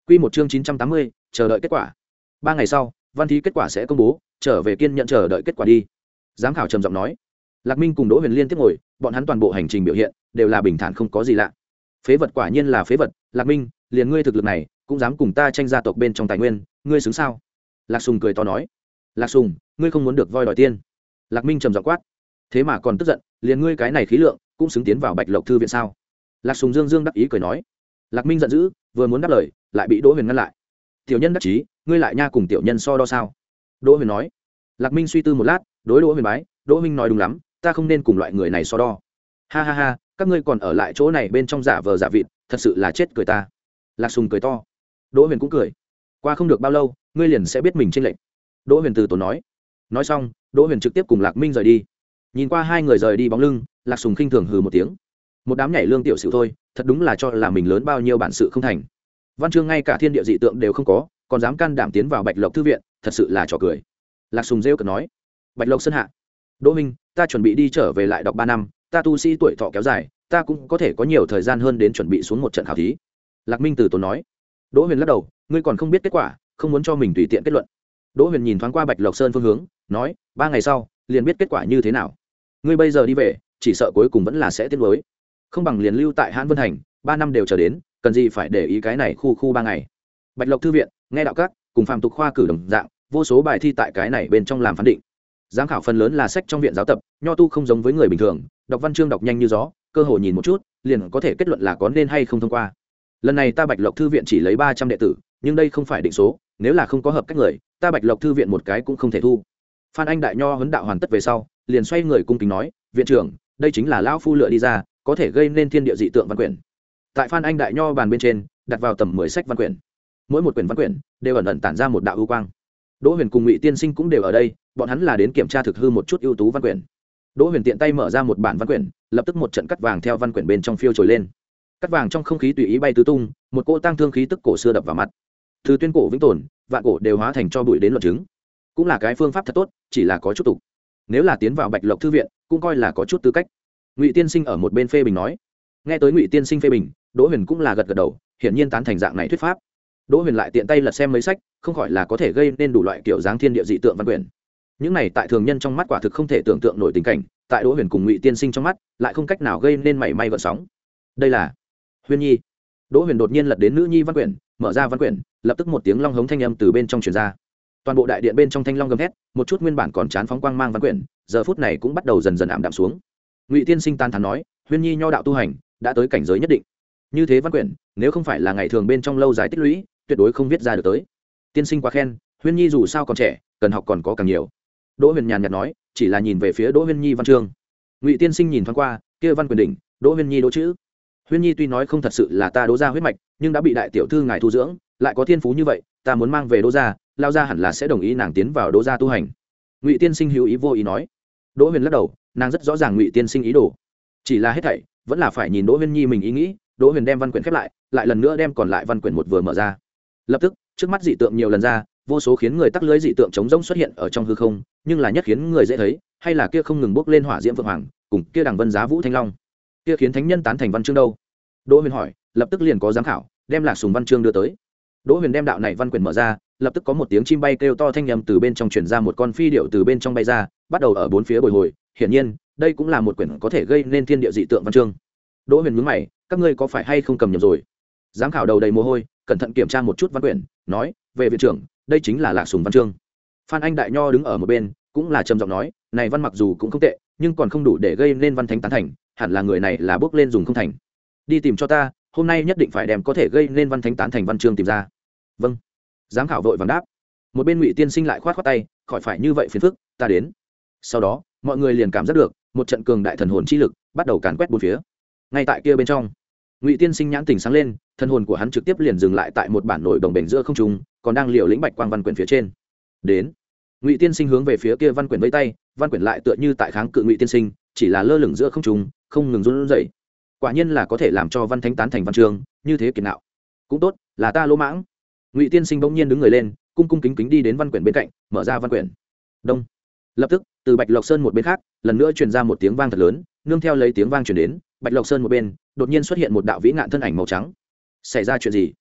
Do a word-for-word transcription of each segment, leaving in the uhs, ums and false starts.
Quy một chương chín trăm tám mươi, chờ đợi kết quả. Ba ngày sau, văn thí kết quả sẽ công bố, trở về kiên nhận chờ đợi kết quả đi. Giám khảo trầm giọng nói. Lạc Minh cùng Đỗ Huyền liên tiếp ngồi, bọn hắn toàn bộ hành trình biểu hiện đều là bình thản không có gì lạ. Phế vật quả nhiên là phế vật, Lạc Minh, liền ngươi thực lực này, cũng dám cùng ta tranh gia tộc bên trong tài nguyên, ngươi xứng sao? Lạc Sùng cười to nói. Lạc Sùng, ngươi không muốn được voi đòi tiên. Lạc Minh trầm giọng quát. Thế mà còn tức giận, liền ngươi cái này khí lượng, cũng xứng tiến vào Bạch Lộc thư viện sao? Lạc Sùng dương dương đắc ý cười nói. Lạc Minh giận dữ, vừa muốn đáp lời, lại bị Đỗ Huyền ngăn lại. Tiểu nhân đắc chí, ngươi lại nha cùng tiểu nhân so đo sao? Đỗ Huyền nói. Lạc Minh suy tư một lát, đối Đỗ Huyền bái, Đỗ Minh nói đúng lắm, ta không nên cùng loại người này so đo. Ha ha ha, các ngươi còn ở lại chỗ này bên trong giả vờ giả vịt, thật sự là chết cười ta. Lạc Sùng cười to. Đỗ Huyền cũng cười. Qua không được bao lâu, ngươi liền sẽ biết mình chênh lệch. Đỗ Huyền từ tốn nói. Nói xong, Đỗ Huyền trực tiếp cùng Lạc Minh rời đi. Nhìn qua hai người rời đi bóng lưng, Lạc Sùng khinh thường hừ một tiếng. Một đám nhảy lương tiểu sự thôi, thật đúng là cho là mình lớn bao nhiêu bản sự không thành. Văn chương ngay cả thiên địa dị tượng đều không có, còn dám can đảm tiến vào Bạch Lộc thư viện, thật sự là trò cười. Lạc Sùng rêu cợt nói. Bạch Lộc sơn hạ. Đỗ Minh, ta chuẩn bị đi trở về lại đọc ba năm, ta tu sĩ tuổi thọ kéo dài, ta cũng có thể có nhiều thời gian hơn đến chuẩn bị xuống một trận khảo thí. Lạc Minh từ tốn nói. Đỗ Huyền lắc đầu, ngươi còn không biết kết quả, không muốn cho mình tùy tiện kết luận. Đỗ Huyền nhìn thoáng qua Bạch Lộc sơn phương hướng, nói, ba ngày sau liền biết kết quả như thế nào. Ngươi bây giờ đi về, chỉ sợ cuối cùng vẫn là sẽ tiếc nuối. Không bằng liền lưu tại Hãn Vân Thành, ba năm đều chờ đến, cần gì phải để ý cái này khu khu ba ngày. Bạch Lộc thư viện, nghe đạo các, cùng Phạm Tục khoa cử đồng dạng, vô số bài thi tại cái này bên trong làm phán định. Giám khảo phần lớn là sách trong viện giáo tập, nho tu không giống với người bình thường, đọc văn chương đọc nhanh như gió, cơ hội nhìn một chút, liền có thể kết luận là có nên hay không thông qua. Lần này ta Bạch Lộc thư viện chỉ lấy ba trăm đệ tử, nhưng đây không phải định số, nếu là không có hợp cách người, ta Bạch Lộc thư viện một cái cũng không thể thu. Phan Anh đại nho huấn đạo hoàn tất về sau, liền xoay người cung kính nói, viện trưởng, đây chính là lão phu lựa đi ra, có thể gây nên thiên địa dị tượng văn quyển. Tại Phan Anh đại nho bàn bên trên, đặt vào tầm mười sách văn quyển. Mỗi một quyển văn quyển đều ẩn ẩn tản ra một đạo ưu quang. Đỗ Huyền cùng Ngụy Tiên Sinh cũng đều ở đây, bọn hắn là đến kiểm tra thực hư một chút ưu tú văn quyển. Đỗ Huyền tiện tay mở ra một bản văn quyển, lập tức một trận cắt vàng theo văn quyển bên trong phiêu trồi lên. Cắt vàng trong không khí tùy ý bay tứ tung, một cỗ tăng thương khí tức cổ xưa đập vào mặt. Từ tuyên cổ vĩnh tồn, vạn cổ đều hóa thành cho bụi đến luận chứng. Cũng là cái phương pháp thật tốt, chỉ là có chút tục. Nếu là tiến vào Bạch Lộc thư viện, cũng coi là có chút tư cách. Ngụy Tiên Sinh ở một bên phê bình nói. Nghe tới Ngụy Tiên Sinh phê bình, Đỗ Huyền cũng là gật gật đầu, hiển nhiên tán thành dạng này thuyết pháp. Đỗ Huyền lại tiện tay lật xem mấy sách, không khỏi là có thể gây nên đủ loại kiểu dáng thiên địa dị tượng văn quyển. Những này tại thường nhân trong mắt quả thực không thể tưởng tượng nổi tình cảnh, tại Đỗ Huyền cùng Ngụy Tiên Sinh trong mắt, lại không cách nào gây nên mảy may gợn sóng. Đây là Huyền Nhi. Đỗ Huyền đột nhiên lật đến nữ nhi văn quyển, mở ra văn quyển, lập tức một tiếng long hống thanh âm từ bên trong truyền ra. Toàn bộ đại điện bên trong thanh long gầm thét, một chút nguyên bản còn chán phóng quang mang văn quyển, giờ phút này cũng bắt đầu dần dần ảm đạm xuống. Ngụy Tiên Sinh tán thán nói, Huyền Nhi nho đạo tu hành đã tới cảnh giới nhất định. Như thế văn quyển, nếu không phải là ngày thường bên trong lâu dài tích lũy, tuyệt đối không viết ra được tới. Tiên Sinh quá khen, Huyền Nhi dù sao còn trẻ, cần học còn có càng nhiều. Đỗ Huyền nhàn nhạt nói, chỉ là nhìn về phía Đỗ Huyền Nhi văn chương. Ngụy Tiên Sinh nhìn thoáng qua, kia văn quyển đỉnh, Đỗ Huyền Nhi đỗ chữ. Huyền Nhi tuy nói không thật sự là ta Đỗ gia huyết mạch, nhưng đã bị đại tiểu thư ngài thu dưỡng, lại có thiên phú như vậy, ta muốn mang về Đỗ gia, lao gia hẳn là sẽ đồng ý nàng tiến vào Đỗ gia tu hành. Ngụy Tiên Sinh hữu ý vô ý nói. Đỗ Huyền lắc đầu, nàng rất rõ ràng Ngụy Tiên Sinh ý đồ, chỉ là hết thảy vẫn là phải nhìn Đỗ Huyền Nhi mình ý nghĩ. Đỗ Huyền đem văn quyển khép lại, lại lần nữa đem còn lại văn quyển một vừa mở ra. Lập tức, trước mắt dị tượng nhiều lần ra, vô số khiến người tắc lưới dị tượng chống rỗng xuất hiện ở trong hư không, nhưng là nhất khiến người dễ thấy, hay là kia không ngừng bốc lên hỏa diễm vượng hoàng, cùng kia đằng vân giá vũ thanh long. Kia khiến thánh nhân tán thành văn chương đâu? Đỗ Huyền hỏi, lập tức liền có giám khảo đem Lạc Sùng văn chương đưa tới. Đỗ Huyền đem đạo này văn quyển mở ra, lập tức có một tiếng chim bay kêu to thanh nhầm từ bên trong truyền ra, một con phi điểu từ bên trong bay ra, bắt đầu ở bốn phía bồi hồi, hiển nhiên, đây cũng là một quyển có thể gây nên thiên địa dị tượng văn chương. Đỗ Huyền nhướng mày, các ngươi có phải hay không cầm nhầm rồi? Giám khảo đầu đầy mồ hôi, cẩn thận kiểm tra một chút văn quyển, nói, về viện trưởng, đây chính là Lạc Sùng văn chương. Phan Anh đại nho đứng ở một bên, cũng là trầm giọng nói, này văn mặc dù cũng không tệ, nhưng còn không đủ để gây nên văn thánh tán thành, hẳn là người này là bước lên dùng không thành. Đi tìm cho ta, hôm nay nhất định phải đem có thể gây nên văn thánh tán thành văn chương tìm ra. Vâng. Giám khảo vội vàng đáp. Một bên Ngụy Tiên Sinh lại khoát khoát tay, khỏi phải như vậy phiền phức, ta đến. Sau đó, mọi người liền cảm giác được một trận cường đại thần hồn chi lực bắt đầu càn quét bốn phía. Ngay tại kia bên trong, Ngụy Tiên Sinh nhãn tỉnh sáng lên, thần hồn của hắn trực tiếp liền dừng lại tại một bản nổi đồng bền giữa không trung, còn đang liều lĩnh bạch quang văn quyển phía trên. Đến. Ngụy Tiên Sinh hướng về phía kia văn quyển vẫy tay, văn quyển lại tựa như tại kháng cự Ngụy Tiên Sinh, chỉ là lơ lửng giữa không trung, không ngừng run rẩy. Quả nhiên là có thể làm cho văn thánh tán thành văn chương, như thế kiệt nạo. Cũng tốt, là ta lỗ mãng. Ngụy Tiên Sinh bỗng nhiên đứng người lên, cung cung kính kính đi đến văn quyển bên cạnh, mở ra văn quyển. Đông. Lập tức, từ Bạch Lộc Sơn một bên khác, lần nữa truyền ra một tiếng vang thật lớn, nương theo lấy tiếng vang truyền đến, Bạch Lộc Sơn một bên, đột nhiên xuất hiện một đạo vĩ ngạn thân ảnh màu trắng. Xảy ra chuyện gì?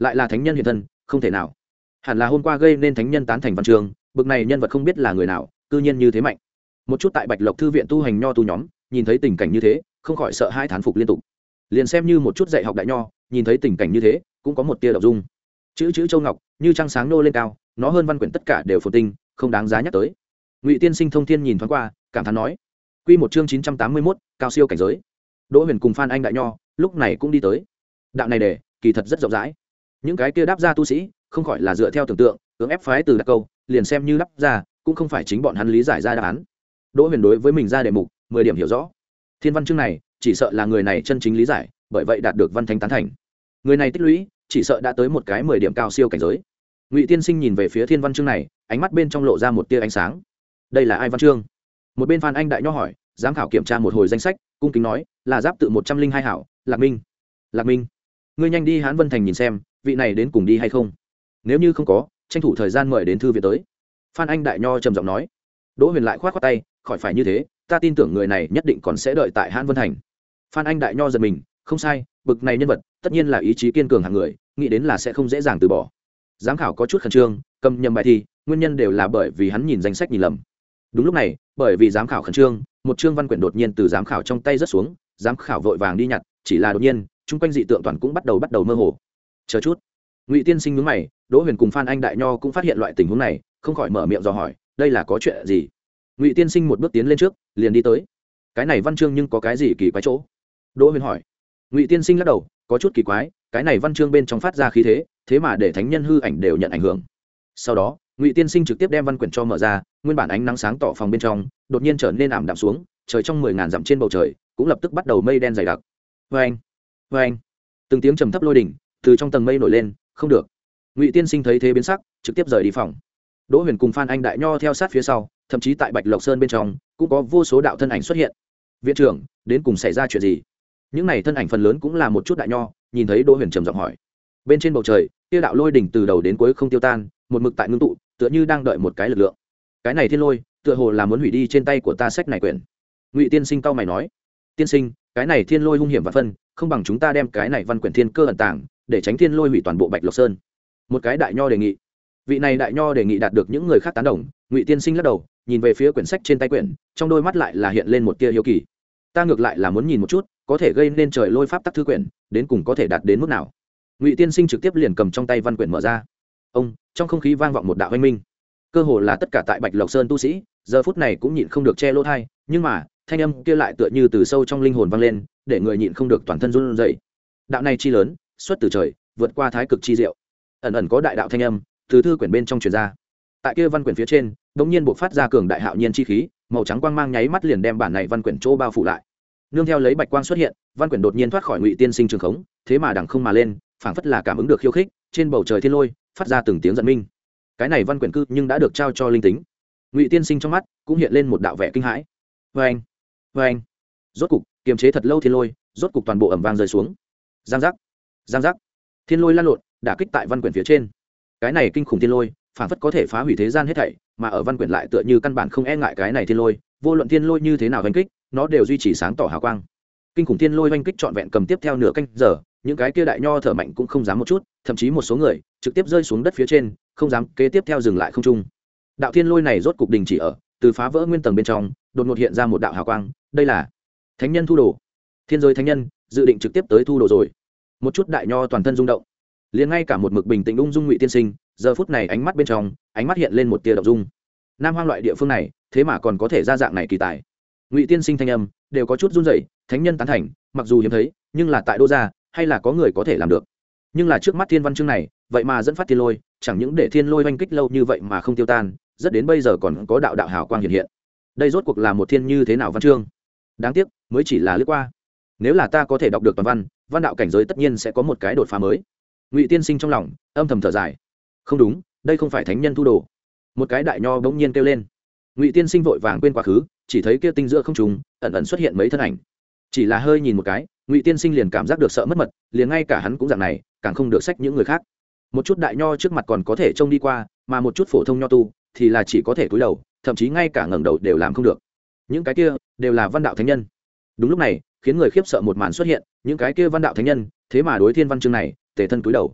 lại là thánh nhân hiện thân, không thể nào. Hẳn là hôm qua gây nên thánh nhân tán thành văn chương, bực này nhân vật không biết là người nào, cư nhiên như thế mạnh. Một chút tại Bạch Lộc thư viện tu hành nho tu nhóm, nhìn thấy tình cảnh như thế, không khỏi sợ hai thán phục liên tục. Liền xem như một chút dạy học đại nho, nhìn thấy tình cảnh như thế, cũng có một tia động dung. Chữ chữ châu ngọc, như trăng sáng nô lên cao, nó hơn văn quyển tất cả đều phồn tinh, không đáng giá nhắc tới. Ngụy Tiên Sinh thông thiên nhìn thoáng qua, cảm thán nói: Quy một chương chín trăm tám mươi mốt, cao siêu cảnh giới. Đỗ Huyền cùng Phan Anh đại nho, lúc này cũng đi tới. Đạo này để, kỳ thật rất rộng rãi. Những cái kia đáp ra tu sĩ, không khỏi là dựa theo tưởng tượng, cưỡng ép phái từ đặc câu, liền xem như đáp ra, cũng không phải chính bọn hắn lý giải ra đáp án. Đỗ Huyền đối với mình ra đề mục, mười điểm hiểu rõ. Thiên văn chương này, chỉ sợ là người này chân chính lý giải, bởi vậy đạt được văn thánh tán thành. Người này tích lũy, chỉ sợ đã tới một cái mười điểm cao siêu cảnh giới. Ngụy Tiên Sinh nhìn về phía thiên văn chương này, ánh mắt bên trong lộ ra một tia ánh sáng. Đây là ai văn chương? Một bên Phan Anh đại nho hỏi, giám khảo kiểm tra một hồi danh sách, cung kính nói, là giáp tự một trăm linh hai hảo, Lạc Minh. Lạc Minh, ngươi nhanh đi Hán Vân Thành nhìn xem, vị này đến cùng đi hay không? Nếu như không có, tranh thủ thời gian mời đến thư viện tới. Phan Anh đại nho trầm giọng nói. Đỗ Huyền lại khoát khoát tay, khỏi phải như thế, ta tin tưởng người này nhất định còn sẽ đợi tại Hán Vân Thành. Phan Anh đại nho giật mình, không sai, bực này nhân vật, tất nhiên là ý chí kiên cường hạng người, nghĩ đến là sẽ không dễ dàng từ bỏ. Giám khảo có chút khẩn trương, cầm nhầm bài thi, nguyên nhân đều là bởi vì hắn nhìn danh sách nhìn lầm. Đúng lúc này, bởi vì giám khảo khẩn trương, một chương văn quyển đột nhiên từ giám khảo trong tay rớt xuống, giám khảo vội vàng đi nhặt, chỉ là đột nhiên, chung quanh dị tượng toàn cũng bắt đầu bắt đầu mơ hồ. Chờ chút. Ngụy Tiên Sinh nhướng mày, Đỗ Huyền cùng Phan Anh đại nho cũng phát hiện loại tình huống này, không khỏi mở miệng dò hỏi, đây là có chuyện gì? Ngụy Tiên Sinh một bước tiến lên trước, liền đi tới. Cái này văn chương nhưng có cái gì kỳ quái chỗ? Đỗ Huyền hỏi. Ngụy Tiên Sinh lắc đầu, có chút kỳ quái, cái này văn chương bên trong phát ra khí thế, thế mà để thánh nhân hư ảnh đều nhận ảnh hưởng. Sau đó, Ngụy Tiên Sinh trực tiếp đem văn quyển cho mở ra, nguyên bản ánh nắng sáng tỏ phòng bên trong, đột nhiên trở nên ảm đạm xuống, trời trong mười ngàn dặm trên bầu trời, cũng lập tức bắt đầu mây đen dày đặc. Oeng, oeng, từng tiếng trầm thấp lôi đỉnh từ trong tầng mây nổi lên, không được. Ngụy Tiên Sinh thấy thế biến sắc, trực tiếp rời đi phòng. Đỗ Huyền cùng Phan Anh đại nho theo sát phía sau, thậm chí tại Bạch Lộc Sơn bên trong, cũng có vô số đạo thân ảnh xuất hiện. Viện trưởng, đến cùng xảy ra chuyện gì? Những này thân ảnh phần lớn cũng là một chút đại nho, nhìn thấy Đỗ Huyền trầm giọng hỏi. Bên trên bầu trời, kia đạo lôi đỉnh từ đầu đến cuối không tiêu tan, một mực tại ngưng tụ, tựa như đang đợi một cái lực lượng. Cái này thiên lôi, tựa hồ là muốn hủy đi trên tay của ta sách này quyển. Ngụy Tiên Sinh cau mày nói. Tiên sinh, cái này thiên lôi hung hiểm và phân, không bằng chúng ta đem cái này văn quyển thiên cơ ẩn tàng, để tránh thiên lôi hủy toàn bộ Bạch Lộc Sơn. Một cái đại nho đề nghị. Vị này đại nho đề nghị đạt được những người khác tán đồng. Ngụy Tiên Sinh lắc đầu, nhìn về phía quyển sách trên tay quyển, trong đôi mắt lại là hiện lên một tia hiếu kỳ. Ta ngược lại là muốn nhìn một chút, có thể gây nên trời lôi pháp tắc thư quyển, đến cùng có thể đạt đến mức nào. Ngụy Tiên Sinh trực tiếp liền cầm trong tay văn quyển mở ra. Ông, trong không khí vang vọng một đạo oanh minh. Cơ hồ là tất cả tại Bạch Lộc Sơn tu sĩ, giờ phút này cũng nhịn không được che lỗ tai, nhưng mà, thanh âm kia lại tựa như từ sâu trong linh hồn vang lên, để người nhịn không được toàn thân run rẩy. Đạo này chi lớn, xuất từ trời, vượt qua thái cực chi diệu. Ẩn ẩn có đại đạo thanh âm từ thư quyển bên trong truyền ra. Tại kia văn quyển phía trên, đột nhiên bộc phát ra cường đại hạo nhiên chi khí, màu trắng quang mang nháy mắt liền đem bản này văn quyển chỗ bao phủ lại. Nương theo lấy bạch quang xuất hiện, văn quyển đột nhiên thoát khỏi Ngụy Tiên Sinh trường khống, thế mà đằng không mà lên, phảng phất là cảm ứng được khiêu khích, trên bầu trời thiên lôi phát ra từng tiếng giận minh. Cái này văn quyển cư nhưng đã được trao cho linh tính. Ngụy Tiên Sinh trong mắt cũng hiện lên một đạo vẻ kinh hãi. Oeng, oeng. Rốt cục, kiềm chế thật lâu thiên lôi, rốt cục toàn bộ ầm vang rơi xuống. Giang giác, giang giác. Thiên lôi lan lộn, đả kích tại văn quyển phía trên. Cái này kinh khủng thiên lôi, phảng phất có thể phá hủy thế gian hết thảy, mà ở văn quyển lại tựa như căn bản không e ngại cái này thiên lôi, vô luận thiên lôi như thế nào vành kích, nó đều duy trì sáng tỏ hào quang. Kinh khủng thiên lôi vành kích trọn vẹn cầm tiếp theo nửa canh giờ, những cái kia đại nho thở mạnh cũng không dám một chút, thậm chí một số người trực tiếp rơi xuống đất phía trên, không dám kế tiếp theo dừng lại không trung. Đạo thiên lôi này rốt cục đình chỉ ở, từ phá vỡ nguyên tầng bên trong, đột ngột hiện ra một đạo hào quang, đây là thánh nhân thu đồ. Thiên giới thánh nhân dự định trực tiếp tới thu đồ rồi. Một chút đại nho toàn thân rung động, liền ngay cả một mực bình tĩnh ung dung Ngụy Tiên Sinh, giờ phút này ánh mắt bên trong, ánh mắt hiện lên một tia động dung. Nam Hoang loại địa phương này, thế mà còn có thể ra dạng này kỳ tài. Ngụy Tiên Sinh thanh âm đều có chút run rẩy, thánh nhân tán thành, mặc dù hiếm thấy, nhưng là tại Đô gia, hay là có người có thể làm được. Nhưng là trước mắt thiên văn chương này, vậy mà dẫn phát thiên lôi, chẳng những để thiên lôi oanh kích lâu như vậy mà không tiêu tan, rất đến bây giờ còn có đạo đạo hào quang hiện hiện. Đây rốt cuộc là một thiên như thế nào văn chương? Đáng tiếc, mới chỉ là lướt qua. Nếu là ta có thể đọc được toàn văn, văn đạo cảnh giới tất nhiên sẽ có một cái đột phá mới. Ngụy Tiên Sinh trong lòng âm thầm thở dài. Không đúng, đây không phải thánh nhân thu đồ. Một cái đại nho bỗng nhiên kêu lên. Ngụy Tiên Sinh vội vàng quên quá khứ, chỉ thấy kia tinh giữa không trung ẩn ẩn xuất hiện mấy thân ảnh. Chỉ là hơi nhìn một cái, Ngụy Tiên Sinh liền cảm giác được sợ mất mật, liền ngay cả hắn cũng dạng này, càng không được sách những người khác. Một chút đại nho trước mặt còn có thể trông đi qua, mà một chút phổ thông nho tu thì là chỉ có thể cúi đầu, thậm chí ngay cả ngẩng đầu đều làm không được. Những cái kia đều là văn đạo thánh nhân. Đúng lúc này, khiến người khiếp sợ một màn xuất hiện, những cái kia văn đạo thánh nhân, thế mà đối thiên văn chương này, tề thân cúi đầu.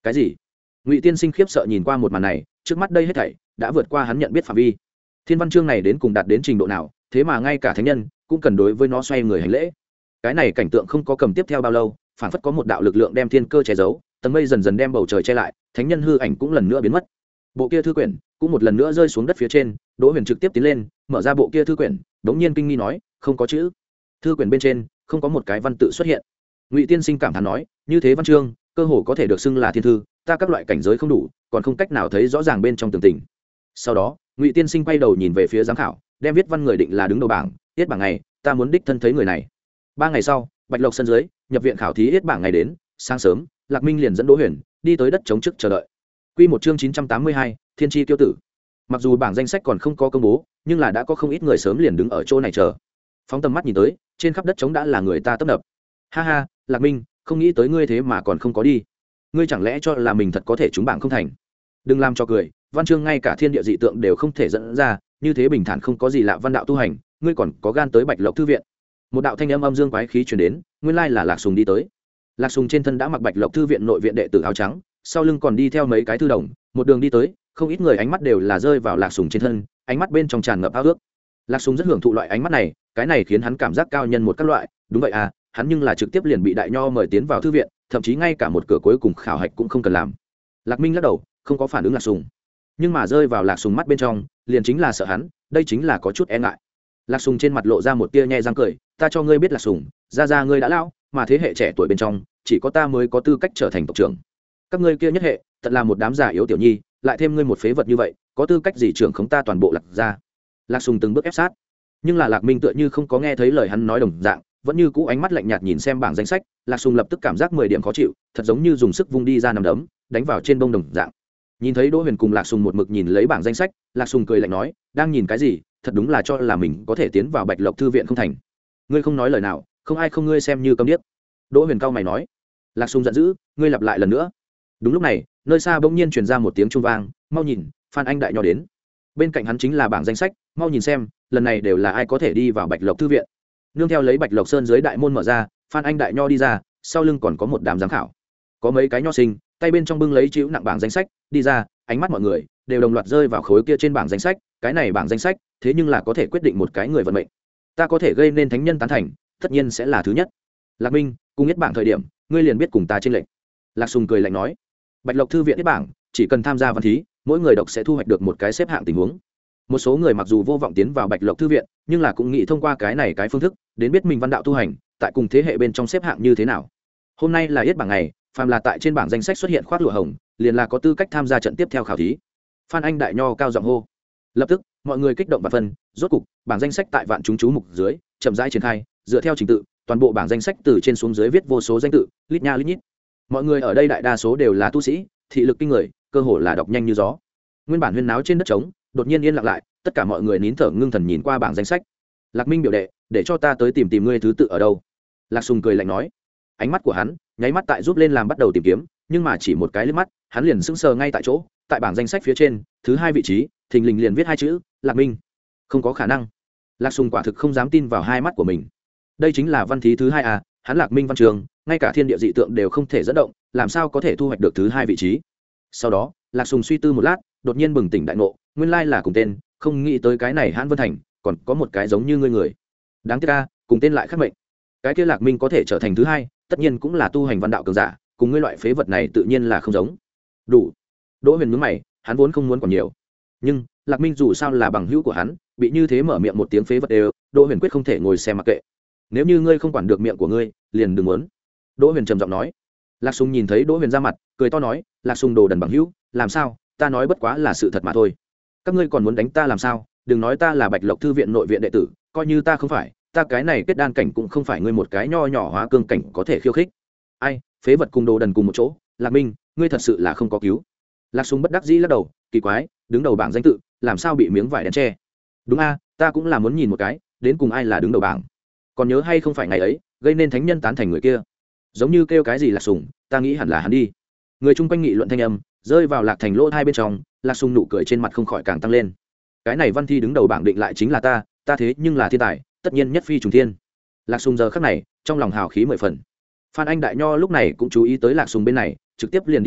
cái gì? Ngụy Tiên Sinh khiếp sợ nhìn qua một màn này, trước mắt đây hết thảy đã vượt qua hắn nhận biết phạm vi. Thiên văn chương này đến cùng đạt đến trình độ nào, thế mà ngay cả thánh nhân cũng cần đối với nó xoay người hành lễ. Cái này cảnh tượng không có cầm tiếp theo bao lâu, phản phất có một đạo lực lượng đem thiên cơ che giấu, tầng mây dần dần đem bầu trời che lại, thánh nhân hư ảnh cũng lần nữa biến mất. Bộ kia thư quyển cũng một lần nữa rơi xuống đất phía trên. Đỗ Huyền trực tiếp tiến lên, mở ra bộ kia thư quyển, đống nhiên kinh nghi nói, không có chữ. Thư quyển bên trên không có một cái văn tự xuất hiện. Ngụy Tiên Sinh cảm thán nói, như thế văn chương cơ hồ có thể được xưng là thiên thư, ta các loại cảnh giới không đủ, còn không cách nào thấy rõ ràng bên trong tường tình. Sau đó Ngụy Tiên Sinh quay đầu nhìn về phía giám khảo, đem viết văn người định là đứng đầu bảng, yết bảng ngày, ta muốn đích thân thấy người này. Ba ngày sau, Bạch Lộc sân dưới, nhập viện khảo thí yết bảng ngày đến. Sáng sớm, Lạc Minh liền dẫn Đỗ Huyền đi tới đất chống trước chờ đợi. Quy một chương chín trăm tám mươi hai, Thiên chi tiêu tử. Mặc dù bảng danh sách còn không có công bố, nhưng là đã có không ít người sớm liền đứng ở chỗ này chờ. Phóng tầm mắt nhìn tới, trên khắp đất trống đã là người ta tấp nập. Ha ha, Lạc Minh, không nghĩ tới ngươi thế mà còn không có đi. Ngươi chẳng lẽ cho là mình thật có thể trúng bảng không thành? Đừng làm cho cười, văn chương ngay cả thiên địa dị tượng đều không thể dẫn ra, như thế bình thản không có gì lạ văn đạo tu hành, ngươi còn có gan tới Bạch Lộc thư viện? Một đạo thanh âm âm dương quái khí truyền đến, nguyên lai là Lạc Sùng đi tới. Lạc Sùng trên thân đã mặc Bạch Lộc thư viện nội viện đệ tử áo trắng, sau lưng còn đi theo mấy cái thư đồng, một đường đi tới, không ít người ánh mắt đều là rơi vào Lạc Sùng trên thân, ánh mắt bên trong tràn ngập ao ước. Lạc Sùng rất hưởng thụ loại ánh mắt này, cái này khiến hắn cảm giác cao nhân một các loại. Đúng vậy à, hắn nhưng là trực tiếp liền bị đại nho mời tiến vào thư viện, thậm chí ngay cả một cửa cuối cùng khảo hạch cũng không cần làm. Lạc Minh lắc đầu, không có phản ứng Lạc Sùng, nhưng mà rơi vào Lạc Sùng mắt bên trong liền chính là sợ hắn, đây chính là có chút e ngại. Lạc Sùng trên mặt lộ ra một tia nhe răng cười, ta cho ngươi biết Lạc Sùng, ra ra ngươi đã lão, mà thế hệ trẻ tuổi bên trong chỉ có ta mới có tư cách trở thành tộc trưởng. Các ngươi kia nhất hệ thật là một đám già yếu tiểu nhi, lại thêm ngươi một phế vật như vậy, có tư cách gì trưởng khống ta toàn bộ Lạc gia? Lạc Sùng từng bước ép sát, nhưng là Lạc Minh tựa như không có nghe thấy lời hắn nói đồng dạng, vẫn như cũ ánh mắt lạnh nhạt nhìn xem bảng danh sách. Lạc Sùng lập tức cảm giác mười điểm khó chịu, thật giống như dùng sức vung đi ra nằm đấm đánh vào trên bông đồng dạng. Nhìn thấy Đỗ Huyền cùng Lạc Sùng một mực nhìn lấy bảng danh sách, Lạc Sùng cười lạnh nói, đang nhìn cái gì, thật đúng là cho là mình có thể tiến vào Bạch Lộc thư viện không thành. Ngươi không nói lời nào, không ai không ngươi xem như câm điếc. Đỗ Huyền cao mày nói. Lạc Sùng giận dữ, ngươi lặp lại lần nữa. Đúng lúc này, nơi xa bỗng nhiên truyền ra một tiếng chuông vang, mau nhìn, Phan Anh đại nho đến. Bên cạnh hắn chính là bảng danh sách, mau nhìn xem, lần này đều là ai có thể đi vào Bạch Lộc thư viện. Nương theo lấy Bạch Lộc sơn dưới đại môn mở ra, Phan Anh đại nho đi ra, sau lưng còn có một đám giám khảo. Có mấy cái nho sinh, tay bên trong bưng lấy chịu nặng bảng danh sách, đi ra, ánh mắt mọi người đều đồng loạt rơi vào khối kia trên bảng danh sách, cái này bảng danh sách, thế nhưng là có thể quyết định một cái người vận mệnh. Ta có thể gây nên thánh nhân tán thành, tất nhiên sẽ là thứ nhất. Lạc Minh, cùng nhất bảng thời điểm, ngươi liền biết cùng ta trên lệnh. Lạc Sùng cười lạnh nói, Bạch Lộc thư viện nhất bảng, chỉ cần tham gia văn thí, mỗi người đọc sẽ thu hoạch được một cái xếp hạng tình huống. Một số người mặc dù vô vọng tiến vào Bạch Lộc thư viện, nhưng là cũng nghĩ thông qua cái này cái phương thức, đến biết mình văn đạo tu hành, tại cùng thế hệ bên trong xếp hạng như thế nào. Hôm nay là yết bảng ngày, phàm là tại trên bảng danh sách xuất hiện khoác lụa hồng, liền là có tư cách tham gia trận tiếp theo khảo thí. Phan Anh đại nho cao giọng hô. Lập tức, mọi người kích động và phân, rốt cục, bảng danh sách tại vạn chúng chú mục dưới, chậm rãi triển khai, dựa theo trình tự, toàn bộ bảng danh sách từ trên xuống dưới viết vô số danh tự, lít nha lít nhít. Mọi người ở đây đại đa số đều là tu sĩ, thị lực kinh người, cơ hồ là đọc nhanh như gió. Nguyên bản huyên náo trên đất trống, đột nhiên yên lặng lại, tất cả mọi người nín thở ngưng thần nhìn qua bảng danh sách. Lạc Minh biểu đệ, để cho ta tới tìm tìm ngươi thứ tự ở đâu. Lạc Sùng cười lạnh nói. Ánh mắt của hắn nháy mắt tại giúp lên làm bắt đầu tìm kiếm, nhưng mà chỉ một cái liếc mắt, hắn liền sững sờ ngay tại chỗ. Tại bảng danh sách phía trên, thứ hai vị trí, thình lình liền viết hai chữ, Lạc Minh. Không có khả năng. Lạc Sùng quả thực không dám tin vào hai mắt của mình. Đây chính là văn thí thứ hai à, hắn Lạc Minh văn trường, ngay cả thiên địa dị tượng đều không thể dẫn động, làm sao có thể thu hoạch được thứ hai vị trí. Sau đó, Lạc Sùng suy tư một lát, đột nhiên bừng tỉnh đại ngộ, nguyên lai là cùng tên, không nghĩ tới cái này Hãn Vân Thành còn có một cái giống như ngươi người. Đáng tiếc a, cùng tên lại khác mệnh. Cái kia Lạc Minh có thể trở thành thứ hai, tất nhiên cũng là tu hành văn đạo cường giả, cùng ngươi loại phế vật này tự nhiên là không giống. Đủ. Đỗ Huyền nhướng mày, hắn vốn không muốn còn nhiều, nhưng Lạc Minh dù sao là bằng hữu của hắn, bị như thế mở miệng một tiếng phế vật đều, Đỗ Huyền quyết không thể ngồi xem mặc kệ. Nếu như ngươi không quản được miệng của ngươi, liền đừng muốn. Đỗ Huyền trầm giọng nói. Lạc Sùng nhìn thấy Đỗ Huyền ra mặt, cười to nói, Lạc Sùng đồ đần bằng hữu, làm sao, ta nói bất quá là sự thật mà thôi. Các ngươi còn muốn đánh ta làm sao? Đừng nói ta là Bạch Lộc thư viện nội viện đệ tử, coi như ta không phải, ta cái này kết đan cảnh cũng không phải ngươi một cái nho nhỏ hóa cương cảnh có thể khiêu khích. Ai, phế vật cùng đồ đần cùng một chỗ, Lạc Minh, ngươi thật sự là không có cứu. Lạc Sùng bất đắc dĩ lắc đầu, kỳ quái, đứng đầu bảng danh tự, làm sao bị miếng vải đen che? Đúng a, ta cũng là muốn nhìn một cái, đến cùng ai là đứng đầu bảng. Còn nhớ hay không phải ngày ấy, gây nên thánh nhân tán thành người kia. Giống như kêu cái gì Lạc Sùng, ta nghĩ hẳn là hắn đi. Người chung quanh nghị luận thanh âm, rơi vào Lạc Thành lỗ hai bên trong, Lạc Sùng nụ cười trên mặt không khỏi càng tăng lên. Cái này văn thi đứng đầu bảng định lại chính là ta, ta thế nhưng là thiên tài, tất nhiên nhất phi trùng thiên. Lạc Sùng giờ khắc này, trong lòng hào khí mười phần. Phan Anh đại nho lúc này cũng chú ý tới Lạc Sùng bên này, trực tiếp liền đi tới,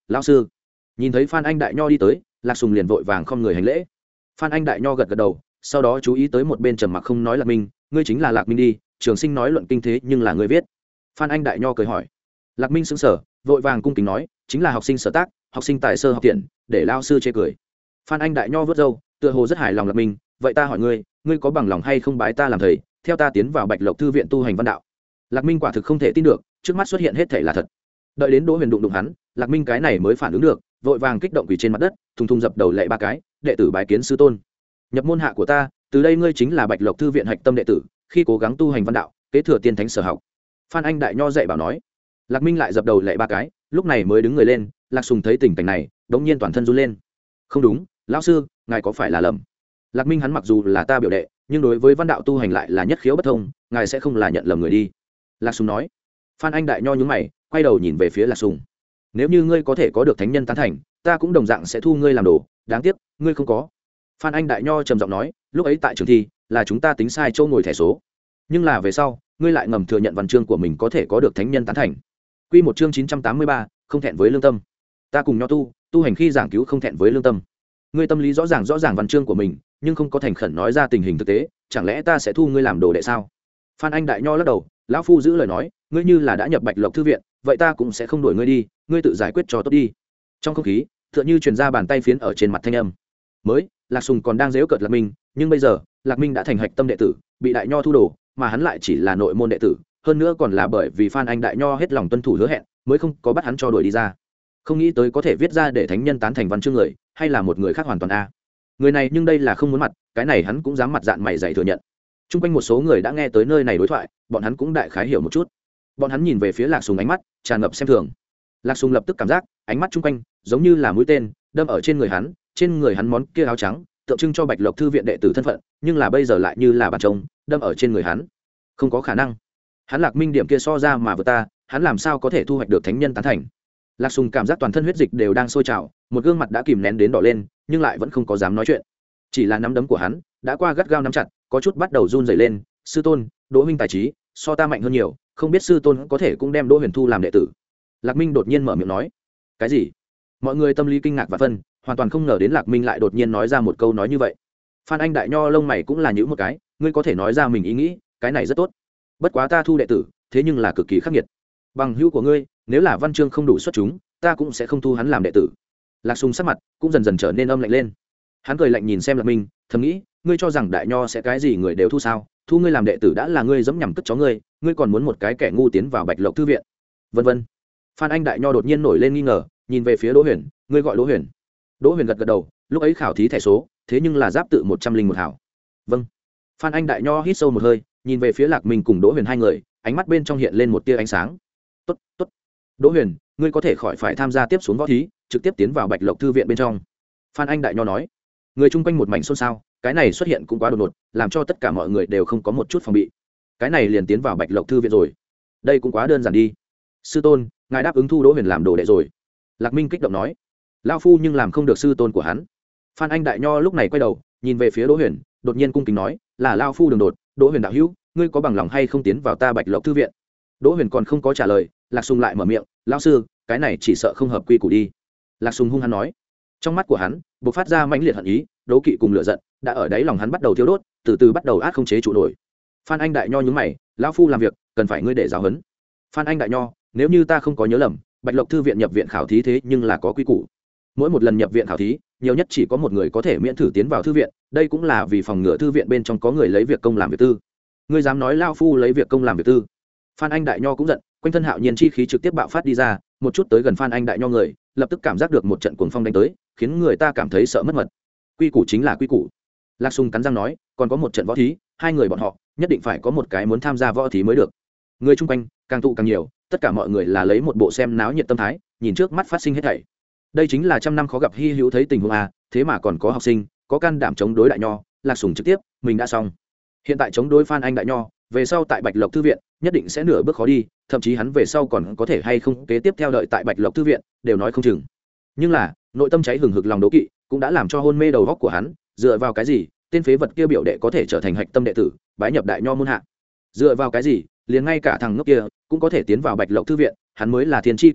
lão sư. Nhìn thấy Phan Anh Đại Nho đi tới, Lạc Sùng liền vội vàng không người hành lễ. Phan Anh Đại Nho gật gật đầu, sau đó chú ý tới một bên trầm mặc không nói Lạc Minh, ngươi chính là Lạc Minh đi, trường sinh nói luận kinh thế nhưng là ngươi viết. Phan Anh Đại Nho cười hỏi. Lạc Minh sững sờ, vội vàng cung kính nói, chính là học sinh sở tác, học sinh tài sơ học tiện, để lao sư chê cười. Phan Anh Đại Nho vớt râu, tựa hồ rất hài lòng Lạc Minh, vậy ta hỏi ngươi, ngươi có bằng lòng hay không bái ta làm thầy, theo ta tiến vào Bạch Lộc thư viện tu hành văn đạo? Lạc Minh quả thực không thể tin được, trước mắt xuất hiện hết thảy là thật. Đợi đến Đỗ Huyền đụng đụng hắn, Lạc Minh cái này mới phản ứng được, vội vàng kích động quỳ trên mặt đất, thùng thùng dập đầu lạy ba cái, đệ tử bái kiến sư tôn. Nhập môn hạ của ta, từ đây ngươi chính là Bạch Lộc thư viện hạch tâm đệ tử, khi cố gắng tu hành văn đạo, kế thừa tiên thánh sở học. Phan Anh Đại Nho dạy bảo nói. Lạc Minh lại dập đầu lạy ba cái, lúc này mới đứng người lên. Lạc Sùng thấy tình cảnh này, đống nhiên toàn thân run lên. Không đúng, lão sư, ngài có phải là lầm? Lạc Minh hắn mặc dù là ta biểu đệ, nhưng đối với văn đạo tu hành lại là nhất khiếu bất thông, ngài sẽ không là nhận lầm người đi. Lạc Sùng nói. Phan Anh Đại Nho nhướng mày, quay đầu nhìn về phía Lạc Sùng. Nếu như ngươi có thể có được thánh nhân tán thành, ta cũng đồng dạng sẽ thu ngươi làm đồ, đáng tiếc ngươi không có. Phan Anh Đại Nho trầm giọng nói, lúc ấy tại trường thi là chúng ta tính sai châu ngồi thẻ số, nhưng là về sau ngươi lại ngầm thừa nhận văn chương của mình có thể có được thánh nhân tán thành. Quy một chương chín trăm tám mươi ba, không thẹn với lương tâm. Ta cùng Nho tu, tu hành khi giảng cứu không thẹn với lương tâm. Ngươi tâm lý rõ ràng rõ ràng văn chương của mình, nhưng không có thành khẩn nói ra tình hình thực tế, chẳng lẽ ta sẽ thu ngươi làm đồ đệ sao? Phan Anh Đại Nho lắc đầu, lão phu giữ lời nói, ngươi như là đã nhập Bạch Lộc thư viện, vậy ta cũng sẽ không đuổi ngươi đi, ngươi tự giải quyết cho tốt đi. Trong không khí tựa như truyền ra bàn tay phiến ở trên mặt thanh âm. Mới Lạc Sùng còn đang giễu cợt Lạc Minh, nhưng bây giờ Lạc Minh đã thành hạch tâm đệ tử, bị Đại Nho thu đồ, mà hắn lại chỉ là nội môn đệ tử, hơn nữa còn là bởi vì Phan Anh Đại Nho hết lòng tuân thủ hứa hẹn, mới không có bắt hắn cho đuổi đi ra. Không nghĩ tới có thể viết ra để thánh nhân tán thành văn chương người, hay là một người khác hoàn toàn a. Người này nhưng đây là không muốn mặt, cái này hắn cũng dám mặt dạn mày dày thừa nhận. Trung quanh một số người đã nghe tới nơi này đối thoại, bọn hắn cũng đại khái hiểu một chút. Bọn hắn nhìn về phía Lạc Sùng ánh mắt tràn ngập xem thường. Lạc Sùng lập tức cảm giác ánh mắt chung quanh giống như là mũi tên đâm ở trên người hắn, trên người hắn món kia áo trắng tượng trưng cho Bạch Lộc thư viện đệ tử thân phận, nhưng là bây giờ lại như là bàn trông đâm ở trên người hắn. Không có khả năng, hắn Lạc Minh điểm kia so ra mà vừa ta, hắn làm sao có thể thu hoạch được thánh nhân tán thành? Lạc Sùng cảm giác toàn thân huyết dịch đều đang sôi trào, một gương mặt đã kìm nén đến đỏ lên, nhưng lại vẫn không có dám nói chuyện. Chỉ là nắm đấm của hắn đã qua gắt gao nắm chặt, có chút bắt đầu run rẩy lên. Sư tôn, Đỗ huynh tài trí so ta mạnh hơn nhiều, không biết sư tôn có thể cũng đem Đỗ Huyền thu làm đệ tử. Lạc Minh đột nhiên mở miệng nói. Cái gì? Mọi người tâm lý kinh ngạc và phân, hoàn toàn không ngờ đến Lạc Minh lại đột nhiên nói ra một câu nói như vậy. Phan Anh Đại Nho lông mày cũng là nhíu một cái, ngươi có thể nói ra mình ý nghĩ, cái này rất tốt. Bất quá ta thu đệ tử, thế nhưng là cực kỳ khắc nghiệt. Bằng hữu của ngươi, nếu là văn chương không đủ xuất chúng, ta cũng sẽ không thu hắn làm đệ tử. Lạc Sùng sắc mặt cũng dần dần trở nên âm lạnh lên. Hắn cười lạnh nhìn xem Lạc Minh, thầm nghĩ, ngươi cho rằng Đại Nho sẽ cái gì người đều thu sao? Thu ngươi làm đệ tử đã là ngươi dẫm nhằm cất chó ngươi, ngươi còn muốn một cái kẻ ngu tiến vào Bạch Lộc thư viện? Vân vân. Phan Anh Đại Nho đột nhiên nổi lên nghi ngờ, nhìn về phía Đỗ Huyền, ngươi gọi Đỗ Huyền? Đỗ Huyền gật gật đầu, lúc ấy khảo thí thẻ số, thế nhưng là giáp tự một trăm linh một hảo. Vâng. Phan Anh Đại Nho hít sâu một hơi, nhìn về phía Lạc Minh cùng Đỗ Huyền hai người, ánh mắt bên trong hiện lên một tia ánh sáng. Tốt, tốt. Đỗ Huyền, ngươi có thể khỏi phải tham gia tiếp xuống võ thí, trực tiếp tiến vào Bạch Lộc thư viện bên trong. Phan Anh Đại Nho nói. Người chung quanh một mảnh xôn xao, cái này xuất hiện cũng quá đột ngột, làm cho tất cả mọi người đều không có một chút phòng bị. Cái này liền tiến vào Bạch Lộc thư viện rồi, đây cũng quá đơn giản đi. Sư tôn, ngài đáp ứng thu Đỗ Huyền làm đồ đệ rồi. Lạc Minh kích động nói. Lão phu nhưng làm không được sư tôn của hắn. Phan Anh Đại Nho lúc này quay đầu nhìn về phía Đỗ Huyền, đột nhiên cung kính nói, là lão phu đường đột, Đỗ Huyền đạo hữu, ngươi có bằng lòng hay không tiến vào ta Bạch Lộc thư viện? Đỗ Huyền còn không có trả lời, Lạc Sùng lại mở miệng, lão sư, cái này chỉ sợ không hợp quy củ đi. Lạc Sùng hung hăng nói. Trong mắt của hắn bộc phát ra mãnh liệt hận ý, đố kỵ cùng lửa giận đã ở đáy lòng hắn bắt đầu thiêu đốt, từ từ bắt đầu át không chế trụ nổi. Phan Anh Đại Nho nhướng mày, lão phu làm việc cần phải ngươi để giáo huấn. Phan Anh Đại Nho, nếu như ta không có nhớ lầm, Bạch Lộc thư viện nhập viện khảo thí thế nhưng là có quy củ. Mỗi một lần nhập viện khảo thí, nhiều nhất chỉ có một người có thể miễn thử tiến vào thư viện, đây cũng là vì phòng ngừa thư viện bên trong có người lấy việc công làm việc tư. Ngươi dám nói lão phu lấy việc công làm việc tư? Phan Anh Đại Nho cũng giận, quanh thân hạo nhiên chi khí trực tiếp bạo phát đi ra, một chút tới gần Phan Anh Đại Nho người, lập tức cảm giác được một trận cuồng phong đánh tới, khiến người ta cảm thấy sợ mất mật. Quy củ chính là quy củ. Lạc Sùng cắn răng nói, còn có một trận võ thí, hai người bọn họ nhất định phải có một cái muốn tham gia võ thí mới được. Người chung quanh càng tụ càng nhiều, tất cả mọi người là lấy một bộ xem náo nhiệt tâm thái, nhìn trước mắt phát sinh hết thảy. Đây chính là trăm năm khó gặp hy hữu thấy tình huống a, thế mà còn có học sinh có can đảm chống đối Đại Nho. Lạc Sùng trực tiếp, mình đã xong. Hiện tại chống đối Phan Anh Đại Nho, về sau tại Bạch Lộc thư viện nhất định sẽ nửa bước khó đi, thậm chí hắn về sau còn có thể hay không kế tiếp theo đợi tại Bạch Lộc thư viện đều nói không chừng. Nhưng là nội tâm cháy hừng hực lòng đố kỵ cũng đã làm cho hôn mê đầu óc của hắn. Dựa vào cái gì tên phế vật kia biểu đệ có thể trở thành hạch tâm đệ tử, bái nhập Đại Nho môn hạ? Dựa vào cái gì liền ngay cả thằng ngốc kia cũng có thể tiến vào Bạch Lộc thư viện? Hắn mới là thiên chi tiêu tử,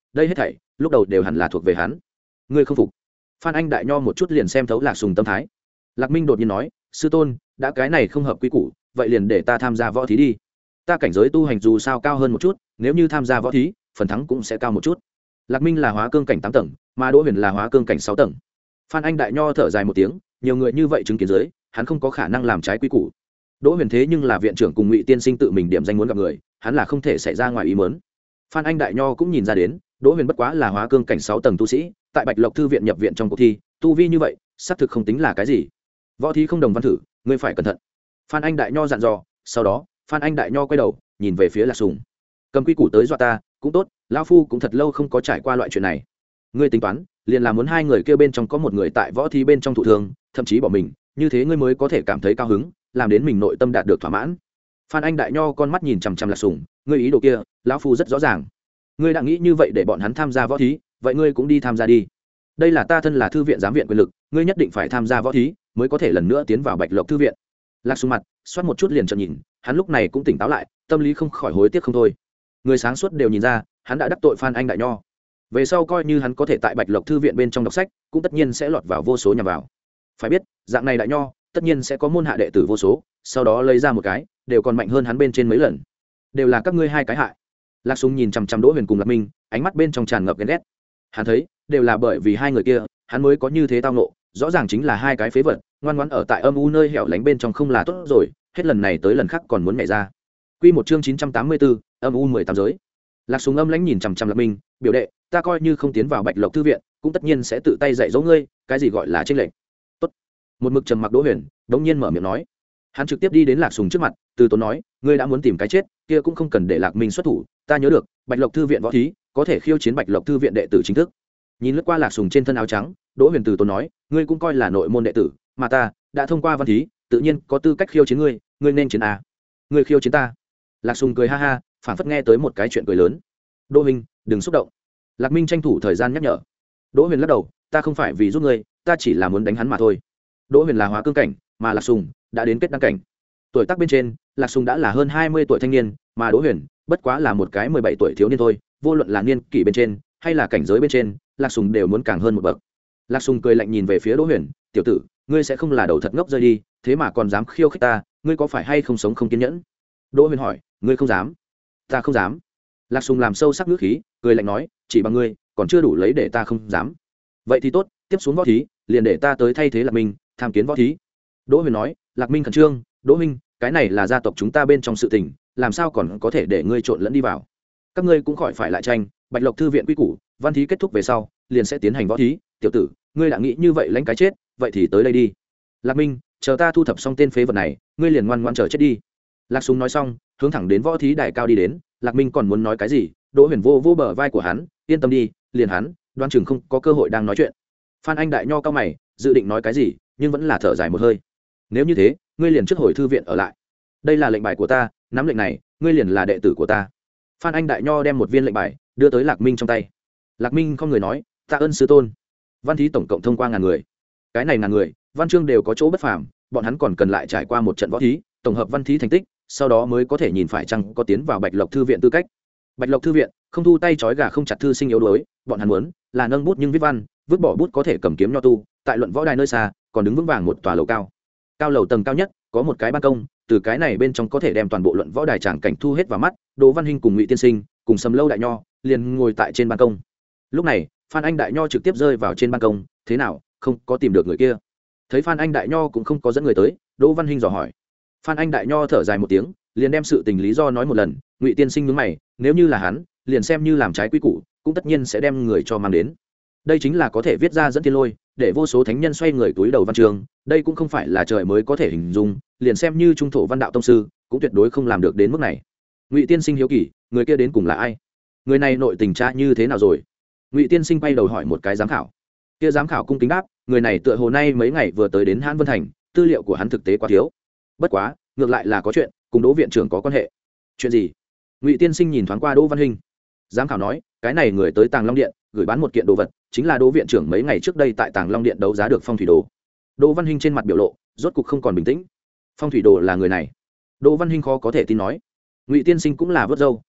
đây hết thảy lúc đầu đều hẳn là thuộc về hắn. Ngươi không phục? Phan Anh Đại Nho một chút liền xem thấu Lạc Sùng tâm thái. Lạc Minh đột nhiên nói, sư tôn, đã cái này không hợp quy củ, vậy liền để ta tham gia võ thí đi. Ta cảnh giới tu hành dù sao cao hơn một chút, nếu như tham gia võ thí, phần thắng cũng sẽ cao một chút. Lạc Minh là hóa cương cảnh tám tầng, mà Đỗ Huyền là hóa cương cảnh sáu tầng. Phan Anh Đại Nho thở dài một tiếng, nhiều người như vậy chứng kiến dưới, hắn không có khả năng làm trái quy củ. Đỗ Huyền thế nhưng là viện trưởng cùng Ngụy Tiên Sinh tự mình điểm danh muốn gặp người, hắn là không thể xảy ra ngoài ý muốn. Phan Anh Đại Nho cũng nhìn ra đến, Đỗ Huyền bất quá là hóa cương cảnh sáu tầng tu sĩ, tại Bạch Lộc thư viện nhập viện trong cuộc thi, tu vi như vậy, xác thực không tính là cái gì. Võ thí không đồng văn thử, ngươi phải cẩn thận. Phan Anh Đại Nho dặn dò, sau đó, Phan Anh Đại Nho quay đầu, nhìn về phía Lạc Sùng. Cầm quy củ tới dọa ta, cũng tốt, lão phu cũng thật lâu không có trải qua loại chuyện này. Ngươi tính toán, liền là muốn hai người kia bên trong có một người tại võ thí bên trong thụ thương, thậm chí bỏ mình, như thế ngươi mới có thể cảm thấy cao hứng, làm đến mình nội tâm đạt được thỏa mãn. Phan Anh Đại Nho con mắt nhìn chằm chằm Lạc Sùng, ngươi ý đồ kia, lão phu rất rõ ràng. Ngươi đã nghĩ như vậy để bọn hắn tham gia võ thí, vậy ngươi cũng đi tham gia đi. Đây là ta thân là thư viện giám viện quyền lực, ngươi nhất định phải tham gia võ thí, mới có thể lần nữa tiến vào Bạch Lộc thư viện. Lạc Sùng mặt xoát một chút liền trợn nhìn, hắn lúc này cũng tỉnh táo lại, tâm lý không khỏi hối tiếc không thôi. Người sáng suốt đều nhìn ra, hắn đã đắc tội Phan Anh Đại Nho. Về sau coi như hắn có thể tại Bạch Lộc thư viện bên trong đọc sách, cũng tất nhiên sẽ lọt vào vô số nhằm vào. Phải biết, dạng này Đại Nho, tất nhiên sẽ có môn hạ đệ tử vô số, sau đó lấy ra một cái, đều còn mạnh hơn hắn bên trên mấy lần. Đều là các ngươi hai cái hại. Lạc Sùng nhìn chằm chằm Đỗ Huyền cùng Lạc Minh, ánh mắt bên trong tràn ngập ghen ghét. Hắn thấy, đều là bởi vì hai người kia, hắn mới có như thế tao nộ, rõ ràng chính là hai cái phế vật, ngoan ngoãn ở tại âm u nơi hẻo lánh bên trong không là tốt rồi, hết lần này tới lần khác còn muốn nhảy ra. Quy một chương chín trăm tám mươi tư, âm u mười tám giới. Lạc Sùng âm lãnh nhìn chằm chằm Lạc Minh, biểu đệ, ta coi như không tiến vào Bạch Lộc thư viện, cũng tất nhiên sẽ tự tay dạy dỗ ngươi, cái gì gọi là chênh lệch. Tốt. Một mực trầm mặc Đỗ Huyền, đống nhiên mở miệng nói. Hắn trực tiếp đi đến Lạc Sùng trước mặt, từ tốn nói, ngươi đã muốn tìm cái chết, kia cũng không cần để Lạc Minh xuất thủ, ta nhớ được, Bạch Lộc thư viện võ thí, có thể khiêu chiến Bạch Lộc thư viện đệ tử chính thức. Nhìn lướt qua Lạc Sùng trên thân áo trắng, Đỗ Huyền từ tốn nói, ngươi cũng coi là nội môn đệ tử, mà ta đã thông qua văn thí, tự nhiên có tư cách khiêu chiến ngươi, ngươi nên chiến à? Ngươi khiêu chiến ta? Lạc Sùng cười ha ha, phảng phất nghe tới một cái chuyện cười lớn. Đỗ Minh, đừng xúc động. Lạc Minh tranh thủ thời gian nhắc nhở. Đỗ Huyền lắc đầu, ta không phải vì giúp ngươi, ta chỉ là muốn đánh hắn mà thôi. Đỗ Huyền là hóa cương cảnh, mà Lạc Sùng đã đến kết đăng cảnh. Tuổi tác bên trên, Lạc Sùng đã là hơn hai mươi tuổi thanh niên, mà Đỗ Huyền bất quá là một cái mười bảy tuổi thiếu niên thôi, vô luận là niên kỷ bên trên hay là cảnh giới bên trên, Lạc Sùng đều muốn càng hơn một bậc. Lạc Sùng cười lạnh nhìn về phía Đỗ Huyền, tiểu tử, ngươi sẽ không là đầu thật ngốc rơi đi, thế mà còn dám khiêu khích ta, ngươi có phải hay không sống không kiên nhẫn? Đỗ Huyền hỏi, ngươi không dám? Ta không dám. Lạc Sùng làm sâu sắc ngữ khí, cười lạnh nói, chỉ bằng ngươi còn chưa đủ lấy để ta không dám. Vậy thì tốt, tiếp xuống võ thí, liền để ta tới thay thế Lạc Minh tham kiến võ thí. Đỗ Huyền nói. Lạc Minh khẩn trương, Đỗ Minh, cái này là gia tộc chúng ta bên trong sự tình, làm sao còn có thể để ngươi trộn lẫn đi vào? Các ngươi cũng khỏi phải lại tranh, Bạch Lộc thư viện quy củ, văn thí kết thúc về sau, liền sẽ tiến hành võ thí, tiểu tử, ngươi đã nghĩ như vậy lãnh cái chết, vậy thì tới đây đi. Lạc Minh, chờ ta thu thập xong tên phế vật này, ngươi liền ngoan ngoãn chờ chết đi. Lạc Sùng nói xong, hướng thẳng đến võ thí đài cao đi đến. Lạc Minh còn muốn nói cái gì, Đỗ Huyền vô vô bờ vai của hắn, yên tâm đi, liền hắn, đoán chừng không có cơ hội đang nói chuyện. Phan Anh Đại Nho cao mày, dự định nói cái gì, nhưng vẫn là thở dài một hơi. Nếu như thế, ngươi liền trước hồi thư viện ở lại. Đây là lệnh bài của ta, nắm lệnh này, ngươi liền là đệ tử của ta. Phan Anh Đại Nho đem một viên lệnh bài đưa tới Lạc Minh trong tay. Lạc Minh không người nói, tạ ơn sư tôn. Văn thí tổng cộng thông qua ngàn người, cái này ngàn người, văn chương đều có chỗ bất phàm, bọn hắn còn cần lại trải qua một trận võ thí, tổng hợp văn thí thành tích, sau đó mới có thể nhìn phải chăng có tiến vào Bạch Lộc thư viện tư cách. Bạch Lộc thư viện không thu tay trói gà không chặt thư sinh yếu đuối, bọn hắn muốn là nâng bút nhưng viết văn, vứt bỏ bút có thể cầm kiếm nho tu, tại luận võ đài nơi xa, còn đứng vững vàng một tòa lầu cao. Cao lầu tầng cao nhất có một cái ban công, từ cái này bên trong có thể đem toàn bộ luận võ đài tràng cảnh thu hết vào mắt. Đỗ Văn Hinh cùng Ngụy Tiên Sinh cùng Sầm Lâu Đại Nho liền ngồi tại trên ban công. Lúc này, Phan Anh Đại Nho trực tiếp rơi vào trên ban công, thế nào, không có tìm được người kia? Thấy Phan Anh Đại Nho cũng không có dẫn người tới, Đỗ Văn Hinh dò hỏi. Phan Anh Đại Nho thở dài một tiếng, liền đem sự tình lý do nói một lần. Ngụy Tiên Sinh nhướng mày, nếu như là hắn, liền xem như làm trái quy củ, cũng tất nhiên sẽ đem người cho mang đến. Đây chính là có thể viết ra dẫn thiên lôi, để vô số thánh nhân xoay người túi đầu văn trường, đây cũng không phải là trời mới có thể hình dung, liền xem như trung thổ văn đạo tông sư, cũng tuyệt đối không làm được đến mức này. Ngụy Tiên Sinh hiếu kỳ, người kia đến cùng là ai? Người này nội tình tra như thế nào rồi? Ngụy Tiên Sinh quay đầu hỏi một cái giám khảo. Kia giám khảo cung kính đáp, người này tựa hồ nay mấy ngày vừa tới đến Hãn Vân Thành, tư liệu của hắn thực tế quá thiếu. Bất quá, ngược lại là có chuyện, cùng Đỗ viện trưởng có quan hệ. Chuyện gì? Ngụy Tiên Sinh nhìn thoáng qua Đỗ Văn Hinh. Giám khảo nói, cái này người tới Tàng Long Điện, gửi bán một kiện đồ vật, chính là Đỗ viện trưởng mấy ngày trước đây tại Tàng Long Điện đấu giá được phong thủy đồ. Đỗ Văn Hinh trên mặt biểu lộ rốt cục không còn bình tĩnh. Phong thủy đồ là người này? Đỗ Văn Hinh khó có thể tin nói. Ngụy Tiên Sinh cũng là vớt râu,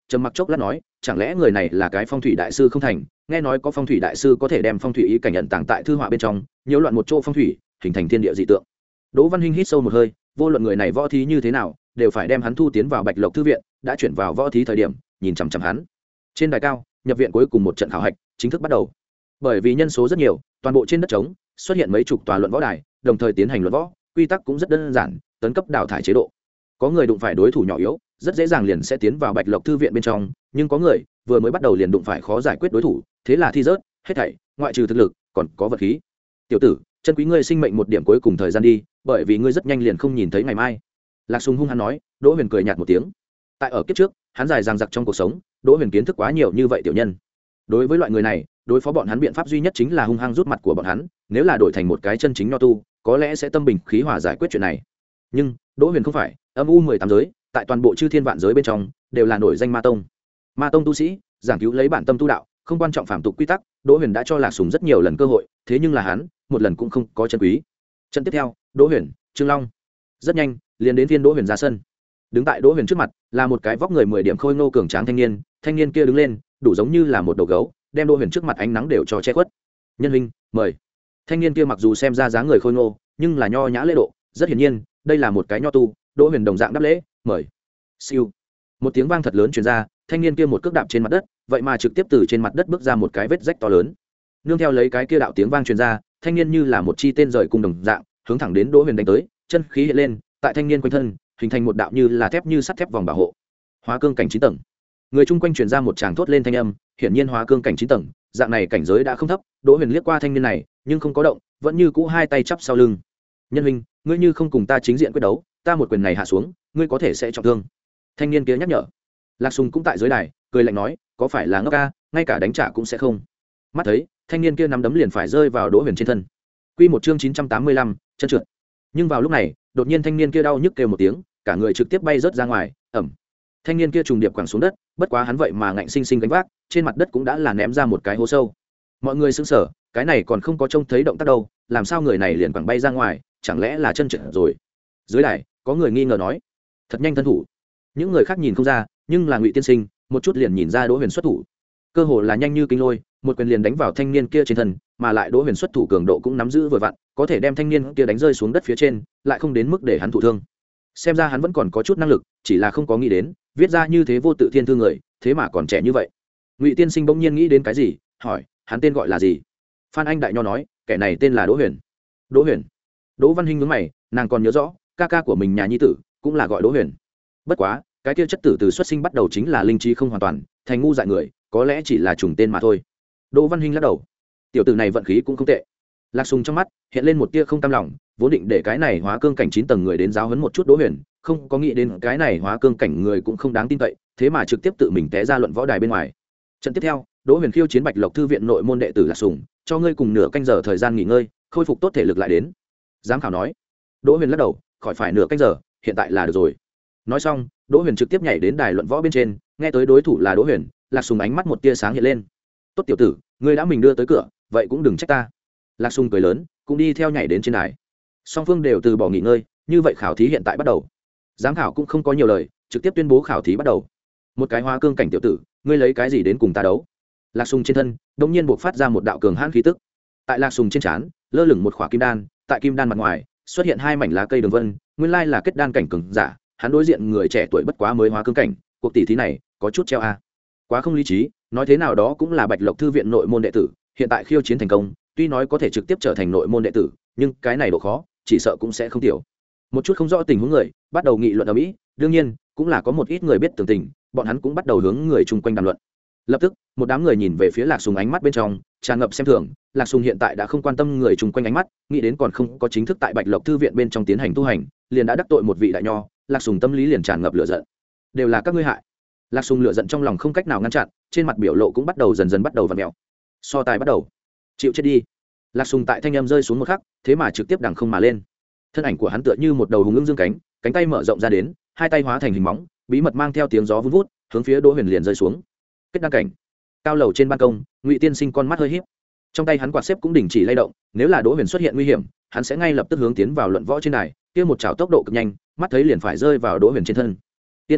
trầm mặc chốc lát nói, chẳng lẽ người này là cái phong thủy đại sư không thành? Nghe nói có phong thủy đại sư có thể đem phong thủy ý cảnh nhận tàng tại thư họa bên trong, nhiễu loạn một chỗ phong thủy, hình thành thiên địa dị tượng. Đỗ Văn Hinh hít sâu một hơi, vô luận người này võ thí như thế nào, đều phải đem hắn thu tiến vào Bạch Lộc thư viện, đã chuyển vào võ thí thời điểm, nhìn chằm chằm hắn. Trên đài cao, nhập viện cuối cùng một trận khảo hạch chính thức bắt đầu. Bởi vì nhân số rất nhiều, toàn bộ trên đất trống xuất hiện mấy chục tòa luận võ đài, đồng thời tiến hành luận võ, quy tắc cũng rất đơn giản, tấn cấp đào thải chế độ. Có người đụng phải đối thủ nhỏ yếu, rất dễ dàng liền sẽ tiến vào Bạch Lộc thư viện bên trong, nhưng có người vừa mới bắt đầu liền đụng phải khó giải quyết đối thủ, thế là thi rớt, hết thảy, ngoại trừ thực lực, còn có vật khí. Tiểu tử, chân quý ngươi sinh mệnh một điểm cuối cùng thời gian đi, bởi vì ngươi rất nhanh liền không nhìn thấy ngày mai. Lạc Sùng hung hăng nói. Đỗ Huyền cười nhạt một tiếng. Tại ở kiếp trước, hắn dài dằng dặc trong cuộc sống, Đỗ Huyền kiến thức quá nhiều như vậy tiểu nhân. Đối với loại người này, đối phó bọn hắn biện pháp duy nhất chính là hung hăng rút mặt của bọn hắn, nếu là đổi thành một cái chân chính nho tu, có lẽ sẽ tâm bình khí hòa giải quyết chuyện này. Nhưng Đỗ Huyền không phải, âm u mười tám giới, tại toàn bộ chư thiên vạn giới bên trong, đều là nổi danh ma tông. Ma tông tu sĩ, giảng cứu lấy bản tâm tu đạo, không quan trọng phàm tục quy tắc, Đỗ Huyền đã cho Lạc Sùng rất nhiều lần cơ hội, thế nhưng là hắn, một lần cũng không có chân quý. Trận tiếp theo, Đỗ Huyền, Trương Long. Rất nhanh, liền đến phiên Đỗ Huyền ra sân. Đứng tại Đỗ Huyền trước mặt, là một cái vóc người mười điểm khôi ngô cường tráng thanh niên, thanh niên kia đứng lên, đủ giống như là một đầu gấu, đem Đỗ Huyền trước mặt ánh nắng đều cho che khuất. Nhân huynh, mời. Thanh niên kia mặc dù xem ra dáng người khôi ngô, nhưng là nho nhã lễ độ, rất hiển nhiên, đây là một cái nho tu. Đỗ Huyền đồng dạng đáp lễ, mời. Siêu. Một tiếng vang thật lớn truyền ra, thanh niên kia một cước đạp trên mặt đất, vậy mà trực tiếp từ trên mặt đất bước ra một cái vết rách to lớn. Nương theo lấy cái kia đạo tiếng vang truyền ra, thanh niên như là một chi tên rời cung đồng dạng, hướng thẳng đến Đỗ Huyền đánh tới, chân khí hiện lên, tại thanh niên quanh thân, hình thành một đạo như là thép như sắt thép vòng bảo hộ. Hóa cương cảnh chín tầng. Người chung quanh truyền ra một tràng thốt lên thanh âm, hiển nhiên hóa cương cảnh chín tầng, dạng này cảnh giới đã không thấp. Đỗ Huyền liếc qua thanh niên này, nhưng không có động, vẫn như cũ hai tay chắp sau lưng. Nhân huynh, ngươi như không cùng ta chính diện quyết đấu, ta một quyền này hạ xuống, ngươi có thể sẽ trọng thương. Thanh niên kia nhắc nhở. Lạc Sùng cũng tại dưới đài, cười lạnh nói, có phải là ngốc ca, ngay cả đánh trả cũng sẽ không. Mắt thấy, thanh niên kia nắm đấm liền phải rơi vào Đỗ Huyền trên thân. Quy một chương chín trăm tám mươi lăm, chân trượt. Nhưng vào lúc này, đột nhiên thanh niên kia đau nhức kêu một tiếng, cả người trực tiếp bay rớt ra ngoài, ẩm. Thanh niên kia trùng điệp quẳng xuống đất, bất quá hắn vậy mà ngạnh sinh sinh gánh vác, trên mặt đất cũng đã là ném ra một cái hố sâu. Mọi người sững sờ, cái này còn không có trông thấy động tác đâu, làm sao người này liền quẳng bay ra ngoài, chẳng lẽ là chân trượt rồi? Dưới đài, có người nghi ngờ nói, thật nhanh thân thủ. Những người khác nhìn không ra, nhưng là Ngụy Tiên Sinh, một chút liền nhìn ra Đỗ Huyền xuất thủ. Cơ hồ là nhanh như kinh lôi, một quyền liền đánh vào thanh niên kia trên thân, mà lại Đỗ Huyền xuất thủ cường độ cũng nắm giữ vừa vặn, có thể đem thanh niên kia đánh rơi xuống đất phía trên, lại không đến mức để hắn thụ thương. Xem ra hắn vẫn còn có chút năng lực, chỉ là không có nghĩ đến, viết ra như thế vô tự thiên thương người, thế mà còn trẻ như vậy. Ngụy Tiên Sinh bỗng nhiên nghĩ đến cái gì, hỏi, hắn tên gọi là gì? Phan Anh Đại Nho nói, kẻ này tên là Đỗ Huyền. Đỗ Huyền? Đỗ Văn Hinh nhướng mày, nàng còn nhớ rõ, ca ca của mình nhà nhi tử cũng là gọi Đỗ Huyền. Bất quá, cái kia chất tử từ xuất sinh bắt đầu chính là linh trí không hoàn toàn, thành ngu dại người, có lẽ chỉ là trùng tên mà thôi. Đỗ Văn Hinh lắc đầu, tiểu tử này vận khí cũng không tệ. Lạc Sùng trong mắt hiện lên một tia không cam lòng, vốn định để cái này hóa cương cảnh chín tầng người đến giáo huấn một chút Đỗ Huyền, không có nghĩ đến cái này hóa cương cảnh người cũng không đáng tin cậy, thế mà trực tiếp tự mình té ra luận võ đài bên ngoài. Trận tiếp theo, Đỗ Huyền khiêu chiến Bạch Lộc thư viện nội môn đệ tử Lạc Sùng, cho ngươi cùng nửa canh giờ thời gian nghỉ ngơi, khôi phục tốt thể lực lại đến. Giám khảo nói. Đỗ Huyền lắc đầu, khỏi phải nửa canh giờ, hiện tại là được rồi. Nói xong, Đỗ Huyền trực tiếp nhảy đến đài luận võ bên trên, nghe tới đối thủ là Đỗ Huyền, Lạc Sùng ánh mắt một tia sáng hiện lên. Tốt tiểu tử, ngươi đã mình đưa tới cửa, vậy cũng đừng trách ta. Lạc Sùng cười lớn, cũng đi theo nhảy đến trên đài. Song phương đều từ bỏ nghỉ ngơi, như vậy khảo thí hiện tại bắt đầu. Giám khảo cũng không có nhiều lời, trực tiếp tuyên bố khảo thí bắt đầu. Một cái hóa cương cảnh tiểu tử, ngươi lấy cái gì đến cùng ta đấu? Lạc Sùng trên thân đột nhiên buộc phát ra một đạo cường hãn khí tức. Tại Lạc Sùng trên trán lơ lửng một khỏa kim đan, tại kim đan mặt ngoài xuất hiện hai mảnh lá cây đường vân, nguyên lai là kết đan cảnh cường giả. Hắn đối diện người trẻ tuổi bất quá mới hóa cương cảnh, cuộc tỷ thí này có chút treo a. Quá không lý trí, nói thế nào đó cũng là Bạch Lộc thư viện nội môn đệ tử, hiện tại khiêu chiến thành công, tuy nói có thể trực tiếp trở thành nội môn đệ tử, nhưng cái này độ khó chỉ sợ cũng sẽ không tiểu. Một chút không rõ tình huống người bắt đầu nghị luận ở mỹ, đương nhiên cũng là có một ít người biết tường tình, bọn hắn cũng bắt đầu hướng người chung quanh đàm luận. Lập tức một đám người nhìn về phía Lạc Sùng, ánh mắt bên trong tràn ngập xem thường. Lạc Sùng hiện tại đã không quan tâm người chung quanh ánh mắt, nghĩ đến còn không có chính thức tại Bạch Lộc thư viện bên trong tiến hành tu hành, liền đã đắc tội một vị đại nho. Lạc Sùng tâm lý liền tràn ngập lửa giận, đều là các ngươi hại. Lạc Sùng lửa giận trong lòng không cách nào ngăn chặn, trên mặt biểu lộ cũng bắt đầu dần dần bắt đầu vặn mèo. So tài bắt đầu, chịu chết đi. Lạc Sùng tại thanh âm rơi xuống một khắc, thế mà trực tiếp đằng không mà lên. Thân ảnh của hắn tựa như một đầu hùng ưng dương cánh, cánh tay mở rộng ra đến, hai tay hóa thành hình móng, bí mật mang theo tiếng gió vun vút, hướng phía Đỗ Huyền liền rơi xuống. Kết đan cảnh. Cao lầu trên ban công, Ngụy Tiên Sinh con mắt hơi híp, trong tay hắn quạt xếp cũng đình chỉ lay động, nếu là Đỗ Huyền xuất hiện nguy hiểm, hắn sẽ ngay lập tức hướng tiến vào luận võ trên đài, kia một chảo tốc độ cực nhanh, mắt thấy liền phải rơi vào Đỗ Huyền trên thân. Yên tâm,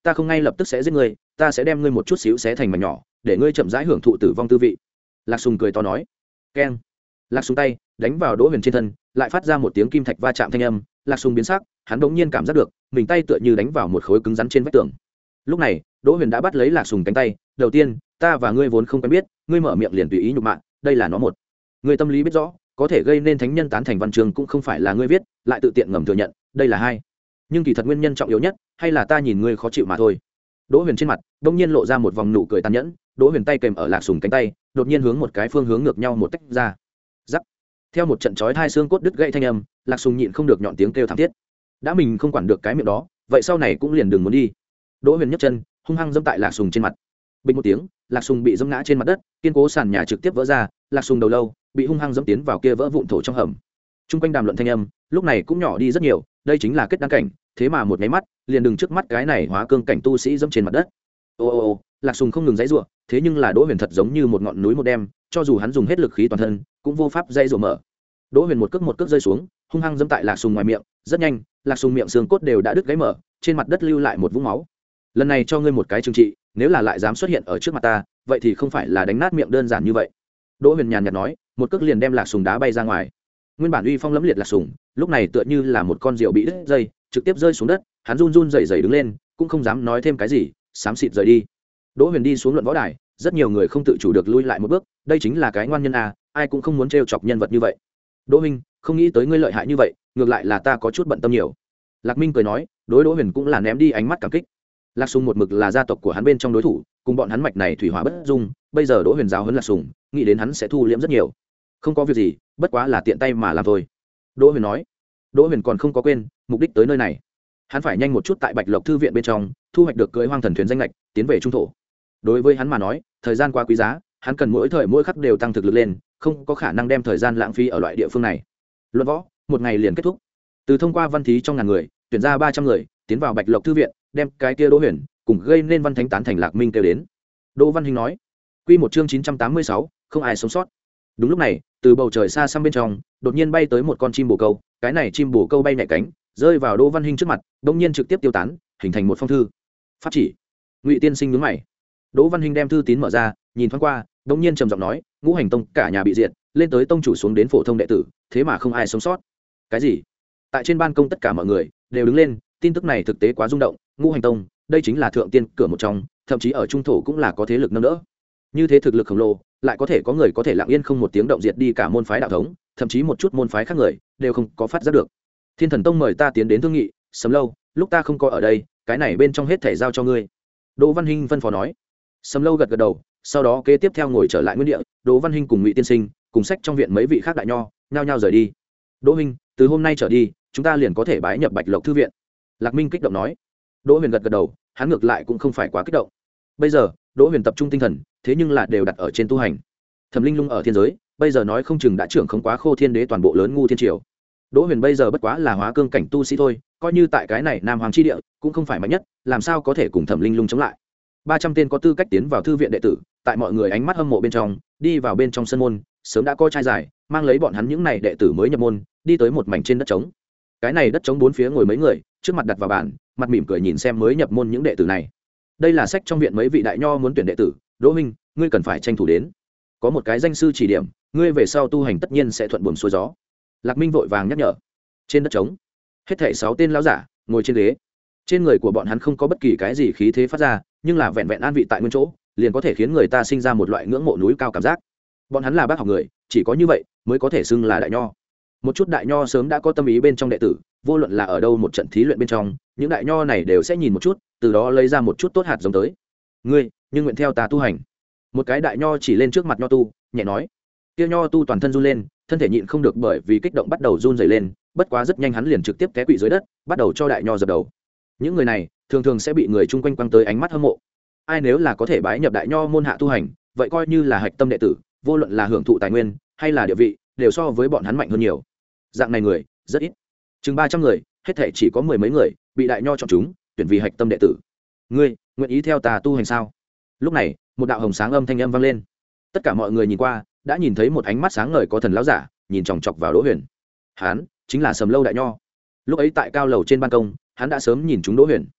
ta không ngay lập tức sẽ giết ngươi, ta sẽ đem ngươi một chút xíu xé thành mảnh nhỏ để ngươi chậm rãi hưởng thụ tử vong tư vị. Lạc Sùng cười to nói. Keng. Lạc Sùng tay đánh vào Đỗ Huyền trên thân, lại phát ra một tiếng kim thạch va chạm thanh âm. Lạc Sùng biến sắc, hắn bỗng nhiên cảm giác được mình tay tựa như đánh vào một khối cứng rắn trên vách tường. Lúc này Đỗ Huyền đã bắt lấy Lạc Sùng cánh tay. Đầu tiên, ta và ngươi vốn không quen biết, ngươi mở miệng liền tùy ý nhục mạ, đây là nó một. Ngươi tâm lý biết rõ, có thể gây nên thánh nhân tán thành văn chương cũng không phải là ngươi viết, lại tự tiện ngầm thừa nhận, đây là hai. Nhưng kỳ thật nguyên nhân trọng yếu nhất, hay là ta nhìn ngươi khó chịu mà thôi. Đỗ Huyền trên mặt bỗng nhiên lộ ra một vòng nụ cười tàn nhẫn. Đỗ Huyền tay kèm ở Lạc Sùng cánh tay, đột nhiên hướng một cái phương hướng ngược nhau một tách ra. Rắc. Theo một trận chói hai xương cốt đứt gãy thanh âm, Lạc Sùng nhịn không được nhọn tiếng kêu thảm thiết. Đã mình không quản được cái miệng đó, vậy sau này cũng liền đừng muốn đi. Đỗ Huyền nhấc chân, hung hăng giẫm tại Lạc Sùng trên mặt. Bình một tiếng, Lạc Sùng bị giẫm ngã trên mặt đất, kiên cố sàn nhà trực tiếp vỡ ra, Lạc Sùng đầu lâu bị hung hăng giẫm tiến vào kia vỡ vụn thổ trong hầm. Trung quanh đàm luận thanh âm, lúc này cũng nhỏ đi rất nhiều, đây chính là kết đăng cảnh, thế mà một cái mắt, liền đừng trước mắt cái này hóa cương cảnh tu sĩ giẫm trên mặt đất. Ô ô ô, Lạc Sùng không ngừng giãy giụa, thế nhưng là Đỗ Huyền thật giống như một ngọn núi một đêm, cho dù hắn dùng hết lực khí toàn thân, cũng vô pháp giãy giụa mở. Đỗ Huyền một cước một cước rơi xuống, hung hăng giẫm tại Lạc Sùng ngoài miệng, rất nhanh, Lạc Sùng miệng xương cốt đều đã đứt gãy mở, trên mặt đất lưu lại một vũng máu. Lần này cho ngươi một cái trừng trị, nếu là lại dám xuất hiện ở trước mặt ta, vậy thì không phải là đánh nát miệng đơn giản như vậy. Đỗ Huyền nhàn nhạt nói, một cước liền đem Lạc Sùng đá bay ra ngoài. Nguyên bản uy phong lẫm liệt Lạc Sùng, lúc này tựa như là một con diều bị đứt dây, trực tiếp rơi xuống đất, hắn run run rẩy rẩy đứng lên, cũng không dám nói thêm cái gì, xám xịt rời đi. Đỗ Huyền đi xuống luận võ đài, rất nhiều người không tự chủ được lui lại một bước, đây chính là cái ngoan nhân a, ai cũng không muốn trêu chọc nhân vật như vậy. Đỗ Minh, không nghĩ tới ngươi lợi hại như vậy, ngược lại là ta có chút bận tâm nhiều. Lạc Minh cười nói, đối Đỗ Huyền cũng là ném đi ánh mắt cảm kích. Lạc Sùng một mực là gia tộc của hắn bên trong đối thủ, cùng bọn hắn mạch này thủy hỏa bất dung, bây giờ Đỗ Huyền giáo huấn Lạc Sùng, nghĩ đến hắn sẽ thu liễm rất nhiều. Không có việc gì, bất quá là tiện tay mà làm thôi. Đỗ Huyền nói. Đỗ Huyền còn không có quên mục đích tới nơi này, hắn phải nhanh một chút tại Bạch Lộc thư viện bên trong thu hoạch được cưỡi hoang thần thuyền danh lệch, tiến về trung thổ. Đối với hắn mà nói, thời gian quá quý giá, hắn cần mỗi thời mỗi khắc đều tăng thực lực lên, không có khả năng đem thời gian lãng phí ở loại địa phương này. Luận võ một ngày liền kết thúc, từ thông qua văn thí trong ngàn người tuyển ra ba trăm người tiến vào Bạch Lộc thư viện, đem cái kia Đỗ Huyền cùng gây nên văn thánh tán thành Lạc Minh kêu đến. Đỗ Văn Hinh nói, quy một chương chín trăm tám mươi sáu, không ai sống sót. Đúng lúc này, từ bầu trời xa xăm bên trong đột nhiên bay tới một con chim bồ câu, cái này chim bồ câu bay nhẹ cánh, rơi vào Đỗ Văn Hinh trước mặt, đột nhiên trực tiếp tiêu tán, hình thành một phong thư. Pháp chỉ. Ngụy tiên sinh nhướng mày. Đỗ Văn Hinh đem thư tín mở ra, nhìn thoáng qua, đột nhiên trầm giọng nói, Ngũ Hành Tông cả nhà bị diệt, lên tới tông chủ xuống đến phổ thông đệ tử, thế mà không ai sống sót. Cái gì? Tại trên ban công tất cả mọi người đều đứng lên, tin tức này thực tế quá rung động. Ngũ Hành Tông, đây chính là thượng tiên cửa một trong, thậm chí ở trung thổ cũng là có thế lực nâng đỡ. Như thế thực lực khổng lồ, lại có thể có người có thể lặng yên không một tiếng động diệt đi cả môn phái đạo thống, thậm chí một chút môn phái khác người đều không có phát giác được. Thiên Thần Tông mời ta tiến đến thương nghị, Sấm Lâu, lúc ta không có ở đây, cái này bên trong hết thể giao cho ngươi. Đỗ Văn Hinh phân phó nói. Sấm Lâu gật gật đầu, sau đó kế tiếp theo ngồi trở lại nguyên địa. Đỗ Văn Hinh cùng Ngụy Tiên Sinh cùng sách trong viện mấy vị khác đại nho nhao nhao rời đi. Đỗ Hinh, từ hôm nay trở đi, chúng ta liền có thể bái nhập Bạch Lộc thư viện. Lạc Minh kích động nói. Đỗ Huyền gật gật đầu, hắn ngược lại cũng không phải quá kích động. Bây giờ Đỗ Huyền tập trung tinh thần, thế nhưng là đều đặt ở trên tu hành. Thẩm Linh Lung ở thiên giới, bây giờ nói không chừng đã trưởng không quá Khô Thiên Đế toàn bộ lớn ngu thiên triều. Đỗ Huyền bây giờ bất quá là hóa cương cảnh tu sĩ thôi, coi như tại cái này Nam Hoàng chi địa, cũng không phải mạnh nhất, làm sao có thể cùng Thẩm Linh Lung chống lại. ba trăm tên có tư cách tiến vào thư viện đệ tử, tại mọi người ánh mắt hâm mộ bên trong, đi vào bên trong sân môn, sớm đã coi trai dài, mang lấy bọn hắn những này đệ tử mới nhập môn, đi tới một mảnh trên đất trống. Cái này đất trống bốn phía ngồi mấy người, trước mặt đặt vào bàn, mặt mỉm cười nhìn xem mới nhập môn những đệ tử này. Đây là sách trong viện mấy vị đại nho muốn tuyển đệ tử, Đỗ Minh, ngươi cần phải tranh thủ đến. Có một cái danh sư chỉ điểm, ngươi về sau tu hành tất nhiên sẽ thuận buồm xuôi gió. Lạc Minh vội vàng nhắc nhở. Trên đất trống, hết thảy sáu tên lão giả ngồi trên ghế. Trên người của bọn hắn không có bất kỳ cái gì khí thế phát ra, nhưng là vẹn vẹn an vị tại nguyên chỗ, liền có thể khiến người ta sinh ra một loại ngưỡng mộ núi cao cảm giác. Bọn hắn là bác học người, chỉ có như vậy mới có thể xưng là đại nho. Một chút đại nho sớm đã có tâm ý bên trong đệ tử, vô luận là ở đâu một trận thí luyện bên trong, những đại nho này đều sẽ nhìn một chút, từ đó lấy ra một chút tốt hạt giống tới. Ngươi, nhưng nguyện theo ta tu hành. Một cái đại nho chỉ lên trước mặt nho tu, nhẹ nói. Kia nho tu toàn thân run lên, thân thể nhịn không được bởi vì kích động bắt đầu run rẩy lên, bất quá rất nhanh hắn liền trực tiếp té quỵ dưới đất, bắt đầu cho đại nho dập đầu. Những người này thường thường sẽ bị người chung quanh quăng tới ánh mắt hâm mộ. Ai nếu là có thể bái nhập đại nho môn hạ tu hành, vậy coi như là hạch tâm đệ tử, vô luận là hưởng thụ tài nguyên hay là địa vị, đều so với bọn hắn mạnh hơn nhiều. Dạng này người rất ít, chừng ba trăm người, hết thảy chỉ có mười mấy người bị đại nho chọn chúng, tuyển vì hạch tâm đệ tử. Ngươi nguyện ý theo ta tu hành sao? Lúc này, một đạo hồng sáng âm thanh âm vang lên. Tất cả mọi người nhìn qua, đã nhìn thấy một ánh mắt sáng ngời có thần lão giả, nhìn chòng chọc vào Đỗ Huyền. Hắn chính là Sầm Lâu đại nho. Lúc ấy tại cao lầu trên ban công, hắn đã sớm nhìn chúng Đỗ Huyền.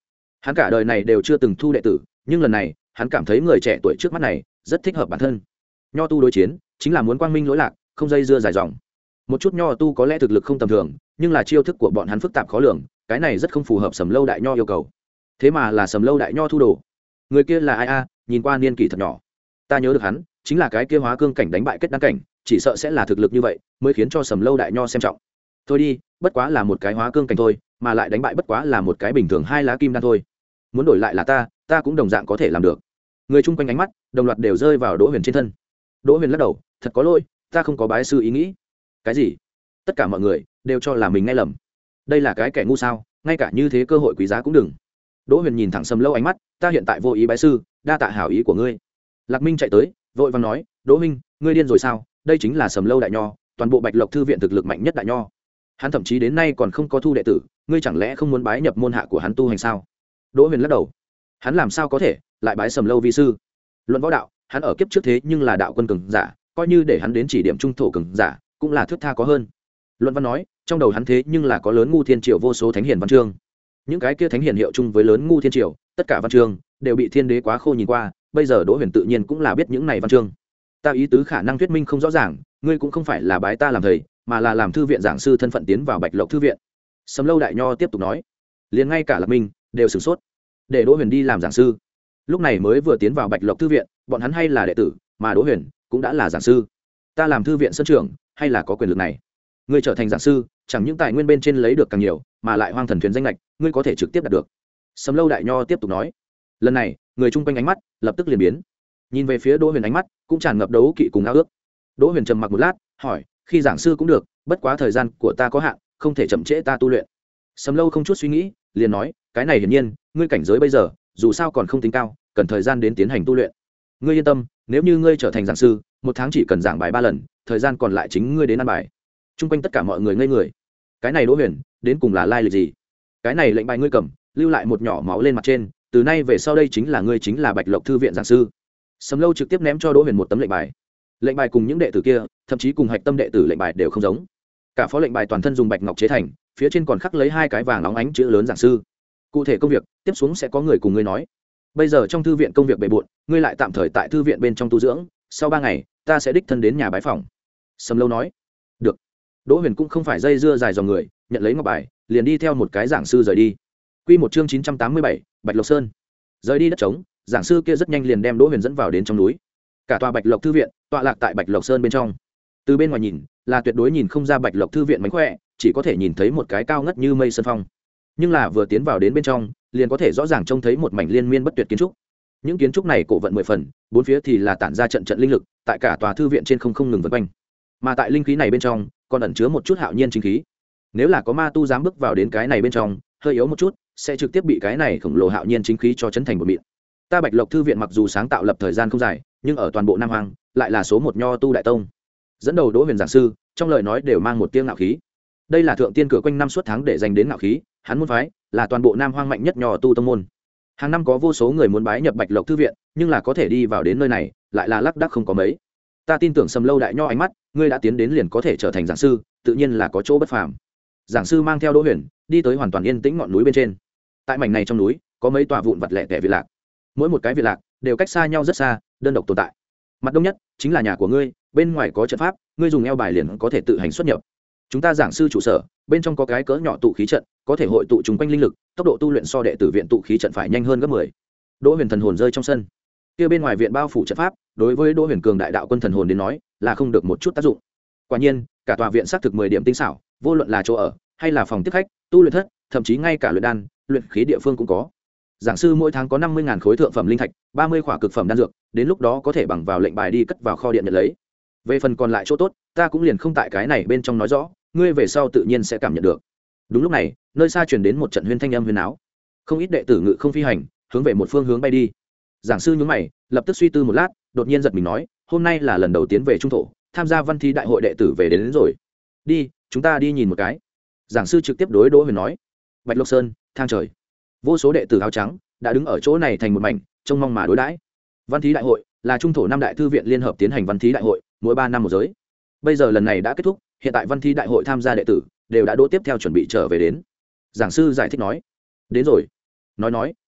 hắn cả đời này đều chưa từng thu đệ tử, nhưng lần này hắn cảm thấy người trẻ tuổi trước mắt này rất thích hợp bản thân. Nho tu đối chiến chính là muốn quang minh lỗi lạc, không dây dưa dài dòng. Một chút nho tu có lẽ thực lực không tầm thường, nhưng là chiêu thức của bọn hắn phức tạp khó lường, cái này rất không phù hợp Sầm Lâu Đại Nho yêu cầu. Thế mà là Sầm Lâu Đại Nho thu đồ. Người kia là ai a? Nhìn qua niên kỷ thật nhỏ. Ta nhớ được hắn chính là cái kia hóa cương cảnh đánh bại kết đăng cảnh, chỉ sợ sẽ là thực lực như vậy mới khiến cho Sầm Lâu Đại Nho xem trọng. Thôi đi, bất quá là một cái hóa cương cảnh thôi, mà lại đánh bại bất quá là một cái bình thường hai lá kim đan thôi. Muốn đổi lại là ta, ta cũng đồng dạng có thể làm được. Người chung quanh ánh mắt đồng loạt đều rơi vào Đỗ Huyền trên thân. Đỗ Huyền lắc đầu, thật có lỗi, ta không có bái sư ý nghĩ. Cái gì? Tất cả mọi người đều cho là mình nghe lầm. Đây là cái kẻ ngu sao? Ngay cả như thế cơ hội quý giá cũng đừng. Đỗ Huyền nhìn thẳng Sầm Lâu ánh mắt, ta hiện tại vô ý bái sư, đa tạ hảo ý của ngươi. Lạc Minh chạy tới, vội vàng nói, Đỗ Minh, ngươi điên rồi sao? Đây chính là Sầm Lâu Đại Nho, toàn bộ Bạch Lộc thư viện thực lực mạnh nhất đại nho. Hắn thậm chí đến nay còn không có thu đệ tử, ngươi chẳng lẽ không muốn bái nhập môn hạ của hắn tu hành sao? Đỗ Huyền lắc đầu, hắn làm sao có thể lại bái Sầm Lâu vi sư? Luận võ đạo, hắn ở kiếp trước thế nhưng là đạo quân cường giả, coi như để hắn đến chỉ điểm trung thổ cường giả, cũng là thước tha có hơn. Luận văn nói, trong đầu hắn thế nhưng là có lớn ngu thiên triều vô số thánh hiền văn chương. Những cái kia thánh hiền hiệu chung với lớn ngu thiên triều, tất cả văn chương đều bị thiên đế quá khô nhìn qua, bây giờ Đỗ Huyền tự nhiên cũng là biết những này văn chương. Ta ý tứ khả năng thuyết minh không rõ ràng, ngươi cũng không phải là bái ta làm thầy, mà là làm thư viện giảng sư thân phận tiến vào Bạch Lộc thư viện. Sầm Lâu Đại Nho tiếp tục nói, liền ngay cả Lạc Minh đều sửng sốt, để Đỗ Huyền đi làm giảng sư. Lúc này mới vừa tiến vào Bạch Lộc thư viện, bọn hắn hay là đệ tử, mà Đỗ Huyền cũng đã là giảng sư. Ta làm thư viện sân trưởng, hay là có quyền lực này. Ngươi trở thành giảng sư, chẳng những tài nguyên bên trên lấy được càng nhiều, mà lại hoang thần thuyền danh lệch, ngươi có thể trực tiếp đạt được. Sầm Lâu Đại Nho tiếp tục nói, lần này người chung quanh ánh mắt lập tức liền biến, nhìn về phía Đỗ Huyền ánh mắt cũng tràn ngập đấu kỵ cùng ao ước. Đỗ Huyền trầm mặc một lát, hỏi, khi giảng sư cũng được, bất quá thời gian của ta có hạn, không thể chậm trễ ta tu luyện. Sầm Lâu không chút suy nghĩ liền nói, cái này hiển nhiên ngươi cảnh giới bây giờ dù sao còn không tính cao, cần thời gian đến tiến hành tu luyện. Ngươi yên tâm, nếu như ngươi trở thành giảng sư, một tháng chỉ cần giảng bài ba lần, thời gian còn lại chính ngươi đến ăn bài. Chung quanh tất cả mọi người ngây người, cái này Đỗ Huyền đến cùng là lai lịch gì? Cái này lệnh bài ngươi cầm, lưu lại một nhỏ máu lên mặt trên, từ nay về sau đây chính là ngươi chính là Bạch Lộc thư viện giảng sư. Sầm Lâu trực tiếp ném cho Đỗ Huyền một tấm lệnh bài. Lệnh bài cùng những đệ tử kia, thậm chí cùng hạch tâm đệ tử lệnh bài đều không giống. Cả phó lệnh bài toàn thân dùng bạch ngọc chế thành, phía trên còn khắc lấy hai cái vàng óng ánh chữ lớn giảng sư. Cụ thể công việc, tiếp xuống sẽ có người cùng ngươi nói. Bây giờ trong thư viện công việc bề bộn, ngươi lại tạm thời tại thư viện bên trong tu dưỡng, sau ba ngày, ta sẽ đích thân đến nhà bái phòng. Sầm Lâu nói. Được. Đỗ Huyền cũng không phải dây dưa dài dòng người, nhận lấy ngọc bài, liền đi theo một cái giảng sư rời đi. Quy một chương chín trăm tám mươi bảy, Bạch Lộc Sơn. Rời đi đất trống, giảng sư kia rất nhanh liền đem Đỗ Huyền dẫn vào đến trong núi. Cả tòa Bạch Lộc thư viện tọa lạc tại Bạch Lộc Sơn bên trong. Từ bên ngoài nhìn, là tuyệt đối nhìn không ra Bạch Lộc thư viện mánh khỏe, chỉ có thể nhìn thấy một cái cao ngất như mây sơn phong. Nhưng là vừa tiến vào đến bên trong, liền có thể rõ ràng trông thấy một mảnh liên miên bất tuyệt kiến trúc. Những kiến trúc này cổ vận mười phần, bốn phía thì là tản ra trận trận linh lực, tại cả tòa thư viện trên không không ngừng vần quanh. Mà tại linh khí này bên trong, còn ẩn chứa một chút hạo nhiên chính khí. Nếu là có ma tu dám bước vào đến cái này bên trong, hơi yếu một chút, sẽ trực tiếp bị cái này khổng lồ hạo nhiên chính khí cho chấn thành một mịn. Ta Bạch Lộc thư viện mặc dù sáng tạo lập thời gian không dài, nhưng ở toàn bộ Nam Hoang lại là số một nho tu đại tông. Dẫn đầu Đỗ Huyền giảng sư, trong lời nói đều mang một tiếng ngạo khí. Đây là thượng tiên cửa quanh năm suốt tháng để dành đến ngạo khí, hắn môn phái là toàn bộ Nam Hoang mạnh nhất nho tu tông môn. Hàng năm có vô số người muốn bái nhập Bạch Lộc thư viện, nhưng là có thể đi vào đến nơi này, lại là lác đác không có mấy. Ta tin tưởng Sầm Lâu Đại Nho ánh mắt, ngươi đã tiến đến liền có thể trở thành giảng sư, tự nhiên là có chỗ bất phàm. Giảng sư mang theo Đỗ Huyền, đi tới hoàn toàn yên tĩnh ngọn núi bên trên. Tại mảnh này trong núi, có mấy tòa vụn vặt lẻ tẻ viện lạc. Mỗi một cái viện lạc đều cách xa nhau rất xa, đơn độc tồn tại. Mặt đông nhất chính là nhà của ngươi, bên ngoài có trận pháp, ngươi dùng eo bài liền có thể tự hành xuất nhập. Chúng ta giảng sư trụ sở, bên trong có cái cỡ nhỏ tụ khí trận, có thể hội tụ chúng quanh linh lực, tốc độ tu luyện so đệ tử viện tụ khí trận phải nhanh hơn gấp mười. Đỗ Huyền thần hồn rơi trong sân. Kia bên ngoài viện bao phủ trận pháp, đối với Đỗ Huyền cường đại đạo quân thần hồn đến nói, là không được một chút tác dụng. Quả nhiên, cả tòa viện xác thực mười điểm tinh xảo, vô luận là chỗ ở, hay là phòng tiếp khách, tu luyện thất, thậm chí ngay cả luyện đan, luyện khí địa phương cũng có. Giảng sư mỗi tháng có năm mươi nghìn khối thượng phẩm linh thạch, ba mươi khỏa cực phẩm đan dược, đến lúc đó có thể bằng vào lệnh bài đi cất vào kho điện nhận lấy. Về phần còn lại chỗ tốt, ta cũng liền không tại cái này bên trong nói rõ, ngươi về sau tự nhiên sẽ cảm nhận được. Đúng lúc này, nơi xa truyền đến một trận huyên thanh âm huyên áo. Không ít đệ tử ngự không phi hành, hướng về một phương hướng bay đi. Giảng sư nhướng mày, lập tức suy tư một lát, đột nhiên giật mình nói, hôm nay là lần đầu tiến về trung thổ, tham gia văn thi đại hội đệ tử về đến, đến rồi. Đi, chúng ta đi nhìn một cái. Giảng sư trực tiếp đối Đỗ Huyền nói. Bạch Lộc Sơn, thang trời. Vô số đệ tử áo trắng đã đứng ở chỗ này thành một mảnh, trông mong mà đối đãi. Văn thí đại hội là trung thổ năm đại thư viện liên hợp tiến hành văn thí đại hội, mỗi ba năm một giới. Bây giờ lần này đã kết thúc, hiện tại văn thí đại hội tham gia đệ tử đều đã đỗ tiếp theo chuẩn bị trở về đến. Giảng sư giải thích nói. Đến rồi. Nói nói,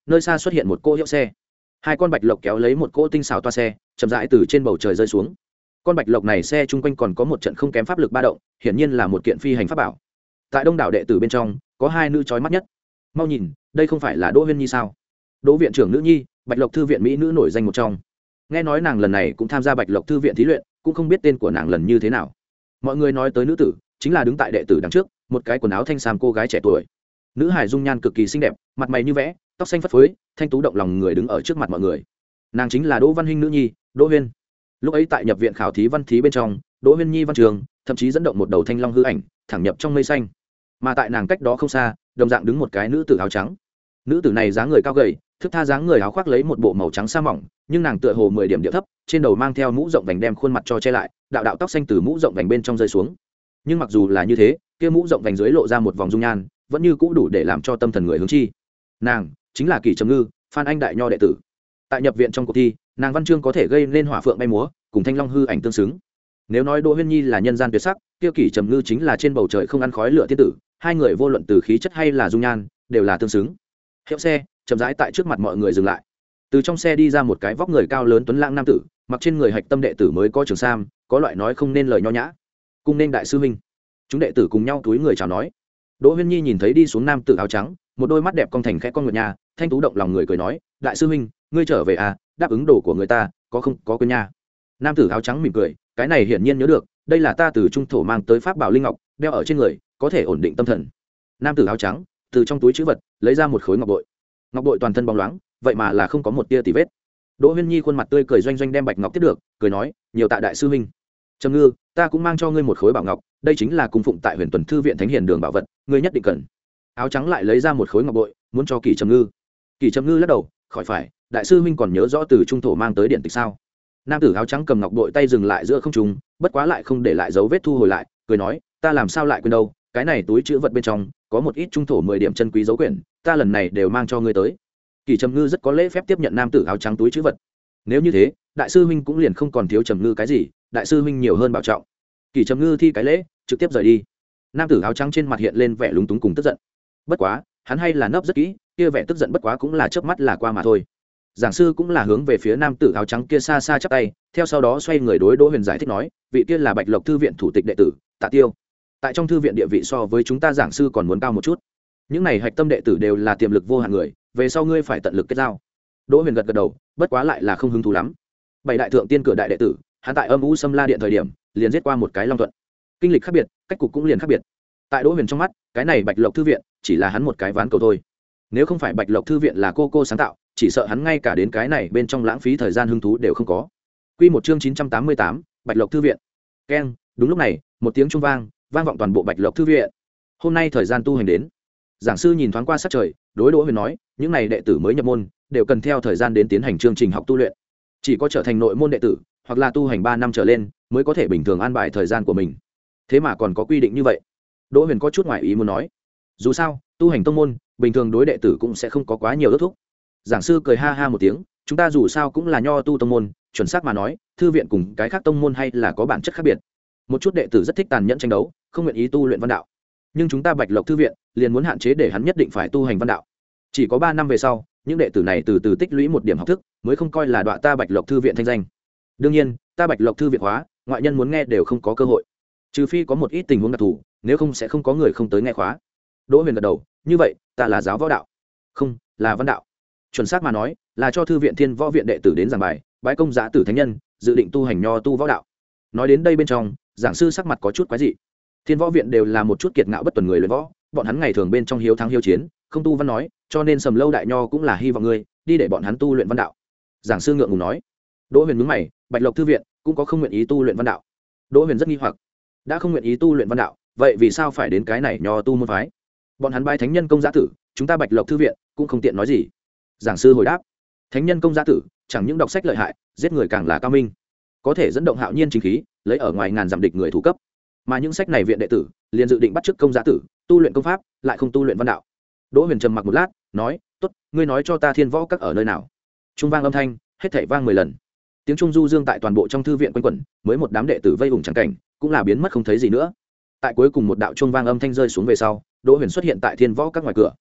nơi xa xuất hiện một cô hiệu xe. Hai con bạch lộc kéo lấy một cỗ tinh xảo toa xe chậm rãi từ trên bầu trời rơi xuống. Con bạch lộc này xe chung quanh còn có một trận không kém pháp lực ba động, hiển nhiên là một kiện phi hành pháp bảo. Tại đông đảo đệ tử bên trong có hai nữ chói mắt nhất. Mau nhìn, đây không phải là Đỗ Huyên Nhi sao? Đỗ viện trưởng nữ nhi, Bạch Lộc thư viện mỹ nữ nổi danh một trong. Nghe nói nàng lần này cũng tham gia Bạch Lộc thư viện thí luyện, cũng không biết tên của nàng lần như thế nào. Mọi người nói tới nữ tử, chính là đứng tại đệ tử đằng trước, một cái quần áo thanh sam cô gái trẻ tuổi. Nữ hài dung nhan cực kỳ xinh đẹp, mặt mày như vẽ, tóc xanh phất phới, thanh tú động lòng người đứng ở trước mặt mọi người. Nàng chính là Đỗ Văn Hinh nữ nhi, Đỗ Huyên. Lúc ấy tại nhập viện khảo thí văn thí bên trong, Đỗ Huyên Nhi văn trường, thậm chí dẫn động một đầu thanh long hư ảnh, thẳng nhập trong mây xanh. Mà tại nàng cách đó không xa, đồng dạng đứng một cái nữ tử áo trắng. Nữ tử này dáng người cao gầy, thức tha dáng người áo khoác lấy một bộ màu trắng sa mỏng, nhưng nàng tựa hồ mười điểm điệu thấp, trên đầu mang theo mũ rộng vành đem khuôn mặt cho che lại, đạo đạo tóc xanh từ mũ rộng vành bên trong rơi xuống. Nhưng mặc dù là như thế, kia mũ rộng vành dưới lộ ra một vòng dung nhan, vẫn như cũ đủ để làm cho tâm thần người hướng chi. Nàng chính là Kỷ Trầm Ngư, Phan Anh đại nho đệ tử. Tại nhập viện trong cuộc thi, nàng văn chương có thể gây nên hỏa phượng bay múa, cùng thanh long hư ảnh tương xứng. Nếu nói Đỗ Huyên Nhi là nhân gian tuyệt sắc, kia Kỷ Trầm Ngư chính là trên bầu trời không ăn khói lửa tiên tử, hai người vô luận từ khí chất hay là dung nhan, đều là tương xứng. Hiệu xe chậm rãi tại trước mặt mọi người dừng lại. Từ trong xe đi ra một cái vóc người cao lớn tuấn lãng nam tử, mặc trên người hạch tâm đệ tử mới có trường sam, có loại nói không nên lời nho nhã. Cung nên đại sư huynh. Chúng đệ tử cùng nhau túi người chào nói. Đỗ Huyên Nhi nhìn thấy đi xuống nam tử áo trắng, một đôi mắt đẹp cong thành khẽ con nguyệt nha, thanh tú động lòng người cười nói, đại sư huynh, ngươi trở về à, đáp ứng đồ của người ta, có không có quên nha. Nam tử áo trắng mỉm cười, cái này hiển nhiên nhớ được, đây là ta từ trung thổ mang tới pháp bảo linh ngọc, đeo ở trên người, có thể ổn định tâm thần. Nam tử áo trắng từ trong túi trữ vật lấy ra một khối ngọc bội. Ngọc bội toàn thân bóng loáng, vậy mà là không có một tia tì vết. Đỗ Huyên Nhi khuôn mặt tươi cười doanh doanh đem bạch ngọc tiếp được, cười nói, nhiều tạ đại sư huynh. Trầm Ngư, ta cũng mang cho ngươi một khối bảo ngọc, đây chính là cung phụng tại Huyền Tuần thư viện Thánh Hiền đường bảo vật, ngươi nhất định cần. Áo trắng lại lấy ra một khối ngọc bội, muốn cho Kỷ Trầm Ngư. Kỷ Trầm Ngư lắc đầu, khỏi phải, đại sư huynh còn nhớ rõ từ trung thổ mang tới điện tịch sao? Nam tử áo trắng cầm ngọc bội tay dừng lại giữa không trung, bất quá lại không để lại dấu vết thu hồi lại, cười nói, ta làm sao lại quên đâu, cái này túi trữ vật bên trong có một ít trung thổ mười điểm chân quý dấu quyển, ta lần này đều mang cho ngươi tới. Kỷ Trầm Ngư rất có lễ phép tiếp nhận nam tử áo trắng túi trữ vật. Nếu như thế, đại sư huynh cũng liền không còn thiếu Trầm Ngư cái gì, đại sư huynh nhiều hơn bảo trọng. Kỷ Trầm Ngư thi cái lễ, trực tiếp rời đi. Nam tử áo trắng trên mặt hiện lên vẻ lúng túng cùng tức giận. Bất quá, hắn hay là nấp rất kỹ, kia vẻ tức giận bất quá cũng là chớp mắt là qua mà thôi. Giảng sư cũng là hướng về phía nam tử áo trắng kia xa xa chắp tay, theo sau đó xoay người đối Đỗ Huyền giải thích nói, vị kia là Bạch Lộc thư viện thủ tịch đệ tử, Tạ Tiêu. Tại trong thư viện địa vị so với chúng ta giảng sư còn muốn cao một chút. Những này hạch tâm đệ tử đều là tiềm lực vô hạn người, về sau ngươi phải tận lực kết giao. Đỗ Huyền gật gật đầu, bất quá lại là không hứng thú lắm. Bảy đại thượng tiên cửa đại đệ tử, hắn tại Âm U Sâm La điện thời điểm, liền giết qua một cái Long Thuận. Kinh lịch khác biệt, cách cục cũng liền khác biệt. Tại Đỗ Huyền trong mắt, cái này Bạch Lộc thư viện chỉ là hắn một cái ván cầu thôi. Nếu không phải Bạch Lộc thư viện là cô cô sáng tạo, chỉ sợ hắn ngay cả đến cái này bên trong lãng phí thời gian hứng thú đều không có. Quy một chương chín trăm tám mươi tám, Bạch Lộc thư viện. Keng, đúng lúc này, một tiếng chuông vang, vang vọng toàn bộ Bạch Lộc thư viện. Hôm nay thời gian tu hành đến. Giảng sư nhìn thoáng qua sát trời, đối Đỗ Huyền nói, những này đệ tử mới nhập môn, đều cần theo thời gian đến tiến hành chương trình học tu luyện. Chỉ có trở thành nội môn đệ tử, hoặc là tu hành ba năm trở lên, mới có thể bình thường an bài thời gian của mình. Thế mà còn có quy định như vậy. Đỗ Huyền có chút ngoài ý muốn nói. Dù sao, tu hành tông môn, bình thường đối đệ tử cũng sẽ không có quá nhiều ước thúc. Giảng sư cười ha ha một tiếng, chúng ta dù sao cũng là nho tu tông môn, chuẩn xác mà nói, thư viện cùng cái khác tông môn hay là có bản chất khác biệt. Một chút đệ tử rất thích tàn nhẫn tranh đấu, không nguyện ý tu luyện văn đạo. Nhưng chúng ta Bạch Lộc thư viện liền muốn hạn chế để hắn nhất định phải tu hành văn đạo. Chỉ có ba năm về sau, những đệ tử này từ từ tích lũy một điểm học thức, mới không coi là đọa ta Bạch Lộc thư viện thanh danh. Đương nhiên, ta Bạch Lộc thư viện hóa, ngoại nhân muốn nghe đều không có cơ hội. Trừ phi có một ít tình huống đặc thù, nếu không sẽ không có người không tới nghe khóa. Đỗ Huyền gật đầu, như vậy, ta là giáo võ đạo. Không, là văn đạo. Chuẩn xác mà nói, là cho thư viện Thiên Võ viện đệ tử đến giảng bài, bái công giá tử thánh nhân, dự định tu hành nho tu võ đạo. Nói đến đây bên trong, giảng sư sắc mặt có chút quái dị. Thiên Võ viện đều là một chút kiệt ngạo bất tuần người luyện võ, bọn hắn ngày thường bên trong hiếu thắng hiếu chiến, không tu văn nói, cho nên Sầm Lâu đại nho cũng là hy vọng ngươi đi để bọn hắn tu luyện văn đạo. Giảng sư ngượng ngùng nói. Đỗ Huyền nhướng mày, Bạch Lộc thư viện cũng có không nguyện ý tu luyện văn đạo. Đỗ Huyền rất nghi hoặc, đã không nguyện ý tu luyện văn đạo, vậy vì sao phải đến cái này nho tu môn phái? Bọn hắn bái thánh nhân công giá tử, chúng ta Bạch Lộc thư viện cũng không tiện nói gì. Giảng sư hồi đáp, thánh nhân công giá tử chẳng những đọc sách lợi hại, giết người càng là cao minh, có thể dẫn động hạo nhiên chính khí, lấy ở ngoài ngàn dặm địch người thủ cấp. Mà những sách này viện đệ tử liền dự định bắt chước công giá tử, tu luyện công pháp, lại không tu luyện văn đạo. Đỗ Huyền trầm mặc một lát, nói, tốt, ngươi nói cho ta Thiên Võ các ở nơi nào? Trung vang âm thanh, hết thảy vang mười lần. Tiếng trung du dương tại toàn bộ trong thư viện quanh quẩn, mới một đám đệ tử vây ủng chẳng cảnh, cũng là biến mất không thấy gì nữa. Tại cuối cùng một đạo trung vang âm thanh rơi xuống về sau, Đỗ Huyền xuất hiện tại Thiên Võ các ngoài cửa.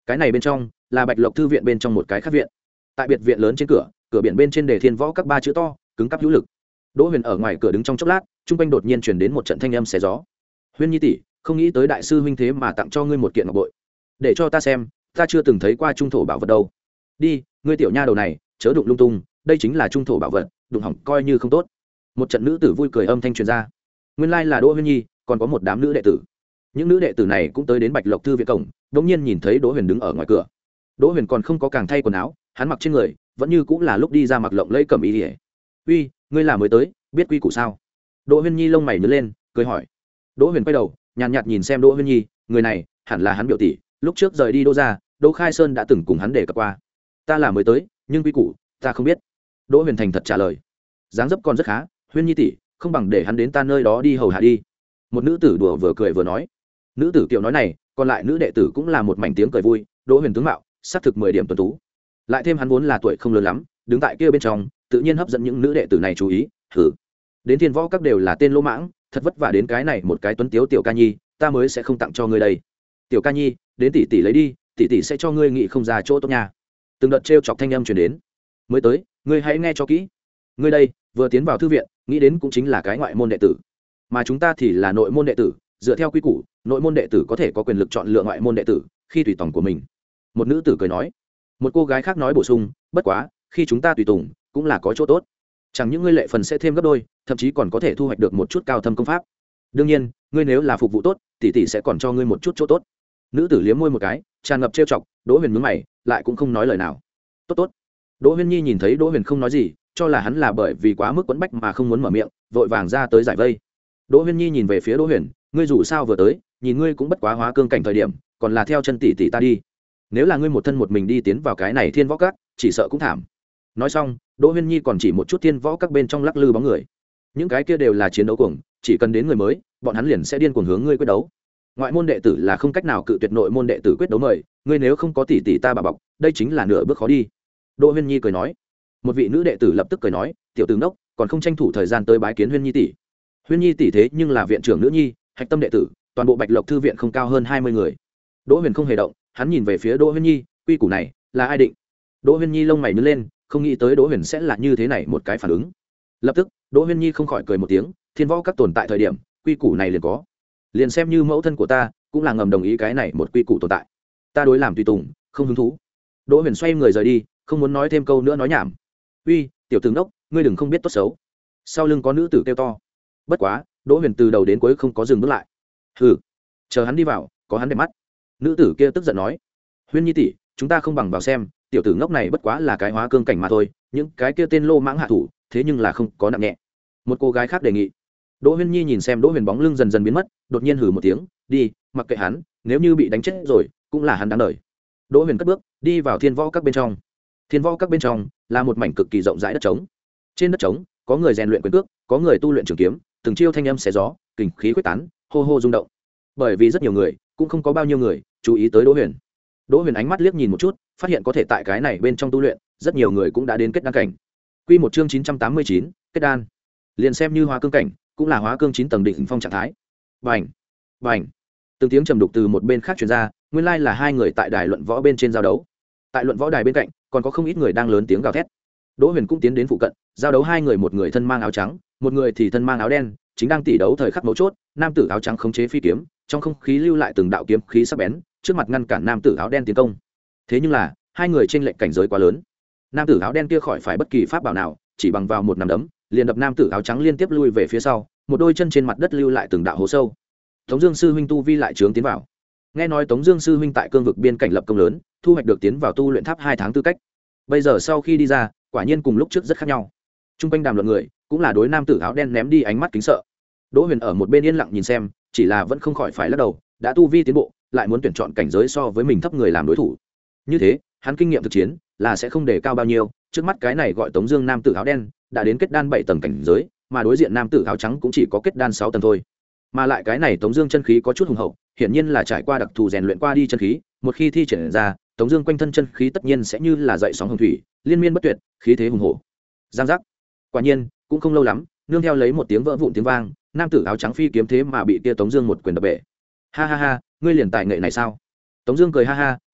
cái này bên trong là bạch lộc thư viện bên trong một cái khác viện. Tại biệt viện lớn trên cửa, cửa biển bên trên đề thiên võ các ba chữ to cứng cắp hữu lực. Đỗ Huyền ở ngoài cửa đứng trong chốc lát, trung quanh đột nhiên truyền đến một trận thanh âm xé gió. Huyên Nhi tỷ, không nghĩ tới đại sư huynh thế mà tặng cho ngươi một kiện ngọc bội, để cho ta xem, ta chưa từng thấy qua trung thổ bảo vật đâu. Đi, ngươi tiểu nha đầu này, chớ đụng lung tung, đây chính là trung thổ bảo vật, đụng hỏng coi như không tốt. Một trận nữ tử vui cười âm thanh truyền ra. Nguyên lai là Đỗ Huyên Nhi, còn có một đám nữ đệ tử. Những nữ đệ tử này cũng tới đến bạch lộc thư viện cổng, đột nhiên nhìn thấy Đỗ Huyền đứng ở ngoài cửa. Đỗ Huyền còn không có càng thay quần áo, hắn mặc trên người vẫn như cũng là lúc đi ra mặc lộng lẫy cẩm y liễu. Uy, ngươi là mới tới, biết quy củ sao? Đỗ Huyên Nhi lông mày nhướng lên, cười hỏi. Đỗ Huyền quay đầu, nhàn nhạt nhìn xem Đỗ Huyên Nhi, người này hẳn là hắn biểu tỷ, lúc trước rời đi Đỗ gia, Đỗ Khai Sơn đã từng cùng hắn đề cập qua. Ta là mới tới, nhưng quy củ ta không biết. Đỗ Huyền thành thật trả lời. Dáng dấp còn rất khá, Huyên Nhi tỷ, không bằng để hắn đến ta nơi đó đi hầu hạ đi. Một nữ tử đùa vừa cười vừa nói. Nữ tử kiểu nói này, còn lại nữ đệ tử cũng là một mảnh tiếng cười vui. Đỗ Huyền tướng mạo xác thực mười điểm tuấn tú, lại thêm hắn vốn là tuổi không lớn lắm, đứng tại kia bên trong tự nhiên hấp dẫn những nữ đệ tử này chú ý. Thử đến thiên võ các đều là tên lỗ mãng, thật vất vả đến cái này một cái tuấn tiếu tiểu ca nhi, ta mới sẽ không tặng cho ngươi đây. Tiểu ca nhi, đến tỷ tỷ lấy đi, tỷ tỷ sẽ cho ngươi nghị không ra chỗ tốt nha. Từng đợt trêu chọc thanh âm truyền đến. Mới tới, ngươi hãy nghe cho kỹ, ngươi đây vừa tiến vào thư viện, nghĩ đến cũng chính là cái ngoại môn đệ tử, mà chúng ta thì là nội môn đệ tử. Dựa theo quy củ, nội môn đệ tử có thể có quyền lực chọn lựa ngoại môn đệ tử khi tùy tùng của mình. Một nữ tử cười nói. Một cô gái khác nói bổ sung, bất quá khi chúng ta tùy tùng cũng là có chỗ tốt, chẳng những ngươi lệ phần sẽ thêm gấp đôi, thậm chí còn có thể thu hoạch được một chút cao thâm công pháp. Đương nhiên, ngươi nếu là phục vụ tốt, tỷ tỷ sẽ còn cho ngươi một chút chỗ tốt. Nữ tử liếm môi một cái, tràn ngập trêu chọc. Đỗ Huyền nhướng mày, lại cũng không nói lời nào. Tốt tốt. Đỗ Huyên Nhi nhìn thấy Đỗ Huyền không nói gì, cho là hắn là bởi vì quá mức quấn bách mà không muốn mở miệng, vội vàng ra tới giải vây. Đỗ Huyên Nhi nhìn về phía Đỗ Huyền, ngươi dù sao vừa tới, nhìn ngươi cũng bất quá hóa cương cảnh thời điểm, còn là theo chân tỷ tỷ ta đi. Nếu là ngươi một thân một mình đi tiến vào cái này thiên võ các, chỉ sợ cũng thảm. Nói xong, Đỗ Huyên Nhi còn chỉ một chút thiên võ các bên trong lắc lư bóng người. Những cái kia đều là chiến đấu cuồng, chỉ cần đến người mới, bọn hắn liền sẽ điên cuồng hướng ngươi quyết đấu. Ngoại môn đệ tử là không cách nào cự tuyệt nội môn đệ tử quyết đấu mời, ngươi nếu không có tỷ tỷ ta bà bọc, đây chính là nửa bước khó đi. Đỗ Huyên Nhi cười nói. Một vị nữ đệ tử lập tức cười nói, tiểu tử ngốc, còn không tranh thủ thời gian tới bái kiến Huyên Nhi tỷ. Huyên Nhi tỷ thế nhưng là viện trưởng nữ nhi, hạch tâm đệ tử, toàn bộ bạch lộc thư viện không cao hơn hai mươi người. Đỗ Huyền không hề động, hắn nhìn về phía Đỗ Huyên Nhi, quy củ này là ai định? Đỗ Huyên Nhi lông mày nhướng lên, không nghĩ tới Đỗ Huyền sẽ là như thế này một cái phản ứng. Lập tức, Đỗ Huyên Nhi không khỏi cười một tiếng, thiên võ các tồn tại thời điểm, quy củ này liền có. Liền xem như mẫu thân của ta, cũng là ngầm đồng ý cái này một quy củ tồn tại. Ta đối làm tùy tùng, không hứng thú. Đỗ Huyền xoay người rời đi, không muốn nói thêm câu nữa nói nhảm. Uy, tiểu tử ngốc, ngươi đừng không biết tốt xấu. Sau lưng có nữ tử kêu to. Bất quá, Đỗ Huyền từ đầu đến cuối không có dừng bước lại. Hừ, chờ hắn đi vào, có hắn đẹp mắt. Nữ tử kia tức giận nói. Huyên Nhi tỷ, chúng ta không bằng vào xem, tiểu tử ngốc này bất quá là cái hóa cương cảnh mà thôi, những cái kia tên lô mãng hạ thủ, thế nhưng là không có nặng nhẹ. Một cô gái khác đề nghị. Đỗ Huyên Nhi nhìn xem Đỗ Huyền bóng lưng dần dần biến mất, đột nhiên hừ một tiếng, đi, mặc kệ hắn, nếu như bị đánh chết rồi, cũng là hắn đáng đời. Đỗ Huyền cất bước, đi vào thiên võ các bên trong. Thiên võ các bên trong là một mảnh cực kỳ rộng rãi đất trống. Trên đất trống, có người rèn luyện quyền cước, có người tu luyện trường kiếm, từng chiêu thanh âm xé gió, kình khí quyết tán, hô hô rung động. Bởi vì rất nhiều người, cũng không có bao nhiêu người chú ý tới Đỗ Huyền. Đỗ Huyền ánh mắt liếc nhìn một chút, phát hiện có thể tại cái này bên trong tu luyện, rất nhiều người cũng đã đến kết đan cảnh. Quy một chương chín trăm tám mươi chín, kết đan. Liền xem như hóa cương cảnh, cũng là hóa cương chín tầng đỉnh phong trạng thái. Bành, bành. Từng tiếng trầm đục từ một bên khác truyền ra, nguyên lai là hai người tại đài luận võ bên trên giao đấu. Tại luận võ đài bên cạnh, còn có không ít người đang lớn tiếng gào thét. Đỗ Huyền cũng tiến đến phụ cận, giao đấu hai người, một người thân mang áo trắng, một người thì thân mang áo đen, chính đang tỉ đấu thời khắc mấu chốt. Nam tử áo trắng khống chế phi kiếm, trong không khí lưu lại từng đạo kiếm khí sắc bén, trước mặt ngăn cản nam tử áo đen tiến công. Thế nhưng là, hai người trên lệnh cảnh giới quá lớn. Nam tử áo đen kia khỏi phải bất kỳ pháp bảo nào, chỉ bằng vào một nắm đấm, liền đập nam tử áo trắng liên tiếp lui về phía sau, một đôi chân trên mặt đất lưu lại từng đạo hố sâu. Tống Dương sư huynh tu vi lại trướng tiến vào. Nghe nói Tống Dương sư huynh tại cương vực biên cảnh lập công lớn, thu hoạch được tiến vào tu luyện tháp hai tháng tư cách. Bây giờ sau khi đi ra, quả nhiên cùng lúc trước rất khác nhau. Trung quanh đàm luận người, cũng là đối nam tử áo đen ném đi ánh mắt kính sợ. Đỗ Huyền ở một bên yên lặng nhìn xem, chỉ là vẫn không khỏi phải lắc đầu, đã tu vi tiến bộ, lại muốn tuyển chọn cảnh giới so với mình thấp người làm đối thủ. Như thế, hắn kinh nghiệm thực chiến là sẽ không đề cao bao nhiêu. Trước mắt cái này gọi Tống Dương nam tử áo đen đã đến kết đan bảy tầng cảnh giới, mà đối diện nam tử áo trắng cũng chỉ có kết đan sáu tầng thôi. Mà lại cái này Tống Dương chân khí có chút hùng hậu, hiển nhiên là trải qua đặc thù rèn luyện qua đi chân khí. Một khi thi triển ra, Tống Dương quanh thân chân khí tất nhiên sẽ như là dậy sóng hồng thủy, liên miên bất tuyệt, khí thế hùng hổ. Giang giác. Quả nhiên, cũng không lâu lắm, nương theo lấy một tiếng vỡ vụn tiếng vang, nam tử áo trắng phi kiếm thế mà bị kia Tống Dương một quyền đập bể. Ha ha ha, ngươi liền tài nghệ này sao? Tống Dương cười ha ha,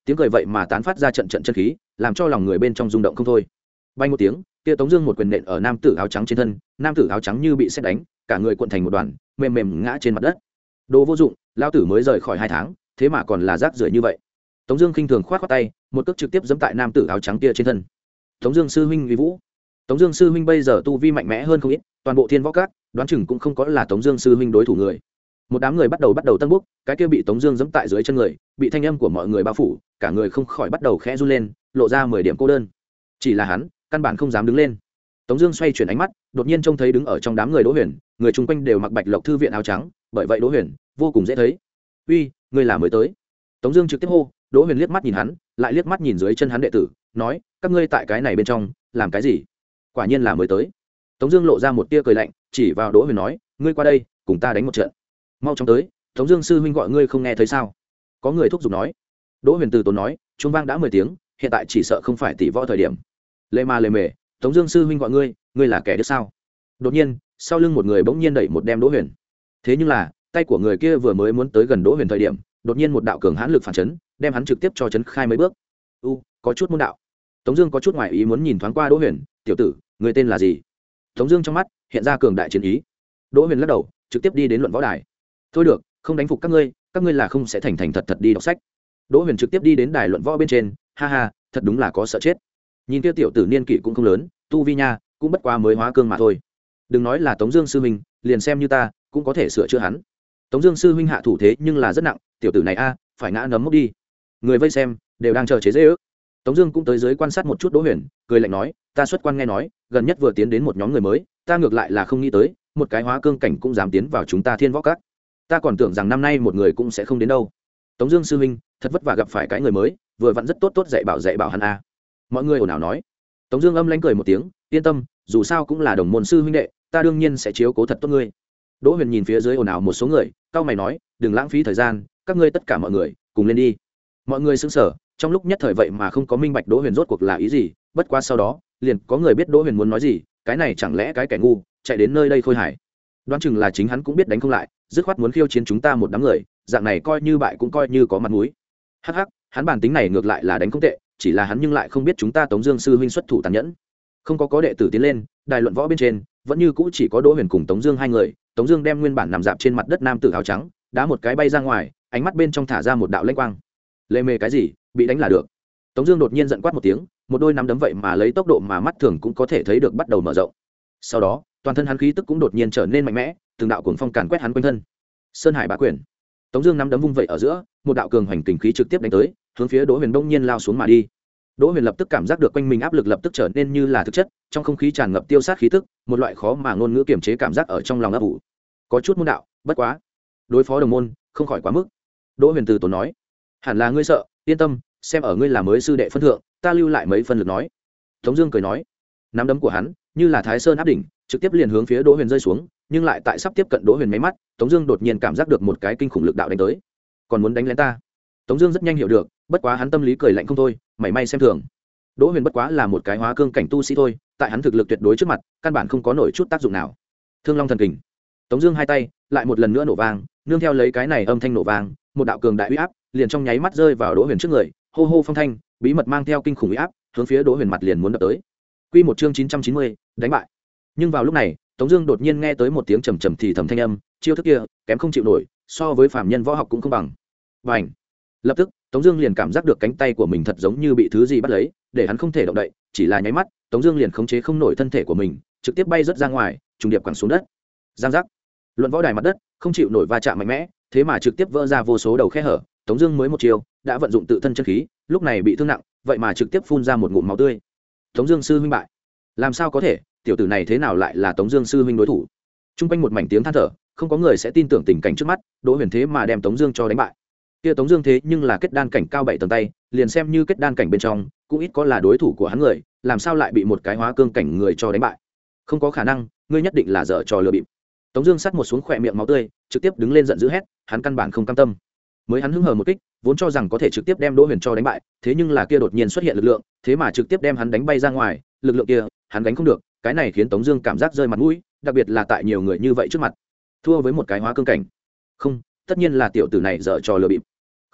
tiếng cười vậy mà tán phát ra trận trận chân khí, làm cho lòng người bên trong rung động không thôi. Bay một tiếng, kia Tống Dương một quyền nện ở nam tử áo trắng trên thân, nam tử áo trắng như bị sét đánh, cả người cuộn thành một đoàn, mềm mềm ngã trên mặt đất. Đồ vô dụng, lão tử mới rời khỏi hai tháng, thế mà còn là rác rưởi như vậy. Tống Dương khinh thường khoát khoát tay, một cước trực tiếp giẫm tại nam tử áo trắng kia trên thân. Tống Dương sư huynh uy vũ. Tống Dương sư huynh bây giờ tu vi mạnh mẽ hơn không ít, toàn bộ thiên võ các đoán chừng cũng không có là Tống Dương sư huynh đối thủ người. Một đám người bắt đầu bắt đầu tăng bốc, cái kia bị Tống Dương giẫm tại dưới chân người, bị thanh âm của mọi người bao phủ, cả người không khỏi bắt đầu khẽ run lên, lộ ra mười điểm cô đơn. Chỉ là hắn, căn bản không dám đứng lên. Tống Dương xoay chuyển ánh mắt, đột nhiên trông thấy đứng ở trong đám người Đỗ Huyền, người chung quanh đều mặc bạch lộc thư viện áo trắng, bởi vậy Đỗ Huyền vô cùng dễ thấy. Uy, ngươi là mới tới? Tống Dương trực tiếp hô. Đỗ Huyền liếc mắt nhìn hắn, lại liếc mắt nhìn dưới chân hắn đệ tử, nói: các ngươi tại cái này bên trong làm cái gì? Quả nhiên là mới tới. Tống Dương lộ ra một tia cười lạnh, chỉ vào Đỗ Huyền nói: ngươi qua đây, cùng ta đánh một trận. Mau chóng tới, Tống Dương sư huynh gọi ngươi không nghe thấy sao? Có người thúc giục nói. Đỗ Huyền từ tốn nói: chuông vang đã mười tiếng, hiện tại chỉ sợ không phải tỷ võ thời điểm. Lê ma lê mề, Tống Dương sư huynh gọi ngươi, ngươi là kẻ điếc sao? Đột nhiên, sau lưng một người bỗng nhiên đẩy một đem Đỗ Huyền. Thế nhưng là, tay của người kia vừa mới muốn tới gần Đỗ Huyền thời điểm, đột nhiên một đạo cường hãn lực phản chấn, đem hắn trực tiếp cho chấn khai mấy bước. U, có chút môn đạo. Tống Dương có chút ngoại ý muốn nhìn thoáng qua Đỗ Huyền, tiểu tử, người tên là gì? Tống Dương trong mắt hiện ra cường đại chiến ý. Đỗ Huyền lắc đầu, trực tiếp đi đến luận võ đài. Thôi được, không đánh phục các ngươi, các ngươi là không sẽ thành thành thật thật đi đọc sách. Đỗ Huyền trực tiếp đi đến đài luận võ bên trên, ha ha, thật đúng là có sợ chết. Nhìn kia tiểu tử niên kỷ cũng không lớn, tu vi nha, cũng bất quá mới hóa cương mà thôi. Đừng nói là Tống Dương sư huynh, liền xem như ta, cũng có thể sửa chữa hắn. Tống Dương sư huynh hạ thủ thế nhưng là rất nặng, tiểu tử này a, phải ngã nấm mốc đi. Người vây xem đều đang chờ chế dễ ước. Tống Dương cũng tới dưới quan sát một chút Đỗ Huyền, cười lạnh nói: ta xuất quan nghe nói, gần nhất vừa tiến đến một nhóm người mới, ta ngược lại là không nghĩ tới, một cái hóa cương cảnh cũng dám tiến vào chúng ta Thiên Võ Các. Ta còn tưởng rằng năm nay một người cũng sẽ không đến đâu. Tống Dương sư huynh, thật vất vả gặp phải cái người mới, vừa vặn rất tốt tốt dạy bảo dạy bảo hắn a. Mọi người ồn ào nói. Tống Dương âm lãnh cười một tiếng, yên tâm, dù sao cũng là đồng môn sư huynh đệ, ta đương nhiên sẽ chiếu cố thật tốt ngươi. Đỗ Huyền nhìn phía dưới ồn ào một số người, cao mày nói: đừng lãng phí thời gian, các ngươi tất cả mọi người cùng lên đi. Mọi người sững sờ, trong lúc nhất thời vậy mà không có minh bạch Đỗ Huyền rốt cuộc là ý gì, bất quá sau đó liền có người biết Đỗ Huyền muốn nói gì, cái này chẳng lẽ cái kẻ ngu chạy đến nơi đây khôi hài? Đoán chừng là chính hắn cũng biết đánh không lại, dứt khoát muốn khiêu chiến chúng ta một đám người, dạng này coi như bại cũng coi như có mặt mũi. Hắc hắc, hắn bản tính này ngược lại là đánh không tệ, chỉ là hắn nhưng lại không biết chúng ta Tống Dương sư huynh xuất thủ tàn nhẫn. Không có có đệ tử tiến lên, đài luận võ bên trên vẫn như cũ chỉ có Đỗ Huyền cùng Tống Dương hai người. Tống Dương đem nguyên bản nằm dạp trên mặt đất nam tử áo trắng đá một cái bay ra ngoài, ánh mắt bên trong thả ra một đạo lênh quang. Lê mê cái gì, bị đánh là được. Tống Dương đột nhiên giận quát một tiếng, một đôi nắm đấm vậy mà lấy tốc độ mà mắt thường cũng có thể thấy được bắt đầu mở rộng. Sau đó, toàn thân hắn khí tức cũng đột nhiên trở nên mạnh mẽ, từng đạo cuồng phong càn quét hắn quanh thân. Sơn Hải Bá Quyền. Tống Dương nắm đấm vung vậy ở giữa, một đạo cường hoành kình khí trực tiếp đánh tới, hướng phía Đỗ Huyền đông nhiên lao xuống mà đi. Đỗ Huyền lập tức cảm giác được quanh mình áp lực lập tức trở nên như là thực chất, trong không khí tràn ngập tiêu sát khí tức, một loại khó mà ngôn ngữ kiềm chế cảm giác ở trong lòng ấp ủ. Có chút môn đạo, bất quá đối phó đồng môn không khỏi quá mức. Đỗ Huyền từ tốn nói: hẳn là ngươi sợ, yên tâm, xem ở ngươi là mới sư đệ phân thượng, ta lưu lại mấy phân lực nói. Tống Dương cười nói. Nắm đấm của hắn như là Thái Sơn áp đỉnh, trực tiếp liền hướng phía Đỗ Huyền rơi xuống, nhưng lại tại sắp tiếp cận Đỗ Huyền mấy mắt, Tống Dương đột nhiên cảm giác được một cái kinh khủng lực đạo đánh tới, còn muốn đánh lén ta. Tống Dương rất nhanh hiểu được, bất quá hắn tâm lý cười lạnh không thôi, mảy may xem thường. Đỗ Huyền bất quá là một cái hóa cương cảnh tu sĩ thôi, tại hắn thực lực tuyệt đối trước mặt, căn bản không có nổi chút tác dụng nào. Thương Long Thần Kình. Tống Dương hai tay lại một lần nữa nổ vang, nương theo lấy cái này âm thanh nổ vang, một đạo cường đại uy áp liền trong nháy mắt rơi vào Đỗ Huyền trước người, hô hô phong thanh, bí mật mang theo kinh khủng uy áp, hướng phía Đỗ Huyền mặt liền muốn đập tới. Quy một chương chín trăm chín mươi, đánh bại. Nhưng vào lúc này, Tống Dương đột nhiên nghe tới một tiếng trầm trầm thì thầm thanh âm, chiêu thức kia kém không chịu nổi, so với phàm nhân võ học cũng không bằng. Bành! Lập tức, Tống Dương liền cảm giác được cánh tay của mình thật giống như bị thứ gì bắt lấy, để hắn không thể động đậy. Chỉ là nháy mắt, Tống Dương liền khống chế không nổi thân thể của mình, trực tiếp bay rất ra ngoài, trùng điệp quẳng xuống đất. Giang giác! Luận võ đài mặt đất không chịu nổi va chạm mạnh mẽ, thế mà trực tiếp vỡ ra vô số đầu khe hở. Tống Dương mới một chiêu đã vận dụng tự thân chân khí, lúc này bị thương nặng, vậy mà trực tiếp phun ra một ngụm máu tươi. Tống Dương sư huynh bại. Làm sao có thể? Tiểu tử này thế nào lại là Tống Dương sư huynh đối thủ? Trung quanh một mảnh tiếng than thở, không có người sẽ tin tưởng tình cảnh trước mắt. Đỗ Huyền thế mà đem Tống Dương cho đánh bại. Kia Tống Dương thế nhưng là kết đan cảnh cao bảy tầng tay, liền xem như kết đan cảnh bên trong, cũng ít có là đối thủ của hắn người. Làm sao lại bị một cái hóa cương cảnh người cho đánh bại? Không có khả năng, ngươi nhất định là dở trò lừa bịp. Tống Dương sát một xuống khỏe miệng máu tươi, trực tiếp đứng lên giận dữ hét, hắn căn bản không cam tâm. Mới hắn hứng hờ một kích, vốn cho rằng có thể trực tiếp đem Đỗ Huyền cho đánh bại, thế nhưng là kia đột nhiên xuất hiện lực lượng, thế mà trực tiếp đem hắn đánh bay ra ngoài, lực lượng kia, hắn đánh không được, cái này khiến Tống Dương cảm giác rơi mặt mũi, đặc biệt là tại nhiều người như vậy trước mặt, thua với một cái hóa cương cảnh. Không, tất nhiên là tiểu tử này dở trò lừa bịp.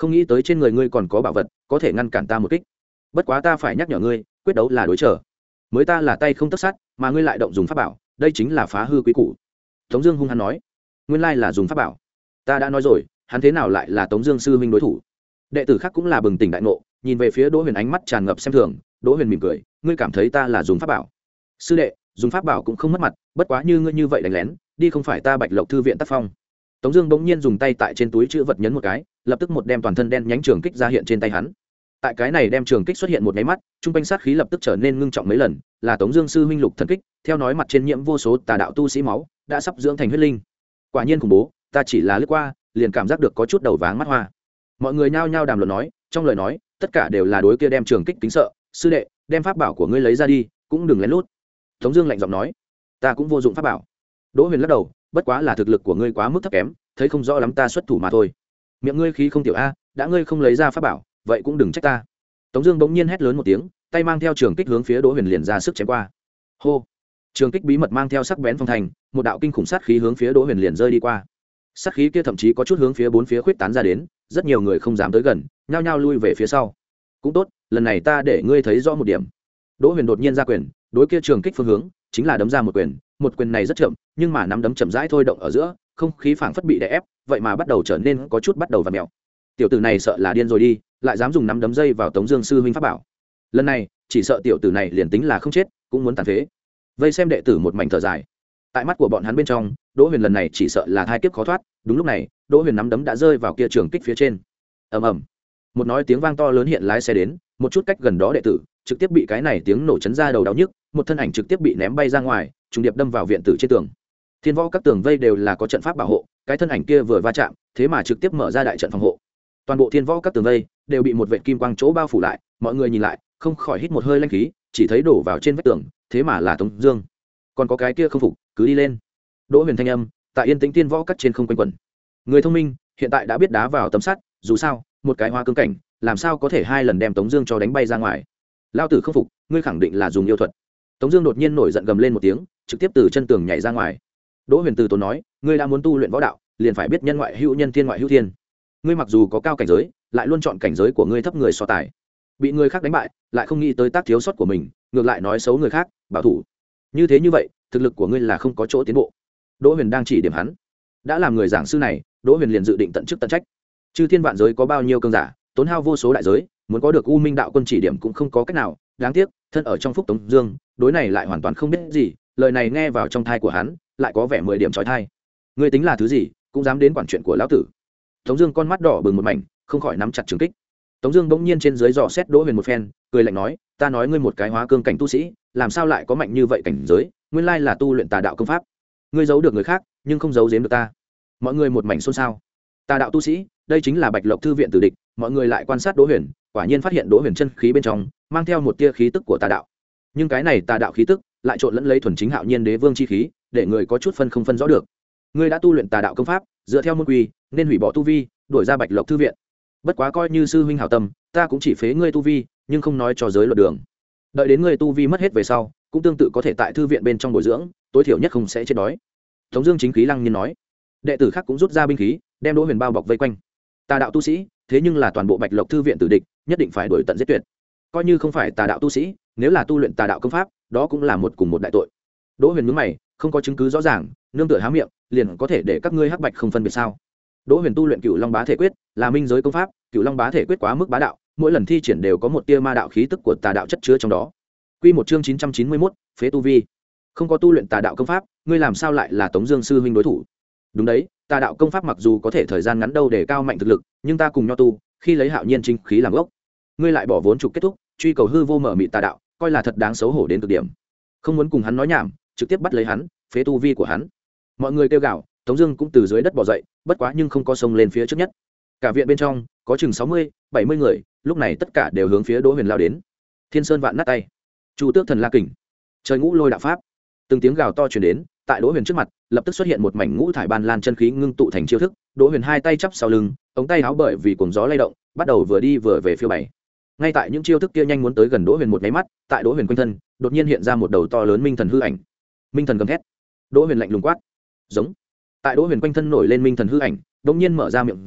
không nghĩ tới trên người ngươi còn có bảo vật có thể ngăn cản ta một kích. Bất quá ta phải nhắc nhở ngươi, quyết đấu là đối trở, mới ta là tay không tất sát, mà ngươi lại động dùng pháp bảo, đây chính là phá hư quý củ. Tống Dương hung hăng nói, nguyên lai là dùng pháp bảo. Ta đã nói rồi, hắn thế nào lại là Tống Dương sư huynh đối thủ? Đệ tử khác cũng là bừng tỉnh đại ngộ, nhìn về phía Đỗ Huyền ánh mắt tràn ngập xem thường. Đỗ Huyền mỉm cười, ngươi cảm thấy ta là dùng pháp bảo? Sư đệ, dùng pháp bảo cũng không mất mặt, bất quá như ngươi như vậy đánh lén, đi không phải ta Bạch Lộc thư viện tác phong. Tống Dương bỗng nhiên dùng tay tại trên túi chữ vật nhấn một cái, lập tức một đem toàn thân đen nhánh trường kích ra hiện trên tay hắn. Tại cái này đem trường kích xuất hiện một máy mắt, trung quanh sát khí lập tức trở nên ngưng trọng mấy lần, là Tống Dương sư huynh lục thần kích, theo nói mặt trên nhiễm vô số tà đạo tu sĩ máu, đã sắp dưỡng thành huyết linh. Quả nhiên khủng bố, ta chỉ là lướt qua, liền cảm giác được có chút đầu váng mắt hoa. Mọi người nhao nhao đàm luận nói, trong lời nói, tất cả đều là đối kia đem trường kích kính sợ. Sư đệ, đem pháp bảo của ngươi lấy ra đi, cũng đừng lén lút. Tống Dương lạnh giọng nói, ta cũng vô dụng pháp bảo. Đỗ Huyền lắc đầu, bất quá là thực lực của ngươi quá mức thấp kém, thấy không rõ lắm ta xuất thủ mà thôi. Miệng ngươi khí không tiểu a, đã ngươi không lấy ra pháp bảo, vậy cũng đừng trách ta. Tống Dương bỗng nhiên hét lớn một tiếng, tay mang theo trường kích hướng phía Đỗ Huyền liền ra sức chém qua. Hô! Trường kích bí mật mang theo sắc bén phong thành, một đạo kinh khủng sát khí hướng phía Đỗ Huyền liền rơi đi qua. Sát khí kia thậm chí có chút hướng phía bốn phía khuyết tán ra đến, rất nhiều người không dám tới gần, nhao nhao lui về phía sau. Cũng tốt, lần này ta để ngươi thấy rõ một điểm. Đỗ Huyền đột nhiên ra quyền, đối kia trường kích phương hướng, chính là đấm ra một quyền. Một quyền này rất chậm, nhưng mà nắm đấm chậm rãi thôi động ở giữa, không khí phảng phất bị đè ép, vậy mà bắt đầu trở nên có chút bắt đầu vặn mèo. Tiểu tử này sợ là điên rồi đi, lại dám dùng nắm đấm dây vào Tống Dương sư huynh pháp bảo. Lần này, chỉ sợ tiểu tử này liền tính là không chết, cũng muốn tàn phế. Vây xem đệ tử một mảnh thở dài. Tại mắt của bọn hắn bên trong, Đỗ Huyền lần này chỉ sợ là thai kiếp khó thoát. Đúng lúc này, Đỗ Huyền nắm đấm đã rơi vào kia trường kích phía trên. Ầm ầm, một nói tiếng vang to lớn hiện lái xe đến, một chút cách gần đó đệ tử trực tiếp bị cái này tiếng nổ chấn ra đầu đau nhức, một thân ảnh trực tiếp bị ném bay ra ngoài, trùng điệp đâm vào viện tử trên tường. Thiên võ các tường vây đều là có trận pháp bảo hộ, cái thân ảnh kia vừa va chạm, thế mà trực tiếp mở ra đại trận phòng hộ. Toàn bộ thiên võ các tường vây đều bị một vệt kim quang chỗ bao phủ lại, mọi người nhìn lại, không khỏi hít một hơi lãnh khí, chỉ thấy đổ vào trên vách tường, thế mà là Tống Dương. Còn có cái kia không phục, cứ đi lên. Đỗ Huyền thanh âm tại yên tĩnh thiên võ các trên không quanh quẩn. Người thông minh hiện tại đã biết đá vào tấm sắt, dù sao, một cái hoa cương cảnh, làm sao có thể hai lần đem Tống Dương cho đánh bay ra ngoài? Lão tử không phục, ngươi khẳng định là dùng yêu thuật. Tống Dương đột nhiên nổi giận gầm lên một tiếng, trực tiếp từ chân tường nhảy ra ngoài. Đỗ Huyền từ tốn nói, ngươi đã muốn tu luyện võ đạo, liền phải biết nhân ngoại hữu nhân, thiên ngoại hữu thiên. Ngươi mặc dù có cao cảnh giới, lại luôn chọn cảnh giới của ngươi thấp người so tài, bị người khác đánh bại, lại không nghĩ tới tác thiếu sót của mình, ngược lại nói xấu người khác, bảo thủ. Như thế như vậy, thực lực của ngươi là không có chỗ tiến bộ. Đỗ Huyền đang chỉ điểm hắn. Đã làm người giảng sư này, Đỗ Huyền liền dự định tận chức tận trách. Chư thiên vạn giới có bao nhiêu cường giả, tốn hao vô số đại giới, muốn có được U Minh đạo quân chỉ điểm cũng không có cách nào. Đáng tiếc, thân ở trong phúc Tống Dương, đối này lại hoàn toàn không biết gì. Lời này nghe vào trong thai của hắn, lại có vẻ mười điểm chói tai. Ngươi tính là thứ gì, cũng dám đến quản chuyện của lão tử? Tống Dương con mắt đỏ bừng một mảnh, không khỏi nắm chặt trường kích. Tống Dương bỗng nhiên trên dưới dò xét Đỗ Huyền một phen, cười lạnh nói: ta nói ngươi một cái hóa cương cảnh tu sĩ, làm sao lại có mạnh như vậy cảnh giới? Nguyên lai là tu luyện tà đạo công pháp. Ngươi giấu được người khác, nhưng không giấu giếm được ta. Mọi người một mảnh xôn xao. Tà đạo tu sĩ, đây chính là Bạch Lộc thư viện tử địch. Mọi người lại quan sát Đỗ Huyền, quả nhiên phát hiện Đỗ Huyền chân khí bên trong mang theo một tia khí tức của tà đạo. Nhưng cái này tà đạo khí tức lại trộn lẫn lấy thuần chính hạo nhiên đế vương chi khí, để người có chút phân không phân rõ được. Ngươi đã tu luyện tà đạo công pháp, dựa theo môn quy, nên hủy bỏ tu vi, đuổi ra Bạch Lộc thư viện. Bất quá coi như sư huynh hảo tâm, ta cũng chỉ phế ngươi tu vi, nhưng không nói cho giới luật đường. Đợi đến ngươi tu vi mất hết về sau, cũng tương tự có thể tại thư viện bên trong bồi dưỡng, tối thiểu nhất không sẽ chết đói. Tống Dương chính khí lăng nhiên nói. Đệ tử khác cũng rút ra binh khí, đem Đỗ Huyền bao bọc vây quanh. Tà đạo tu sĩ, thế nhưng là toàn bộ Bạch Lộc thư viện tử địch, nhất định phải đuổi tận giết tuyệt. Coi như không phải tà đạo tu sĩ, nếu là tu luyện tà đạo công pháp, đó cũng là một cùng một đại tội. Đỗ Huyền nhướng mày, không có chứng cứ rõ ràng, nương tựa há miệng, liền có thể để các ngươi hắc bạch không phân biệt sao? Đỗ Huyền tu luyện Cửu Long Bá Thể Quyết, là minh giới công pháp, Cửu Long Bá Thể Quyết quá mức bá đạo, mỗi lần thi triển đều có một tia ma đạo khí tức của tà đạo chất chứa trong đó. Quy một chương chín trăm chín mươi mốt, phế tu vi. Không có tu luyện tà đạo công pháp, ngươi làm sao lại là Tống Dương sư huynh đối thủ? Đúng đấy, tà đạo công pháp mặc dù có thể thời gian ngắn đâu để cao mạnh thực lực, nhưng ta cùng nho tu, khi lấy hạo nhiên chính khí làm gốc, ngươi lại bỏ vốn trục kết thúc, truy cầu hư vô mở mịt tà đạo, coi là thật đáng xấu hổ đến cực điểm. Không muốn cùng hắn nói nhảm, trực tiếp bắt lấy hắn, phế tu vi của hắn. Mọi người kêu gào, Tống Dương cũng từ dưới đất bò dậy, bất quá nhưng không có sông lên phía trước nhất. Cả viện bên trong có chừng sáu mươi, bảy mươi người, lúc này tất cả đều hướng phía Đỗ Huyền lao đến. Thiên Sơn vạn nát tay, Chu Tước thần la kình, trời ngũ lôi đạo pháp, từng tiếng gào to truyền đến. Tại Đỗ Huyền trước mặt, lập tức xuất hiện một mảnh ngũ thải ban lan chân khí ngưng tụ thành chiêu thức. Đỗ Huyền hai tay chắp sau lưng, ống tay áo bởi vì cuồng gió lay động, bắt đầu vừa đi vừa về phiêu bày. Ngay tại những chiêu thức kia nhanh muốn tới gần Đỗ Huyền một cái mắt, tại Đỗ Huyền quanh thân, đột nhiên hiện ra một đầu to lớn minh thần hư ảnh. Minh thần gầm thét. Đỗ Huyền lạnh lùng quát: "Giống!" Tại Đỗ Huyền quanh thân nổi lên minh thần hư ảnh, đột nhiên mở ra miệng rộng,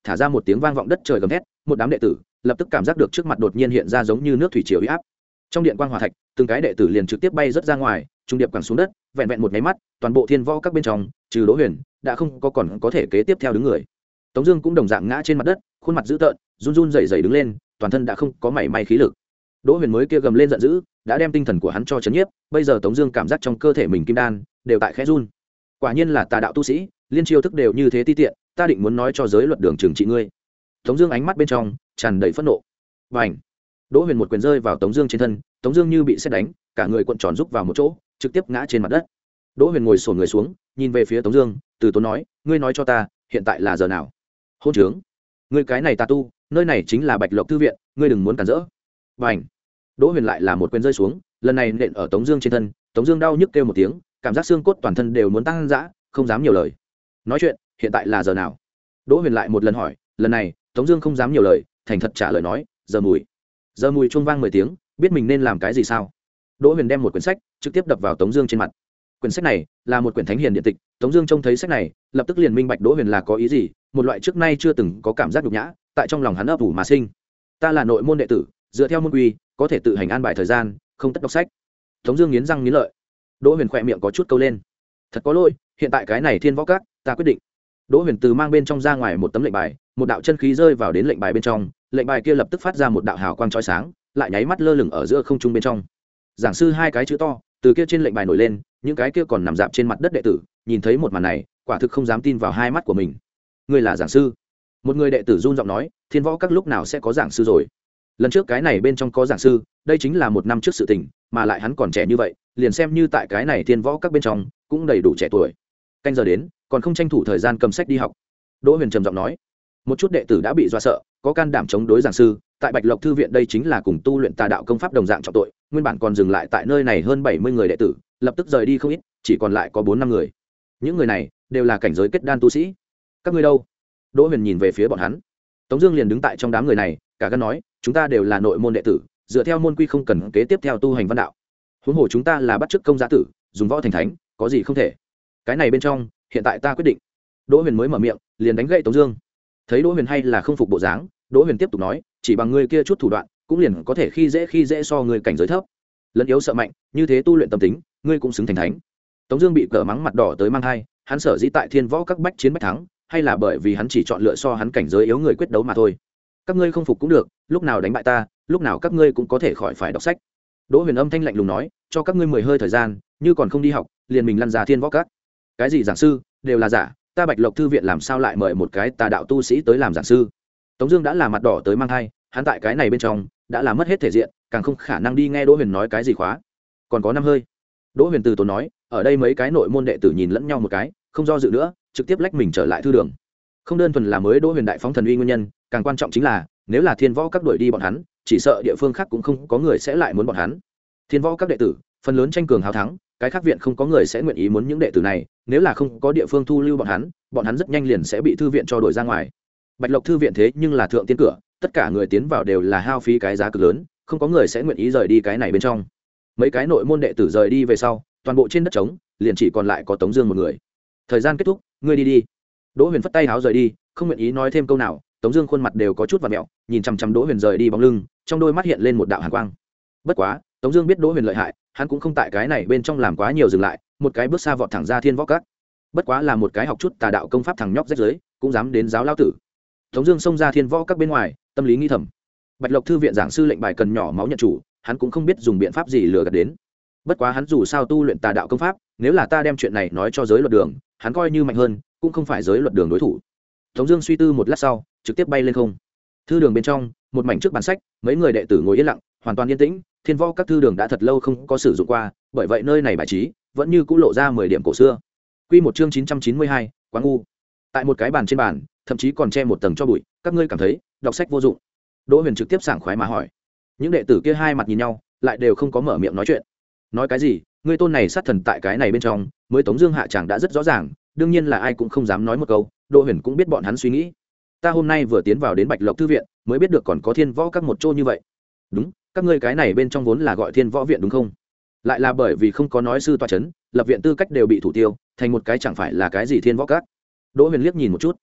thả ra một tiếng vang vọng đất trời gầm thét, một đám đệ tử lập tức cảm giác được trước mặt đột nhiên hiện ra giống như nước thủy triều uy áp. Trong điện quang hỏa thạch, từng cái đệ tử liền trực tiếp bay rất ra ngoài, trung điệp quẳng xuống đất, vẹn vẹn một cái mắt, toàn bộ thiên võ các bên trong, trừ Đỗ Huyền, đã không có còn có thể kế tiếp theo đứng người. Tống Dương cũng đồng dạng ngã trên mặt đất, khuôn mặt dữ tợn, run run rẩy rẩy đứng lên, toàn thân đã không có mảy may khí lực. Đỗ Huyền mới kia gầm lên giận dữ, đã đem tinh thần của hắn cho chấn nhiếp, bây giờ Tống Dương cảm giác trong cơ thể mình kim đan đều tại khẽ run. Quả nhiên là tà đạo tu sĩ, liên chiêu thức đều như thế ti tiện, ta định muốn nói cho giới luật đường trừng trị ngươi. Tống Dương ánh mắt bên trong tràn đầy phẫn nộ. Bành! Đỗ Huyền một quyền rơi vào Tống Dương trên thân, Tống Dương như bị sét đánh, cả người cuộn tròn rúc vào một chỗ, trực tiếp ngã trên mặt đất. Đỗ Huyền ngồi sồn người xuống, nhìn về phía Tống Dương, từ tốn nói: ngươi nói cho ta, hiện tại là giờ nào? Hôn trướng! Ngươi cái này tà tu, nơi này chính là Bạch Lộc Thư viện, ngươi đừng muốn cản rỡ. Bành! Đỗ Huyền lại là một quyền rơi xuống, lần này nện ở Tống Dương trên thân, Tống Dương đau nhức kêu một tiếng, cảm giác xương cốt toàn thân đều muốn tăng dã, không dám nhiều lời. Nói chuyện, hiện tại là giờ nào? Đỗ Huyền lại một lần hỏi, lần này Tống Dương không dám nhiều lời, thành thật trả lời nói: giờ mùi. Giờ mùi chuông vang mười tiếng, biết mình nên làm cái gì sao? Đỗ Huyền đem một quyển sách trực tiếp đập vào Tống Dương trên mặt. Quyển sách này là một quyển thánh hiền điện tịch. Tống Dương trông thấy sách này, lập tức liền minh bạch Đỗ Huyền là có ý gì, một loại trước nay chưa từng có cảm giác nhục nhã, tại trong lòng hắn ấp ủ mà sinh. Ta là nội môn đệ tử, dựa theo môn quy, có thể tự hành an bài thời gian, không tất đọc sách. Tống Dương nghiến răng nghiến lợi. Đỗ Huyền khỏe miệng có chút câu lên. Thật có lỗi, hiện tại cái này thiên võ các, ta quyết định. Đỗ Huyền từ mang bên trong ra ngoài một tấm lệnh bài, một đạo chân khí rơi vào đến lệnh bài bên trong, lệnh bài kia lập tức phát ra một đạo hào quang chói sáng, lại nháy mắt lơ lửng ở giữa không trung bên trong. Giảng sư hai cái chữ to từ kia trên lệnh bài nổi lên, những cái kia còn nằm dạp trên mặt đất đệ tử nhìn thấy một màn này, quả thực không dám tin vào hai mắt của mình. Ngươi là giảng sư? Một người đệ tử run giọng nói, thiên võ các lúc nào sẽ có giảng sư rồi? Lần trước cái này bên trong có giảng sư, đây chính là một năm trước sự tình, mà lại hắn còn trẻ như vậy, liền xem như tại cái này thiên võ các bên trong cũng đầy đủ trẻ tuổi. Canh giờ đến, còn không tranh thủ thời gian cầm sách đi học. Đỗ Huyền trầm giọng nói. Một chút đệ tử đã bị dọa sợ, có can đảm chống đối giảng sư, tại Bạch Lộc Thư viện đây chính là cùng tu luyện tà đạo công pháp đồng dạng trọng tội, nguyên bản còn dừng lại tại nơi này hơn bảy mươi người đệ tử, lập tức rời đi không ít, chỉ còn lại có bốn năm người. Những người này đều là cảnh giới kết đan tu sĩ. Các ngươi đâu? Đỗ Huyền nhìn về phía bọn hắn. Tống Dương liền đứng tại trong đám người này, cả gan nói, chúng ta đều là nội môn đệ tử, dựa theo môn quy không cần kế tiếp theo tu hành văn đạo. Huống hồ chúng ta là bắt chước công giá tử, dùng võ thành thánh, có gì không thể? Cái này bên trong, hiện tại ta quyết định. Đỗ Huyền mới mở miệng, liền đánh gậy Tống Dương. Thấy Đỗ Huyền hay là không phục bộ dáng, Đỗ Huyền tiếp tục nói, chỉ bằng ngươi kia chút thủ đoạn, cũng liền có thể khi dễ khi dễ so ngươi cảnh giới thấp, lẫn yếu sợ mạnh, như thế tu luyện tâm tính, ngươi cũng xứng thành thánh. Tống Dương bị cờ mắng mặt đỏ tới mang hai, hắn sở dĩ tại thiên võ các bách chiến bách thắng, hay là bởi vì hắn chỉ chọn lựa so hắn cảnh giới yếu người quyết đấu mà thôi. Các ngươi không phục cũng được, lúc nào đánh bại ta, lúc nào các ngươi cũng có thể khỏi phải đọc sách. Đỗ Huyền âm thanh lạnh lùng nói, cho các ngươi mười hơi thời gian, như còn không đi học, liền mình lăn ra thiên võ các. Cái gì giảng sư, đều là giả, ta Bạch Lộc Thư viện làm sao lại mời một cái tà đạo tu sĩ tới làm giảng sư? Tống Dương đã là mặt đỏ tới mang hai, hắn tại cái này bên trong đã là mất hết thể diện, càng không khả năng đi nghe Đỗ Huyền nói cái gì khóa. Còn có năm hơi. Đỗ Huyền từ tốn nói, ở đây mấy cái nội môn đệ tử nhìn lẫn nhau một cái, không do dự nữa, trực tiếp lách mình trở lại thư đường. Không đơn thuần là mới Đỗ Huyền đại phóng thần uy nguyên nhân, càng quan trọng chính là nếu là thiên võ các đuổi đi bọn hắn, chỉ sợ địa phương khác cũng không có người sẽ lại muốn bọn hắn. Thiên võ các đệ tử phần lớn tranh cường hào thắng, cái khác viện không có người sẽ nguyện ý muốn những đệ tử này, nếu là không có địa phương thu lưu bọn hắn, bọn hắn rất nhanh liền sẽ bị thư viện cho đuổi ra ngoài. Bạch Lộc Thư viện thế nhưng là thượng tiên cửa, tất cả người tiến vào đều là hao phí cái giá cực lớn, không có người sẽ nguyện ý rời đi cái này bên trong. Mấy cái nội môn đệ tử rời đi về sau, toàn bộ trên đất trống liền chỉ còn lại có Tống Dương một người. Thời gian kết thúc, ngươi đi đi. Đỗ Huyền phất tay áo rời đi, không nguyện ý nói thêm câu nào. Tống Dương khuôn mặt đều có chút vặn mèo, nhìn chăm chăm Đỗ Huyền rời đi bóng lưng, trong đôi mắt hiện lên một đạo hàn quang. Bất quá, Tống Dương biết Đỗ Huyền lợi hại, hắn cũng không tại cái này bên trong làm quá nhiều dừng lại, một cái bước xa vọt thẳng ra thiên võ các. Bất quá là một cái học chút tà đạo công pháp thằng nhóc rách rưới, cũng dám đến giáo lao tử. Tống Dương xông ra thiên võ các bên ngoài, tâm lý nghĩ thầm: Bạch Lộc Thư viện giảng sư lệnh bài cần nhỏ máu nhận chủ, hắn cũng không biết dùng biện pháp gì lừa gạt đến. Bất quá hắn dù sao tu luyện tà đạo công pháp, nếu là ta đem chuyện này nói cho giới luật đường, hắn coi như mạnh hơn, cũng không phải giới luật đường đối thủ. Tống Dương suy tư một lát sau, trực tiếp bay lên không. Thư đường bên trong, một mảnh trước bàn sách, mấy người đệ tử ngồi yên lặng, hoàn toàn yên tĩnh. Thiên võ các thư đường đã thật lâu không có sử dụng qua, bởi vậy nơi này bài trí vẫn như cũ lộ ra mười điểm cổ xưa. Quy một chương chín trăm chín mươi hai, quá ngu. Tại một cái bàn trên bàn, thậm chí còn che một tầng cho bụi, các ngươi cảm thấy đọc sách vô dụng? Đỗ Huyền trực tiếp sảng khoái mà hỏi. Những đệ tử kia hai mặt nhìn nhau, lại đều không có mở miệng nói chuyện. Nói cái gì? Ngươi tôn này sát thần tại cái này bên trong, mới Tống Dương hạ chẳng đã rất rõ ràng, đương nhiên là ai cũng không dám nói một câu. Đỗ Huyền cũng biết bọn hắn suy nghĩ. Ta hôm nay vừa tiến vào đến Bạch Lộc Thư viện, mới biết được còn có thiên võ các một chỗ như vậy. Đúng, các ngươi cái này bên trong vốn là gọi thiên võ viện đúng không? Lại là bởi vì không có nói sư tọa chấn, lập viện tư cách đều bị thủ tiêu, thành một cái chẳng phải là cái gì thiên võ các. Đỗ Huyền liếc nhìn một chút,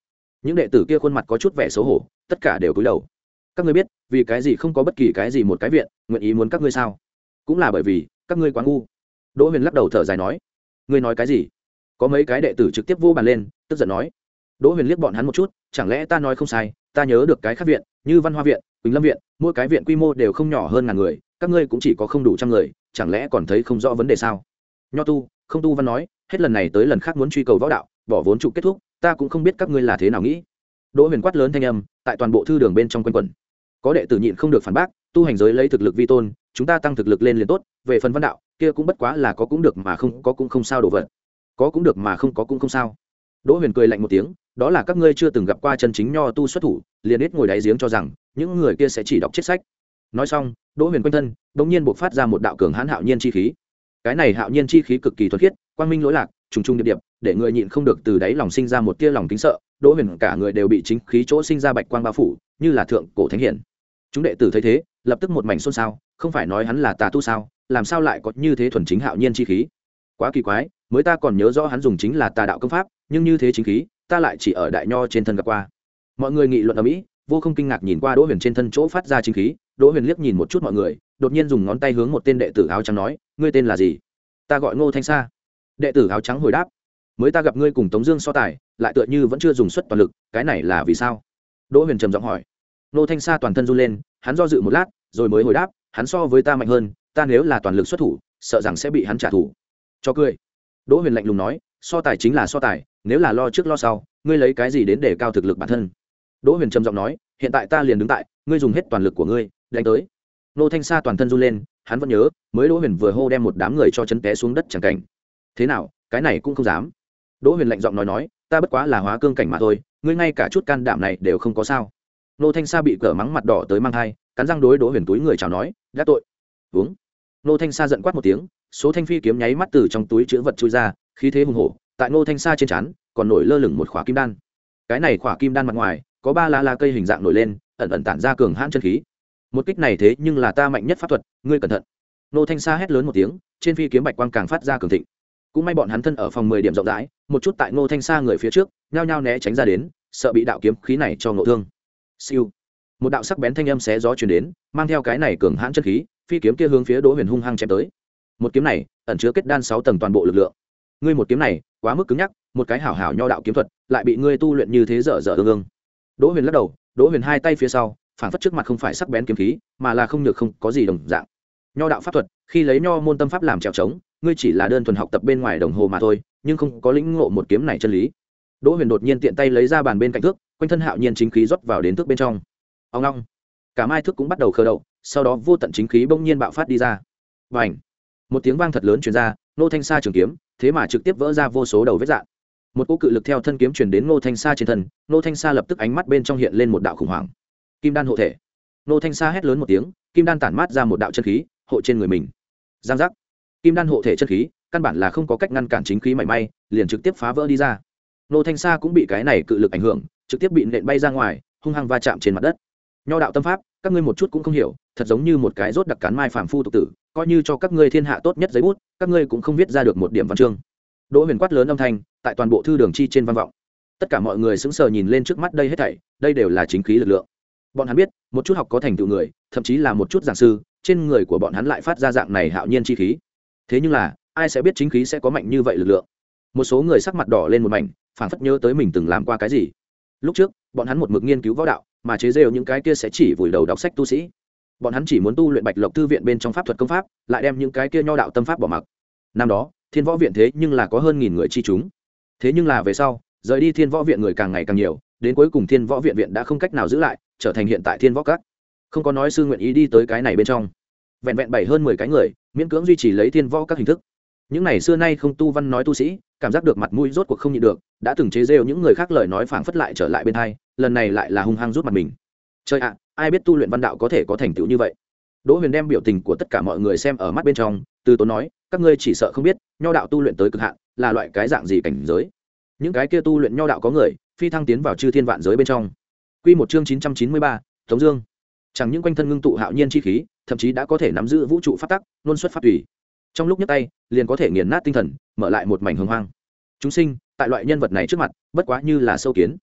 những đệ tử kia khuôn mặt có chút vẻ xấu hổ, tất cả đều cúi đầu. Các ngươi biết vì cái gì không có bất kỳ cái gì một cái viện nguyện ý muốn các ngươi sao? Cũng là bởi vì các ngươi quá ngu. Đỗ Huyền lắc đầu thở dài nói. Ngươi nói cái gì? Có mấy cái đệ tử trực tiếp vô bàn lên, tức giận nói. Đỗ Huyền liếc bọn hắn một chút, chẳng lẽ ta nói không sai? Ta nhớ được cái khác viện, như Văn Hoa viện, Quỳnh Lâm viện, mỗi cái viện quy mô đều không nhỏ hơn ngàn người, các ngươi cũng chỉ có không đủ trăm người, chẳng lẽ còn thấy không rõ vấn đề sao? Nho tu, không tu văn nói, hết lần này tới lần khác muốn truy cầu võ đạo, bỏ vốn trụ kết thúc, ta cũng không biết các ngươi là thế nào nghĩ. Đỗ Huyền quát lớn thanh âm, tại toàn bộ thư đường bên trong quanh quẩn. Có đệ tử nhịn không được phản bác, tu hành giới lấy thực lực vi tôn, chúng ta tăng thực lực lên liền tốt, về phần văn đạo, kia cũng bất quá là có cũng được mà không có cũng không sao đổ vật. Có cũng được mà không có cũng không sao. Đỗ Huyền cười lạnh một tiếng, đó là các ngươi chưa từng gặp qua chân chính nho tu xuất thủ, liền ít ngồi đáy giếng cho rằng những người kia sẽ chỉ đọc chết sách. Nói xong, Đỗ Huyền quanh thân bỗng nhiên bộc phát ra một đạo cường hãn hạo nhiên chi khí. Cái này hạo nhiên chi khí cực kỳ thuần khiết, quang minh lỗi lạc, trùng trùng điệp điệp, để người nhịn không được từ đáy lòng sinh ra một tia lòng kính sợ. Đỗ Huyền cả người đều bị chính khí chỗ sinh ra bạch quang bao phủ, như là thượng cổ thánh hiển. Chúng đệ tử thấy thế, lập tức một mảnh xôn xao, không phải nói hắn là tà tu sao, làm sao lại có như thế thuần chính hạo nhiên chi khí? Quá kỳ quái, mới ta còn nhớ rõ hắn dùng chính là tà đạo công pháp, nhưng như thế chính khí, ta lại chỉ ở đại nho trên thân gặp qua. Mọi người nghị luận ở mỹ, vô không kinh ngạc nhìn qua Đỗ Huyền trên thân chỗ phát ra chính khí. Đỗ Huyền liếc nhìn một chút mọi người, đột nhiên dùng ngón tay hướng một tên đệ tử áo trắng nói, ngươi tên là gì? Ta gọi Ngô Thanh Sa. Đệ tử áo trắng hồi đáp, mới ta gặp ngươi cùng Tống Dương so tài, lại tựa như vẫn chưa dùng suất toàn lực, cái này là vì sao? Đỗ Huyền trầm giọng hỏi. Ngô Thanh Sa toàn thân run lên, hắn do dự một lát, rồi mới hồi đáp, hắn so với ta mạnh hơn, ta nếu là toàn lực xuất thủ, sợ rằng sẽ bị hắn trả thù. Cho cười. Đỗ Huyền lạnh lùng nói, so tài chính là so tài, nếu là lo trước lo sau, ngươi lấy cái gì đến để cao thực lực bản thân? Đỗ Huyền trầm giọng nói, hiện tại ta liền đứng tại, ngươi dùng hết toàn lực của ngươi, đánh tới. Ngô Thanh Sa toàn thân run lên, hắn vẫn nhớ, mới Đỗ Huyền vừa hô đem một đám người cho chấn té xuống đất chẳng cảnh. Thế nào, cái này cũng không dám. Đỗ Huyền lạnh giọng nói nói, ta bất quá là hóa cương cảnh mà thôi, ngươi ngay cả chút can đảm này đều không có sao? Ngô Thanh Sa bị cỡ mắng mặt đỏ tới mang hai, cắn răng đối Đỗ Huyền túi người chào nói, đã tội. Uống. Ngô Thanh Sa giận quát một tiếng, số thanh phi kiếm nháy mắt từ trong túi chứa vật chui ra, khí thế hùng hổ, tại Ngô Thanh Sa trên trán còn nổi lơ lửng một khỏa kim đan. Cái này khỏa kim đan mặt ngoài có ba la la cây hình dạng nổi lên, ẩn ẩn tản ra cường hãn chân khí. Một kích này thế nhưng là ta mạnh nhất pháp thuật, ngươi cẩn thận. Ngô Thanh Sa hét lớn một tiếng, trên phi kiếm bạch quang càng phát ra cường thịnh. Cũng may bọn hắn thân ở phòng mười điểm rộng rãi, một chút tại Ngô Thanh Sa người phía trước, nhao nhao né tránh ra đến, sợ bị đạo kiếm khí này cho ngộ thương. Siêu. Một đạo sắc bén thanh âm xé gió truyền đến, mang theo cái này cường hãn chân khí, phi kiếm kia hướng phía Đỗ Huyền hung hăng chém tới. Một kiếm này ẩn chứa kết đan sáu tầng toàn bộ lực lượng. Ngươi một kiếm này quá mức cứng nhắc, một cái hảo hảo nho đạo kiếm thuật lại bị ngươi tu luyện như thế dở dở ương ương. Đỗ Huyền lắc đầu, Đỗ Huyền hai tay phía sau, phản phất trước mặt không phải sắc bén kiếm khí, mà là không nhược không có gì đồng dạng. Nho đạo pháp thuật, khi lấy nho môn tâm pháp làm trèo trống, ngươi chỉ là đơn thuần học tập bên ngoài đồng hồ mà thôi, nhưng không có lĩnh ngộ một kiếm này chân lý. Đỗ Huyền đột nhiên tiện tay lấy ra bàn bên cạnh thước, quanh thân hạo nhiên chính khí rót vào đến thước bên trong. Ông long, cả mai thước cũng bắt đầu khởi động, sau đó vô tận chính khí bỗng nhiên bạo phát đi ra. Bành! Một tiếng vang thật lớn truyền ra, Ngô Thanh Sa trường kiếm, thế mà trực tiếp vỡ ra vô số đầu vết rạn. Một cỗ cự lực theo thân kiếm truyền đến Ngô Thanh Sa trên thân, Ngô Thanh Sa lập tức ánh mắt bên trong hiện lên một đạo khủng hoảng. Kim đan hộ thể. Ngô Thanh Sa hét lớn một tiếng, kim đan tản mát ra một đạo chân khí, hộ trên người mình. Giang giác. Kim đan hộ thể chân khí, căn bản là không có cách ngăn cản chính khí mảy may, liền trực tiếp phá vỡ đi ra. Ngô Thanh Sa cũng bị cái này cự lực ảnh hưởng, trực tiếp bị nện bay ra ngoài, hung hăng va chạm trên mặt đất. Nho đạo tâm pháp, các ngươi một chút cũng không hiểu, thật giống như một cái rốt đặc cán mai phàm phu tục tử, coi như cho các ngươi thiên hạ tốt nhất giấy bút, các ngươi cũng không viết ra được một điểm văn chương. Đỗ Huyền quát lớn âm thanh, tại toàn bộ thư đường chi trên vang vọng. Tất cả mọi người sững sờ nhìn lên trước mắt đây hết thảy, đây đều là chính khí lực lượng. Bọn hắn biết, một chút học có thành tựu người, thậm chí là một chút giảng sư, trên người của bọn hắn lại phát ra dạng này hạo nhiên chi khí. Thế nhưng là, ai sẽ biết chính khí sẽ có mạnh như vậy lực lượng? Một số người sắc mặt đỏ lên một mảnh, phảng phất nhớ tới mình từng làm qua cái gì. Lúc trước, bọn hắn một mực nghiên cứu võ đạo, mà chế giễu những cái kia sẽ chỉ vùi đầu đọc sách tu sĩ. Bọn hắn chỉ muốn tu luyện Bạch Lộc thư viện bên trong pháp thuật công pháp, lại đem những cái kia nho đạo tâm pháp bỏ mặc. Năm đó, Thiên Võ viện thế nhưng là có hơn nghìn người chi chúng. Thế nhưng là về sau, rời đi Thiên Võ viện người càng ngày càng nhiều, đến cuối cùng Thiên Võ viện viện đã không cách nào giữ lại, trở thành hiện tại Thiên Võ các. Không có nói sư nguyện ý đi tới cái này bên trong. Vẹn vẹn bảy hơn mười cái người, miễn cưỡng duy trì lấy Thiên Võ các hình thức. Những này xưa nay không tu văn nói tu sĩ, cảm giác được mặt mũi rốt cuộc không nhịn được, đã từng chế giễu những người khác lời nói phảng phất lại trở lại bên hai, lần này lại là hung hăng rút mặt mình. Trời ạ, ai biết tu luyện văn đạo có thể có thành tựu như vậy? Đỗ Huyền đem biểu tình của tất cả mọi người xem ở mắt bên trong, từ tốn nói, các ngươi chỉ sợ không biết, nho đạo tu luyện tới cực hạn, là loại cái dạng gì cảnh giới. Những cái kia tu luyện nho đạo có người, phi thăng tiến vào chư thiên vạn giới bên trong. Quy một chương chín trăm chín mươi ba, Tống Dương. Chẳng những quanh thân ngưng tụ hạo nhiên chi khí, thậm chí đã có thể nắm giữ vũ trụ pháp tắc, luân xuất pháp tùy. Trong lúc nhấc tay, liền có thể nghiền nát tinh thần, mở lại một mảnh hồng hoang. Chúng sinh, tại loại nhân vật này trước mặt, bất quá như là sâu kiến.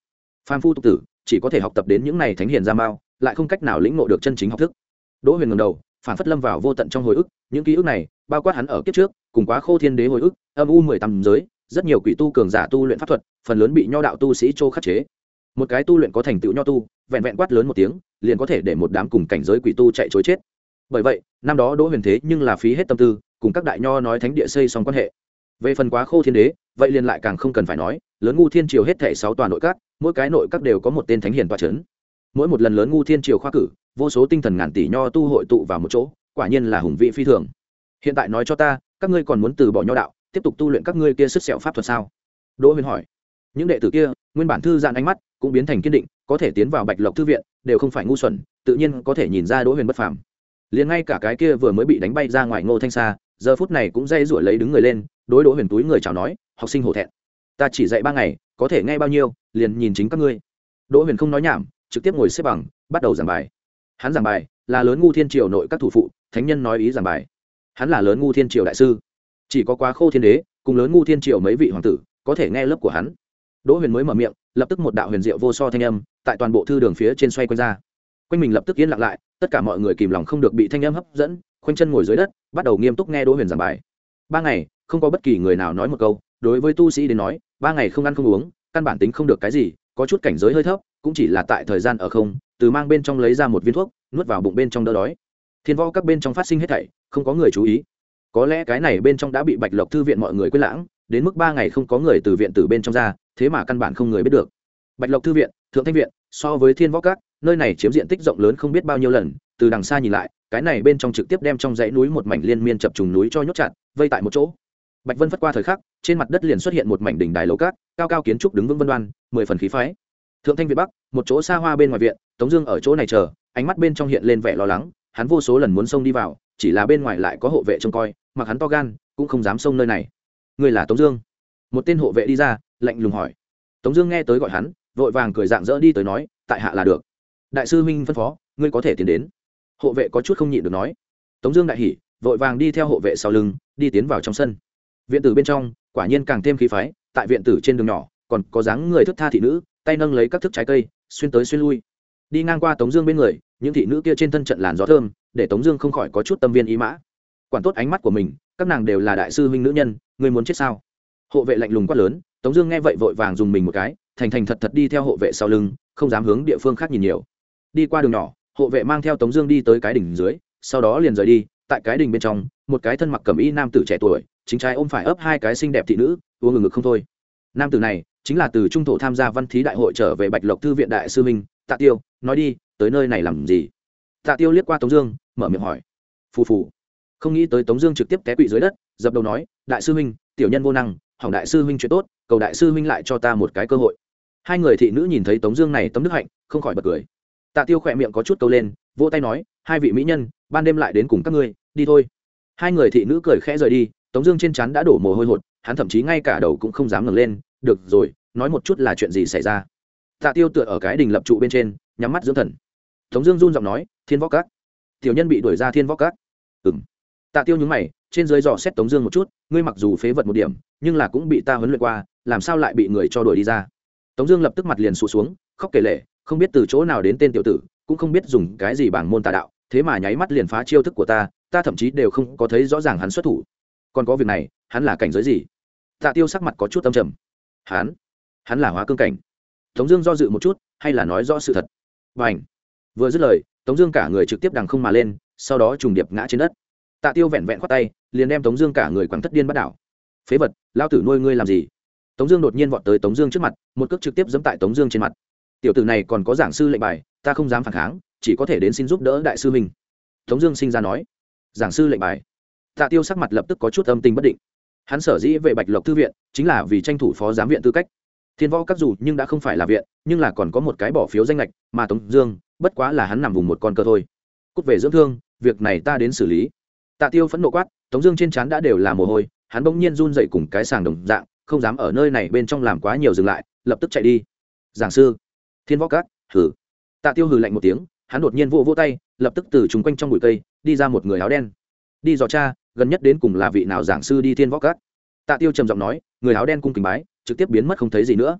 Phàm phu tục tử chỉ có thể học tập đến những này thánh hiền gia mao, lại không cách nào lĩnh ngộ được chân chính học thức. Đỗ Huyền ngẩng đầu, phản phất lâm vào vô tận trong hồi ức, những ký ức này bao quát hắn ở kiếp trước cùng quá khô thiên đế hồi ức, âm u mười tám giới, rất nhiều quỷ tu cường giả tu luyện pháp thuật, phần lớn bị nho đạo tu sĩ trô khắc chế. Một cái tu luyện có thành tựu nho tu, vẹn vẹn quát lớn một tiếng, liền có thể để một đám cùng cảnh giới quỷ tu chạy trối chết. Bởi vậy, năm đó Đỗ Huyền thế nhưng là phí hết tâm tư, cùng các đại nho nói thánh địa xây xong quan hệ. Về phần quá khô thiên đế, vậy liền lại càng không cần phải nói, lớn ngu thiên triều hết thảy sáu tòa nội các, mỗi cái nội các đều có một tên thánh hiền tọa chấn. Mỗi một lần lớn ngu thiên triều khoa cử, vô số tinh thần ngàn tỷ nho tu hội tụ vào một chỗ, quả nhiên là hùng vĩ phi thường. Hiện tại nói cho ta, các ngươi còn muốn từ bỏ nho đạo, tiếp tục tu luyện các ngươi kia sức sẹo pháp thuật sao? Đỗ Huyền hỏi. Những đệ tử kia, nguyên bản thư giãn ánh mắt, cũng biến thành kiên định, có thể tiến vào Bạch Lộc thư viện, đều không phải ngu xuẩn, tự nhiên có thể nhìn ra Đỗ Huyền bất phàm. Liền ngay cả cái kia vừa mới bị đánh bay ra ngoài Ngô Thanh Sa, giờ phút này cũng dây rủi lấy đứng người lên, đối Đỗ Huyền túi người chào nói, học sinh hổ thẹn, ta chỉ dạy ba ngày, có thể nghe bao nhiêu, liền nhìn chính các ngươi. Đỗ Huyền không nói nhảm, trực tiếp ngồi xếp bằng, bắt đầu giảng bài. Hắn giảng bài là lớn ngu thiên triều nội các thủ phụ, thánh nhân nói ý giảng bài. Hắn là lớn ngu thiên triều đại sư, chỉ có quá khô thiên đế cùng lớn ngu thiên triều mấy vị hoàng tử có thể nghe lớp của hắn. Đỗ Huyền mới mở miệng, lập tức một đạo huyền diệu vô so thanh âm tại toàn bộ thư đường phía trên xoay quanh ra. Quanh mình lập tức yên lặng lại, tất cả mọi người kìm lòng không được bị thanh âm hấp dẫn, khoanh chân ngồi dưới đất, bắt đầu nghiêm túc nghe Đỗ Huyền giảng bài. Ba ngày, không có bất kỳ người nào nói một câu, đối với tu sĩ đến nói, ba ngày không ăn không uống, căn bản tính không được cái gì, có chút cảnh giới hơi thấp, cũng chỉ là tại thời gian ở không, từ mang bên trong lấy ra một viên thuốc, nuốt vào bụng bên trong đỡ đói. Thiên võ các bên trong phát sinh hết thảy, không có người chú ý. Có lẽ cái này bên trong đã bị Bạch Lộc thư viện mọi người quên lãng, đến mức ba ngày không có người từ viện từ bên trong ra, thế mà căn bản không người biết được. Bạch Lộc thư viện, Thượng Thanh viện, so với Thiên võ các, nơi này chiếm diện tích rộng lớn không biết bao nhiêu lần, từ đằng xa nhìn lại, cái này bên trong trực tiếp đem trong dãy núi một mảnh liên miên chập trùng núi cho nhốt chặt, vây tại một chỗ. Bạch Vân phất qua thời khắc, trên mặt đất liền xuất hiện một mảnh đỉnh đài lầu cát, cao cao kiến trúc đứng vững vân đoan, mười phần khí phái. Thượng Thanh viện bắc, một chỗ xa hoa bên ngoài viện, Tống Dương ở chỗ này chờ, ánh mắt bên trong hiện lên vẻ lo lắng, hắn vô số lần muốn xông đi vào, chỉ là bên ngoài lại có hộ vệ trông coi, mặc hắn to gan, cũng không dám xông nơi này. Người là Tống Dương? Một tên hộ vệ đi ra, lạnh lùng hỏi. Tống Dương nghe tới gọi hắn, vội vàng cười dạng dỡ đi tới nói, tại hạ là được. Đại sư huynh phân phó, ngươi có thể tiến đến. Hộ vệ có chút không nhịn được nói. Tống Dương đại hỉ, vội vàng đi theo hộ vệ sau lưng, đi tiến vào trong sân. Viện tử bên trong, quả nhiên càng thêm khí phái. Tại viện tử trên đường nhỏ, còn có dáng người thức tha thị nữ, tay nâng lấy các thức trái cây, xuyên tới xuyên lui. Đi ngang qua Tống Dương bên người, những thị nữ kia trên thân trận làn gió thơm, để Tống Dương không khỏi có chút tâm viên ý mã. Quản tốt ánh mắt của mình, các nàng đều là đại sư huynh nữ nhân, ngươi muốn chết sao? Hộ vệ lạnh lùng quát lớn. Tống Dương nghe vậy vội vàng dùng mình một cái, thành thành thật thật đi theo hộ vệ sau lưng, không dám hướng địa phương khác nhìn nhiều. Đi qua đường nhỏ, hộ vệ mang theo Tống Dương đi tới cái đỉnh dưới, sau đó liền rời đi. Tại cái đỉnh bên trong, một cái thân mặc cẩm y nam tử trẻ tuổi, chính trái ôm phải ấp hai cái xinh đẹp thị nữ, uống ngực ngực không thôi. Nam tử này chính là từ trung thổ tham gia văn thí đại hội trở về Bạch Lộc thư viện đại sư huynh Tạ Tiêu. Nói đi, tới nơi này làm gì? Tạ Tiêu liếc qua Tống Dương, mở miệng hỏi. Phù phù. Không nghĩ tới Tống Dương trực tiếp té quỵ dưới đất, dập đầu nói, đại sư huynh, tiểu nhân vô năng, hỏng đại sư huynh chuyện tốt, cầu đại sư huynh lại cho ta một cái cơ hội. Hai người thị nữ nhìn thấy Tống Dương này tấm đức hạnh, không khỏi bật cười. Tạ Tiêu khỏe miệng có chút câu lên, vỗ tay nói, hai vị mỹ nhân, ban đêm lại đến cùng các ngươi, đi thôi. Hai người thị nữ cười khẽ rời đi. Tống Dương trên trán đã đổ mồ hôi hột, hắn thậm chí ngay cả đầu cũng không dám ngẩng lên. Được rồi, nói một chút là chuyện gì xảy ra. Tạ Tiêu tựa ở cái đình lập trụ bên trên, nhắm mắt dưỡng thần. Tống Dương run giọng nói, Thiên Võ Các, tiểu nhân bị đuổi ra Thiên Võ Các. Ừm. Tạ Tiêu nhướng mày, trên dưới dò xét Tống Dương một chút, ngươi mặc dù phế vật một điểm, nhưng là cũng bị ta huấn luyện qua, làm sao lại bị người cho đuổi đi ra? Tống Dương lập tức mặt liền sụt xuống, khóc kể lể, không biết từ chỗ nào đến tên tiểu tử, cũng không biết dùng cái gì bảng môn tà đạo, thế mà nháy mắt liền phá chiêu thức của ta, ta thậm chí đều không có thấy rõ ràng hắn xuất thủ. Còn có việc này, hắn là cảnh giới gì? Tạ Tiêu sắc mặt có chút âm trầm. Hắn, hắn là hóa cương cảnh. Tống Dương do dự một chút, hay là nói rõ sự thật. Bành. Vừa dứt lời, Tống Dương cả người trực tiếp đằng không mà lên, sau đó trùng điệp ngã trên đất. Tạ Tiêu vẹn vẹn khoát tay, liền đem Tống Dương cả người quẳng thất điên bắt đảo. Phế vật, lao tử nuôi ngươi làm gì? Tống Dương đột nhiên vọt tới Tống Dương trước mặt, một cước trực tiếp giẫm tại Tống Dương trên mặt. Tiểu tử này còn có giảng sư lệnh bài, ta không dám phản kháng, chỉ có thể đến xin giúp đỡ đại sư mình. Tống Dương sinh ra nói, giảng sư lệnh bài. Tạ Tiêu sắc mặt lập tức có chút âm tình bất định. Hắn sở dĩ về Bạch Lộc thư viện, chính là vì tranh thủ phó giám viện tư cách. Thiên Võ Các dù nhưng đã không phải là viện, nhưng là còn có một cái bỏ phiếu danh lệch, mà Tống Dương bất quá là hắn nằm vùng một con cờ thôi. Cút về dưỡng thương, việc này ta đến xử lý. Tạ Tiêu phẫn nộ quát, Tống Dương trên trán đã đều là mồ hôi, hắn bỗng nhiên run rẩy cùng cái sàng đồng dạng, không dám ở nơi này bên trong làm quá nhiều, dừng lại, lập tức chạy đi. Giảng sư, Thiên Võ Các, hừ. Tạ Tiêu hừ lạnh một tiếng, hắn đột nhiên vỗ vỗ tay, lập tức từ trùng quanh trong bụi cây đi ra một người áo đen. Đi dò cha, gần nhất đến cùng là vị nào giảng sư đi Thiên Võ Các. Tạ Tiêu trầm giọng nói, người áo đen cung kính bái, trực tiếp biến mất không thấy gì nữa.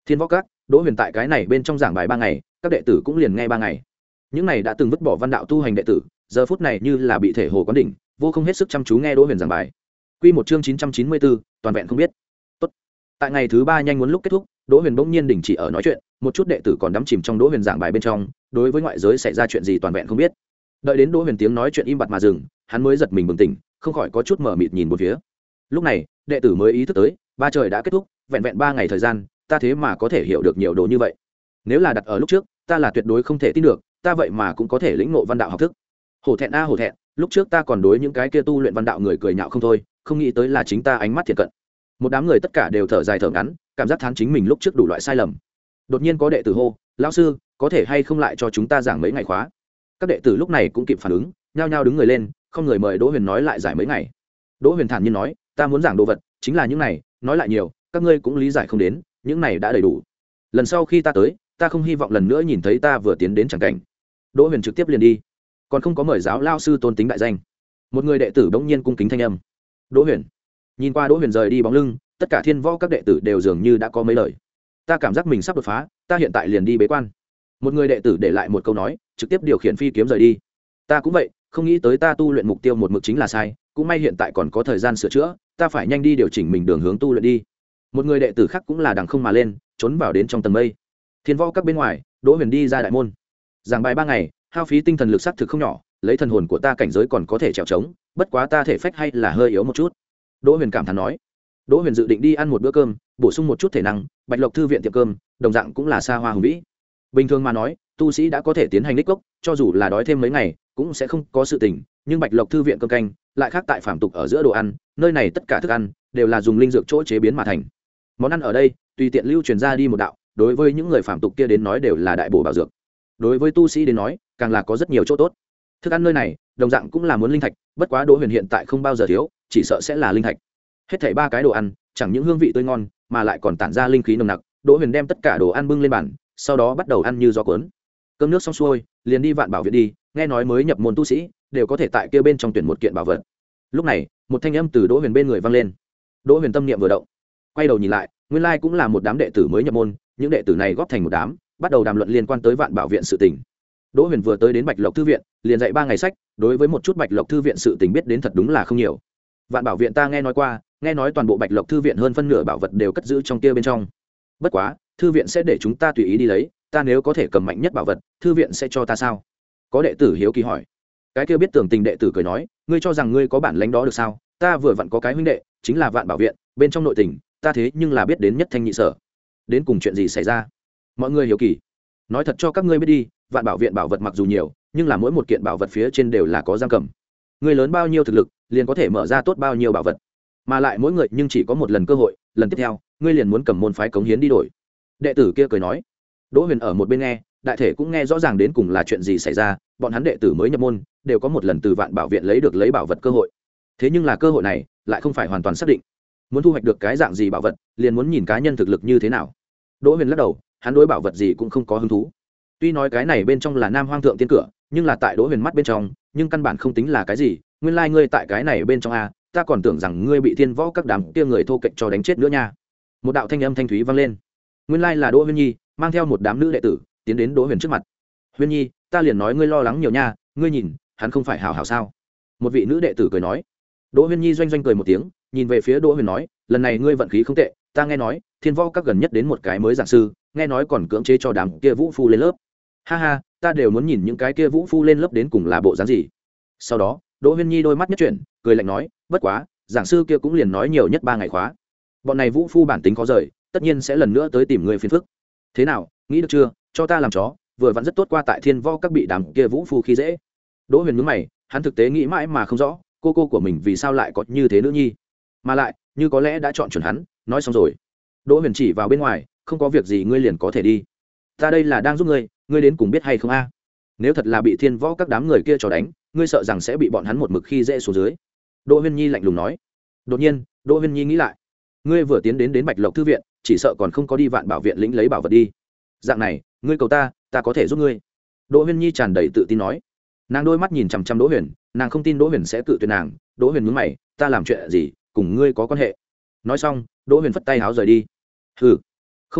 Thiên Võ Các, Đỗ Huyền tại cái này bên trong giảng bài ba ngày, các đệ tử cũng liền nghe ba ngày. Những này đã từng vứt bỏ văn đạo tu hành đệ tử, giờ phút này như là bị thể hồ quán đỉnh, vô không hết sức chăm chú nghe Đỗ Huyền giảng bài. Quy một chương chín trăm chín mươi bốn, toàn vẹn không biết. Tốt. Tại ngày thứ ba nhanh muốn lúc kết thúc, Đỗ Huyền bỗng nhiên đình chỉ ở nói chuyện, một chút đệ tử còn đắm chìm trong Đỗ Huyền giảng bài bên trong, đối với ngoại giới xảy ra chuyện gì toàn vẹn không biết. Đợi đến Đỗ Huyền tiếng nói chuyện im bặt mà dừng, hắn mới giật mình bừng tỉnh, không khỏi có chút mở mịt nhìn một phía. Lúc này, đệ tử mới ý thức tới, ba trời đã kết thúc, vẹn vẹn ba ngày thời gian, ta thế mà có thể hiểu được nhiều đồ như vậy. Nếu là đặt ở lúc trước, ta là tuyệt đối không thể tin được, ta vậy mà cũng có thể lĩnh ngộ văn đạo học thức. Hổ thẹn a hổ thẹn, lúc trước ta còn đối những cái kia tu luyện văn đạo người cười nhạo không thôi, không nghĩ tới là chính ta ánh mắt thiện cận. Một đám người tất cả đều thở dài thở ngắn, cảm giác thán chính mình lúc trước đủ loại sai lầm. Đột nhiên có đệ tử hô, lão sư, có thể hay không lại cho chúng ta giảng mấy ngày khóa? Các đệ tử lúc này cũng kịp phản ứng, nhao nhao đứng người lên, không người mời Đỗ Huyền nói lại giải mấy ngày. Đỗ Huyền thản nhiên nói, ta muốn giảng đồ vật chính là những này, nói lại nhiều các ngươi cũng lý giải không đến, những này đã đầy đủ. Lần sau khi ta tới, ta không hy vọng lần nữa nhìn thấy ta vừa tiến đến chẳng cảnh. Đỗ Huyền trực tiếp liền đi, còn không có mời giáo lao sư tôn tính đại danh. Một người đệ tử bỗng nhiên cung kính thanh âm. Đỗ Huyền. Nhìn qua Đỗ Huyền rời đi bóng lưng, tất cả Thiên Võ các đệ tử đều dường như đã có mấy lời. Ta cảm giác mình sắp đột phá, ta hiện tại liền đi bế quan. Một người đệ tử để lại một câu nói, trực tiếp điều khiển phi kiếm rời đi. Ta cũng vậy, không nghĩ tới ta tu luyện mục tiêu một mực chính là sai, cũng may hiện tại còn có thời gian sửa chữa, ta phải nhanh đi điều chỉnh mình đường hướng tu luyện đi. Một người đệ tử khác cũng là đằng không mà lên, trốn vào đến trong tầng mây. Thiên Võ các bên ngoài, Đỗ Huyền đi ra đại môn. Giảng bài ba ngày, hao phí tinh thần lực sắc thực không nhỏ, lấy thần hồn của ta cảnh giới còn có thể trèo trống, bất quá ta thể phách hay là hơi yếu một chút. Đỗ Huyền cảm thán nói. Đỗ Huyền dự định đi ăn một bữa cơm, bổ sung một chút thể năng, Bạch Lộc thư viện tiệm cơm, đồng dạng cũng là xa hoa hùng vĩ. Bình thường mà nói, tu sĩ đã có thể tiến hành đích cốc, cho dù là đói thêm mấy ngày, cũng sẽ không có sự tình, nhưng Bạch Lộc thư viện cơm canh lại khác tại phàm tục ở giữa đồ ăn, nơi này tất cả thức ăn đều là dùng linh dược chỗ chế biến mà thành. Món ăn ở đây, tùy tiện lưu truyền ra đi một đạo, đối với những người phàm tục kia đến nói đều là đại bổ bảo dược. Đối với tu sĩ đến nói, càng là có rất nhiều chỗ tốt. Thức ăn nơi này, đồng dạng cũng là muốn linh thạch, bất quá Đỗ Huyền hiện tại không bao giờ thiếu, chỉ sợ sẽ là linh thạch. Hết thảy ba cái đồ ăn, chẳng những hương vị tươi ngon, mà lại còn tản ra linh khí nồng nặc. Đỗ Huyền đem tất cả đồ ăn bưng lên bàn, sau đó bắt đầu ăn như gió cuốn. Cơm nước xong xuôi, liền đi Vạn Bảo viện đi, nghe nói mới nhập môn tu sĩ đều có thể tại kia bên trong tuyển một kiện bảo vật. Lúc này, một thanh âm từ Đỗ Huyền bên người vang lên. Đỗ Huyền tâm niệm vừa động, quay đầu nhìn lại, nguyên lai cũng là một đám đệ tử mới nhập môn, những đệ tử này góp thành một đám, bắt đầu đàm luận liên quan tới Vạn Bảo viện sự tình. Đỗ Huyền vừa tới đến Bạch Lộc thư viện, liền dạy ba ngày sách, đối với một chút Bạch Lộc thư viện sự tình biết đến thật đúng là không nhiều. Vạn Bảo viện ta nghe nói qua, nghe nói toàn bộ Bạch Lộc thư viện hơn phân nửa bảo vật đều cất giữ trong kia bên trong. Bất quá, thư viện sẽ để chúng ta tùy ý đi lấy, ta nếu có thể cầm mạnh nhất bảo vật, thư viện sẽ cho ta sao? Có đệ tử hiếu kỳ hỏi. Cái kia biết tưởng tình đệ tử cười nói, ngươi cho rằng ngươi có bản lĩnh đó được sao? Ta vừa vặn có cái huynh đệ, chính là Vạn Bảo viện, bên trong nội tình, ta thế nhưng là biết đến nhất thanh nhị sở. Đến cùng chuyện gì xảy ra? Mọi người hiếu kỳ. Nói thật cho các ngươi biết đi, Vạn Bảo viện bảo vật mặc dù nhiều, nhưng là mỗi một kiện bảo vật phía trên đều là có giam cầm. Ngươi lớn bao nhiêu thực lực, liền có thể mở ra tốt bao nhiêu bảo vật. Mà lại mỗi người nhưng chỉ có một lần cơ hội, lần tiếp theo, ngươi liền muốn cầm môn phái cống hiến đi đổi. Đệ tử kia cười nói. Đỗ Huyền ở một bên nghe, đại thể cũng nghe rõ ràng đến cùng là chuyện gì xảy ra, bọn hắn đệ tử mới nhập môn, đều có một lần từ Vạn Bảo viện lấy được lấy bảo vật cơ hội. Thế nhưng là cơ hội này, lại không phải hoàn toàn xác định. Muốn thu hoạch được cái dạng gì bảo vật, liền muốn nhìn cá nhân thực lực như thế nào. Đỗ Huyền lắc đầu, hắn đối bảo vật gì cũng không có hứng thú. Tuy nói cái này bên trong là Nam Hoang thượng tiên cửa, nhưng là tại Đỗ Huyền mắt bên trong, nhưng căn bản không tính là cái gì, nguyên lai like ngươi tại cái này bên trong a, ta còn tưởng rằng ngươi bị Thiên Võ các đám kia người thô kệch cho đánh chết nữa nha. Một đạo thanh âm thanh thúy vang lên. Nguyên lai like là Đỗ Huyền Nhi, mang theo một đám nữ đệ tử, tiến đến Đỗ Huyền trước mặt. Huyền Nhi, ta liền nói ngươi lo lắng nhiều nha, ngươi nhìn, hắn không phải hảo hảo sao? Một vị nữ đệ tử cười nói. Đỗ Huyền Nhi doanh doanh cười một tiếng, nhìn về phía Đỗ Huyền nói, lần này ngươi vận khí không tệ, ta nghe nói, Thiên Võ các gần nhất đến một cái mới giảng sư, nghe nói còn cưỡng chế cho đám kia vũ phu lên lớp. Ha ha, ta đều muốn nhìn những cái kia vũ phu lên lớp đến cùng là bộ dáng gì. Sau đó, Đỗ Huyền Nhi đôi mắt nhất chuyển, cười lạnh nói, bất quá, giảng sư kia cũng liền nói nhiều nhất ba ngày khóa. Bọn này vũ phu bản tính khó rời, tất nhiên sẽ lần nữa tới tìm người phiền phức. Thế nào, nghĩ được chưa, cho ta làm chó, vừa vẫn rất tốt qua tại Thiên Võ các bị đám kia vũ phu khi dễ. Đỗ Huyền nhướng mày, hắn thực tế nghĩ mãi mà không rõ, cô cô của mình vì sao lại có như thế nữ nhi, mà lại, như có lẽ đã chọn chuẩn hắn, nói xong rồi. Đỗ Huyền chỉ vào bên ngoài, không có việc gì ngươi liền có thể đi. Ta đây là đang giúp ngươi, ngươi đến cùng biết hay không a? Nếu thật là bị Thiên Võ các đám người kia trò đánh, ngươi sợ rằng sẽ bị bọn hắn một mực khi dễ xuống dưới. Đỗ Huyền Nhi lạnh lùng nói. Đột nhiên, Đỗ Huyền Nhi nghĩ lại, ngươi vừa tiến đến đến Bạch Lộc thư viện, chỉ sợ còn không có đi Vạn Bảo viện lĩnh lấy bảo vật đi. Dạng này, ngươi cầu ta, ta có thể giúp ngươi. Đỗ Huyền Nhi tràn đầy tự tin nói. Nàng đôi mắt nhìn chằm chằm Đỗ Huyền, nàng không tin Đỗ Huyền sẽ cự tuyệt nàng. Đỗ Huyền nhướng mày, ta làm chuyện gì cùng ngươi có quan hệ? Nói xong, Đỗ Huyền phất tay háo rời đi. Hừ, không biết điều,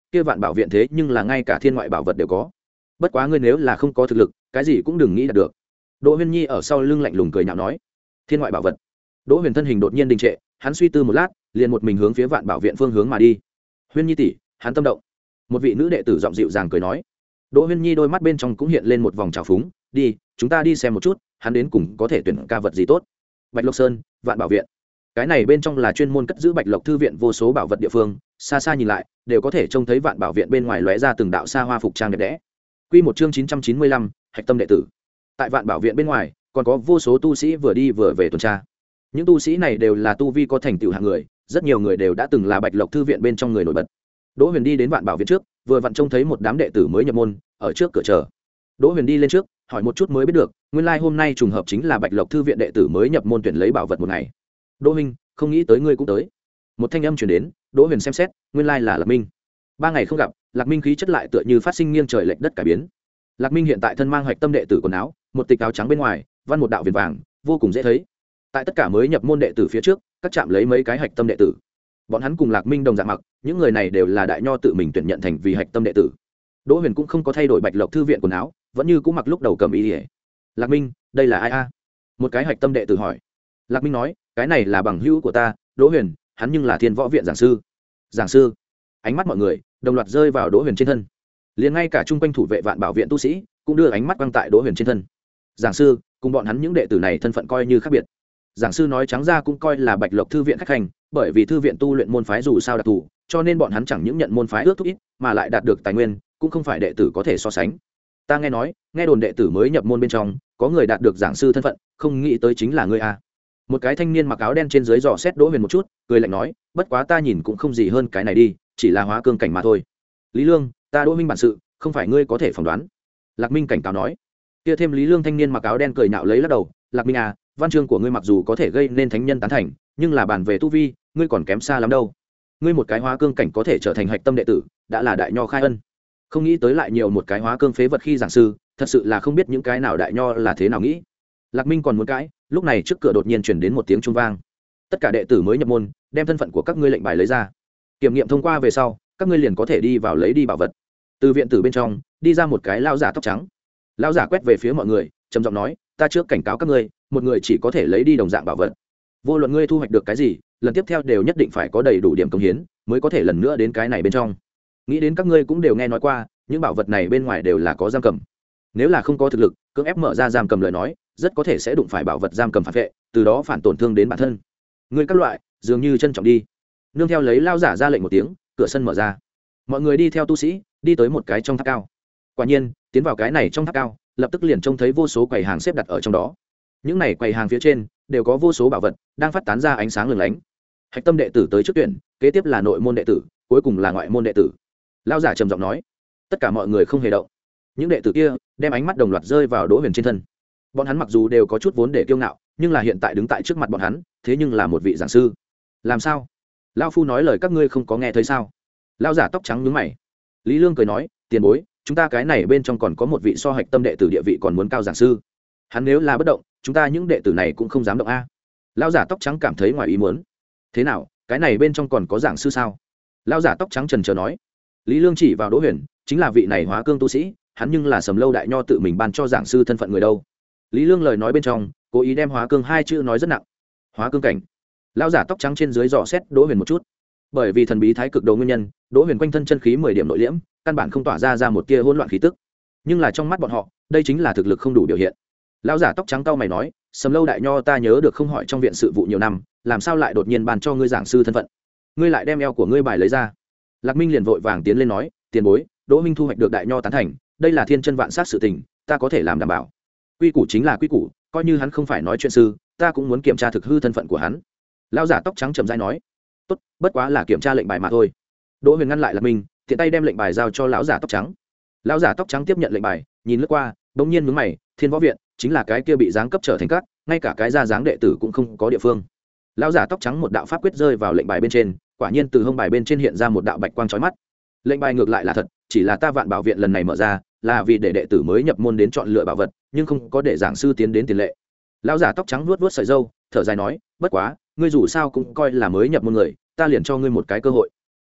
kia vạn bảo viện thế nhưng là ngay cả thiên ngoại bảo vật đều có. Bất quá ngươi nếu là không có thực lực, cái gì cũng đừng nghĩ đạt được. Đỗ Huyên Nhi ở sau lưng lạnh lùng cười nhạo nói. Thiên ngoại bảo vật. Đỗ Huyền thân hình đột nhiên đình trệ, hắn suy tư một lát, liền một mình hướng phía vạn bảo viện phương hướng mà đi. Huyên Nhi tỷ, hắn tâm động. Một vị nữ đệ tử giọng dịu dàng cười nói. Đỗ Huyên Nhi đôi mắt bên trong cũng hiện lên một vòng trào phúng, đi, chúng ta đi xem một chút, hắn đến cùng có thể tuyển ca vật gì tốt. Bạch Lộc Sơn, vạn bảo viện. Cái này bên trong là chuyên môn cất giữ Bạch Lộc thư viện vô số bảo vật địa phương, xa xa nhìn lại, đều có thể trông thấy vạn bảo viện bên ngoài lóe ra từng đạo xa hoa phục trang đẹp đẽ. Quy một chương chín trăm chín mươi lăm, Hạch Tâm đệ tử. Tại vạn bảo viện bên ngoài, còn có vô số tu sĩ vừa đi vừa về tuần tra. Những tu sĩ này đều là tu vi có thành tựu hạng người, rất nhiều người đều đã từng là Bạch Lộc thư viện bên trong người nổi bật. Đỗ Huyền đi đến vạn bảo viện trước, vừa vặn trông thấy một đám đệ tử mới nhập môn ở trước cửa chờ. Đỗ Huyền đi lên trước, hỏi một chút mới biết được, nguyên lai like hôm nay trùng hợp chính là Bạch Lộc thư viện đệ tử mới nhập môn tuyển lấy bảo vật một ngày. Đỗ Minh, không nghĩ tới ngươi cũng tới. Một thanh âm truyền đến, Đỗ Huyền xem xét, nguyên lai like là Lạc Minh. Ba ngày không gặp, Lạc Minh khí chất lại tựa như phát sinh nghiêng trời lệch đất cải biến. Lạc Minh hiện tại thân mang Hạch Tâm đệ tử quần áo, một tịch áo trắng bên ngoài, văn một đạo viền vàng, vô cùng dễ thấy. Tại tất cả mới nhập môn đệ tử phía trước, các chạm lấy mấy cái Hạch Tâm đệ tử. Bọn hắn cùng Lạc Minh đồng dạng mặc, những người này đều là đại nho tự mình tuyển nhận thành vì Hạch Tâm đệ tử. Đỗ Huyền cũng không có thay đổi Bạch Lộc thư viện quần áo, vẫn như cũng mặc lúc đầu cầm y. Lạc Minh, đây là ai a? Một cái Hạch Tâm đệ tử hỏi. Lạc Minh nói, cái này là bằng hữu của ta, Đỗ Huyền, hắn nhưng là Thiên Võ viện giảng sư. Giảng sư? Ánh mắt mọi người đồng loạt rơi vào Đỗ Huyền trên thân. Liền ngay cả trung quanh thủ vệ vạn bảo viện tu sĩ cũng đưa ánh mắt quang tại Đỗ Huyền trên thân. Giảng sư, cùng bọn hắn những đệ tử này thân phận coi như khác biệt. Giảng sư nói trắng ra cũng coi là Bạch Lộc thư viện khách hành, bởi vì thư viện tu luyện môn phái dù sao đặc thù, cho nên bọn hắn chẳng những nhận môn phái ước thúc ít, mà lại đạt được tài nguyên, cũng không phải đệ tử có thể so sánh. Ta nghe nói, nghe đồn đệ tử mới nhập môn bên trong, có người đạt được giảng sư thân phận, không nghĩ tới chính là ngươi a. Một cái thanh niên mặc áo đen trên dưới dò xét Đỗ Huyền một chút, cười lạnh nói, bất quá ta nhìn cũng không gì hơn cái này đi, chỉ là hóa cương cảnh mà thôi. Lý Lương, ta Đỗ Minh bản sự, không phải ngươi có thể phỏng đoán. Lạc Minh cảnh cáo nói. Kia thêm Lý Lương thanh niên mặc áo đen cười nhạo lấy lắc đầu, Lạc Minh à, văn chương của ngươi mặc dù có thể gây nên thánh nhân tán thành, nhưng là bàn về tu vi, ngươi còn kém xa lắm đâu. Ngươi một cái hóa cương cảnh có thể trở thành Hạch Tâm đệ tử, đã là đại nho khai ân. Không nghĩ tới lại nhiều một cái hóa cương phế vật khi giảng sư, thật sự là không biết những cái nào đại nho là thế nào nghĩ. Lạc Minh còn muốn cãi, lúc này trước cửa đột nhiên truyền đến một tiếng chuông vang. Tất cả đệ tử mới nhập môn, đem thân phận của các ngươi lệnh bài lấy ra. Kiểm nghiệm thông qua về sau, các ngươi liền có thể đi vào lấy đi bảo vật. Từ viện tử bên trong đi ra một cái lão giả tóc trắng. Lão giả quét về phía mọi người, trầm giọng nói, ta trước cảnh cáo các ngươi, một người chỉ có thể lấy đi đồng dạng bảo vật. Vô luận ngươi thu hoạch được cái gì, lần tiếp theo đều nhất định phải có đầy đủ điểm công hiến, mới có thể lần nữa đến cái này bên trong. Nghĩ đến các ngươi cũng đều nghe nói qua, những bảo vật này bên ngoài đều là có giam cầm. Nếu là không có thực lực, cưỡng ép mở ra giam cầm lời nói, rất có thể sẽ đụng phải bảo vật giam cầm phản vệ, từ đó phản tổn thương đến bản thân. Ngươi các loại, dường như trân trọng đi. Nương theo lấy lão giả ra lệnh một tiếng, cửa sân mở ra. Mọi người đi theo tu sĩ, đi tới một cái trong tháp cao. Quả nhiên, tiến vào cái này trong tháp cao, lập tức liền trông thấy vô số quầy hàng xếp đặt ở trong đó. Những này quầy hàng phía trên đều có vô số bảo vật đang phát tán ra ánh sáng lừng lánh. Hạch Tâm đệ tử tới trước tuyển, kế tiếp là nội môn đệ tử, cuối cùng là ngoại môn đệ tử. Lão giả trầm giọng nói. Tất cả mọi người không hề động. Những đệ tử kia đem ánh mắt đồng loạt rơi vào Đỗ Huyền trên thân. Bọn hắn mặc dù đều có chút vốn để kiêu ngạo, nhưng là hiện tại đứng tại trước mặt bọn hắn, thế nhưng là một vị giảng sư. Làm sao? Lão phu nói lời các ngươi không có nghe thấy sao? Lão giả tóc trắng nhướng mày. Lý Lương cười nói, tiền bối, chúng ta cái này bên trong còn có một vị so Hạch Tâm đệ tử địa vị còn muốn cao giảng sư. Hắn nếu là bất động, chúng ta những đệ tử này cũng không dám động a. Lão giả tóc trắng cảm thấy ngoài ý muốn. Thế nào, cái này bên trong còn có giảng sư sao? Lão giả tóc trắng trần chờ nói. Lý Lương chỉ vào Đỗ Huyền, chính là vị này hóa cương tu sĩ, hắn nhưng là Sầm Lâu đại nho tự mình ban cho giảng sư thân phận người đâu. Lý Lương lời nói bên trong, cố ý đem hóa cương hai chữ nói rất nặng. Hóa cương cảnh. Lão giả tóc trắng trên dưới dò xét Đỗ Huyền một chút. Bởi vì thần bí thái cực đồ nguyên nhân, Đỗ Huyền quanh thân chân khí mười điểm nội liễm, căn bản không tỏa ra ra một tia hỗn loạn khí tức. Nhưng là trong mắt bọn họ, đây chính là thực lực không đủ biểu hiện. Lão giả tóc trắng cau mày nói, Sầm Lâu đại nho ta nhớ được không hỏi trong viện sự vụ nhiều năm, làm sao lại đột nhiên ban cho ngươi giảng sư thân phận? Ngươi lại đem eo của ngươi bài lấy ra. Lạc Minh liền vội vàng tiến lên nói, tiền bối, Đỗ Minh thu hoạch được đại nho tán thành, đây là thiên chân vạn sát sự tình, ta có thể làm đảm bảo. Quy củ chính là quy củ, coi như hắn không phải nói chuyện sư, ta cũng muốn kiểm tra thực hư thân phận của hắn. Lão giả tóc trắng trầm rãi nói, tốt, bất quá là kiểm tra lệnh bài mà thôi. Đỗ Huyền ngăn lại Lạc Minh, tiện tay đem lệnh bài giao cho lão giả tóc trắng. Lão giả tóc trắng tiếp nhận lệnh bài, nhìn lướt qua, bỗng nhiên nhướng mày, Thiên Võ viện chính là cái kia bị giáng cấp trở thành các, ngay cả cái ra dáng đệ tử cũng không có địa phương. Lão giả tóc trắng một đạo pháp quyết rơi vào lệnh bài bên trên, quả nhiên từ hông bài bên trên hiện ra một đạo bạch quang chói mắt. Lệnh bài ngược lại là thật, chỉ là ta Vạn Bảo viện lần này mở ra, là vì để đệ tử mới nhập môn đến chọn lựa bảo vật, nhưng không có để giảng sư tiến đến tiền lệ. Lão giả tóc trắng vuốt vuốt sợi râu, thở dài nói, bất quá, ngươi dù sao cũng coi là mới nhập môn người, ta liền cho ngươi một cái cơ hội.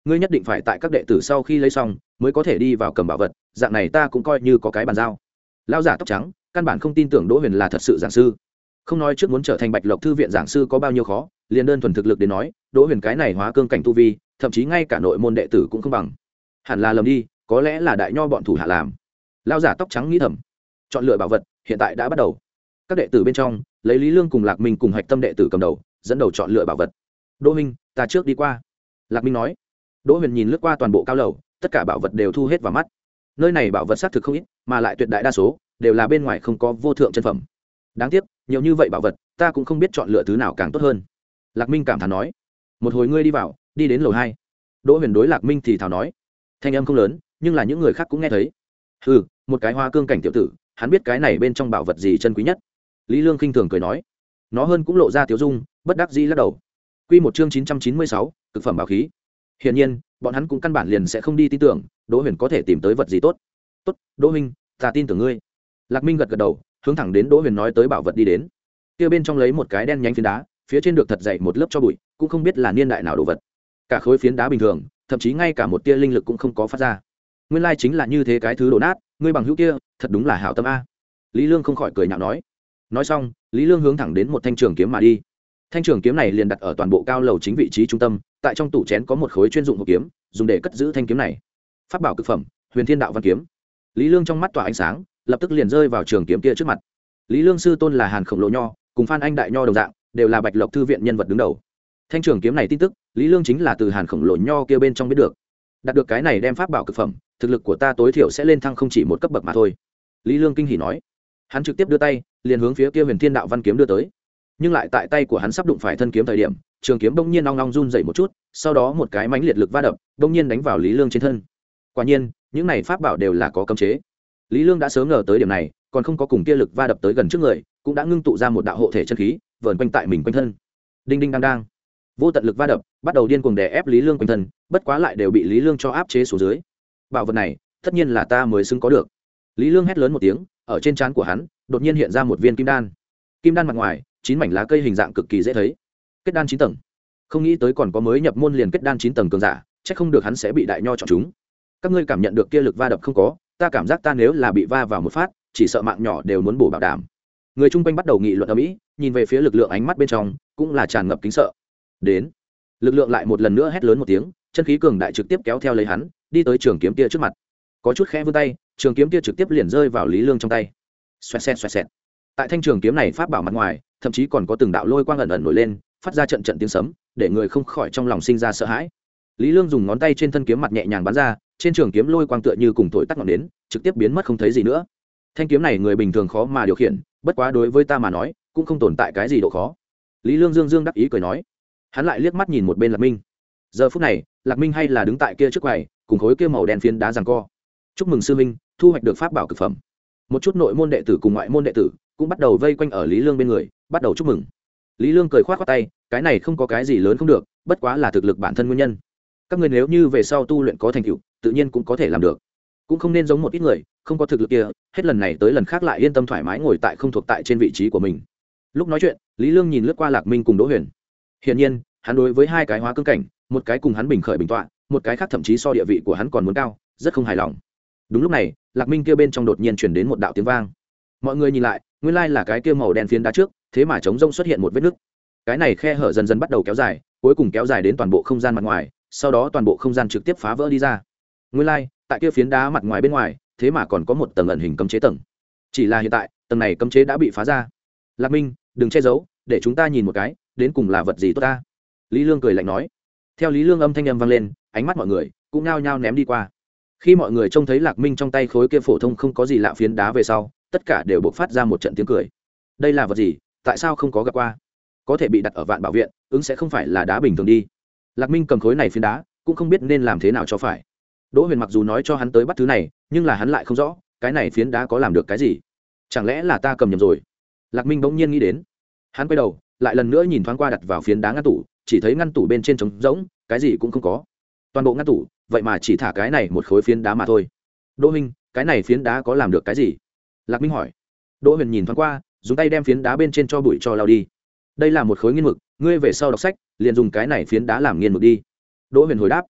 ngươi nhất định phải tại các đệ tử sau khi lấy xong mới có thể đi vào cầm bảo vật, dạng này ta cũng coi như có cái bàn giao. Lão giả tóc trắng căn bản không tin tưởng Đỗ Huyền là thật sự giảng sư, không nói trước muốn trở thành Bạch Lộc thư viện giảng sư có bao nhiêu khó, liền đơn thuần thực lực đến nói, Đỗ Huyền cái này hóa cương cảnh tu vi, thậm chí ngay cả nội môn đệ tử cũng không bằng. Hẳn là lầm đi, có lẽ là đại nho bọn thủ hạ làm. Lão giả tóc trắng nghĩ thầm. Chọn lựa bảo vật hiện tại đã bắt đầu. Các đệ tử bên trong, lấy Lý Lương cùng Lạc Minh cùng Hạch Tâm đệ tử cầm đầu, dẫn đầu chọn lựa bảo vật. Đỗ Minh, ta trước đi qua. Lạc Minh nói. Đỗ Huyền nhìn lướt qua toàn bộ cao lầu, tất cả bảo vật đều thu hết vào mắt. Nơi này bảo vật xác thực không ít, mà lại tuyệt đại đa số đều là bên ngoài không có vô thượng chân phẩm. Đáng tiếc, nhiều như vậy bảo vật, ta cũng không biết chọn lựa thứ nào càng tốt hơn. Lạc Minh cảm thán nói. Một hồi ngươi đi vào, đi đến lầu hai. Đỗ Huyền đối Lạc Minh thì thào nói. Thanh âm không lớn, nhưng là những người khác cũng nghe thấy. Hừ, một cái hoa cương cảnh tiểu tử, hắn biết cái này bên trong bảo vật gì chân quý nhất. Lý Lương khinh thường cười nói. Nó hơn cũng lộ ra tiếu dung, bất đắc dĩ lắc đầu. Quy một chương chín trăm chín mươi sáu, cực phẩm bảo khí. Hiển nhiên, bọn hắn cũng căn bản liền sẽ không đi tin tưởng Đỗ Huyền có thể tìm tới vật gì tốt. Tốt, Đỗ Minh, ta tin tưởng ngươi. Lạc Minh gật gật đầu, hướng thẳng đến Đỗ Huyền nói tới bảo vật đi đến. Kia bên trong lấy một cái đen nhánh phiến đá, phía trên được thật dày một lớp cho bụi, cũng không biết là niên đại nào đồ vật. Cả khối phiến đá bình thường, thậm chí ngay cả một tia linh lực cũng không có phát ra. Nguyên lai chính là như thế cái thứ đổ nát, ngươi bằng hữu kia, thật đúng là hảo tâm a. Lý Lương không khỏi cười nhạo nói. Nói xong, Lý Lương hướng thẳng đến một thanh trường kiếm mà đi. Thanh trường kiếm này liền đặt ở toàn bộ cao lầu chính vị trí trung tâm, tại trong tủ chén có một khối chuyên dụng hộp kiếm, dùng để cất giữ thanh kiếm này. Pháp bảo cực phẩm, Huyền Thiên Đạo Văn kiếm. Lý Lương trong mắt tỏa ánh sáng, lập tức liền rơi vào trường kiếm kia trước mặt. Lý Lương sư tôn là Hàn Khổng Lồ Nho, cùng Phan Anh Đại Nho đồng dạng, đều là Bạch Lộc thư viện nhân vật đứng đầu. Thanh trường kiếm này tin tức, Lý Lương chính là từ Hàn Khổng Lồ Nho kia bên trong biết được. Đạt được cái này đem pháp bảo cực phẩm, thực lực của ta tối thiểu sẽ lên thăng không chỉ một cấp bậc mà thôi. Lý Lương kinh hỉ nói. Hắn trực tiếp đưa tay, liền hướng phía kia Huyền Thiên Đạo Văn kiếm đưa tới. Nhưng lại tại tay của hắn sắp đụng phải thân kiếm thời điểm, trường kiếm bỗng nhiên long long run dậy một chút, sau đó một cái mãnh liệt lực va đập, bỗng nhiên đánh vào Lý Lương trên thân. Quả nhiên, những này pháp bảo đều là có cấm chế. Lý Lương đã sớm ngờ tới điểm này, còn không có cùng kia lực va đập tới gần trước người, cũng đã ngưng tụ ra một đạo hộ thể chân khí, vờn quanh tại mình quanh thân. Đinh đinh đang đang, vô tận lực va đập, bắt đầu điên cuồng đè ép Lý Lương quanh thân, bất quá lại đều bị Lý Lương cho áp chế xuống dưới. Bảo vật này, tất nhiên là ta mới xứng có được. Lý Lương hét lớn một tiếng, ở trên trán của hắn, đột nhiên hiện ra một viên kim đan. Kim đan mặt ngoài, chín mảnh lá cây hình dạng cực kỳ dễ thấy. Kết đan chín tầng. Không nghĩ tới còn có mới nhập môn liền kết đan chín tầng cường giả, chắc không được hắn sẽ bị đại nho chọn chúng. Các ngươi cảm nhận được kia lực va đập không có, ta cảm giác ta nếu là bị va vào một phát, chỉ sợ mạng nhỏ đều muốn bổ bảo đảm. Người chung quanh bắt đầu nghị luận ầm ĩ, nhìn về phía lực lượng ánh mắt bên trong, cũng là tràn ngập kính sợ. Đến, lực lượng lại một lần nữa hét lớn một tiếng, chân khí cường đại trực tiếp kéo theo lấy hắn, đi tới trường kiếm kia trước mặt. Có chút khẽ vươn tay, trường kiếm kia trực tiếp liền rơi vào Lý Lương trong tay. Xoẹt xẹt xoẹt xẹt. Tại thanh trường kiếm này pháp bảo mặt ngoài, thậm chí còn có từng đạo lôi quang ẩn ẩn nổi lên, phát ra trận trận tiếng sấm, để người không khỏi trong lòng sinh ra sợ hãi. Lý Lương dùng ngón tay trên thân kiếm mặt nhẹ nhàng bắn ra, trên trường kiếm lôi quang tựa như cùng thổi tắt ngọn nến, trực tiếp biến mất không thấy gì nữa. Thanh kiếm này người bình thường khó mà điều khiển, bất quá đối với ta mà nói, cũng không tồn tại cái gì độ khó. Lý Lương dương dương đắc ý cười nói. Hắn lại liếc mắt nhìn một bên Lạc Minh. Giờ phút này, Lạc Minh hay là đứng tại kia trước quầy, cùng khối kia màu đen phiến đá giằng co. Chúc mừng sư minh, thu hoạch được pháp bảo cực phẩm. Một chút nội môn đệ tử cùng ngoại môn đệ tử cũng bắt đầu vây quanh ở Lý Lương bên người, bắt đầu chúc mừng. Lý Lương cười khoát khoát tay, cái này không có cái gì lớn không được, bất quá là thực lực bản thân nguyên nhân. Các ngươi nếu như về sau tu luyện có thành tựu, tự nhiên cũng có thể làm được. Cũng không nên giống một ít người, không có thực lực kia, hết lần này tới lần khác lại yên tâm thoải mái ngồi tại không thuộc tại trên vị trí của mình. Lúc nói chuyện, Lý Lương nhìn lướt qua Lạc Minh cùng Đỗ Huyền. Hiển nhiên, hắn đối với hai cái hóa cương cảnh, một cái cùng hắn bình khởi bình tọa, một cái khác thậm chí so địa vị của hắn còn muốn cao, rất không hài lòng. Đúng lúc này, Lạc Minh kia bên trong đột nhiên truyền đến một đạo tiếng vang. Mọi người nhìn lại, nguyên lai là cái kia màu đen phiến đá trước, thế mà trống rỗng xuất hiện một vết nứt. Cái này khe hở dần dần bắt đầu kéo dài, cuối cùng kéo dài đến toàn bộ không gian mặt ngoài, sau đó toàn bộ không gian trực tiếp phá vỡ đi ra. Nguyên lai, tại kia phiến đá mặt ngoài bên ngoài, thế mà còn có một tầng ẩn hình cấm chế tầng. Chỉ là hiện tại, tầng này cấm chế đã bị phá ra. Lạc Minh, đừng che giấu, để chúng ta nhìn một cái, đến cùng là vật gì tốt ta? Lý Lương cười lạnh nói. Theo Lý Lương âm thanh âm vang lên, ánh mắt mọi người cũng nhao nhao ném đi qua. Khi mọi người trông thấy Lạc Minh trong tay khối kia phổ thông không có gì lạ phiến đá về sau, tất cả đều bộc phát ra một trận tiếng cười. Đây là vật gì? Tại sao không có gặp qua? Có thể bị đặt ở Vạn Bảo viện, ứng sẽ không phải là đá bình thường đi. Lạc Minh cầm khối này phiến đá, cũng không biết nên làm thế nào cho phải. Đỗ Huyền mặc dù nói cho hắn tới bắt thứ này, nhưng là hắn lại không rõ, cái này phiến đá có làm được cái gì? Chẳng lẽ là ta cầm nhầm rồi? Lạc Minh bỗng nhiên nghĩ đến. Hắn quay đầu, lại lần nữa nhìn thoáng qua đặt vào phiến đá ngăn tủ, chỉ thấy ngăn tủ bên trên trống rỗng, cái gì cũng không có. Toàn bộ ngăn tủ, vậy mà chỉ thả cái này một khối phiến đá mà thôi. Đỗ Minh, cái này phiến đá có làm được cái gì? Lạc Minh hỏi. Đỗ Huyền nhìn thoáng qua, dùng tay đem phiến đá bên trên cho bụi cho lao đi. Đây là một khối nghiên mực, ngươi về sau đọc sách, liền dùng cái này phiến đá làm nghiên mực đi. Đỗ Huyền hồi đáp.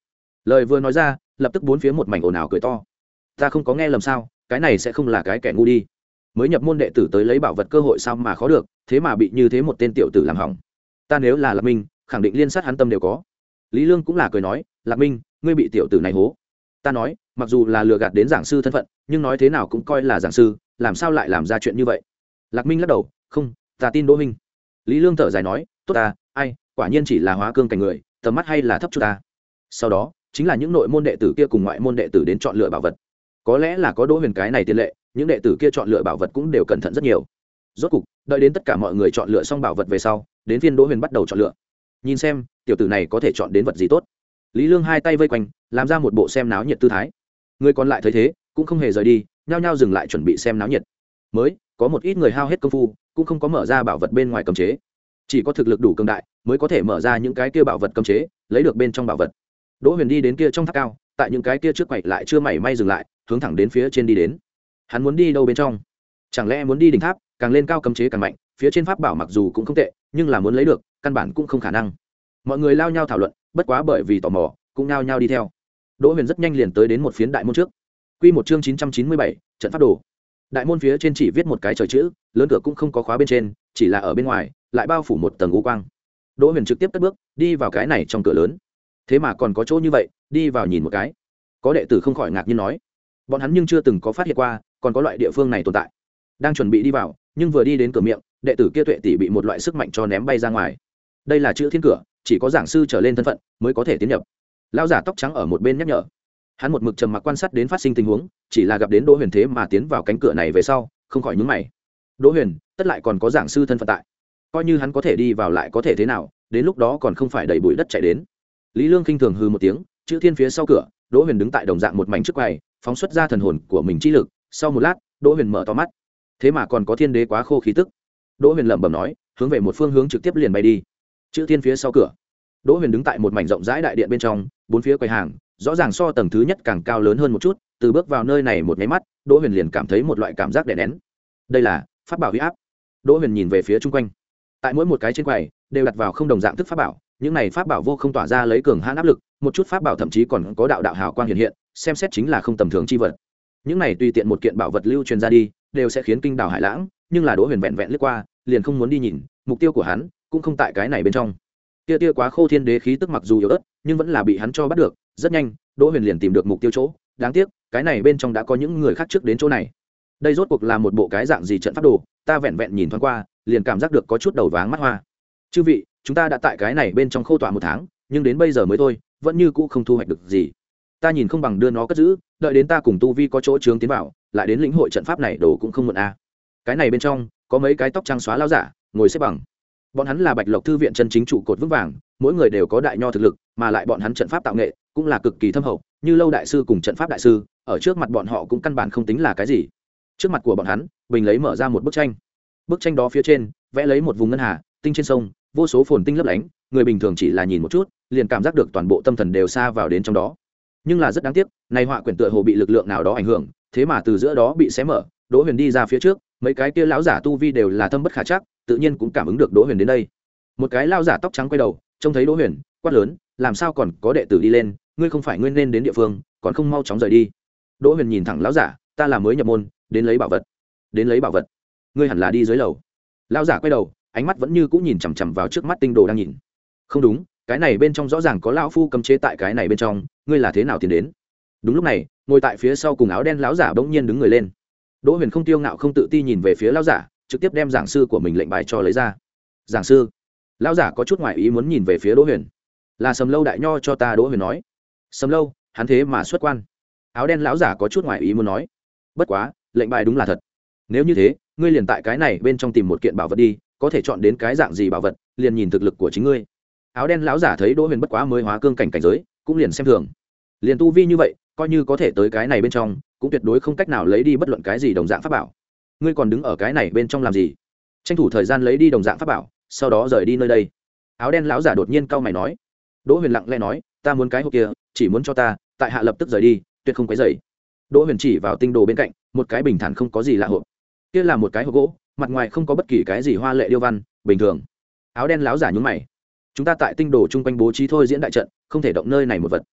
lời vừa nói ra lập tức bốn phía một mảnh ồn ào cười to. Ta không có nghe lầm sao, cái này sẽ không là cái kẻ ngu đi. Mới nhập môn đệ tử tới lấy bảo vật cơ hội sao mà khó được, thế mà bị như thế một tên tiểu tử làm hỏng. Ta nếu là Lạc Minh khẳng định liên sát hắn tâm đều có. Lý Lương cũng là cười nói, Lạc Minh ngươi bị tiểu tử này hố. Ta nói mặc dù là lừa gạt đến giảng sư thân phận, nhưng nói thế nào cũng coi là giảng sư, làm sao lại làm ra chuyện như vậy. Lạc Minh lắc đầu, không, ta tin Đỗ Minh. Lý Lương thở dài nói, tốt ta, ai quả nhiên chỉ là hóa cương cảnh người, tầm mắt hay là thấp chút ta. Sau đó chính là những nội môn đệ tử kia cùng ngoại môn đệ tử đến chọn lựa bảo vật. Có lẽ là có Đỗ Huyền cái này tiền lệ, những đệ tử kia chọn lựa bảo vật cũng đều cẩn thận rất nhiều. Rốt cục đợi đến tất cả mọi người chọn lựa xong bảo vật về sau, đến phiên Đỗ Huyền bắt đầu chọn lựa. Nhìn xem tiểu tử này có thể chọn đến vật gì tốt. Lý Lương hai tay vây quanh, làm ra một bộ xem náo nhiệt tư thái. Người còn lại thấy thế cũng không hề rời đi, nhao nhao dừng lại chuẩn bị xem náo nhiệt. Mới có một ít người hao hết công phu, cũng không có mở ra bảo vật bên ngoài cấm chế. Chỉ có thực lực đủ cường đại mới có thể mở ra những cái kia bảo vật cấm chế, lấy được bên trong bảo vật. Đỗ Huyền đi đến kia trong tháp cao, tại những cái kia trước quậy lại chưa mảy may dừng lại, hướng thẳng đến phía trên đi đến. Hắn muốn đi đâu bên trong? Chẳng lẽ muốn đi đỉnh tháp, càng lên cao cấm chế càng mạnh, phía trên pháp bảo mặc dù cũng không tệ, nhưng là muốn lấy được, căn bản cũng không khả năng. Mọi người lao nhau thảo luận, bất quá bởi vì tò mò, cũng nao nhau đi theo. Đỗ Huyền rất nhanh liền tới đến một phiến đại môn trước. Quy một chương chín trăm chín mươi bảy, trận pháp đồ. Đại môn phía trên chỉ viết một cái trời chữ, lớn cửa cũng không có khóa bên trên, chỉ là ở bên ngoài lại bao phủ một tầng u quang. Đỗ Huyền trực tiếp cất bước đi vào cái này trong cửa lớn. Thế mà còn có chỗ như vậy, đi vào nhìn một cái. Có đệ tử không khỏi ngạc nhiên nói, bọn hắn nhưng chưa từng có phát hiện qua còn có loại địa phương này tồn tại. Đang chuẩn bị đi vào, nhưng vừa đi đến cửa miệng, đệ tử kia Tuệ tỷ bị một loại sức mạnh cho ném bay ra ngoài. Đây là chữ thiên cửa, chỉ có giảng sư trở lên thân phận mới có thể tiến nhập. Lão giả tóc trắng ở một bên nhắc nhở. Hắn một mực trầm mặc quan sát đến phát sinh tình huống, chỉ là gặp đến Đỗ Huyền thế mà tiến vào cánh cửa này về sau, không khỏi nhướng mày. Đỗ Huyền, tất lại còn có giảng sư thân phận tại, coi như hắn có thể đi vào lại có thể thế nào, đến lúc đó còn không phải đầy bụi đất chạy đến. Lý Lương khinh thường hừ một tiếng, chữ thiên phía sau cửa, Đỗ Huyền đứng tại đồng dạng một mảnh trước quầy, phóng xuất ra thần hồn của mình chi lực. Sau một lát, Đỗ Huyền mở to mắt, thế mà còn có thiên đế quá khô khí tức. Đỗ Huyền lẩm bẩm nói, hướng về một phương hướng trực tiếp liền bay đi. Chữ thiên phía sau cửa, Đỗ Huyền đứng tại một mảnh rộng rãi đại điện bên trong, bốn phía quầy hàng rõ ràng so tầng thứ nhất càng cao lớn hơn một chút. Từ bước vào nơi này một cái mắt, Đỗ Huyền liền cảm thấy một loại cảm giác đè nén. Đây là pháp bảo uy áp. Đỗ Huyền nhìn về phía chung quanh, tại mỗi một cái trên quầy đều đặt vào không đồng dạng thức pháp bảo. Những này pháp bảo vô không tỏa ra lấy cường hãn áp lực, một chút pháp bảo thậm chí còn có đạo đạo hào quang hiện hiện, xem xét chính là không tầm thường chi vật. Những này tùy tiện một kiện bảo vật lưu truyền ra đi, đều sẽ khiến kinh đảo hải lãng, nhưng là Đỗ Huyền vẹn vẹn lướt qua, liền không muốn đi nhìn, mục tiêu của hắn cũng không tại cái này bên trong. Tia tia quá khô thiên đế khí tức mặc dù yếu ớt, nhưng vẫn là bị hắn cho bắt được. Rất nhanh, Đỗ Huyền liền tìm được mục tiêu chỗ. Đáng tiếc, cái này bên trong đã có những người khác trước đến chỗ này. Đây rốt cuộc là một bộ cái dạng gì trận pháp đồ, ta vẹn vẹn nhìn thoáng qua, liền cảm giác được có chút đầu váng mắt hoa. Chư vị, chúng ta đã tại cái này bên trong khô tọa một tháng, nhưng đến bây giờ mới thôi, vẫn như cũ không thu hoạch được gì. Ta nhìn không bằng đưa nó cất giữ, đợi đến ta cùng tu vi có chỗ trướng tiến vào, lại đến lĩnh hội trận pháp này đồ cũng không muộn a. À. Cái này bên trong có mấy cái tóc trắng xóa lão giả ngồi xếp bằng. Bọn hắn là Bạch Lộc thư viện chân chính trụ cột vững vàng, mỗi người đều có đại nho thực lực, mà lại bọn hắn trận pháp tạo nghệ cũng là cực kỳ thâm hậu, như Lâu đại sư cùng trận pháp đại sư, ở trước mặt bọn họ cũng căn bản không tính là cái gì. Trước mặt của bọn hắn, Bình lấy mở ra một bức tranh. Bức tranh đó phía trên vẽ lấy một vùng ngân hà, tinh trên sông, vô số phồn tinh lấp lánh, người bình thường chỉ là nhìn một chút, liền cảm giác được toàn bộ tâm thần đều xa vào đến trong đó. Nhưng là rất đáng tiếc, này họa quyển tựa hồ bị lực lượng nào đó ảnh hưởng, thế mà từ giữa đó bị xé mở. Đỗ Huyền đi ra phía trước, mấy cái kia lão giả tu vi đều là thâm bất khả trắc, tự nhiên cũng cảm ứng được Đỗ Huyền đến đây. Một cái lão giả tóc trắng quay đầu, trông thấy Đỗ Huyền, quát lớn, làm sao còn có đệ tử đi lên, ngươi không phải ngươi nên đến địa phương, còn không mau chóng rời đi. Đỗ Huyền nhìn thẳng lão giả, ta là mới nhập môn, đến lấy bảo vật. Đến lấy bảo vật? Ngươi hẳn là đi dưới lầu. Lão giả quay đầu, ánh mắt vẫn như cũ nhìn chằm chằm vào trước mắt tinh đồ đang nhìn. Không đúng, cái này bên trong rõ ràng có lão phu cấm chế tại cái này bên trong, ngươi là thế nào tiến đến? Đúng lúc này, ngồi tại phía sau cùng áo đen lão giả bỗng nhiên đứng người lên. Đỗ Huyền không tiêu ngạo không tự ti nhìn về phía lão giả, trực tiếp đem giảng sư của mình lệnh bài cho lấy ra. Giảng sư? Lão giả có chút ngoài ý muốn nhìn về phía Đỗ Huyền. Là Sầm Lâu đại nho cho ta. Đỗ Huyền nói. Sầm Lâu, hắn thế mà xuất quan? Áo đen lão giả có chút ngoài ý muốn nói. Bất quá, lệnh bài đúng là thật. Nếu như thế, ngươi liền tại cái này bên trong tìm một kiện bảo vật đi, có thể chọn đến cái dạng gì bảo vật, liền nhìn thực lực của chính ngươi. Áo đen lão giả thấy Đỗ Huyền bất quá mới hóa cương cảnh cảnh giới, cũng liền xem thường. Liền tu vi như vậy, coi như có thể tới cái này bên trong, cũng tuyệt đối không cách nào lấy đi bất luận cái gì đồng dạng pháp bảo. Ngươi còn đứng ở cái này bên trong làm gì? Tranh thủ thời gian lấy đi đồng dạng pháp bảo, sau đó rời đi nơi đây. Áo đen lão giả đột nhiên cau mày nói. Đỗ Huyền lặng lẽ nói, ta muốn cái hộp kia, chỉ muốn cho ta, tại hạ lập tức rời đi, tuyệt không quấy rầy. Đỗ Huyền chỉ vào tinh đồ bên cạnh, một cái bình thản không có gì lạ hộp. Kia là một cái hộp gỗ, mặt ngoài không có bất kỳ cái gì hoa lệ điêu văn, bình thường. Áo đen lão giả nhún mày. Chúng ta tại tinh đồ chung quanh bố trí thôi diễn đại trận, không thể động nơi này một vật.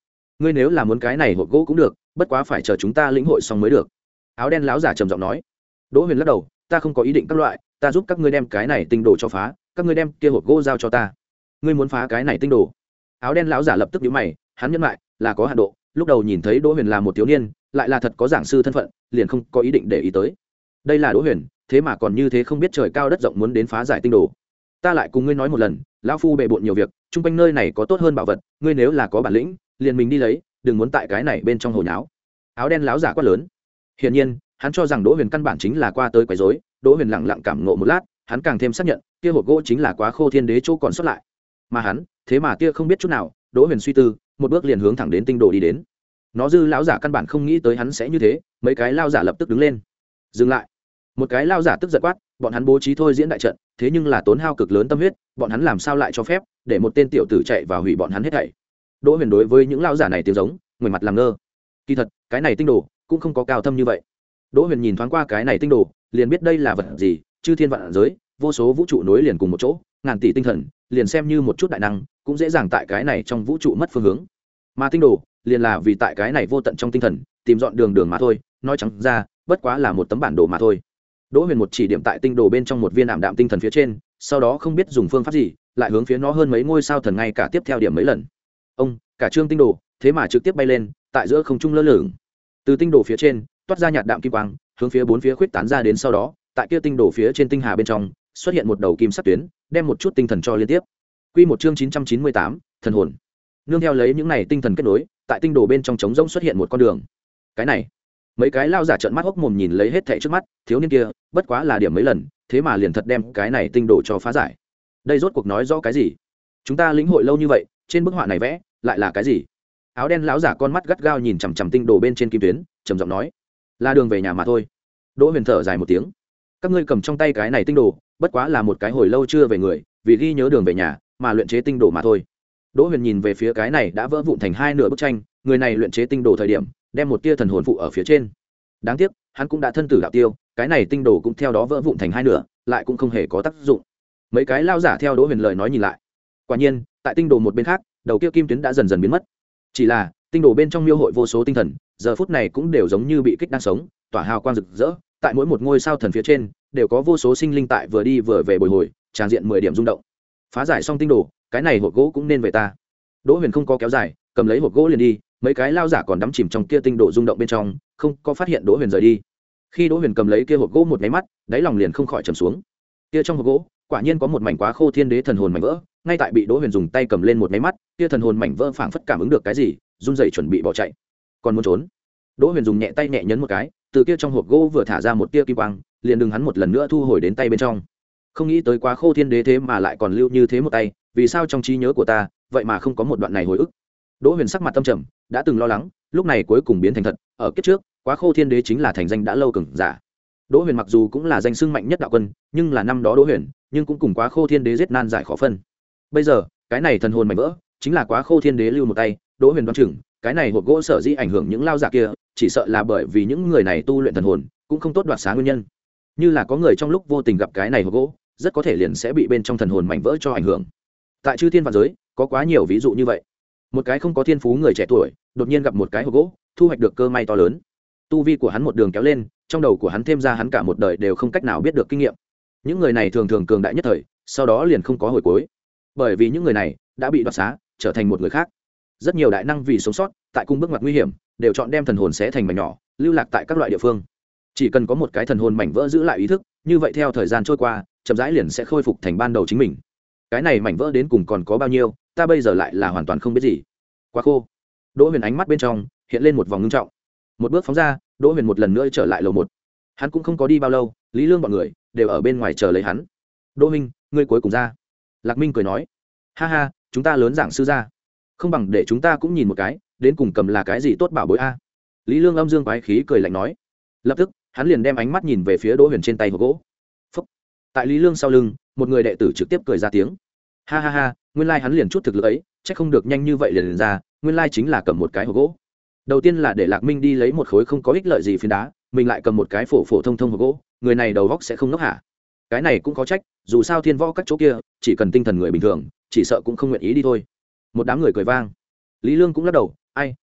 ngươi nếu là muốn cái này hộp gỗ cũng được, bất quá phải chờ chúng ta lĩnh hội xong mới được. Áo đen lão giả trầm giọng nói. Đỗ Huyền lắc đầu, ta không có ý định các loại, ta giúp các ngươi đem cái này tinh đồ cho phá, các ngươi đem kia hộp gỗ giao cho ta. Ngươi muốn phá cái này tinh đồ? Áo đen lão giả lập tức nhíu mày, hắn nhẫn lại là có hạn độ, lúc đầu nhìn thấy Đỗ Huyền là một thiếu niên, lại là thật có giảng sư thân phận, liền không có ý định để ý tới. Đây là Đỗ Huyền, thế mà còn như thế không biết trời cao đất rộng muốn đến phá giải tinh đồ. Ta lại cùng ngươi nói một lần, lão phu bệ bội nhiều việc, chung quanh nơi này có tốt hơn bảo vật, ngươi nếu là có bản lĩnh, liền mình đi lấy, đừng muốn tại cái này bên trong hồ nháo. Áo đen lão giả quát lớn. Hiển nhiên, hắn cho rằng Đỗ Huyền căn bản chính là qua tới quấy rối. Đỗ Huyền lặng lặng cảm ngộ một lát, hắn càng thêm xác nhận, kia hộp gỗ chính là Quá Khô Thiên Đế chỗ còn sót lại. Mà hắn, thế mà kia không biết chút nào, Đỗ Huyền suy tư, một bước liền hướng thẳng đến tinh đồ đi đến. Nó dư lão giả căn bản không nghĩ tới hắn sẽ như thế, mấy cái lão giả lập tức đứng lên. Dừng lại. Một cái lão giả tức giận quát, bọn hắn bố trí thôi diễn đại trận, thế nhưng là tốn hao cực lớn tâm huyết, bọn hắn làm sao lại cho phép để một tên tiểu tử chạy vào hủy bọn hắn hết thảy. Đỗ Huyền đối với những lão giả này tiếng giống, ngoảnh mặt làm ngơ. Kỳ thật, cái này tinh đồ cũng không có cao thâm như vậy. Đỗ Huyền nhìn thoáng qua cái này tinh đồ, liền biết đây là vật gì, chư thiên vạn giới, vô số vũ trụ nối liền cùng một chỗ, ngàn tỷ tinh thần, liền xem như một chút đại năng, cũng dễ dàng tại cái này trong vũ trụ mất phương hướng. Mà tinh đồ, liền là vì tại cái này vô tận trong tinh thần, tìm dọn đường đường mà thôi, nói trắng ra, bất quá là một tấm bản đồ mà thôi. Đỗ Huyền một chỉ điểm tại tinh đồ bên trong một viên ảm đạm tinh thần phía trên, sau đó không biết dùng phương pháp gì, lại hướng phía nó hơn mấy ngôi sao thần ngay cả tiếp theo điểm mấy lần. Ông, cả trương tinh đồ, thế mà trực tiếp bay lên, tại giữa không trung lơ lửng. Từ tinh đồ phía trên, toát ra nhạt đạm kim quang, hướng phía bốn phía khuyết tán ra đến, sau đó, tại kia tinh đồ phía trên tinh hà bên trong, xuất hiện một đầu kim sắc tuyến, đem một chút tinh thần cho liên tiếp. Quy một chương chín trăm chín mươi tám, thần hồn. Nương theo lấy những này tinh thần kết nối, tại tinh đồ bên trong trống rỗng xuất hiện một con đường. Cái này, mấy cái lao giả trợn mắt hốc mồm nhìn lấy hết thảy trước mắt, thiếu niên kia, bất quá là điểm mấy lần, thế mà liền thật đem cái này tinh đồ cho phá giải. Đây rốt cuộc nói rõ cái gì? Chúng ta lĩnh hội lâu như vậy, trên bức họa này vẽ, lại là cái gì? Áo đen lão giả con mắt gắt gao nhìn chằm chằm tinh đồ bên trên kim tuyến, trầm giọng nói, là đường về nhà mà thôi. Đỗ Huyền thở dài một tiếng, các ngươi cầm trong tay cái này tinh đồ, bất quá là một cái hồi lâu chưa về người, vì ghi nhớ đường về nhà mà luyện chế tinh đồ mà thôi. Đỗ Huyền nhìn về phía cái này đã vỡ vụn thành hai nửa bức tranh, người này luyện chế tinh đồ thời điểm, đem một tia thần hồn phụ ở phía trên. Đáng tiếc, hắn cũng đã thân tử đạo tiêu, cái này tinh đồ cũng theo đó vỡ vụn thành hai nửa, lại cũng không hề có tác dụng. Mấy cái lao giả theo Đỗ Huyền lời nói nhìn lại, quả nhiên, tại tinh đồ một bên khác, đầu kia kim tuyến đã dần dần biến mất. Chỉ là, tinh đồ bên trong miêu hội vô số tinh thần, giờ phút này cũng đều giống như bị kích đang sống, tỏa hào quang rực rỡ, tại mỗi một ngôi sao thần phía trên, đều có vô số sinh linh tại vừa đi vừa về bồi hồi, tràn diện mười điểm rung động. Phá giải xong tinh đồ, cái này hộp gỗ cũng nên về ta. Đỗ Huyền không có kéo dài, cầm lấy hộp gỗ liền đi, mấy cái lao giả còn đắm chìm trong kia tinh đồ rung động bên trong, không có phát hiện Đỗ Huyền rời đi. Khi Đỗ Huyền cầm lấy kia hộp gỗ một cái mắt, đáy lòng liền không khỏi trầm xuống. Kia trong hộp gỗ, quả nhiên có một mảnh Quá Khô Thiên Đế thần hồn mảnh vỡ, ngay tại bị Đỗ Huyền dùng tay cầm lên một cái mắt, kia thần hồn mảnh vỡ phảng phất cảm ứng được cái gì, run rẩy chuẩn bị bỏ chạy. Còn muốn trốn. Đỗ Huyền dùng nhẹ tay nhẹ nhấn một cái, từ kia trong hộp gỗ vừa thả ra một tia kim quang, liền đừng hắn một lần nữa thu hồi đến tay bên trong. Không nghĩ tới Quá Khô Thiên Đế thế mà lại còn lưu như thế một tay, vì sao trong trí nhớ của ta, vậy mà không có một đoạn này hồi ức. Đỗ Huyền sắc mặt tâm trầm, đã từng lo lắng, lúc này cuối cùng biến thành thật, ở kiếp trước, Quá Khô Thiên Đế chính là thành danh đã lâu cường giả. Đỗ Huyền mặc dù cũng là danh xưng mạnh nhất đạo quân, nhưng là năm đó Đỗ Huyền, nhưng cũng cùng Quá Khô Thiên Đế giết nan giải khó phân. Bây giờ, cái này thần hồn mảnh vỡ, chính là Quá Khô Thiên Đế lưu một tay, Đỗ Huyền đoán chừng, cái này hộp gỗ sở dĩ ảnh hưởng những lao giả kia, chỉ sợ là bởi vì những người này tu luyện thần hồn, cũng không tốt đoạt xá nguyên nhân. Như là có người trong lúc vô tình gặp cái này hộp gỗ, rất có thể liền sẽ bị bên trong thần hồn mảnh vỡ cho ảnh hưởng. Tại chư thiên vạn giới, có quá nhiều ví dụ như vậy. Một cái không có thiên phú người trẻ tuổi, đột nhiên gặp một cái hộp gỗ, thu hoạch được cơ may to lớn. Tu vi của hắn một đường kéo lên, trong đầu của hắn thêm ra hắn cả một đời đều không cách nào biết được kinh nghiệm. Những người này thường thường cường đại nhất thời, sau đó liền không có hồi cuối. Bởi vì những người này đã bị đoạt xá, trở thành một người khác. Rất nhiều đại năng vì sống sót, tại cung bước ngoặt nguy hiểm, đều chọn đem thần hồn xé thành mảnh nhỏ, lưu lạc tại các loại địa phương. Chỉ cần có một cái thần hồn mảnh vỡ giữ lại ý thức, như vậy theo thời gian trôi qua, chậm rãi liền sẽ khôi phục thành ban đầu chính mình. Cái này mảnh vỡ đến cùng còn có bao nhiêu, ta bây giờ lại là hoàn toàn không biết gì. Quá khô. Đỗ Huyền ánh mắt bên trong hiện lên một vòng ngưng trọng. Một bước phóng ra, Đỗ Huyền một lần nữa trở lại lầu một. Hắn cũng không có đi bao lâu, Lý Lương bọn người đều ở bên ngoài chờ lấy hắn. Đỗ Minh, ngươi cuối cùng ra. Lạc Minh cười nói, ha ha, chúng ta lớn giảng sư ra, không bằng để chúng ta cũng nhìn một cái, đến cùng cầm là cái gì tốt bảo bối a. Lý Lương âm dương quái khí cười lạnh nói. Lập tức, hắn liền đem ánh mắt nhìn về phía Đỗ Huyền trên tay hộp gỗ. Phúc. Tại Lý Lương sau lưng, một người đệ tử trực tiếp cười ra tiếng. Ha ha ha, nguyên lai hắn liền chút thực lực ấy, chắc không được nhanh như vậy liền, liền ra, nguyên lai chính là cầm một cái hộp gỗ. Đầu tiên là để Lạc Minh đi lấy một khối không có ích lợi gì phiến đá, mình lại cầm một cái phổ phổ thông thông hộp gỗ, người này đầu óc sẽ không ngốc hả? Cái này cũng có trách, dù sao thiên võ các chỗ kia, chỉ cần tinh thần người bình thường, chỉ sợ cũng không nguyện ý đi thôi. Một đám người cười vang. Lý Lương cũng lắc đầu, ai,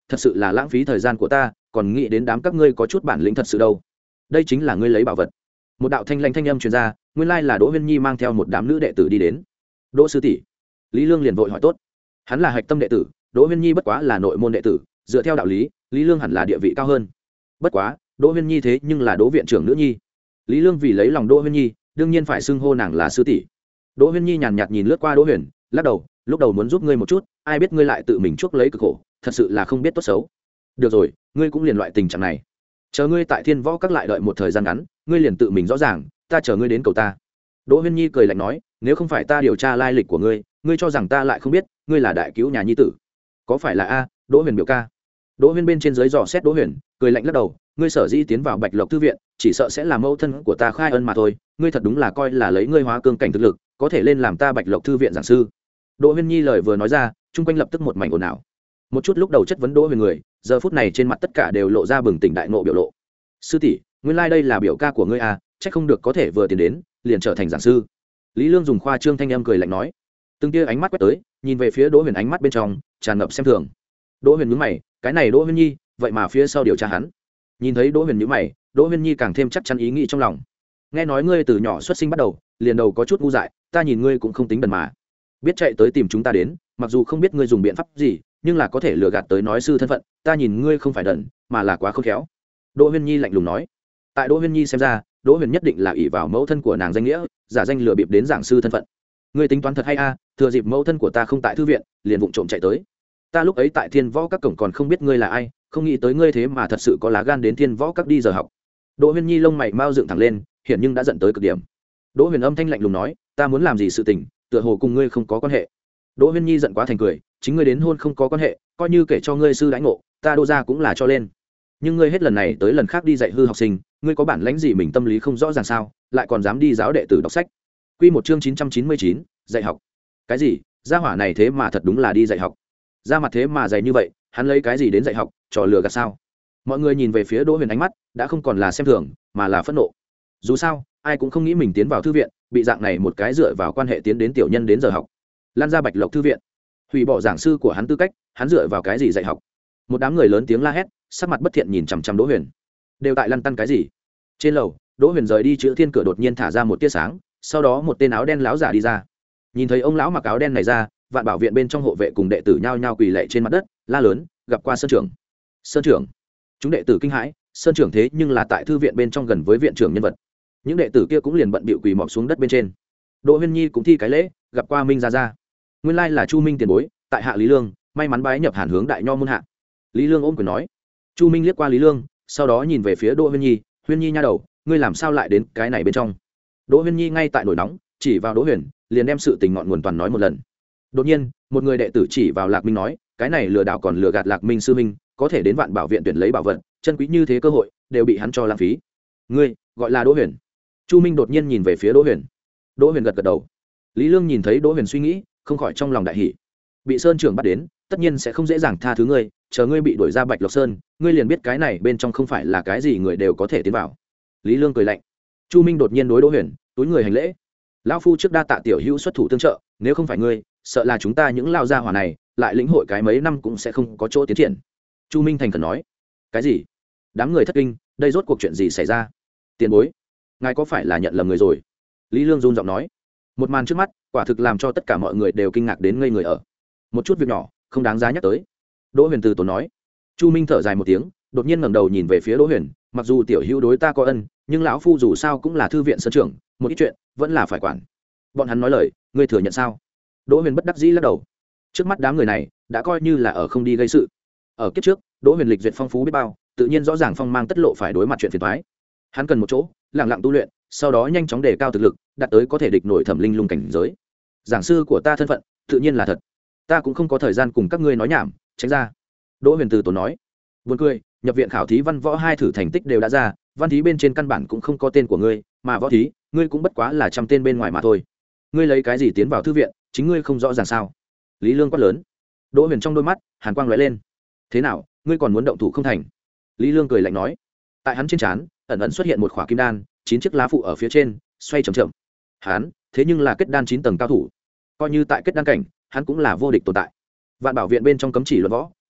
thật sự là lãng phí thời gian của ta, còn nghĩ đến đám các ngươi có chút bản lĩnh thật sự đâu. Đây chính là ngươi lấy bảo vật. Một đạo thanh lãnh thanh âm truyền ra, nguyên lai là Đỗ Huyên Nhi mang theo một đám nữ đệ tử đi đến. Đỗ sư tỷ. Lý Lương liền vội hỏi tốt. Hắn là hạch tâm đệ tử, Đỗ Huyên Nhi bất quá là nội môn đệ tử, dựa theo đạo lý, Lý Lương hẳn là địa vị cao hơn. Bất quá, Đỗ Huyên Nhi thế nhưng là Đỗ viện trưởng nữ nhi. Lý Lương vì lấy lòng Đỗ Huyên Nhi, đương nhiên phải xưng hô nàng là sư tỷ. Đỗ Huyên Nhi nhàn nhạt nhìn lướt qua Đỗ Huyền, lắc đầu, lúc đầu muốn giúp ngươi một chút, ai biết ngươi lại tự mình chuốc lấy cực khổ, thật sự là không biết tốt xấu. Được rồi, ngươi cũng liền loại tình trạng này. Chờ ngươi tại Thiên Võ Các lại đợi một thời gian ngắn, ngươi liền tự mình rõ ràng, ta chờ ngươi đến cầu ta. Đỗ Huyên Nhi cười lạnh nói, nếu không phải ta điều tra lai lịch của ngươi, ngươi cho rằng ta lại không biết, ngươi là đại cứu nhà nhi tử. Có phải là a, Đỗ Huyền biểu ca? Đỗ Huyên bên trên dưới dò xét Đỗ Huyền, cười lạnh lắc đầu, ngươi sở dĩ tiến vào Bạch Lộc thư viện, chỉ sợ sẽ là mẫu thân của ta khai ân mà thôi, ngươi thật đúng là coi là lấy ngươi hóa cương cảnh thực lực, có thể lên làm ta Bạch Lộc thư viện giảng sư. Đỗ Huyên Nhi lời vừa nói ra, chung quanh lập tức một mảnh ồn ào. Một chút lúc đầu chất vấn Đỗ Huyền người, giờ phút này trên mặt tất cả đều lộ ra bừng tỉnh đại ngộ biểu lộ. Sư tỷ, nguyên lai like đây là biểu ca của ngươi à, chắc không được có thể vừa tiến đến, liền trở thành giảng sư. Lý Lương dùng khoa trương thanh âm cười lạnh nói. Từng tia ánh mắt quét tới, nhìn về phía Đỗ Huyền, ánh mắt bên trong tràn ngập xem thường. Đỗ Huyền nhướng mày, cái này Đỗ Huyên Nhi, vậy mà phía sau điều tra hắn. Nhìn thấy Đỗ Huyền nhướng mày, Đỗ Huyên Nhi càng thêm chắc chắn ý nghĩ trong lòng. Nghe nói ngươi từ nhỏ xuất sinh bắt đầu, liền đầu có chút ngu dại, ta nhìn ngươi cũng không tính đần mà. Biết chạy tới tìm chúng ta đến, mặc dù không biết ngươi dùng biện pháp gì, nhưng là có thể lừa gạt tới nói sư thân phận, ta nhìn ngươi không phải đần, mà là quá khôn khéo. Đỗ Huyên Nhi lạnh lùng nói. Tại Đỗ Huyên Nhi xem ra, Đỗ Huyền nhất định là ỷ vào mẫu thân của nàng danh nghĩa, giả danh lừa bịp đến giảng sư thân phận. Ngươi tính toán thật hay a, thừa dịp mẫu thân của ta không tại thư viện, liền vụng trộm chạy tới. Ta lúc ấy tại Thiên Võ Các cổng còn không biết ngươi là ai, không nghĩ tới ngươi thế mà thật sự có lá gan đến Thiên Võ Các đi giờ học. Đỗ Huyên Nhi lông mày mau dựng thẳng lên, hiện nhưng đã giận tới cực điểm. Đỗ Huyền âm thanh lạnh lùng nói, ta muốn làm gì sự tình, tựa hồ cùng ngươi không có quan hệ. Đỗ Huyên Nhi giận quá thành cười, chính ngươi đến hôn không có quan hệ, coi như kể cho ngươi sư đãi ngộ, ta Đỗ gia cũng là cho lên. Nhưng ngươi hết lần này tới lần khác đi dạy hư học sinh, ngươi có bản lãnh gì mình tâm lý không rõ ràng sao, lại còn dám đi giáo đệ tử đọc sách. Quy một chương chín trăm chín mươi chín, dạy học. Cái gì? Gia hỏa này thế mà thật đúng là đi dạy học. Ra mặt thế mà dày như vậy, hắn lấy cái gì đến dạy học, trò lừa gạt sao? Mọi người nhìn về phía Đỗ Huyền, ánh mắt đã không còn là xem thường, mà là phẫn nộ. Dù sao, ai cũng không nghĩ mình tiến vào thư viện, bị dạng này một cái dựa vào quan hệ tiến đến tiểu nhân đến giờ học. Lan ra Bạch Lộc thư viện, hủy bỏ giảng sư của hắn tư cách, hắn dựa vào cái gì dạy học? Một đám người lớn tiếng la hét, sắc mặt bất thiện nhìn chằm chằm Đỗ Huyền. Đều tại lăn tăn cái gì? Trên lầu, Đỗ Huyền rời đi chữ thiên cửa đột nhiên thả ra một tia sáng, sau đó một tên áo đen lão giả đi ra. Nhìn thấy ông lão mặc áo đen này ra, Vạn Bảo viện bên trong hộ vệ cùng đệ tử nhao nhao quỳ lạy trên mặt đất, la lớn, gặp qua sơn trưởng. Sơn trưởng. Chúng đệ tử kinh hãi, sơn trưởng thế nhưng là tại thư viện bên trong gần với viện trưởng nhân vật. Những đệ tử kia cũng liền bận bịu quỳ mọp xuống đất bên trên. Đỗ Huyên Nhi cũng thi cái lễ, gặp qua Minh gia gia. Nguyên lai là Chu Minh tiền bối, tại hạ Lý Lương, may mắn bái nhập Hàn Hướng đại nho môn hạ. Lý Lương ôm quyền nói. Chu Minh liếc qua Lý Lương, sau đó nhìn về phía Đỗ Huyên Nhi, Huyên Nhi nha đầu, ngươi làm sao lại đến cái này bên trong? Đỗ Huyên Nhi ngay tại nổi nóng, chỉ vào Đỗ Huyền, liền đem sự tình ngọn nguồn toàn nói một lần. Đột nhiên, một người đệ tử chỉ vào Lạc Minh nói, cái này lừa đảo còn lừa gạt Lạc Minh sư minh, có thể đến Vạn Bảo viện tuyển lấy bảo vật, chân quý như thế cơ hội, đều bị hắn cho lãng phí. Ngươi, gọi là Đỗ Huyền? Chu Minh đột nhiên nhìn về phía Đỗ Huyền. Đỗ Huyền gật gật đầu. Lý Lương nhìn thấy Đỗ Huyền suy nghĩ, không khỏi trong lòng đại hỉ. Bị sơn trưởng bắt đến, tất nhiên sẽ không dễ dàng tha thứ ngươi, chờ ngươi bị đuổi ra Bạch Lộc Sơn, ngươi liền biết cái này bên trong không phải là cái gì người đều có thể tiến vào. Lý Lương cười lạnh. Chu Minh đột nhiên đối Đỗ Huyền, túi người hành lễ. Lão phu trước đa tạ tiểu hữu xuất thủ tương trợ, nếu không phải ngươi, sợ là chúng ta những lao gia hỏa này, lại lĩnh hội cái mấy năm cũng sẽ không có chỗ tiến triển. Chu Minh thành khẩn nói. Cái gì? Đám người thất kinh, đây rốt cuộc chuyện gì xảy ra? Tiền bối, ngài có phải là nhận lầm người rồi? Lý Lương run giọng nói. Một màn trước mắt, quả thực làm cho tất cả mọi người đều kinh ngạc đến ngây người ở. Một chút việc nhỏ, không đáng giá nhắc tới. Đỗ Huyền từ tốn nói. Chu Minh thở dài một tiếng, đột nhiên ngẩng đầu nhìn về phía Đỗ Huyền, mặc dù tiểu hữu đối ta có ân, nhưng lão phu dù sao cũng là thư viện sơn trưởng, một ít chuyện vẫn là phải quản. Bọn hắn nói lời, ngươi thừa nhận sao? Đỗ Huyền bất đắc dĩ lắc đầu. Trước mắt đám người này đã coi như là ở không đi gây sự. Ở kiếp trước, Đỗ Huyền lịch duyệt phong phú biết bao, tự nhiên rõ ràng phong mang tất lộ phải đối mặt chuyện phiền toái. Hắn cần một chỗ, lặng lặng tu luyện, sau đó nhanh chóng đề cao thực lực, đạt tới có thể địch nổi Thẩm Linh Lung cảnh giới. Giảng sư của ta thân phận, tự nhiên là thật. Ta cũng không có thời gian cùng các ngươi nói nhảm, tránh ra. Đỗ Huyền từ tốn nói. Buồn cười, nhập viện khảo thí văn võ hai thử thành tích đều đã ra, văn thí bên trên căn bản cũng không có tên của ngươi, mà võ thí, ngươi cũng bất quá là trăm tên bên ngoài mà thôi. Ngươi lấy cái gì tiến vào thư viện, chính ngươi không rõ ràng sao? Lý Lương quát lớn. Đỗ Huyền trong đôi mắt hàn quang lóe lên. Thế nào, ngươi còn muốn động thủ không thành? Lý Lương cười lạnh nói. Tại hắn trên trán ẩn ẩn xuất hiện một khỏa kim đan, chín chiếc lá phụ ở phía trên xoay chậm chậm. Hắn thế nhưng là kết đan chín tầng cao thủ, coi như tại kết đan cảnh, hắn cũng là vô địch tồn tại. Vạn Bảo viện bên trong cấm chỉ luận võ,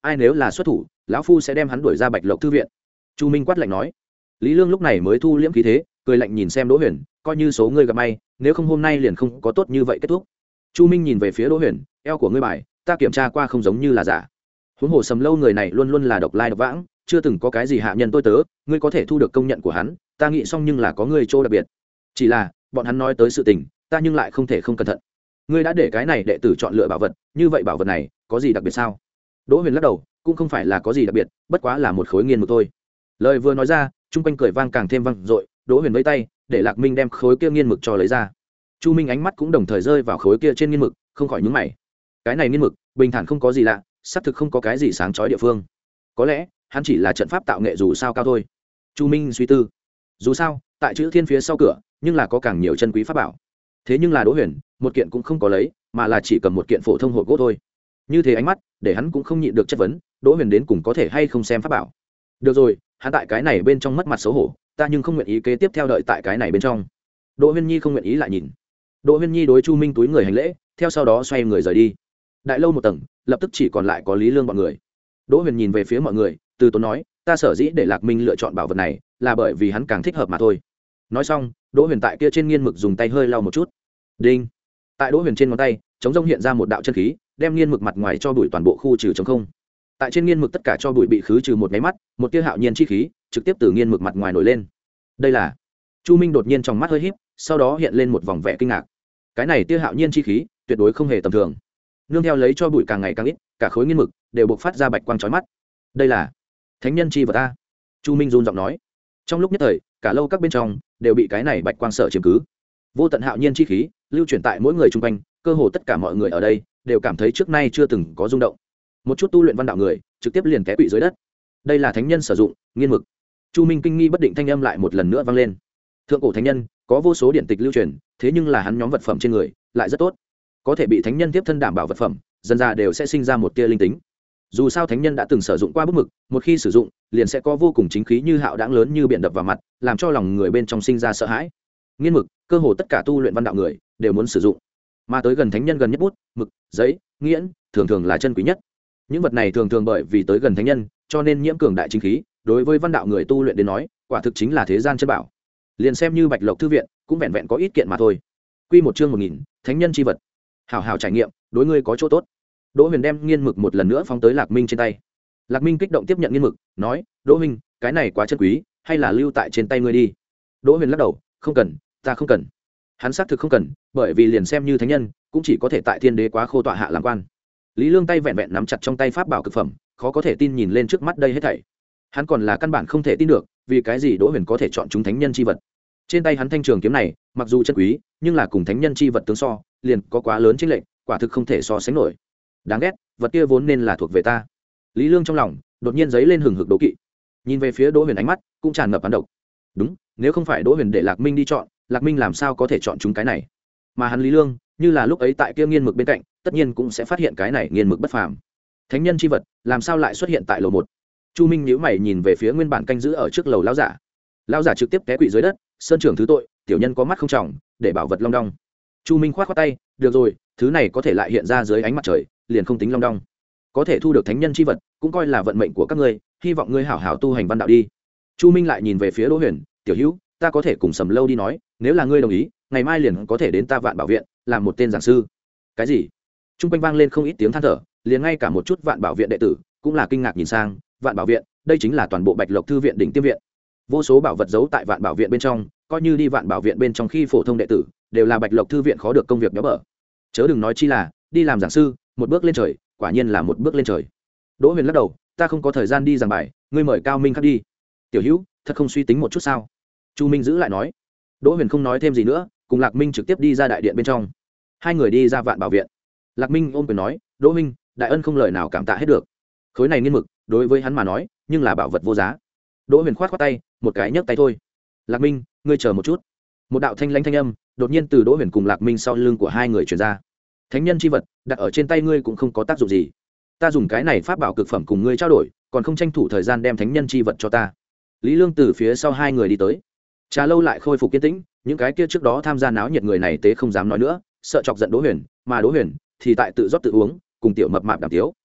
ai nếu là xuất thủ lão phu sẽ đem hắn đuổi ra bạch lộc thư viện. Chu Minh quát lạnh nói. Lý Lương lúc này mới thu liễm khí thế, cười lạnh nhìn xem Đỗ Huyền, coi như số ngươi gặp may, nếu không hôm nay liền không có tốt như vậy kết thúc. Chu Minh nhìn về phía Đỗ Huyền, eo của ngươi bài ta kiểm tra qua không giống như là giả. Huống hồ Sầm Lâu người này luôn luôn là độc lai độc vãng, chưa từng có cái gì hạ nhân tôi tớ, ngươi có thể thu được công nhận của hắn, ta nghĩ xong nhưng là có ngươi chỗ đặc biệt. Chỉ là bọn hắn nói tới sự tình, ta nhưng lại không thể không cẩn thận. Ngươi đã để cái này đệ tử chọn lựa bảo vật, như vậy bảo vật này có gì đặc biệt sao? Đỗ Huyền lắc đầu, cũng không phải là có gì đặc biệt, bất quá là một khối nghiên mực thôi. Lời vừa nói ra, trung quanh cười vang càng thêm vang dội. Đỗ Huyền vẫy tay để Lạc Minh đem khối kia nghiên mực cho lấy ra. Chu Minh ánh mắt cũng đồng thời rơi vào khối kia trên nghiên mực, không khỏi nhướng mày. Cái này nghiên mực bình thản không có gì lạ, xác thực không có cái gì sáng chói địa phương. Có lẽ hắn chỉ là trận pháp tạo nghệ dù sao cao thôi. Chu Minh suy tư. Dù sao tại chữ thiên phía sau cửa nhưng là có càng nhiều chân quý pháp bảo. Thế nhưng là Đỗ Huyền một kiện cũng không có lấy, mà là chỉ cầm một kiện phổ thông hộp gỗ thôi. Như thế ánh mắt để hắn cũng không nhịn được chất vấn, Đỗ Huyền đến cùng có thể hay không xem pháp bảo. Được rồi, hắn tại cái này bên trong mất mặt xấu hổ, ta nhưng không nguyện ý kế tiếp theo đợi tại cái này bên trong. Đỗ Huyên Nhi không nguyện ý lại nhìn. Đỗ Huyên Nhi đối Chu Minh túi người hành lễ, theo sau đó xoay người rời đi. Đại lâu một tầng, lập tức chỉ còn lại có Lý Lương bọn người. Đỗ Huyền nhìn về phía mọi người, từ tốn nói, ta sở dĩ để Lạc Minh lựa chọn bảo vật này, là bởi vì hắn càng thích hợp mà thôi. Nói xong, Đỗ Huyền tại kia trên nghiên mực dùng tay hơi lau một chút. Đinh. Tại Đỗ Huyền trên ngón tay, chống rông hiện ra một đạo chân khí, đem nghiên mực mặt ngoài cho bụi toàn bộ khu trừ trống không. Tại trên nghiên mực tất cả cho bụi bị khứ trừ một cái mắt, một tia hạo nhiên chi khí trực tiếp từ nghiên mực mặt ngoài nổi lên. Đây là Chu Minh đột nhiên trong mắt hơi híp, sau đó hiện lên một vòng vẻ kinh ngạc. Cái này tia hạo nhiên chi khí tuyệt đối không hề tầm thường. Nương theo lấy cho bụi càng ngày càng ít, cả khối nghiên mực đều bộc phát ra bạch quang chói mắt. Đây là thánh nhân chi vật a. Chu Minh run giọng nói. Trong lúc nhất thời, cả lâu các bên trong đều bị cái này bạch quang sở chiếm cứ. Vô tận hạo nhiên chi khí lưu chuyển tại mỗi người chung quanh, cơ hồ tất cả mọi người ở đây đều cảm thấy trước nay chưa từng có rung động. Một chút tu luyện văn đạo người trực tiếp liền té quỵ dưới đất. Đây là thánh nhân sử dụng nghiên mực. Chu Minh kinh nghi bất định thanh âm lại một lần nữa vang lên. Thượng cổ thánh nhân có vô số điển tịch lưu truyền, thế nhưng là hắn nhóm vật phẩm trên người lại rất tốt, có thể bị thánh nhân tiếp thân đảm bảo vật phẩm, dần ra đều sẽ sinh ra một tia linh tính. Dù sao thánh nhân đã từng sử dụng qua bút mực, một khi sử dụng liền sẽ có vô cùng chính khí như hạo đãng lớn như biển đập vào mặt, làm cho lòng người bên trong sinh ra sợ hãi. Nghiên mực cơ hồ tất cả tu luyện văn đạo người đều muốn sử dụng, mà tới gần thánh nhân gần nhất bút mực giấy nghiễn thường thường là chân quý nhất. Những vật này thường thường bởi vì tới gần thánh nhân cho nên nhiễm cường đại chính khí, đối với văn đạo người tu luyện đến nói quả thực chính là thế gian chân bảo. Liền xem như Bạch Lộc thư viện cũng vẹn vẹn có ít kiện mà thôi. Quy một chương một nghìn, thánh nhân chi vật. Hảo hảo trải nghiệm, đối ngươi có chỗ tốt. Đỗ Huyền đem nghiên mực một lần nữa phóng tới Lạc Minh trên tay. Lạc Minh kích động tiếp nhận nghiên mực, nói: "Đỗ huynh, cái này quá chân quý, hay là lưu tại trên tay ngươi đi." Đỗ Huyền lắc đầu: "Không cần, ta không cần." Hắn xác thực không cần, bởi vì liền xem như thánh nhân cũng chỉ có thể tại Thiên Đế Quá Khô tọa hạ làm quan. Lý Lương tay vẹn vẹn nắm chặt trong tay pháp bảo cực phẩm, khó có thể tin nhìn lên trước mắt đây hết thảy. Hắn còn là căn bản không thể tin được, vì cái gì Đỗ Huyền có thể chọn chúng thánh nhân chi vật. Trên tay hắn thanh trường kiếm này, mặc dù chân quý, nhưng là cùng thánh nhân chi vật tương so, liền có quá lớn chênh lệch, quả thực không thể so sánh nổi. Đáng ghét, vật kia vốn nên là thuộc về ta. Lý Lương trong lòng đột nhiên dấy lên hừng hực đố kỵ. Nhìn về phía Đỗ Huyền ánh mắt cũng tràn ngập hàn độc. Đúng, nếu không phải Đỗ Huyền để Lạc Minh đi chọn, Lạc Minh làm sao có thể chọn chúng cái này? Mà hắn Lý Lương, như là lúc ấy tại kia nghiên mực bên cạnh, tất nhiên cũng sẽ phát hiện cái này nghiên mực bất phàm. Thánh nhân chi vật, làm sao lại xuất hiện tại lầu một? Chu Minh nhíu mày nhìn về phía nguyên bản canh giữ ở trước lầu lão giả. Lão giả trực tiếp té quỵ dưới đất, sơn trưởng thứ tội, tiểu nhân có mắt không trọng, để bảo vật long đong. Chu Minh khoát khoát tay, được rồi, thứ này có thể lại hiện ra dưới ánh mặt trời, liền không tính long đong. Có thể thu được thánh nhân chi vật, cũng coi là vận mệnh của các ngươi, hy vọng ngươi hảo hảo tu hành văn đạo đi. Chu Minh lại nhìn về phía Đỗ Huyền, tiểu hữu, ta có thể cùng Sầm Lâu đi nói, nếu là ngươi đồng ý, ngày mai liền có thể đến ta Vạn Bảo viện, làm một tên giảng sư. Cái gì? Trung quanh vang lên không ít tiếng than thở, liền ngay cả một chút Vạn Bảo viện đệ tử cũng là kinh ngạc nhìn sang. Vạn Bảo viện, đây chính là toàn bộ Bạch Lộc thư viện đỉnh tiêm viện, vô số bảo vật giấu tại Vạn Bảo viện bên trong, coi như đi Vạn Bảo viện bên trong khi phổ thông đệ tử đều là Bạch Lộc thư viện khó được công việc béo bở, chớ đừng nói chi là đi làm giảng sư, một bước lên trời, quả nhiên là một bước lên trời. Đỗ Huyền lắc đầu, ta không có thời gian đi giảng bài, ngươi mời Cao Minh khắc đi. Tiểu hữu, thật không suy tính một chút sao? Chu Minh giữ lại nói. Đỗ Huyền không nói thêm gì nữa, cùng Lạc Minh trực tiếp đi ra đại điện bên trong. Hai người đi ra Vạn Bảo viện. Lạc Minh ôm quyền nói, Đỗ Minh, đại ân không lời nào cảm tạ hết được. Khối này nghiên mực đối với hắn mà nói nhưng là bảo vật vô giá. Đỗ Huyền khoát khoát tay, một cái nhấc tay thôi. Lạc Minh, ngươi chờ một chút. Một đạo thanh lãnh thanh âm đột nhiên từ Đỗ Huyền cùng Lạc Minh sau lưng của hai người truyền ra. Thánh nhân chi vật đặt ở trên tay ngươi cũng không có tác dụng gì, ta dùng cái này pháp bảo cực phẩm cùng ngươi trao đổi, còn không tranh thủ thời gian đem thánh nhân chi vật cho ta. Lý Lương từ phía sau hai người đi tới. Trà lâu lại khôi phục kiên tĩnh, những cái kia trước đó tham gia náo nhiệt người này tế không dám nói nữa, sợ chọc giận Đỗ Huyền, mà Đỗ Huyền thì tại tự rót tự uống, cùng tiểu mập mạp đàm tiếu,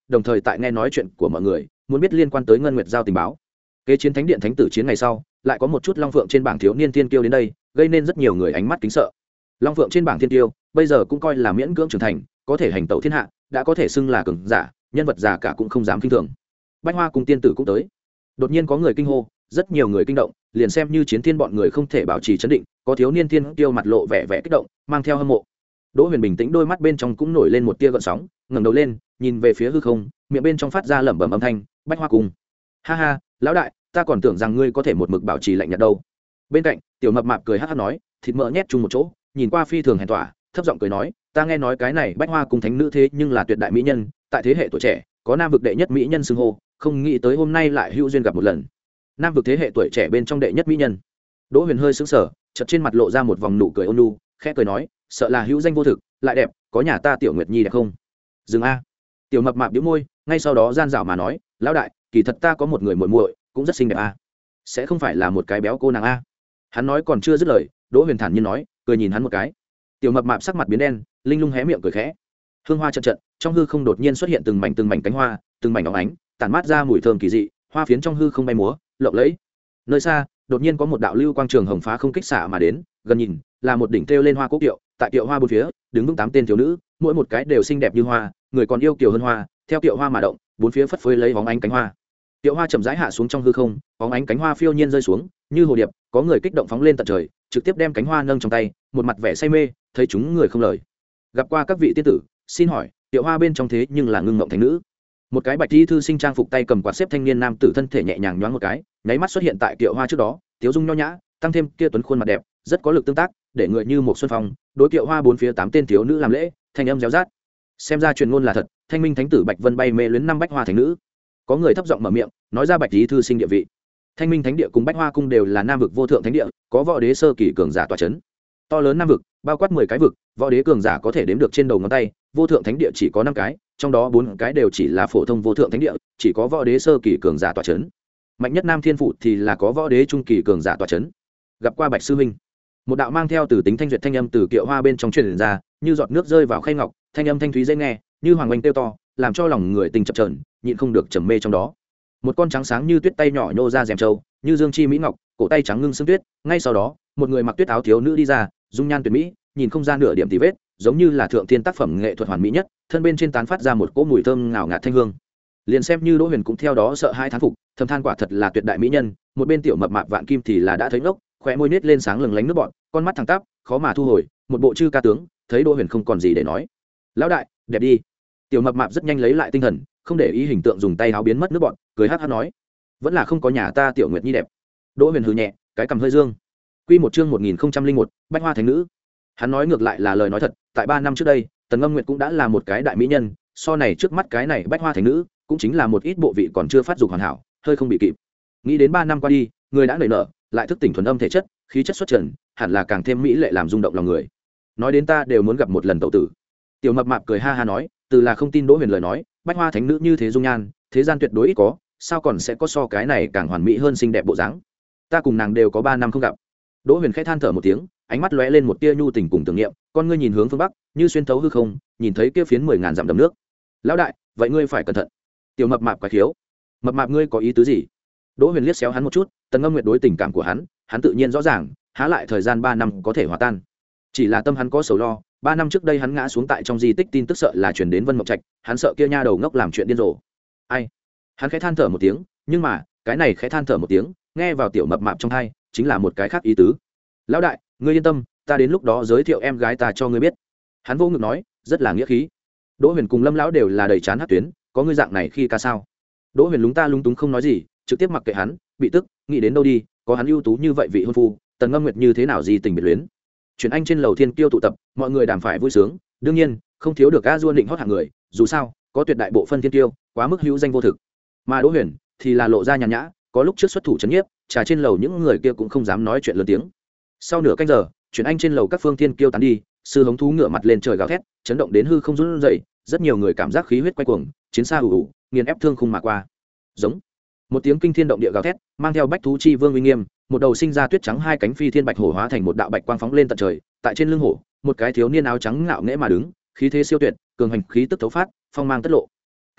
đồng thời tại nghe nói chuyện của mọi người muốn biết liên quan tới ngân nguyệt giao tình báo. Kế chiến thánh điện thánh tử chiến ngày sau lại có một chút long phượng trên bảng thiếu niên thiên kiêu đến đây, gây nên rất nhiều người ánh mắt kính sợ. Long phượng trên bảng thiên kiêu bây giờ cũng coi là miễn cưỡng trưởng thành, có thể hành tẩu thiên hạ, đã có thể xưng là cường giả, nhân vật già cả cũng không dám kinh thường. Bách Hoa cùng tiên tử cũng tới. Đột nhiên có người kinh hô, rất nhiều người kinh động, liền xem như chiến thiên bọn người không thể bảo trì trấn định, có thiếu niên thiên kiêu mặt lộ vẻ vẻ kích động, mang theo hâm mộ. Đỗ Huyền bình tĩnh, đôi mắt bên trong cũng nổi lên một tia gợn sóng, ngẩng đầu lên, nhìn về phía hư không, miệng bên trong phát ra lẩm bẩm âm thanh, Bách Hoa cùng. Ha ha, lão đại, ta còn tưởng rằng ngươi có thể một mực bảo trì lạnh nhạt đâu. Bên cạnh, tiểu mập mạp cười hắc hắc nói, thịt mỡ nhét chung một chỗ, nhìn qua phi thường hèn tỏa, thấp giọng cười nói, ta nghe nói cái này Bách Hoa cùng thánh nữ thế nhưng là tuyệt đại mỹ nhân, tại thế hệ tuổi trẻ, có nam vực đệ nhất mỹ nhân xưng hô, không nghĩ tới hôm nay lại hữu duyên gặp một lần. Nam vực thế hệ tuổi trẻ bên trong đệ nhất mỹ nhân. Đỗ Huyền hơi sững sờ, chợt trên mặt lộ ra một vòng nụ cười ôn nhu, khẽ cười nói, sợ là hữu danh vô thực, lại đẹp, có nhà ta tiểu Nguyệt Nhi đẹp không? Dừng a. Tiểu mập mạp bĩu môi, ngay sau đó gian dảo mà nói, lão đại, kỳ thật ta có một người muội muội, cũng rất xinh đẹp a. Sẽ không phải là một cái béo cô nàng a? Hắn nói còn chưa dứt lời, Đỗ Huyền thản nhiên nói, cười nhìn hắn một cái. Tiểu mập mạp sắc mặt biến đen, linh lung hé miệng cười khẽ. Hương hoa trận trận, trong hư không đột nhiên xuất hiện từng mảnh từng mảnh cánh hoa, từng mảnh óng ánh, tản mát ra mùi thơm kỳ dị, hoa phiến trong hư không bay múa, lộng lẫy. Nơi xa, đột nhiên có một đạo lưu quang trường hồng phá không kích xạ mà đến, gần nhìn, là một đỉnh treo lên hoa cúc kiệu, tại kiệu hoa bốn phía, đứng vững tám tên thiếu nữ, mỗi một cái đều xinh đẹp như hoa, người còn yêu kiều hơn hoa, theo kiệu hoa mà động, bốn phía phất phới lấy bóng ánh cánh hoa. Kiệu hoa chậm rãi hạ xuống trong hư không, bóng ánh cánh hoa phiêu nhiên rơi xuống, như hồ điệp, có người kích động phóng lên tận trời, trực tiếp đem cánh hoa nâng trong tay, một mặt vẻ say mê, thấy chúng người không lời. Gặp qua các vị tiên tử, xin hỏi, kiệu hoa bên trong thế nhưng là ngưng ngộng thánh nữ. Một cái bạch y thư sinh trang phục tay cầm quạt xếp thanh niên nam tử thân thể nhẹ nhàng nhoáng một cái, nháy mắt xuất hiện tại kiệu hoa trước đó, tiếu dung nho nhã, tăng thêm kia tuấn khuôn mặt đẹp, rất có lực tương tác, để người như một xuân phong. Đối kiệu hoa bốn phía tám tên thiếu nữ làm lễ, thanh âm réo rát. Xem ra truyền ngôn là thật, Thanh Minh thánh tử Bạch Vân bay mê luyến năm Bách Hoa thánh nữ. Có người thấp giọng mở miệng, nói ra bạch y thư sinh địa vị. Thanh Minh thánh địa cùng Bách Hoa cung đều là nam vực vô thượng thánh địa, có võ đế sơ kỳ cường giả tọa chấn. To lớn nam vực, bao quát mười cái vực, võ đế cường giả có thể đếm được trên đầu ngón tay, vô thượng thánh địa chỉ có năm cái, trong đó bốn cái đều chỉ là phổ thông vô thượng thánh địa, chỉ có võ đế sơ kỳ cường giả tọa chấn. Mạnh nhất Nam Thiên Phụ thì là có võ đế trung kỳ cường giả tọa chấn. Gặp qua Bạch sư huynh. Một đạo mang theo từ tính thanh duyệt thanh âm từ kiệu hoa bên trong truyền ra, như giọt nước rơi vào khay ngọc, thanh âm thanh thúy dễ nghe, như hoàng oanh tiêu to, làm cho lòng người tình chập chờn, nhịn không được trầm mê trong đó. Một con trắng sáng như tuyết tay nhỏ nhô ra rèm châu, như dương chi mỹ ngọc, cổ tay trắng ngưng sương tuyết, ngay sau đó, một người mặc tuyết áo thiếu nữ đi ra, dung nhan tuyệt mỹ, nhìn không ra nửa điểm tì vết, giống như là thượng thiên tác phẩm nghệ thuật hoàn mỹ nhất, thân bên trên tán phát ra một cỗ mùi thơm ngào ngạt thanh hương. Liền xem như Đỗ Huyền cũng theo đó sợ hai thán phục, thầm than quả thật là tuyệt đại mỹ nhân. Một bên tiểu mập mạp Vạn Kim thì là đã thấy ngốc, khóe môi nết lên sáng lừng lánh nước bọt, con mắt thẳng tắp, khó mà thu hồi, một bộ chư ca tướng, thấy Đỗ Huyền không còn gì để nói. Lão đại, đẹp đi. Tiểu mập mạp rất nhanh lấy lại tinh thần, không để ý hình tượng dùng tay áo biến mất nước bọt, cười hắc hắc nói, vẫn là không có nhà ta tiểu Nguyệt Nhi đẹp. Đỗ Huyền hừ nhẹ, cái cằm hơi dương. Quy một chương một nghìn không trăm linh một, Bách Hoa thánh nữ. Hắn nói ngược lại là lời nói thật, tại ba năm trước đây, Tần Ngâm Nguyệt cũng đã là một cái đại mỹ nhân, so này trước mắt cái này Bách Hoa thánh nữ, cũng chính là một ít bộ vị còn chưa phát dục hoàn hảo, hơi không bị kịp. Nghĩ đến ba năm qua đi, người đã nảy nở, lại thức tỉnh thuần âm thể chất, khí chất xuất trần, hẳn là càng thêm mỹ lệ làm rung động lòng người. Nói đến ta đều muốn gặp một lần tẩu tử. Tiểu mập mạp cười ha ha nói, từ là không tin Đỗ Huyền lời nói, Bách Hoa thánh nữ như thế dung nhan, thế gian tuyệt đối ít có, sao còn sẽ có so cái này càng hoàn mỹ hơn xinh đẹp bộ dáng. Ta cùng nàng đều có ba năm không gặp. Đỗ Huyền khẽ than thở một tiếng, ánh mắt lóe lên một tia nhu tình cùng tưởng niệm, con ngươi nhìn hướng phương bắc, như xuyên thấu hư không, nhìn thấy kia phiến mười ngàn dặm đầm nước. Lão đại, vậy ngươi phải cẩn thận. Tiểu mập mạp quái khiếu. Mập mạp ngươi có ý tứ gì? Đỗ Huyền liếc xéo hắn một chút, Tần Ngâm Nguyệt đối tình cảm của hắn, hắn tự nhiên rõ ràng, há lại thời gian ba năm có thể hòa tan. Chỉ là tâm hắn có sầu lo, ba năm trước đây hắn ngã xuống tại trong di tích tin tức sợ là truyền đến Vân Mộng Trạch, hắn sợ kia nha đầu ngốc làm chuyện điên rồ. Ai? Hắn khẽ than thở một tiếng, nhưng mà, cái này khẽ than thở một tiếng, nghe vào tiểu mập mạp trong tai, chính là một cái khác ý tứ. Lão đại, ngươi yên tâm, ta đến lúc đó giới thiệu em gái ta cho ngươi biết. Hắn vô ngực nói, rất là nghĩa khí. Đỗ Huyền cùng Lâm lão đều là đầy chán hát tuyến, có ngươi dạng này khi ca sao? Đỗ Huyền lúng ta lúng túng không nói gì, trực tiếp mặc kệ hắn, bị tức, nghĩ đến đâu đi, có hắn ưu tú như vậy vị hôn phu, Tần Ngâm Nguyệt như thế nào gì tình biệt luyến. Chuyển anh trên lầu thiên kiêu tụ tập, mọi người đàm phải vui sướng, đương nhiên, không thiếu được A Du định hót hạng người, dù sao, có tuyệt đại bộ phân thiên kiêu, quá mức hữu danh vô thực. Mà Đỗ Huyền thì là lộ ra nhàn nhã, có lúc trước xuất thủ trấn nhiếp, trà trên lầu những người kia cũng không dám nói chuyện lớn tiếng. Sau nửa canh giờ, chuyển anh trên lầu các phương thiên kiêu tán đi, sư hống thú ngửa mặt lên trời gào thét, chấn động đến hư không run rẩy, rất nhiều người cảm giác khí huyết quay cuồng, chiến xa ù ù, nghiền ép thương khung mà qua. Giống một tiếng kinh thiên động địa gào thét, mang theo bách thú chi vương uy nghiêm, một đầu sinh ra tuyết trắng hai cánh phi thiên bạch hổ hóa thành một đạo bạch quang phóng lên tận trời, tại trên lưng hổ, một cái thiếu niên áo trắng ngạo nghễ mà đứng, khí thế siêu tuyệt, cường hành khí tức thấu phát, phong mang tất lộ.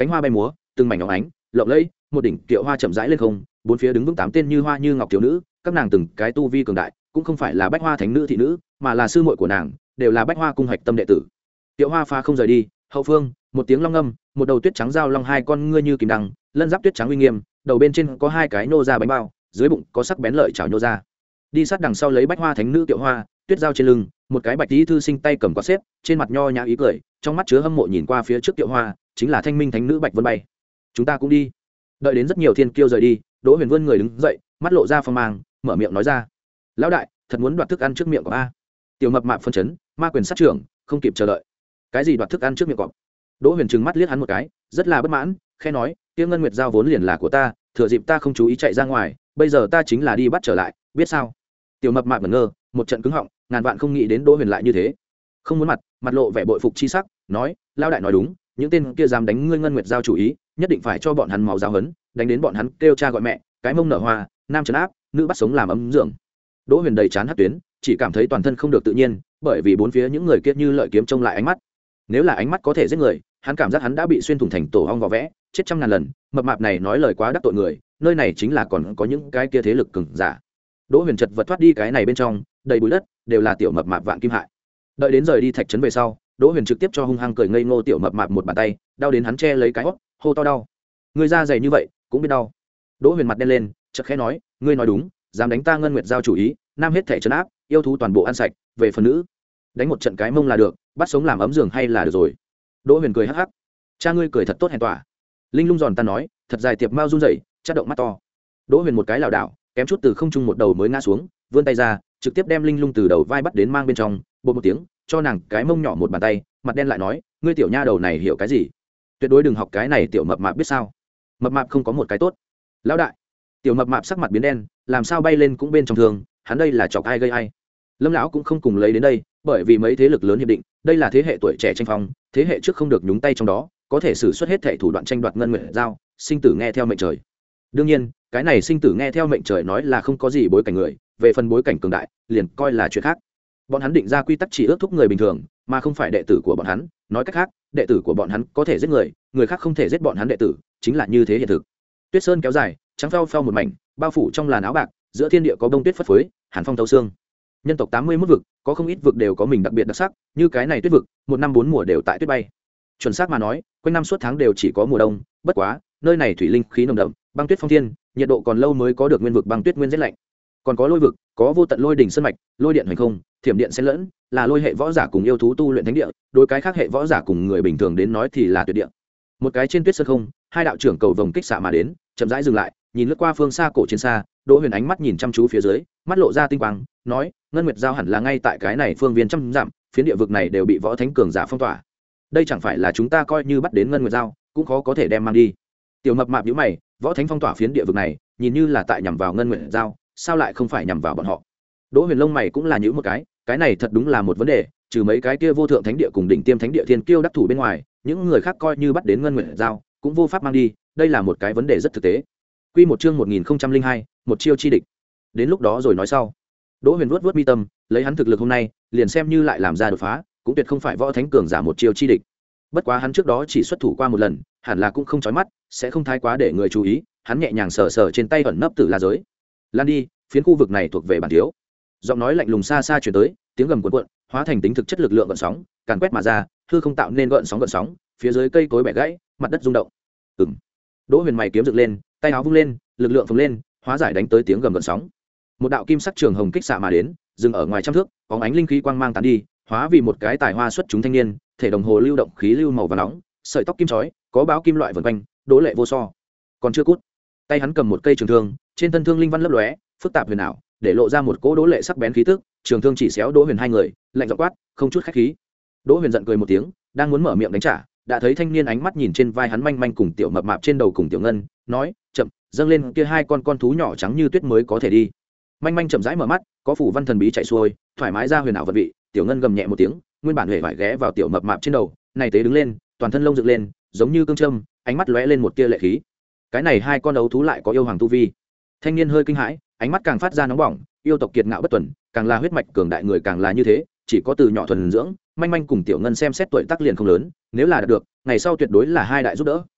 cánh hoa bay múa từng mảnh óng ánh lộng lẫy, một đỉnh kiệu hoa chậm rãi lên không, bốn phía đứng vững tám tên như hoa như ngọc thiếu nữ, các nàng từng cái tu vi cường đại, cũng không phải là bách hoa thánh nữ thị nữ, mà là sư muội của nàng, đều là bách hoa cung hạch tâm đệ tử. Kiệu hoa pha không rời đi, hậu phương một tiếng long âm, một đầu tuyết trắng giao long, hai con ngươi như kim đằng, lân giáp tuyết trắng uy nghiêm, đầu bên trên có hai cái nô ra bánh bao, dưới bụng có sắc bén lợi chảo nhô ra. Đi sát đằng sau lấy bách hoa thánh nữ Kiệu hoa, tuyết giao trên lưng, một cái bạch tí thư sinh tay cầm quạt xếp, trên mặt nho nhã ý cười, trong mắt chứa hâm mộ nhìn qua phía trước Kiệu hoa, chính là thanh minh thánh nữ Bạch Vân Bay. Chúng ta cũng đi. Đợi đến rất nhiều thiên kiêu rời đi, Đỗ Huyền vươn người đứng dậy, mắt lộ ra phong mang, mở miệng nói ra: lão đại, thật muốn đoạt thức ăn trước miệng của a. Tiểu mập mạp phân chấn, ma quyền sát trưởng, không kịp chờ đợi. Cái gì đoạt thức ăn trước miệng cọp? Đỗ Huyền trừng mắt liếc hắn một cái, rất là bất mãn, khẽ nói: tiêu ngân nguyệt giao vốn liền là của ta, thừa dịp ta không chú ý chạy ra ngoài, bây giờ ta chính là đi bắt trở lại, biết sao? Tiểu mập mạp ngẩn ngơ, một trận cứng họng, ngàn vạn không nghĩ đến Đỗ Huyền lại như thế. Không muốn mặt, mặt lộ vẻ bội phục chi sắc, nói: lão đại nói đúng, những tên kia dám đánh ngươi ngân nguyệt giao chủ ý, nhất định phải cho bọn hắn máu giáo hấn, đánh đến bọn hắn kêu cha gọi mẹ, cái mông nở hoa, nam trấn áp, nữ bắt sống làm ấm dưỡng. Đỗ Huyền đầy chán hất tuyến, chỉ cảm thấy toàn thân không được tự nhiên, bởi vì bốn phía những người kia như lợi kiếm trông lại ánh mắt. Nếu là ánh mắt có thể giết người, hắn cảm giác hắn đã bị xuyên thủng thành tổ ong vỏ vẽ, chết trăm ngàn lần. Mập mạp này nói lời quá đắc tội người, nơi này chính là còn có những cái kia thế lực cường giả. Đỗ Huyền chật vật thoát đi cái này bên trong, đầy bụi đất, đều là tiểu mập mạp vạn kim hại. Đợi đến rời đi thạch trấn về sau, Đỗ Huyền trực tiếp cho hung hăng cười ngây ngô tiểu mập mạp một bàn tay, đau đến hắn che lấy cái hót, hô to đau. Người da dày như vậy, cũng biết đau. Đỗ Huyền mặt đen lên, chợt khẽ nói: ngươi nói đúng, dám đánh ta ngân nguyệt giao chủ ý, nam hết thể trấn áp, yêu thú toàn bộ ăn sạch, về phần nữ, đánh một trận cái mông là được, bắt sống làm ấm giường hay là được rồi. Đỗ Huyền cười hắc hắc: cha ngươi cười thật tốt hèn tỏa. Linh lung giòn ta nói, thật dài tiệp mao run rẩy, chát động mắt to. Đỗ Huyền một cái lảo đảo, kém chút từ không trung một đầu mới ngã xuống, vươn tay ra, trực tiếp đem Linh lung từ đầu vai bắt đến mang bên trong, bột một tiếng, cho nàng cái mông nhỏ một bàn tay, mặt đen lại nói: ngươi tiểu nha đầu này hiểu cái gì? Tuyệt đối đừng học cái này tiểu mập mạp biết sao? Mập mạp không có một cái tốt. Lão đại, tiểu mập mạp sắc mặt biến đen, làm sao bay lên cũng bên trong thường, hắn đây là chọc ai gây ai. Lâm lão cũng không cùng lấy đến đây, bởi vì mấy thế lực lớn hiệp định, đây là thế hệ tuổi trẻ tranh phong, thế hệ trước không được nhúng tay trong đó, có thể sử xuất hết thể thủ đoạn tranh đoạt ngân nguyệt giao, sinh tử nghe theo mệnh trời. Đương nhiên, cái này sinh tử nghe theo mệnh trời nói là không có gì bối cảnh người, về phần bối cảnh cường đại, liền coi là chuyện khác. Bọn hắn định ra quy tắc chỉ ước thúc người bình thường, mà không phải đệ tử của bọn hắn, nói cách khác, đệ tử của bọn hắn có thể giết người, người khác không thể giết bọn hắn đệ tử, chính là như thế hiện thực. Tuyết sơn kéo dài, trắng phao phao một mảnh, bao phủ trong làn áo bạc, giữa thiên địa có bông tuyết phất phới, hàn phong thấu xương. Nhân tộc tám mươi mốt vực, có không ít vực đều có mình đặc biệt đặc sắc, như cái này tuyết vực, một năm bốn mùa đều tại tuyết bay. Chuẩn xác mà nói, quanh năm suốt tháng đều chỉ có mùa đông, bất quá, nơi này thủy linh khí nồng đậm, băng tuyết phong thiên, nhiệt độ còn lâu mới có được nguyên vực băng tuyết nguyên rét lạnh. Còn có lôi vực, có vô tận lôi đỉnh sơn mạch, lôi điện hoành không, thiểm điện xen lẫn, là lôi hệ võ giả cùng yêu thú tu luyện thánh địa, đối cái khác hệ võ giả cùng người bình thường đến nói thì là tuyệt địa. Một cái trên tuyết sơn không, hai đạo trưởng cầu vồng kích xạ mà đến, chậm rãi dừng lại, nhìn lướt qua phương xa cổ chiến xa, Đỗ Huyền ánh mắt nhìn chăm chú phía dưới, mắt lộ ra tinh quang, nói: ngân nguyệt giao hẳn là ngay tại cái này phương viên trăm dặm, phiến địa vực này đều bị võ thánh cường giả phong tỏa. Đây chẳng phải là chúng ta coi như bắt đến ngân nguyệt giao, cũng khó có thể đem mang đi. Tiểu mập mạp nhíu mày, võ thánh phong tỏa phiến địa vực này, nhìn như là tại nhằm vào ngân nguyệt giao, sao lại không phải nhằm vào bọn họ? Đỗ Huyền lông mày cũng là nhíu một cái, cái này thật đúng là một vấn đề, trừ mấy cái kia vô thượng thánh địa cùng đỉnh tiêm thánh địa thiên kiêu đắc thủ bên ngoài, những người khác coi như bắt đến ngân nguyệt giao, cũng vô pháp mang đi, đây là một cái vấn đề rất thực tế. Quy một chương một nghìn không trăm linh hai, một chiêu chi địch. Đến lúc đó rồi nói sau. Đỗ Huyền vuốt vuốt mi tâm, lấy hắn thực lực hôm nay, liền xem như lại làm ra đột phá, cũng tuyệt không phải võ thánh cường giả một chiêu chi địch. Bất quá hắn trước đó chỉ xuất thủ qua một lần, hẳn là cũng không chói mắt, sẽ không thái quá để người chú ý, hắn nhẹ nhàng sờ sờ trên tay ẩn nấp tử la giới. Lan đi, phiến khu vực này thuộc về bản thiếu. Giọng nói lạnh lùng xa xa truyền tới, tiếng gầm cuộn cuộn, hóa thành tính thực chất lực lượng gợn sóng, càn quét mà ra, hư không tạo nên gợn sóng gợn sóng, phía dưới cây cối bẻ gãy, mặt đất rung động. Ừm. Đỗ Huyền mày kiếm dựng lên, tay áo vung lên, lực lượng phồng lên, hóa giải đánh tới tiếng gầm gợn sóng. Một đạo kim sắc trường hồng kích xạ mà đến, dừng ở ngoài trăm thước, bóng ánh linh khí quang mang tán đi, hóa vì một cái tài hoa xuất chúng thanh niên, thể đồng hồ lưu động khí lưu màu vàng nóng, sợi tóc kim chói, có báo kim loại vần quanh, đố lệ vô so. Còn chưa cút. Tay hắn cầm một cây trường thương, trên thân thương linh văn lấp lóe, phức tạp huyền ảo, để lộ ra một cỗ đố lệ sắc bén khí tức, trường thương chỉ xéo Đỗ Huyền hai người, lạnh giọng quát, không chút khách khí. Đỗ Huyền giận cười một tiếng, đang muốn mở miệng đánh trả, đã thấy thanh niên ánh mắt nhìn trên vai hắn manh manh cùng tiểu mập mạp trên đầu cùng tiểu ngân, nói: chậm, dâng lên kia hai con con thú nhỏ trắng như tuyết mới có thể đi. Manh manh chậm rãi mở mắt, có phủ văn thần bí chạy xuôi, thoải mái ra huyền ảo vật vị. Tiểu ngân gầm nhẹ một tiếng, nguyên bản hề vải ghé vào tiểu mập mạp trên đầu, này tế đứng lên, toàn thân lông dựng lên, giống như cương châm, ánh mắt lóe lên một tia lệ khí. Cái này hai con ấu thú lại có yêu hoàng tu vi. Thanh niên hơi kinh hãi, ánh mắt càng phát ra nóng bỏng, yêu tộc kiệt ngạo bất tuần, càng là huyết mạch cường đại người càng là như thế, chỉ có từ nhỏ thuần dưỡng, manh manh cùng tiểu ngân xem xét tuổi tác liền không lớn, nếu là đạt được, ngày sau tuyệt đối là hai đại giúp đỡ.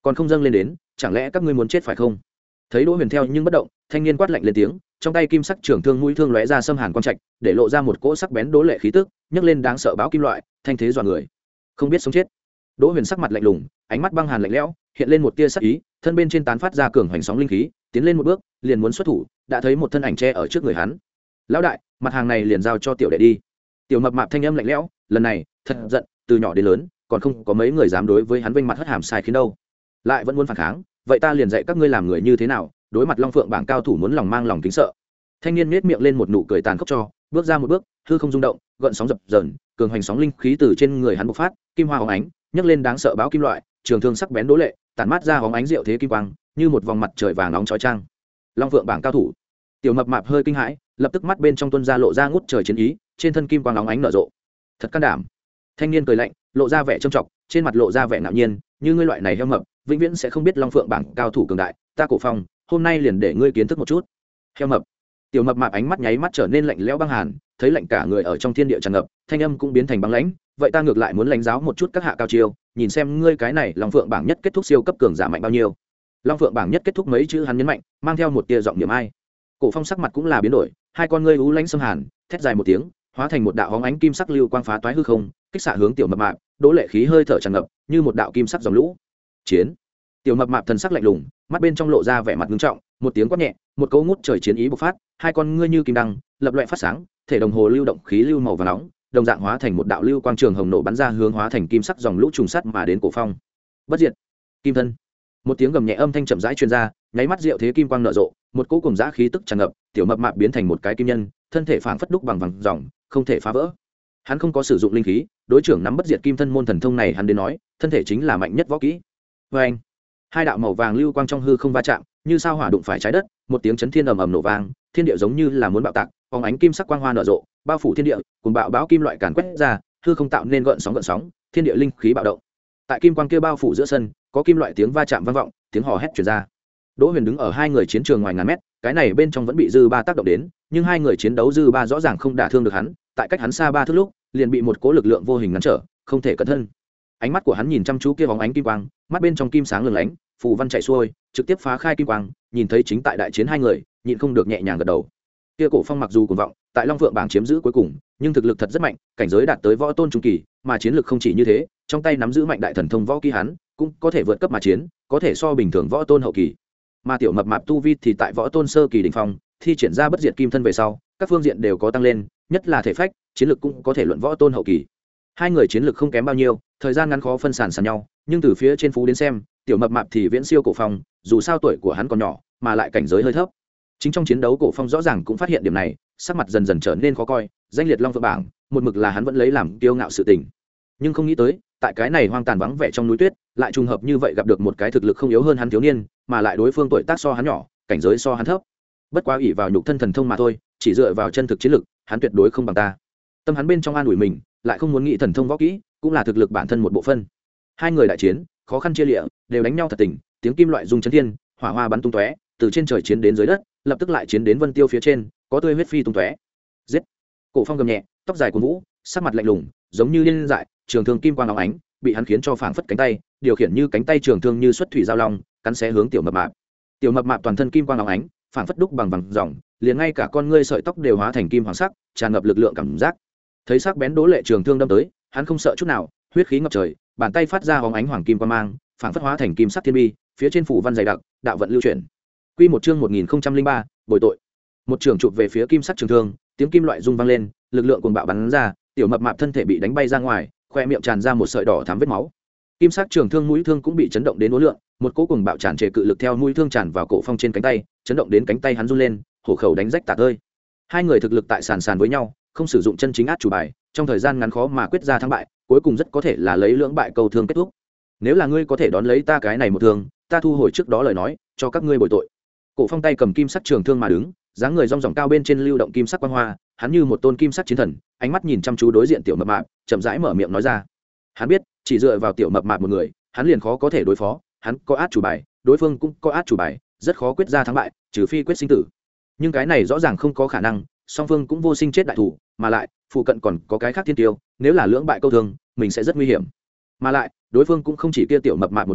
còn không dâng lên đến, chẳng lẽ các ngươi muốn chết phải không? Thấy Đỗ Huyền theo nhưng bất động, thanh niên quát lạnh lên tiếng, trong tay kim sắc trường thương mũi thương lóe ra xâm hàn quang trạch, để lộ ra một cỗ sắc bén đố lệ khí tức, nhấc lên đáng sợ báo kim loại, thanh thế dọa người. Không biết sống chết. Đỗ Huyền sắc mặt lạnh lùng, ánh mắt băng hàn lạnh lẽo, hiện lên một tia sắc ý, thân bên trên tán phát ra cường hoành sóng linh khí, tiến lên một bước, liền muốn xuất thủ, đã thấy một thân ảnh che ở trước người hắn. Lão đại, mặt hàng này liền giao cho tiểu đệ đi. Tiểu mập mạp thanh âm lạnh lẽo, lần này, thật giận, từ nhỏ đến lớn, còn không có mấy người dám đối với hắn vênh mặt hất hàm sai khiến đâu. Lại vẫn muốn phản kháng, vậy ta liền dạy các ngươi làm người như thế nào, đối mặt Long Phượng bảng cao thủ muốn lòng mang lòng kính sợ. Thanh niên nhếch miệng lên một nụ cười tàn khốc cho, bước ra một bước, hư không rung động, gợn sóng dập dờn, cường hoành sóng linh khí từ trên người hắn bộc phát, kim hoa óng ánh, nhấc lên đáng sợ báo kim loại, trường thương sắc bén đố lệ, tản mát ra óng ánh diệu thế kim quang, như một vòng mặt trời vàng nóng chói chang. Long Phượng bảng cao thủ. Tiểu mập mạp hơi kinh hãi, lập tức mắt bên trong tuôn ra lộ ra ngút trời chiến ý, trên thân kim quang óng ánh nở rộ. Thật can đảm. Thanh niên cười lạnh, lộ ra vẻ trầm trọng, trên mặt lộ ra vẻ ngạo nhiên, như ngươi loại này heo mập, vĩnh viễn sẽ không biết Long Phượng bảng cao thủ cường đại, ta Cổ Phong, hôm nay liền để ngươi kiến thức một chút. Heo mập. Tiểu mập mạp ánh mắt nháy mắt trở nên lạnh lẽo băng hàn, thấy lạnh cả người ở trong thiên địa tràn ngập, thanh âm cũng biến thành băng lãnh, vậy ta ngược lại muốn lãnh giáo một chút các hạ cao chiêu, nhìn xem ngươi cái này Long Phượng bảng nhất kết thúc siêu cấp cường giả mạnh bao nhiêu. Long Phượng bảng nhất kết thúc mấy chữ hắn nhấn mạnh, mang theo một tia giọng niệm ai. Cổ Phong sắc mặt cũng là biến đổi, hai con ngươi u lãnh xâm hàn, thét dài một tiếng, hóa thành một đạo hóng ánh kim sắc lưu quang phá toái hư không, kích xạ hướng tiểu mập mạp, đỗ lệ khí hơi thở tràn ngập, như một đạo kim sắc dòng lũ. Chiến. Tiểu mập mạp thần sắc lạnh lùng, mắt bên trong lộ ra vẻ mặt nghiêm trọng, một tiếng quát nhẹ, một cấu ngút trời chiến ý bộc phát, hai con ngươi như kim đăng, lập loè phát sáng, thể đồng hồ lưu động khí lưu màu vàng nóng, đồng dạng hóa thành một đạo lưu quang trường hồng nổ bắn ra hướng hóa thành kim sắc dòng lũ trùng sắt mà đến Cổ Phong. Bất diệt, kim thân. Một tiếng gầm nhẹ âm thanh chậm rãi truyền ra, nháy mắt diệu thế kim quang nở rộ, một cỗ cùng dã khí tức tràn ngập, tiểu mập mạp biến thành một cái kim nhân, thân thể phảng phất đúc bằng vàng ròng, không thể phá vỡ. Hắn không có sử dụng linh khí, đối trưởng nắm bất diệt kim thân môn thần thông này hắn đến nói, thân thể chính là mạnh nhất võ kỹ. Và anh, hai đạo màu vàng lưu quang trong hư không va chạm, như sao hỏa đụng phải trái đất, một tiếng chấn thiên ầm ầm nổ vang, thiên địa giống như là muốn bạo tạc, phóng ánh kim sắc quang hoa nở rộ, bao phủ thiên địa, cùng bạo bão kim loại càn quét ra, hư không tạo nên gợn sóng gợn sóng, thiên địa linh khí bạo động. Tại kim quang kia bao phủ giữa sân, có kim loại tiếng va chạm vang vọng, tiếng hò hét truyền ra. Đỗ Huyền đứng ở hai người chiến trường ngoài ngàn mét, cái này bên trong vẫn bị dư ba tác động đến, nhưng hai người chiến đấu dư ba rõ ràng không đả thương được hắn, tại cách hắn xa ba thước lúc, liền bị một cỗ lực lượng vô hình ngăn trở, không thể cẩn thân. Ánh mắt của hắn nhìn chăm chú kia bóng ánh kim quang, mắt bên trong kim sáng lừng lánh, phù văn chạy xuôi, trực tiếp phá khai kim quang, nhìn thấy chính tại đại chiến hai người, nhịn không được nhẹ nhàng gật đầu. Kia Cổ Phong mặc dù cuồng vọng, tại Long Phượng bảng chiếm giữ cuối cùng, nhưng thực lực thật rất mạnh, cảnh giới đạt tới võ tôn trung kỳ, mà chiến lực không chỉ như thế, trong tay nắm giữ mạnh đại thần thông võ kỹ hắn, cũng có thể vượt cấp mà chiến, có thể so bình thường võ tôn hậu kỳ. Mà tiểu mập mạp tu vi thì tại võ tôn sơ kỳ đỉnh phong, thi triển ra bất diệt kim thân về sau, các phương diện đều có tăng lên, nhất là thể phách, chiến lực cũng có thể luận võ tôn hậu kỳ. Hai người chiến lực không kém bao nhiêu, thời gian ngắn khó phân sản sàn nhau, nhưng từ phía trên phú đến xem, tiểu mập mạp thì viễn siêu Cổ Phong, dù sao tuổi của hắn còn nhỏ, mà lại cảnh giới hơi thấp. Chính trong chiến đấu Cổ Phong rõ ràng cũng phát hiện điểm này, sắc mặt dần dần trở nên khó coi, danh liệt Long Phượng bảng, một mực là hắn vẫn lấy làm kiêu ngạo sự tình. Nhưng không nghĩ tới, tại cái này hoang tàn vắng vẻ trong núi tuyết, lại trùng hợp như vậy gặp được một cái thực lực không yếu hơn hắn thiếu niên, mà lại đối phương tuổi tác so hắn nhỏ, cảnh giới so hắn thấp. Bất quá ỷ vào nhục thân thần thông mà thôi, chỉ dựa vào chân thực chiến lực, hắn tuyệt đối không bằng ta. Tâm hắn bên trong an ủi mình, lại không muốn nghĩ thần thông võ kỹ, cũng là thực lực bản thân một bộ phân. Hai người đại chiến, khó khăn chia lịa, đều đánh nhau thật tình, tiếng kim loại rung chấn thiên, hỏa hoa bắn tung tóe, từ trên trời chiến đến dưới đất, lập tức lại chiến đến vân tiêu phía trên, có tươi huyết phi tung tóe. Giết! Cổ Phong gầm nhẹ, tóc dài của vũ, sắc mặt lạnh lùng, giống như liên dại, trường thương kim quang óng ánh, bị hắn khiến cho phảng phất cánh tay, điều khiển như cánh tay trường thương như xuất thủy giao long, cắn xé hướng tiểu mập mạp. Tiểu mập mạp toàn thân kim quang óng ánh, phảng phất đúc bằng vàng ròng, liền ngay cả con ngươi sợi tóc đều hóa thành kim hoàng sắc, tràn ngập lực lượng cảm giác. Thấy sắc bén đố lệ trường thương đâm tới, hắn không sợ chút nào, huyết khí ngập trời, bàn tay phát ra óng ánh hoàng kim quang mang, phảng phất hóa thành kim sắc thiên bi, phía trên phủ văn dày đặc, đạo vận lưu chuyển. Quy một chương một nghìn không trăm linh ba, bồi tội. Một trường chụp về phía kim sắc trường thương, tiếng kim loại rung vang lên, lực lượng cuồng bạo bắn ra, tiểu mập mạp thân thể bị đánh bay ra ngoài, khoe miệng tràn ra một sợi đỏ thắm vết máu. Kim sắc trường thương mũi thương cũng bị chấn động đến uốn lượn, một cỗ cuồng bạo tràn trề cự lực theo mũi thương tràn vào Cổ Phong trên cánh tay, chấn động đến cánh tay hắn run lên, hổ khẩu đánh rách tả tơi. Hai người thực lực tại sàn sàn với nhau, không sử dụng chân chính át chủ bài, trong thời gian ngắn khó mà quyết ra thắng bại, cuối cùng rất có thể là lấy lưỡng bại câu thương kết thúc. Nếu là ngươi có thể đón lấy ta cái này một thương, ta thu hồi trước đó lời nói, cho các ngươi bồi tội. Cổ Phong tay cầm kim sắc trường thương mà đứng, dáng người rong ròng cao bên trên lưu động kim sắc quang hoa, hắn như một tôn kim sắc chiến thần, ánh mắt nhìn chăm chú đối diện tiểu mập mạp, chậm rãi mở miệng nói ra. Hắn biết, chỉ dựa vào tiểu mập mạp một người, hắn liền khó có thể đối phó, hắn có át chủ bài, đối phương cũng có át chủ bài, rất khó quyết ra thắng bại, trừ phi quyết sinh tử. Nhưng cái này rõ ràng không có khả năng, song phương cũng vô sinh chết đại thủ, mà lại, phụ cận còn có cái khác thiên tiêu, nếu là lưỡng bại câu thương, mình sẽ rất nguy hiểm. Mà lại, đối phương cũng không chỉ kia tiểu mập mạp một người,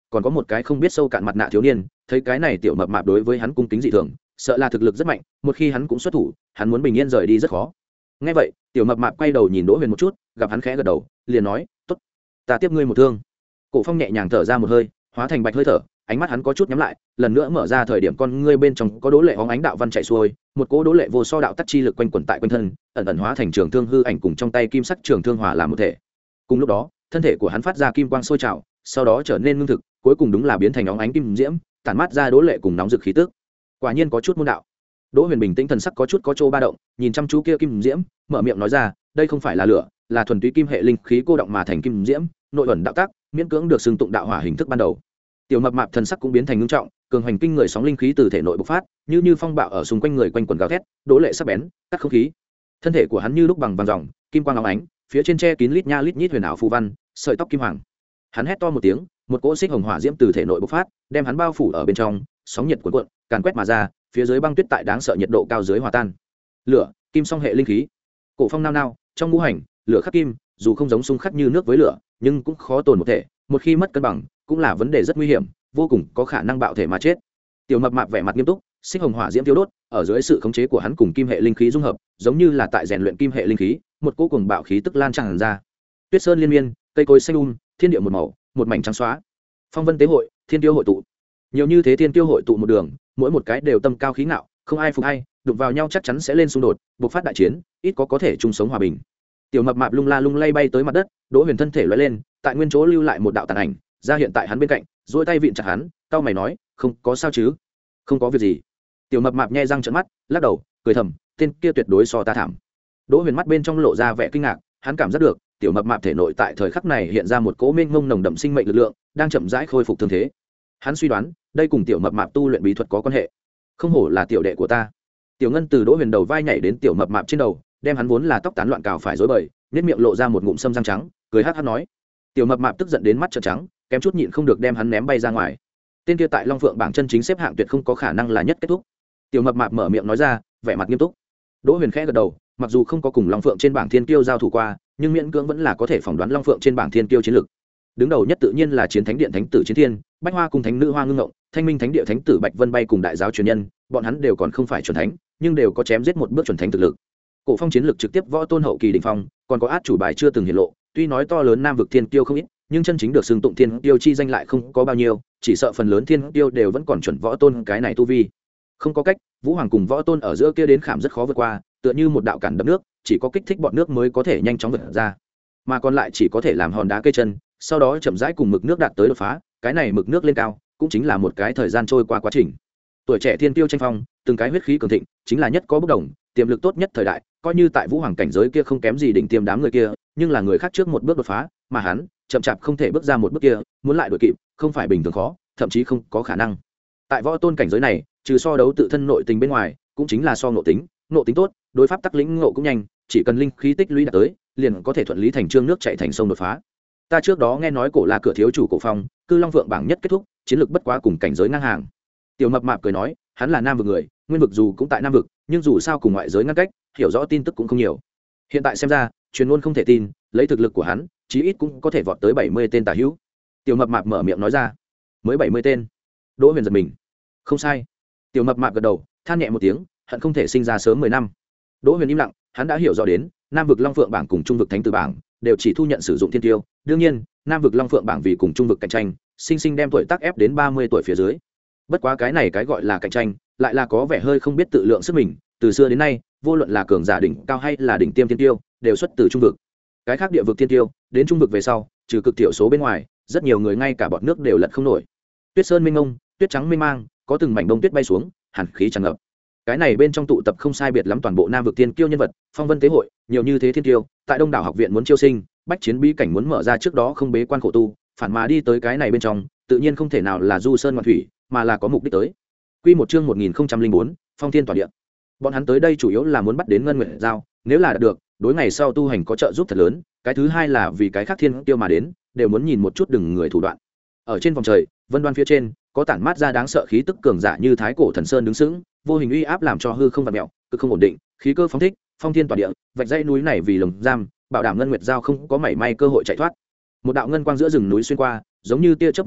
còn có một cái không biết sâu cạn mặt nạ thiếu niên, thấy cái này tiểu mập mạp đối với hắn cung kính dị thường, sợ là thực lực rất mạnh, một khi hắn cũng xuất thủ, hắn muốn bình yên rời đi rất khó. Nghe vậy, tiểu mập mạp quay đầu nhìn Đỗ Huyền một chút, gặp hắn khẽ gật đầu, liền nói, "Tốt, ta tiếp ngươi một thương." Cổ Phong nhẹ nhàng thở ra một hơi, hóa thành bạch hơi thở, ánh mắt hắn có chút nhắm lại, lần nữa mở ra thời điểm con ngươi bên trong có đố lệ hóng ánh đạo văn chạy xuôi, một cỗ đố lệ vô so đạo tắc chi lực quanh quẩn tại quanh thân, ẩn ẩn hóa thành trường thương hư ảnh cùng trong tay kim sắc trường thương hòa làm một thể. Cùng lúc đó, thân thể của hắn phát ra kim quang sôi trào, sau đó trở nên ngưng thực, cuối cùng đúng là biến thành óng ánh kim diễm, tản mát ra đố lệ cùng nóng rực khí tức. Quả nhiên có chút môn đạo. Đỗ Huyền bình tĩnh thần sắc có chút có chỗ ba động, nhìn chăm chú kia kim diễm, mở miệng nói ra, đây không phải là lửa, là thuần túy kim hệ linh khí cô động mà thành kim diễm, nội ẩn đạo tác, miễn cưỡng được xưng tụng đạo hỏa hình thức ban đầu. Tiểu mập mạp thần sắc cũng biến thành ngưng trọng, cường hành kinh người sóng linh khí từ thể nội bộc phát, như như phong bạo ở xung quanh người quanh quần gào thét, đố lệ sắc bén, cắt không khí. Thân thể của hắn như lúc bằng vàng ròng, kim quang óng ánh, phía trên che kín lít nha lít nhít huyền ảo phù văn, sợi tóc kim hoàng. Hắn hét to một tiếng, một cỗ xích hồng hỏa diễm từ thể nội bộc phát, đem hắn bao phủ ở bên trong, sóng nhiệt cuộn cuộn, càn quét mà ra, phía dưới băng tuyết tại đáng sợ nhiệt độ cao dưới hòa tan. Lửa, kim song hệ linh khí. Cổ Phong nao nao, trong ngũ hành, lửa khắc kim, dù không giống xung khắc như nước với lửa, nhưng cũng khó tồn một thể, một khi mất cân bằng, cũng là vấn đề rất nguy hiểm, vô cùng có khả năng bạo thể mà chết. Tiểu mập mạp vẻ mặt nghiêm túc, xích hồng hỏa diễm tiêu đốt, ở dưới sự khống chế của hắn cùng kim hệ linh khí dung hợp, giống như là tại rèn luyện kim hệ linh khí, một cỗ cuồng bạo khí tức lan tràn ra. Tuyết sơn liên miên, cây cối xanh um, thiên địa một màu, một mảnh trắng xóa. Phong vân tế hội, thiên tiêu hội tụ. Nhiều như thế thiên tiêu hội tụ một đường, mỗi một cái đều tâm cao khí ngạo, không ai phục ai, đụng vào nhau chắc chắn sẽ lên xung đột, bộc phát đại chiến, ít có có thể chung sống hòa bình. Tiểu mập mạp lung la lung lay bay tới mặt đất, Đỗ Huyền thân thể lóe lên, tại nguyên chỗ lưu lại một đạo tàn ảnh, ra hiện tại hắn bên cạnh, duỗi tay vịn chặt hắn, cau mày nói, "Không, có sao chứ?" "Không có việc gì." Tiểu mập mạp nhe răng trợn mắt, lắc đầu, cười thầm, "Tên kia tuyệt đối so ta thảm." Đỗ Huyền mắt bên trong lộ ra vẻ kinh ngạc, hắn cảm giác được, tiểu mập mạp thể nội tại thời khắc này hiện ra một cỗ mênh mông nồng đậm sinh mệnh lực lượng, đang chậm rãi khôi phục thương thế. Hắn suy đoán, đây cùng tiểu mập mạp tu luyện bí thuật có quan hệ. Không hổ là tiểu đệ của ta. Tiểu Ngân từ Đỗ Huyền đầu vai nhảy đến tiểu mập mạp trên đầu, đem hắn vốn là tóc tán loạn cào phải rối bời, nhếch miệng lộ ra một ngụm sâm răng trắng, cười hắc hắc nói. Tiểu mập mạp tức giận đến mắt trợn trắng, kém chút nhịn không được đem hắn ném bay ra ngoài. Tên kia tại Long Phượng bảng chân chính xếp hạng tuyệt không có khả năng là nhất kết thúc. Tiểu mập mạp mở miệng nói ra, vẻ mặt nghiêm túc. Đỗ Huyền khẽ gật đầu, mặc dù không có cùng Long Phượng trên bảng thiên kiêu giao thủ qua, nhưng miễn cưỡng vẫn là có thể phỏng đoán Long Phượng trên bảng thiên kiêu chiến lực. Đứng đầu nhất tự nhiên là Chiến Thánh Điện Thánh tử Chiến Thiên, Bách Hoa cùng Thánh nữ Hoa Ngưng Ngộng, Thanh Minh Thánh địa Thánh tử Bạch Vân Bay cùng đại giáo truyền nhân, bọn hắn đều còn không phải chuẩn thánh, nhưng đều có chém giết một bước chuẩn thánh thực lực. Cổ Phong chiến lực trực tiếp võ tôn hậu kỳ đỉnh phong, còn có át chủ bài chưa từng hiện lộ, tuy nói to lớn nam vực thiên kiêu không ít, nhưng chân chính được xưng tụng thiên kiêu chi danh lại không có bao nhiêu, chỉ sợ phần lớn thiên kiêu đều vẫn còn chuẩn võ tôn cái này tu vi. Không có cách, Vũ Hoàng cùng võ tôn ở giữa kia đến khảm rất khó vượt qua, tựa như một đạo cản đập nước, chỉ có kích thích bọn nước mới có thể nhanh chóng vượt ra, mà còn lại chỉ có thể làm hòn đá cây chân, sau đó chậm rãi cùng mực nước đạt tới đột phá, cái này mực nước lên cao, cũng chính là một cái thời gian trôi qua quá trình. Tuổi trẻ thiên kiêu tranh phong, từng cái huyết khí cường thịnh, chính là nhất có bốc đồng, tiềm lực tốt nhất thời đại, coi như tại Vũ Hoàng cảnh giới kia không kém gì đỉnh tiêm đám người kia, nhưng là người khác trước một bước đột phá, mà hắn chậm chạp không thể bước ra một bước kia, muốn lại đuổi kịp, không phải bình thường khó, thậm chí không có khả năng. Tại võ tôn cảnh giới này, trừ so đấu tự thân nội tình bên ngoài, cũng chính là so ngộ tính, ngộ tính tốt, đối pháp tắc lĩnh ngộ cũng nhanh, chỉ cần linh khí tích lũy đạt tới, liền có thể thuận lý thành trương nước chảy thành sông đột phá. Ta trước đó nghe nói Cổ là cửa thiếu chủ Cổ Phong, cư Long Vượng bảng nhất kết thúc, chiến lược bất quá cùng cảnh giới ngang hàng. Tiểu mập mạp cười nói, hắn là nam vực người, nguyên vực dù cũng tại nam vực, nhưng dù sao cùng ngoại giới ngăn cách, hiểu rõ tin tức cũng không nhiều. Hiện tại xem ra, truyền ngôn không thể tin, lấy thực lực của hắn, chí ít cũng có thể vọt tới bảy mươi tên tả hữu. Tiểu mập mạp mở miệng nói ra, mới bảy mươi tên. Đỗ Huyền giật mình. Không sai. Tiểu mập mạp gật đầu, than nhẹ một tiếng, hận không thể sinh ra sớm mười năm. Đỗ Huyền im lặng, hắn đã hiểu rõ đến, nam vực Long Phượng bảng cùng trung vực Thánh tử bảng đều chỉ thu nhận sử dụng thiên tiêu, đương nhiên, nam vực Long Phượng bảng vì cùng trung vực cạnh tranh, sinh sinh đem tuổi tác ép đến ba mươi tuổi phía dưới. Bất quá cái này cái gọi là cạnh tranh, lại là có vẻ hơi không biết tự lượng sức mình, từ xưa đến nay, vô luận là cường giả đỉnh cao hay là đỉnh tiêm thiên tiêu, đều xuất từ trung vực. Cái khác địa vực thiên tiêu, đến trung vực về sau, trừ cực thiểu số bên ngoài, rất nhiều người ngay cả bọt nước đều lật không nổi. Tuyết sơn mênh mông, tuyết trắng mênh mang, có từng mảnh bông tuyết bay xuống, hàn khí tràn ngập. Cái này bên trong tụ tập không sai biệt lắm toàn bộ nam vực thiên kiêu nhân vật, phong vân tế hội, nhiều như thế thiên kiêu, tại Đông đảo học viện muốn chiêu sinh, bách chiến bí cảnh muốn mở ra trước đó không bế quan khổ tu, phản mà đi tới cái này bên trong, tự nhiên không thể nào là du sơn ngoạn thủy, mà là có mục đích tới. Quy một chương một nghìn không trăm lẻ bốn, Phong Thiên tỏa địa. Bọn hắn tới đây chủ yếu là muốn bắt đến Ngân Nguyệt Giao, nếu là đạt được, đối ngày sau tu hành có trợ giúp thật lớn, cái thứ hai là vì cái khác thiên tiêu mà đến, đều muốn nhìn một chút đừng người thủ đoạn. Ở trên vòng trời, vân đoan phía trên, có tản mát ra đáng sợ khí tức cường giả như Thái Cổ Thần Sơn đứng sững, vô hình uy áp làm cho hư không vặn mèo, cực không ổn định, khí cơ phóng thích, phong thiên tỏa địa, vạch dãy núi này vì lồng giam, bảo đảm Ngân Nguyệt Giao không có mảy may cơ hội chạy thoát. Một đạo ngân quang giữa rừng núi xuyên qua, giống như tia chớp màu bạc,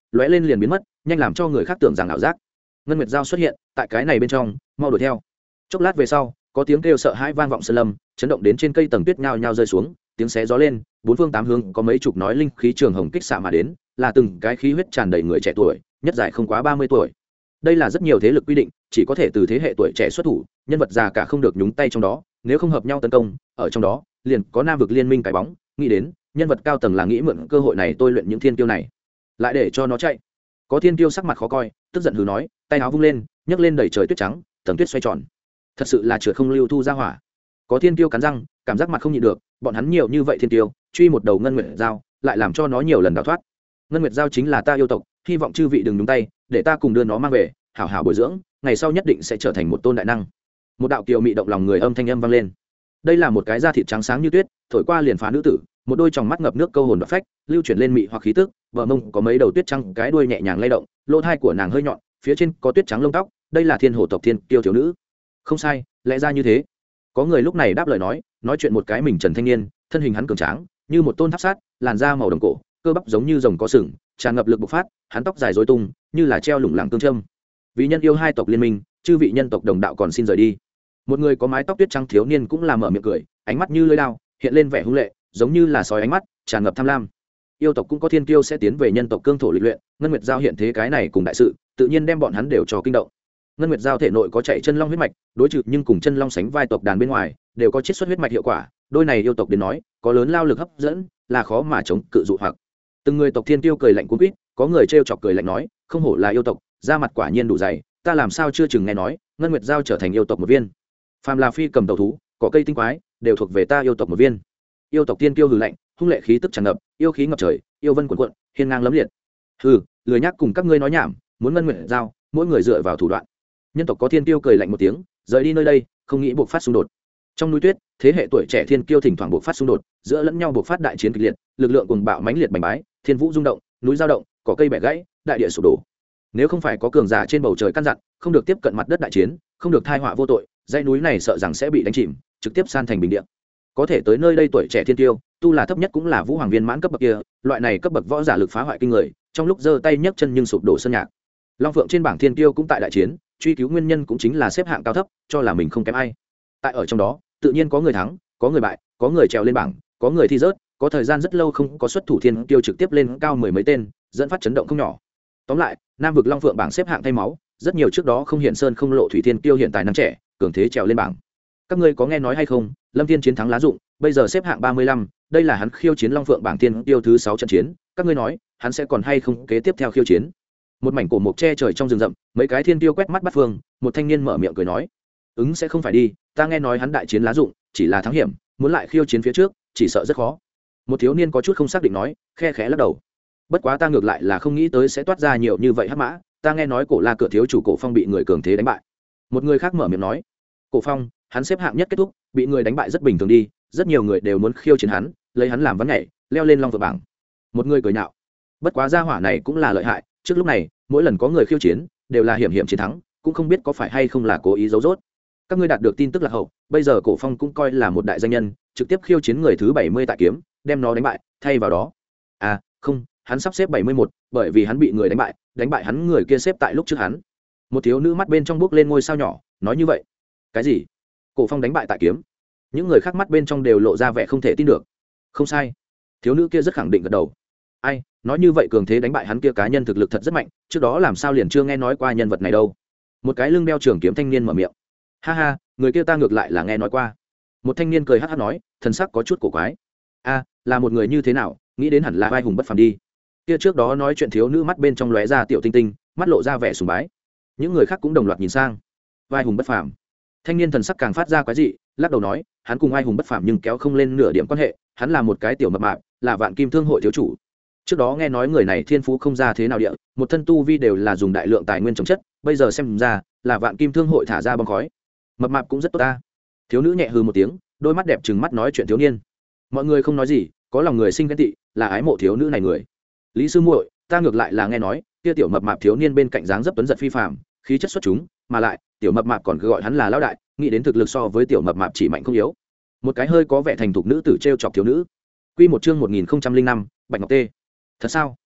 lóe lên liền biến mất, nhanh làm cho người khác tưởng rằng ảo giác. Ngân Nguyệt Giao xuất hiện tại cái này bên trong, mau đuổi theo. Chốc lát về sau, có tiếng kêu sợ hãi vang vọng sơn lâm, chấn động đến trên cây tầng tuyết nhao nhao rơi xuống, tiếng xé gió lên, bốn phương tám hướng có mấy chục nói linh khí trường hồng kích xạ mà đến, là từng cái khí huyết tràn đầy người trẻ tuổi, nhất giải không quá ba mươi tuổi. Đây là rất nhiều thế lực quy định, chỉ có thể từ thế hệ tuổi trẻ xuất thủ, nhân vật già cả không được nhúng tay trong đó, nếu không hợp nhau tấn công, ở trong đó, liền có Nam vực liên minh cái bóng, nghĩ đến, nhân vật cao tầng là nghĩ mượn cơ hội này tôi luyện những thiên kiêu này, lại để cho nó chạy. Có thiên kiêu sắc mặt khó coi, tức giận hừ nói, tay áo vung lên, nhấc lên đẩy trời tuyết trắng, tầng tuyết xoay tròn. Thật sự là trượt không lưu thu ra hỏa. Có thiên kiêu cắn răng, cảm giác mặt không nhịn được, bọn hắn nhiều như vậy thiên kiêu, truy một đầu Ngân Nguyệt Giao, lại làm cho nó nhiều lần đào thoát. Ngân Nguyệt Giao chính là ta yêu tộc, hy vọng chư vị đừng nhúng tay, để ta cùng đưa nó mang về, hảo hảo bồi dưỡng, ngày sau nhất định sẽ trở thành một tôn đại năng. Một đạo kiều mị động lòng người âm thanh âm vang lên. Đây là một cái da thịt trắng sáng như tuyết, thổi qua liền phá nữ tử, một đôi tròng mắt ngập nước câu hồn và phách, lưu chuyển lên mị hoặc khí tức, bờ mông có mấy đầu tuyết trắng, cái đuôi nhẹ nhàng lay động, lỗ thai của nàng hơi nhọn, phía trên có tuyết trắng lông tóc, đây là thiên hồ tộc thiên kiêu thiếu nữ. Không sai, lẽ ra như thế. Có người lúc này đáp lời nói, nói chuyện một cái mình trần thanh niên, thân hình hắn cường tráng, như một tôn tháp sát, làn da màu đồng cổ, cơ bắp giống như rồng có sừng, tràn ngập lực bộc phát, hắn tóc dài rối tung, như là treo lủng lẳng tương châm. Vì nhân yêu hai tộc liên minh, chư vị nhân tộc đồng đạo còn xin rời đi. Một người có mái tóc tuyết trắng thiếu niên cũng là mở miệng cười, ánh mắt như lưỡi dao, hiện lên vẻ hung lệ, giống như là sói ánh mắt, tràn ngập tham lam. Yêu tộc cũng có thiên kiêu sẽ tiến về nhân tộc cương thổ lịch luyện, Ngân Nguyệt Giao hiện thế cái này cùng đại sự, tự nhiên đem bọn hắn đều cho kinh động. Ngân Nguyệt Giao thể nội có chạy chân long huyết mạch, đối trừ nhưng cùng chân long sánh vai tộc đàn bên ngoài, đều có chiết xuất huyết mạch hiệu quả, đôi này yêu tộc đến nói, có lớn lao lực hấp dẫn, là khó mà chống cự dụ hoặc. Từng người tộc thiên kiêu cười lạnh cuống quýt, có người trêu chọc cười lạnh nói, không hổ là yêu tộc, da mặt quả nhiên đủ dày, ta làm sao chưa chừng nghe nói, Ngân Nguyệt Giao trở thành yêu tộc một viên. Phàm là phi cầm tàu thú, cỏ cây tinh quái, đều thuộc về ta yêu tộc một viên. Yêu tộc tiên kiêu hừ lạnh, hung lệ khí tức tràn ngập, yêu khí ngập trời, yêu vân cuồn cuộn, hiên ngang lấm liệt. Hừ, lười nhắc cùng các ngươi nói nhảm, muốn Ngân Nguyệt Giao, mỗi người dựa vào thủ đoạn. Nhân tộc có thiên kiêu cười lạnh một tiếng, rời đi nơi đây, không nghĩ buộc phát xung đột. Trong núi tuyết, thế hệ tuổi trẻ thiên kiêu thỉnh thoảng buộc phát xung đột, giữa lẫn nhau buộc phát đại chiến kịch liệt, lực lượng cuồng bạo mãnh liệt bành bái, thiên vũ rung động, núi dao động, cỏ cây bẻ gãy, đại địa sụp đổ. Nếu không phải có cường giả trên bầu trời căn dặn, không được tiếp cận mặt đất đại chiến, không được thai họa vô tội, dãy núi này sợ rằng sẽ bị đánh chìm, trực tiếp san thành bình địa. Có thể tới nơi đây tuổi trẻ thiên tiêu, tu là thấp nhất cũng là vũ hoàng viên mãn cấp bậc kia, loại này cấp bậc võ giả lực phá hoại kinh người, trong lúc giơ tay nhấc chân nhưng sụp đổ sơn nhạc. Long Phượng trên bảng thiên tiêu cũng tại đại chiến, truy cứu nguyên nhân cũng chính là xếp hạng cao thấp, cho là mình không kém ai. Tại ở trong đó, tự nhiên có người thắng, có người bại, có người trèo lên bảng, có người thi rớt, có thời gian rất lâu không có xuất thủ thiên tiêu trực tiếp lên cao mười mấy tên, dẫn phát chấn động không nhỏ. Tóm lại, Nam vực Long Phượng bảng xếp hạng thay máu, rất nhiều trước đó không hiện sơn không lộ thủy thiên tiêu hiện tại năng trẻ, cường thế trèo lên bảng. Các ngươi có nghe nói hay không, Lâm Thiên chiến thắng Lá Dụng, bây giờ xếp hạng ba mươi lăm, đây là hắn khiêu chiến Long Phượng bảng thiên tiêu thứ sáu trận chiến, các ngươi nói, hắn sẽ còn hay không kế tiếp theo khiêu chiến. Một mảnh cổ mục che trời trong rừng rậm, mấy cái thiên tiêu quét mắt bắt phương, một thanh niên mở miệng cười nói, ứng sẽ không phải đi, ta nghe nói hắn đại chiến Lá Dụng, chỉ là thắng hiểm, muốn lại khiêu chiến phía trước, chỉ sợ rất khó. Một thiếu niên có chút không xác định nói, khe khẽ lắc đầu. Bất quá ta ngược lại là không nghĩ tới sẽ toát ra nhiều như vậy hắc mã, ta nghe nói Cổ La Cửa thiếu chủ Cổ Phong bị người cường thế đánh bại. Một người khác mở miệng nói, Cổ Phong, hắn xếp hạng nhất kết thúc, bị người đánh bại rất bình thường đi, rất nhiều người đều muốn khiêu chiến hắn, lấy hắn làm vấn nhảy, leo lên Long Phượng bảng. Một người cười nhạo, bất quá gia hỏa này cũng là lợi hại, trước lúc này, mỗi lần có người khiêu chiến, đều là hiểm hiểm chiến thắng, cũng không biết có phải hay không là cố ý giấu giốt. Các ngươi đạt được tin tức là hậu, bây giờ Cổ Phong cũng coi là một đại danh nhân, trực tiếp khiêu chiến người thứ bảy mươi tại kiếm, đem nó đánh bại, thay vào đó. À, không, hắn sắp xếp bảy mươi mốt, bởi vì hắn bị người đánh bại, đánh bại hắn người kia xếp tại lúc trước hắn. Một thiếu nữ mắt bên trong bước lên ngôi sao nhỏ, nói như vậy. Cái gì? Cổ Phong đánh bại tại kiếm? Những người khác mắt bên trong đều lộ ra vẻ không thể tin được. Không sai. Thiếu nữ kia rất khẳng định gật đầu. Ai, nói như vậy cường thế đánh bại hắn kia cá nhân thực lực thật rất mạnh, trước đó làm sao liền chưa nghe nói qua nhân vật này đâu. Một cái lưng đeo trường kiếm thanh niên mở miệng. Ha ha, người kia ta ngược lại là nghe nói qua. Một thanh niên cười hắc hắc nói, thần sắc có chút cổ quái. A, là một người như thế nào, nghĩ đến hẳn là vai hùng bất phàm đi. Kia trước đó nói chuyện thiếu nữ mắt bên trong lóe ra tiểu tinh tinh, mắt lộ ra vẻ sùng bái. Những người khác cũng đồng loạt nhìn sang. Vai hùng bất phàm. Thanh niên thần sắc càng phát ra quái dị, lắc đầu nói, hắn cùng ai hùng bất phàm nhưng kéo không lên nửa điểm quan hệ, hắn là một cái tiểu mập mạp, là Vạn Kim Thương hội thiếu chủ. Trước đó nghe nói người này thiên phú không ra thế nào địa, một thân tu vi đều là dùng đại lượng tài nguyên trồng chất, bây giờ xem ra là Vạn Kim Thương hội thả ra bong khói. Mập mạp cũng rất tốt ta. Thiếu nữ nhẹ hừ một tiếng, đôi mắt đẹp trừng mắt nói chuyện thiếu niên. Mọi người không nói gì, có lòng người sinh ghen tị, là ái mộ thiếu nữ này người. Lý sư muội, ta ngược lại là nghe nói, kia tiểu mập mạp thiếu niên bên cạnh dáng dấp tuấn giật phi phàm, khí chất xuất chúng, mà lại, tiểu mập mạp còn cứ gọi hắn là lão đại, nghĩ đến thực lực so với tiểu mập mạp chỉ mạnh không yếu. Một cái hơi có vẻ thành thục nữ tử trêu chọc thiếu nữ. Quy một chương một nghìn không trăm linh năm, Bạch Ngọc Tê. Thật sao?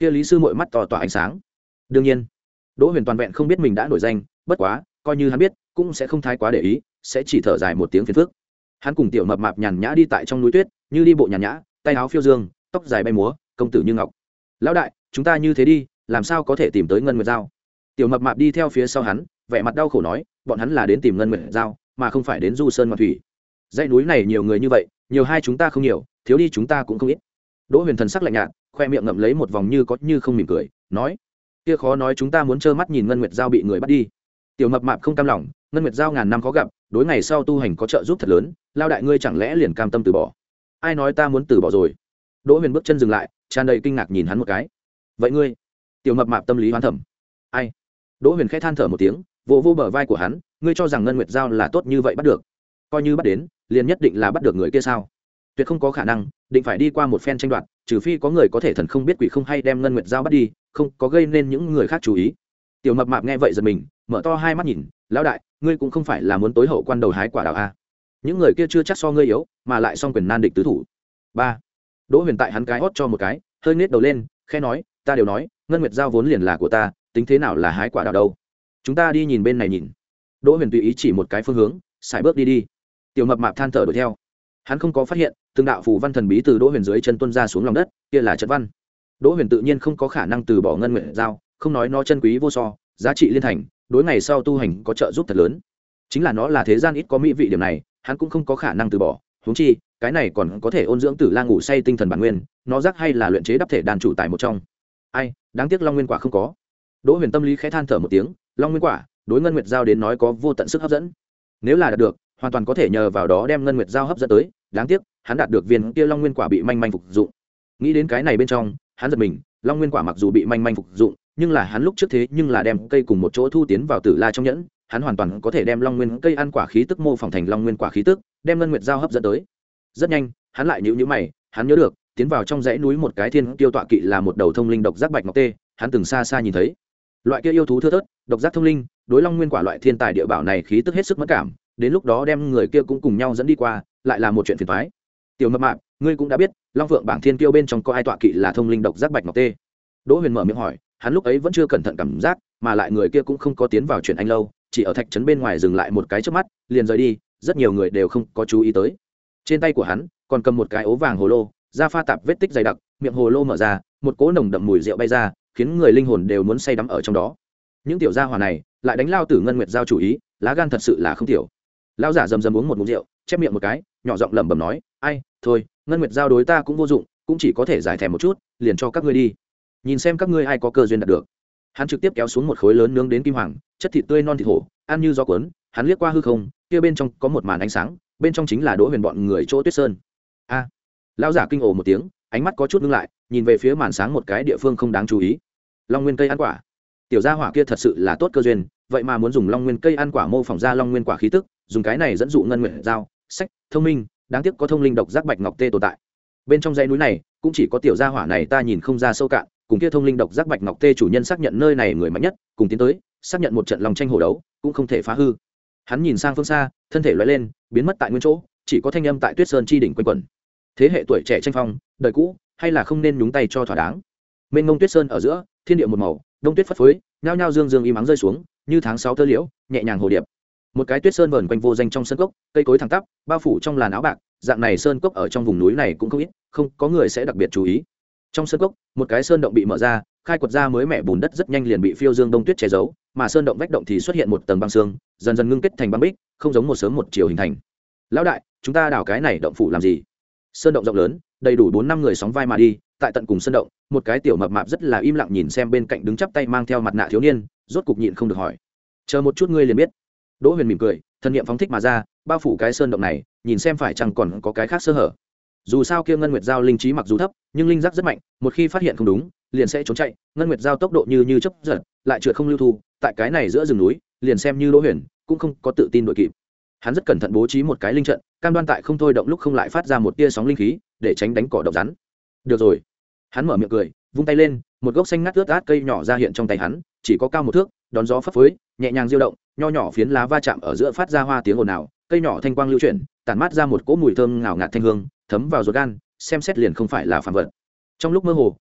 kia lý sư mội mắt to tỏa ánh sáng. Đương nhiên Đỗ Huyền toàn vẹn không biết mình đã nổi danh, bất quá coi như hắn biết cũng sẽ không thái quá để ý, sẽ chỉ thở dài một tiếng phiền phức. Hắn cùng tiểu mập mạp nhàn nhã đi tại trong núi tuyết, như đi bộ nhàn nhã, tay áo phiêu dương, tóc dài bay múa, công tử như ngọc. Lão đại, chúng ta như thế đi, làm sao có thể tìm tới ngân nguyệt giao? Tiểu mập mạp đi theo phía sau hắn, vẻ mặt đau khổ nói, bọn hắn là đến tìm ngân nguyệt giao, mà không phải đến du sơn ngoạn thủy. Dãy núi này nhiều người như vậy, nhiều hai chúng ta không nhiều, thiếu đi chúng ta cũng không ít. Đỗ Huyền thần sắc lạnh nhạt, khoe miệng ngậm lấy một vòng như có như không mỉm cười, nói, kia khó nói chúng ta muốn trơ mắt nhìn ngân nguyệt giao bị người bắt đi. Tiểu mập mạp không cam lòng, ngân nguyệt giao ngàn năm khó gặp, đối ngày sau tu hành có trợ giúp thật lớn, lao đại ngươi chẳng lẽ liền cam tâm từ bỏ? Ai nói ta muốn từ bỏ rồi? Đỗ Huyền bước chân dừng lại, tràn đầy kinh ngạc nhìn hắn một cái. Vậy ngươi? Tiểu mập mạp tâm lý hoán thẩm. Ai? Đỗ Huyền khẽ than thở một tiếng, vỗ vỗ bờ vai của hắn, ngươi cho rằng ngân nguyệt giao là tốt như vậy bắt được? Coi như bắt đến, liền nhất định là bắt được người kia sao? Tuyệt không có khả năng, định phải đi qua một phen tranh đoạt, trừ phi có người có thể thần không biết quỷ không hay đem ngân nguyệt giao bắt đi, không có gây nên những người khác chú ý. Tiểu mập mạp nghe vậy giật mình, mở to hai mắt nhìn, lão đại, ngươi cũng không phải là muốn tối hậu quan đầu hái quả đào a? Những người kia chưa chắc so ngươi yếu, mà lại song quyền nan địch tứ thủ. Ba. Đỗ Huyền tại hắn cái hót cho một cái, hơi nhếch đầu lên, khẽ nói, ta đều nói, ngân nguyệt giao vốn liền là của ta, tính thế nào là hái quả đào đâu? Chúng ta đi nhìn bên này nhìn. Đỗ Huyền tùy ý chỉ một cái phương hướng, xài bước đi đi. Tiểu mập mạp than thở đuổi theo. Hắn không có phát hiện, từng đạo phù văn thần bí từ Đỗ Huyền dưới chân tuôn ra xuống lòng đất, kia là trận văn. Đỗ Huyền tự nhiên không có khả năng từ bỏ ngân nguyệt giao, không nói nó chân quý vô so, giá trị liên thành, đối ngày sau tu hành có trợ giúp thật lớn. Chính là nó là thế gian ít có mỹ vị điểm này, hắn cũng không có khả năng từ bỏ, huống chi, cái này còn có thể ôn dưỡng Tử La ngủ say tinh thần bản nguyên, nó rắc hay là luyện chế đắp thể đàn chủ tại một trong. Ai, đáng tiếc Long Nguyên quả không có. Đỗ Huyền tâm lý khẽ than thở một tiếng, Long Nguyên quả, đối ngân nguyệt giao đến nói có vô tận sức hấp dẫn. Nếu là đạt được, hoàn toàn có thể nhờ vào đó đem ngân nguyệt giao hấp dẫn tới, đáng tiếc, hắn đạt được viên kia Long Nguyên quả bị manh manh phục dụng. Nghĩ đến cái này bên trong, hắn giật mình, Long Nguyên quả mặc dù bị manh manh phục dụng, nhưng là hắn lúc trước thế nhưng là đem cây cùng một chỗ thu tiến vào Tử La trong nhẫn, hắn hoàn toàn có thể đem Long Nguyên cây ăn quả khí tức mô phỏng thành Long Nguyên quả khí tức, đem ngân nguyệt giao hấp dẫn tới. Rất nhanh, hắn lại nhíu nhíu mày, hắn nhớ được, tiến vào trong dãy núi một cái thiên tiêu tọa kỵ là một đầu thông linh độc giác bạch ngọc tê, hắn từng xa xa nhìn thấy. Loại kia yêu thú thưa thớt, độc giác thông linh, đối Long Nguyên quả loại thiên tài địa bảo này khí tức hết sức mất cảm, đến lúc đó đem người kia cũng cùng nhau dẫn đi qua, lại là một chuyện phiền toái. Tiểu mập mạp, ngươi cũng đã biết, Long Phượng bảng thiên kiêu bên trong có ai tọa kỵ là thông linh độc giác bạch ngọc tê? Đỗ Huyền mở miệng hỏi, hắn lúc ấy vẫn chưa cẩn thận cảm giác, mà lại người kia cũng không có tiến vào chuyện anh lâu, chỉ ở thạch trấn bên ngoài dừng lại một cái trước mắt, liền rời đi, rất nhiều người đều không có chú ý tới. Trên tay của hắn còn cầm một cái ố vàng hồ lô, da pha tạp vết tích dày đặc, miệng hồ lô mở ra, một cỗ nồng đậm mùi rượu bay ra, khiến người linh hồn đều muốn say đắm ở trong đó. Những tiểu gia hỏa này lại đánh lao tử ngân nguyệt giao chủ ý, lá gan thật sự là không tiểu. Lão giả rầm rầm uống một ngụm rượu, chép miệng một cái, nhỏ giọng lẩm bẩm nói, ai, thôi, ngân nguyệt giao đối ta cũng vô dụng, cũng chỉ có thể giải thèm một chút, liền cho các ngươi đi, nhìn xem các ngươi ai có cơ duyên đạt được. Hắn trực tiếp kéo xuống một khối lớn nướng đến kim hoàng, chất thịt tươi non thịt hổ, ăn như gió cuốn. Hắn liếc qua hư không, kia bên trong có một màn ánh sáng, bên trong chính là Đỗ Huyền bọn người chỗ Tuyết Sơn. A! Lão giả kinh ồ một tiếng, ánh mắt có chút ngưng lại, nhìn về phía màn sáng một cái địa phương không đáng chú ý. Long Nguyên cây ăn quả. Tiểu gia hỏa kia thật sự là tốt cơ duyên, vậy mà muốn dùng Long Nguyên cây ăn quả mô phỏng ra Long Nguyên quả khí tức, dùng cái này dẫn dụ ngân nguyệt giao, sách, thông minh, đáng tiếc có thông linh độc giác bạch ngọc tê tồn tại. Bên trong dãy núi này, cũng chỉ có tiểu gia hỏa này ta nhìn không ra sâu cạn, cùng kia thông linh độc giác bạch ngọc tê chủ nhân xác nhận nơi này người mạnh nhất, cùng tiến tới, xác nhận một trận lòng tranh hổ đấu, cũng không thể phá hư. Hắn nhìn sang phương xa, thân thể lóe lên, biến mất tại nguyên chỗ, chỉ có thanh âm tại Tuyết Sơn chi đỉnh quanh quẩn. Thế hệ tuổi trẻ tranh phong, đời cũ, hay là không nên nhúng tay cho thỏa đáng. Mênh mông Tuyết Sơn ở giữa, thiên địa một màu, đông tuyết phất phới, nhao nhao dương dương im ắng rơi xuống, như tháng sáu tơ liễu, nhẹ nhàng hồ điệp. Một cái Tuyết Sơn vờn quanh vô danh trong sân cốc, cây cối thẳng tắp, bao phủ trong làn áo bạc, dạng này sơn cốc ở trong vùng núi này cũng không ít, không có người sẽ đặc biệt chú ý. Trong sơn cốc, một cái sơn động bị mở ra, khai quật ra mới mẻ bùn đất rất nhanh liền bị phiêu dương đông tuyết che giấu, mà sơn động vách động thì xuất hiện một tầng băng xương, dần dần ngưng kết thành băng bích, không giống một sớm một chiều hình thành. Lão đại, chúng ta đào cái này động phủ làm gì? Sơn động rộng lớn, đầy đủ bốn năm người sóng vai mà đi, tại tận cùng sơn động, một cái tiểu mập mạp rất là im lặng nhìn xem bên cạnh đứng chắp tay mang theo mặt nạ thiếu niên, rốt cục nhịn không được hỏi. Chờ một chút ngươi liền biết. Đỗ Huyền mỉm cười, thân niệm phóng thích mà ra, bao phủ cái sơn động này, nhìn xem phải chăng còn có cái khác sơ hở. Dù sao kia ngân nguyệt giao linh trí mặc dù thấp, nhưng linh giác rất mạnh, một khi phát hiện không đúng, liền sẽ trốn chạy. Ngân nguyệt giao tốc độ như như chớp giật, lại trượt không lưu thu, tại cái này giữa rừng núi, liền xem như Đỗ Huyền cũng không có tự tin đội kịp. Hắn rất cẩn thận bố trí một cái linh trận, cam đoan tại không thôi động lúc không lại phát ra một tia sóng linh khí, để tránh đánh cỏ độc rắn. Được rồi, hắn mở miệng cười, vung tay lên, một gốc xanh ngắt ướt át cây nhỏ ra hiện trong tay hắn, chỉ có cao một thước, đón gió phấp phới, nhẹ nhàng diêu động, nho nhỏ phiến lá va chạm ở giữa phát ra hoa tiếng ồn ào, cây nhỏ thanh quang lưu chuyển, tản mát ra một cỗ mùi thơm ngào ngạt thanh hương, thấm vào ruột gan, xem xét liền không phải là phàm vật. Trong lúc mơ hồ,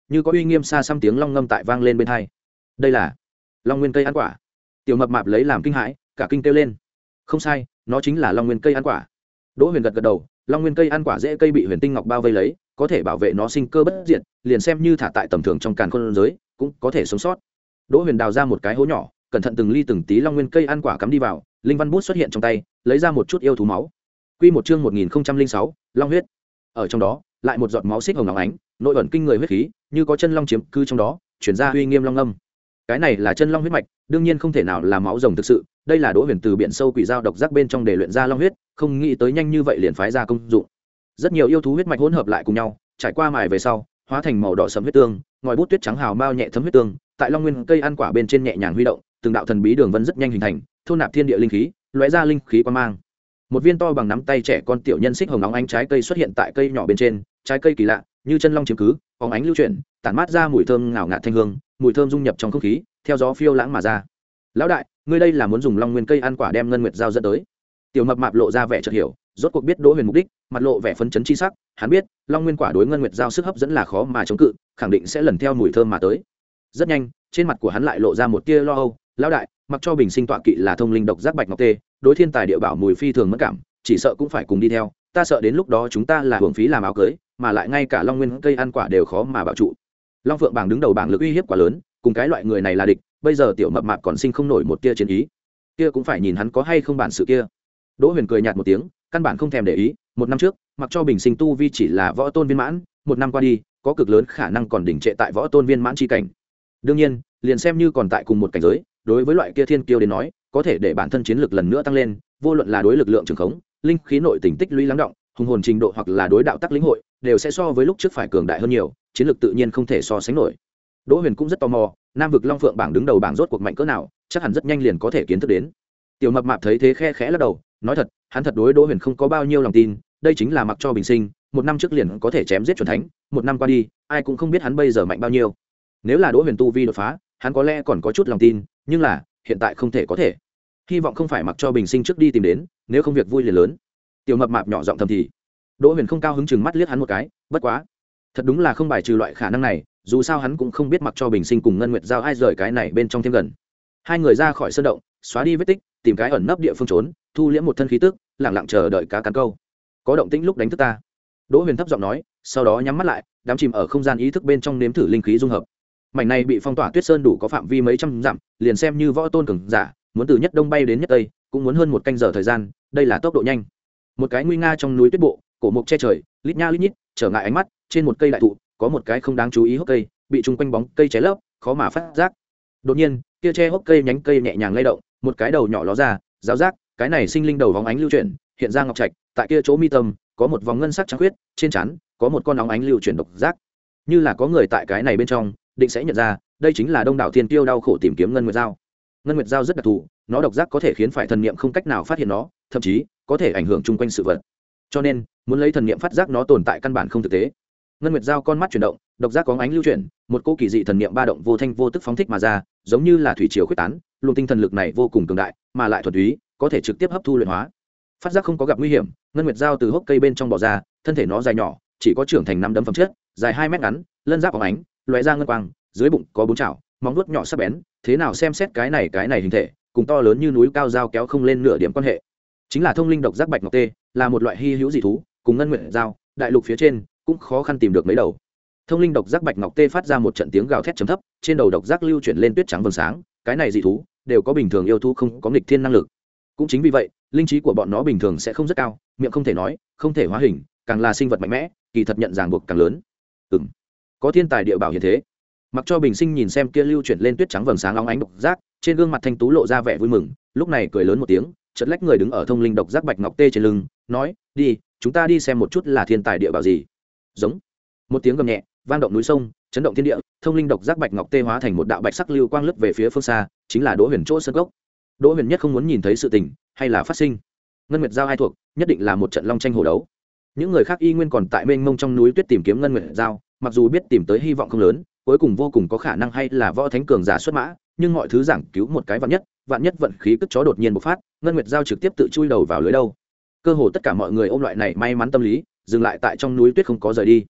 như có uy nghiêm xa xăm tiếng long ngâm tại vang lên bên hai. Đây là long nguyên cây ăn quả. Tiểu mập mạp lấy làm kinh hãi, cả kinh kêu lên. Không sai, nó chính là long nguyên cây ăn quả. Đỗ Huyền gật gật đầu, long nguyên cây ăn quả rễ cây bị huyền tinh ngọc bao vây lấy, có thể bảo vệ nó sinh cơ bất diệt, liền xem như thả tại tầm thường trong càn khôn giới cũng có thể sống sót. Đỗ Huyền đào ra một cái hố nhỏ, cẩn thận từng ly từng tí long nguyên cây ăn quả cắm đi vào, linh văn bút xuất hiện trong tay, lấy ra một chút yêu thú máu. Quy một chương một nghìn không trăm linh sáu, long huyết. Ở trong đó, lại một giọt máu xích hồng óng ánh, nội ẩn kinh người huyết khí, như có chân long chiếm cư trong đó, truyền ra uy nghiêm long âm. Cái này là chân long huyết mạch, đương nhiên không thể nào là máu rồng thực sự, đây là Đỗ Huyền từ biển sâu quỷ dao độc giác bên trong để luyện ra long huyết, không nghĩ tới nhanh như vậy liền phái ra công dụng. Rất nhiều yêu thú huyết mạch hỗn hợp lại cùng nhau, trải qua mài về sau, hóa thành màu đỏ sẫm huyết tương, ngòi bút tuyết trắng hào mao nhẹ thấm huyết tương, tại long nguyên cây ăn quả bên trên nhẹ nhàng huy động, từng đạo thần bí đường vân rất nhanh hình thành, thôn nạp thiên địa linh khí, lóe ra linh khí quang mang. Một viên to bằng nắm tay trẻ con tiểu nhân xích hồng nóng ánh trái cây xuất hiện tại cây nhỏ bên trên, trái cây kỳ lạ, như chân long chiếm cứ, phóng ánh lưu chuyển, tản mát ra mùi thơm ngào ngạt thanh hương, mùi thơm dung nhập trong không khí, theo gió phiêu lãng mà ra. Lão đại, ngươi đây là muốn dùng long nguyên cây ăn quả đem ngân nguyệt giao dẫn tới? Tiểu mập mạp lộ ra vẻ chợt hiểu, rốt cuộc biết Đỗ Huyền mục đích, mặt lộ vẻ phấn chấn chi sắc, hắn biết, long nguyên quả đối ngân nguyệt giao sức hấp dẫn là khó mà chống cự, khẳng định sẽ lần theo mùi thơm mà tới. Rất nhanh, trên mặt của hắn lại lộ ra một tia lo âu, lão đại, mặc cho bình sinh tọa kỵ là thông linh độc giác bạch ngọc tê, đối thiên tài địa bảo mùi phi thường mất cảm, chỉ sợ cũng phải cùng đi theo, ta sợ đến lúc đó chúng ta là hưởng phí làm áo cưới, mà lại ngay cả long nguyên cây ăn quả đều khó mà bảo trụ. Long Phượng bảng đứng đầu bảng lực uy hiếp quá lớn, cùng cái loại người này là địch, bây giờ tiểu mập mạp còn sinh không nổi một tia chiến ý, kia cũng phải nhìn hắn có hay không bản sự kia. Đỗ Huyền cười nhạt một tiếng, căn bản không thèm để ý, một năm trước, mặc cho bình sinh tu vi chỉ là võ tôn viên mãn, một năm qua đi, có cực lớn khả năng còn đỉnh trệ tại võ tôn viên mãn chi cảnh. Đương nhiên, liền xem như còn tại cùng một cảnh giới, đối với loại kia thiên kiêu đến nói, có thể để bản thân chiến lực lần nữa tăng lên, vô luận là đối lực lượng trường khống, linh khí nội tình tích lũy lắng động, hùng hồn trình độ hoặc là đối đạo tắc lĩnh hội, đều sẽ so với lúc trước phải cường đại hơn nhiều, chiến lực tự nhiên không thể so sánh nổi. Đỗ Huyền cũng rất tò mò, Nam vực Long Phượng bảng đứng đầu bảng rốt cuộc mạnh cỡ nào, chắc hẳn rất nhanh liền có thể kiến thức đến. Tiểu mập mạp thấy thế khe khẽ lắc đầu, nói thật, hắn thật đối Đỗ Huyền không có bao nhiêu lòng tin, đây chính là mặc cho bình sinh, một năm trước liền có thể chém giết chuẩn thánh, một năm qua đi, ai cũng không biết hắn bây giờ mạnh bao nhiêu. Nếu là Đỗ Huyền tu vi đột phá, hắn có lẽ còn có chút lòng tin, nhưng là, hiện tại không thể có thể. Hy vọng không phải mặc cho bình sinh trước đi tìm đến, nếu không việc vui liền lớn. Tiểu mập mạp nhỏ giọng thầm thì. Đỗ Huyền không cao hứng chừng mắt liếc hắn một cái, bất quá, thật đúng là không bài trừ loại khả năng này, dù sao hắn cũng không biết mặc cho bình sinh cùng ngân nguyệt giao ai rời cái này bên trong thêm gần. Hai người ra khỏi sơn động, xóa đi vết tích, tìm cái ẩn nấp địa phương trốn, thu liễm một thân khí tức, lặng lặng chờ đợi cá cắn câu. Có động tĩnh lúc đánh thức ta. Đỗ Huyền thấp giọng nói, sau đó nhắm mắt lại, đắm chìm ở không gian ý thức bên trong nếm thử linh khí dung hợp. Mảnh này bị phong tỏa tuyết sơn đủ có phạm vi mấy trăm dặm, liền xem như võ tôn cường giả, muốn từ nhất đông bay đến nhất tây, cũng muốn hơn một canh giờ thời gian, đây là tốc độ nhanh. Một cái nguy nga trong núi tuyết bộ, cổ mục che trời, lít nha lít nhít, trở ngại ánh mắt, trên một cây đại thụ, có một cái không đáng chú ý hốc cây, bị chung quanh bóng cây cháy lấp, khó mà phát giác. Đột nhiên, kia che hốc cây nhánh cây nhẹ nhàng lay động, một cái đầu nhỏ ló ra, giáo giác, cái này sinh linh đầu vóng ánh lưu chuyển, hiện ra ngọc trạch, tại kia chỗ mi tâm, có một vòng ngân sắc trắng khuyết, trên trán có một con óng ánh lưu chuyển độc giác. Như là có người tại cái này bên trong, định sẽ nhận ra, đây chính là Đông đảo thiên tiêu đau khổ tìm kiếm ngân nguyệt dao. Ngân nguyệt dao rất đặc thù, nó độc giác có thể khiến phải thần niệm không cách nào phát hiện nó, thậm chí có thể ảnh hưởng chung quanh sự vật. Cho nên, muốn lấy thần niệm phát giác nó tồn tại căn bản không thực tế. Ngân nguyệt dao con mắt chuyển động, độc giác có ánh lưu chuyển, một cỗ kỳ dị thần niệm ba động vô thanh vô tức phóng thích mà ra, giống như là thủy triều khuếch tán, luồng tinh thần lực này vô cùng cường đại, mà lại thuần túy, có thể trực tiếp hấp thu luyện hóa. Phát giác không có gặp nguy hiểm, ngân nguyệt dao từ hốc cây bên trong bò ra, thân thể nó dài nhỏ, chỉ có trưởng thành năm đấm phẩm chất, dài hai mét ngắn, lân giáp óng ánh, lóe ra ngân quang, dưới bụng có bốn chảo, móng vuốt nhỏ sắc bén, thế nào xem xét cái này cái này hình thể, cùng to lớn như núi cao dao kéo không lên nửa điểm quan hệ. Chính là thông linh độc giác bạch ngọc tê, là một loại hi hữu dị thú, cùng ngân nguyệt dao, đại lục phía trên cũng khó khăn tìm được mấy đầu. Thông linh độc giác bạch ngọc tê phát ra một trận tiếng gào thét trầm thấp, trên đầu độc giác lưu chuyển lên tuyết trắng vầng sáng, cái này dị thú đều có bình thường yêu thú không có nghịch thiên năng lực. Cũng chính vì vậy, linh trí của bọn nó bình thường sẽ không rất cao, miệng không thể nói, không thể hóa hình, càng là sinh vật mạnh mẽ, kỳ thật nhận ràng buộc càng lớn. Ừm, có thiên tài địa bảo hiện thế. Mặc cho bình sinh nhìn xem kia lưu chuyển lên tuyết trắng vầng sáng óng ánh độc giác, trên gương mặt thanh tú lộ ra vẻ vui mừng, lúc này cười lớn một tiếng, chợt lách người đứng ở thông linh độc giác bạch ngọc tê trên lưng, nói, đi, chúng ta đi xem một chút là thiên tài địa bảo gì. Giống. Một tiếng gầm nhẹ, vang động núi sông, chấn động thiên địa, thông linh độc giác bạch ngọc tê hóa thành một đạo bạch sắc lưu quang lướt về phía phương xa, chính là Đỗ Huyền chỗ sơn gốc. Đỗ Huyền nhất không muốn nhìn thấy sự tình, hay là phát sinh. Ngân nguyệt giao ai thuộc, nhất định là một trận long tranh hổ đấu. Những người khác y nguyên còn tại mênh mông trong núi tuyết tìm kiếm ngân nguyệt giao, mặc dù biết tìm tới hy vọng không lớn, cuối cùng vô cùng có khả năng hay là võ thánh cường giả xuất mã, nhưng mọi thứ giảng cứu một cái vạn nhất, vạn nhất vận khí cất chó đột nhiên bộc phát, ngân nguyệt giao trực tiếp tự chui đầu vào lưới đâu. Cơ hồ tất cả mọi người ôm loại này may mắn tâm lý, dừng lại tại trong núi tuyết không có rời đi.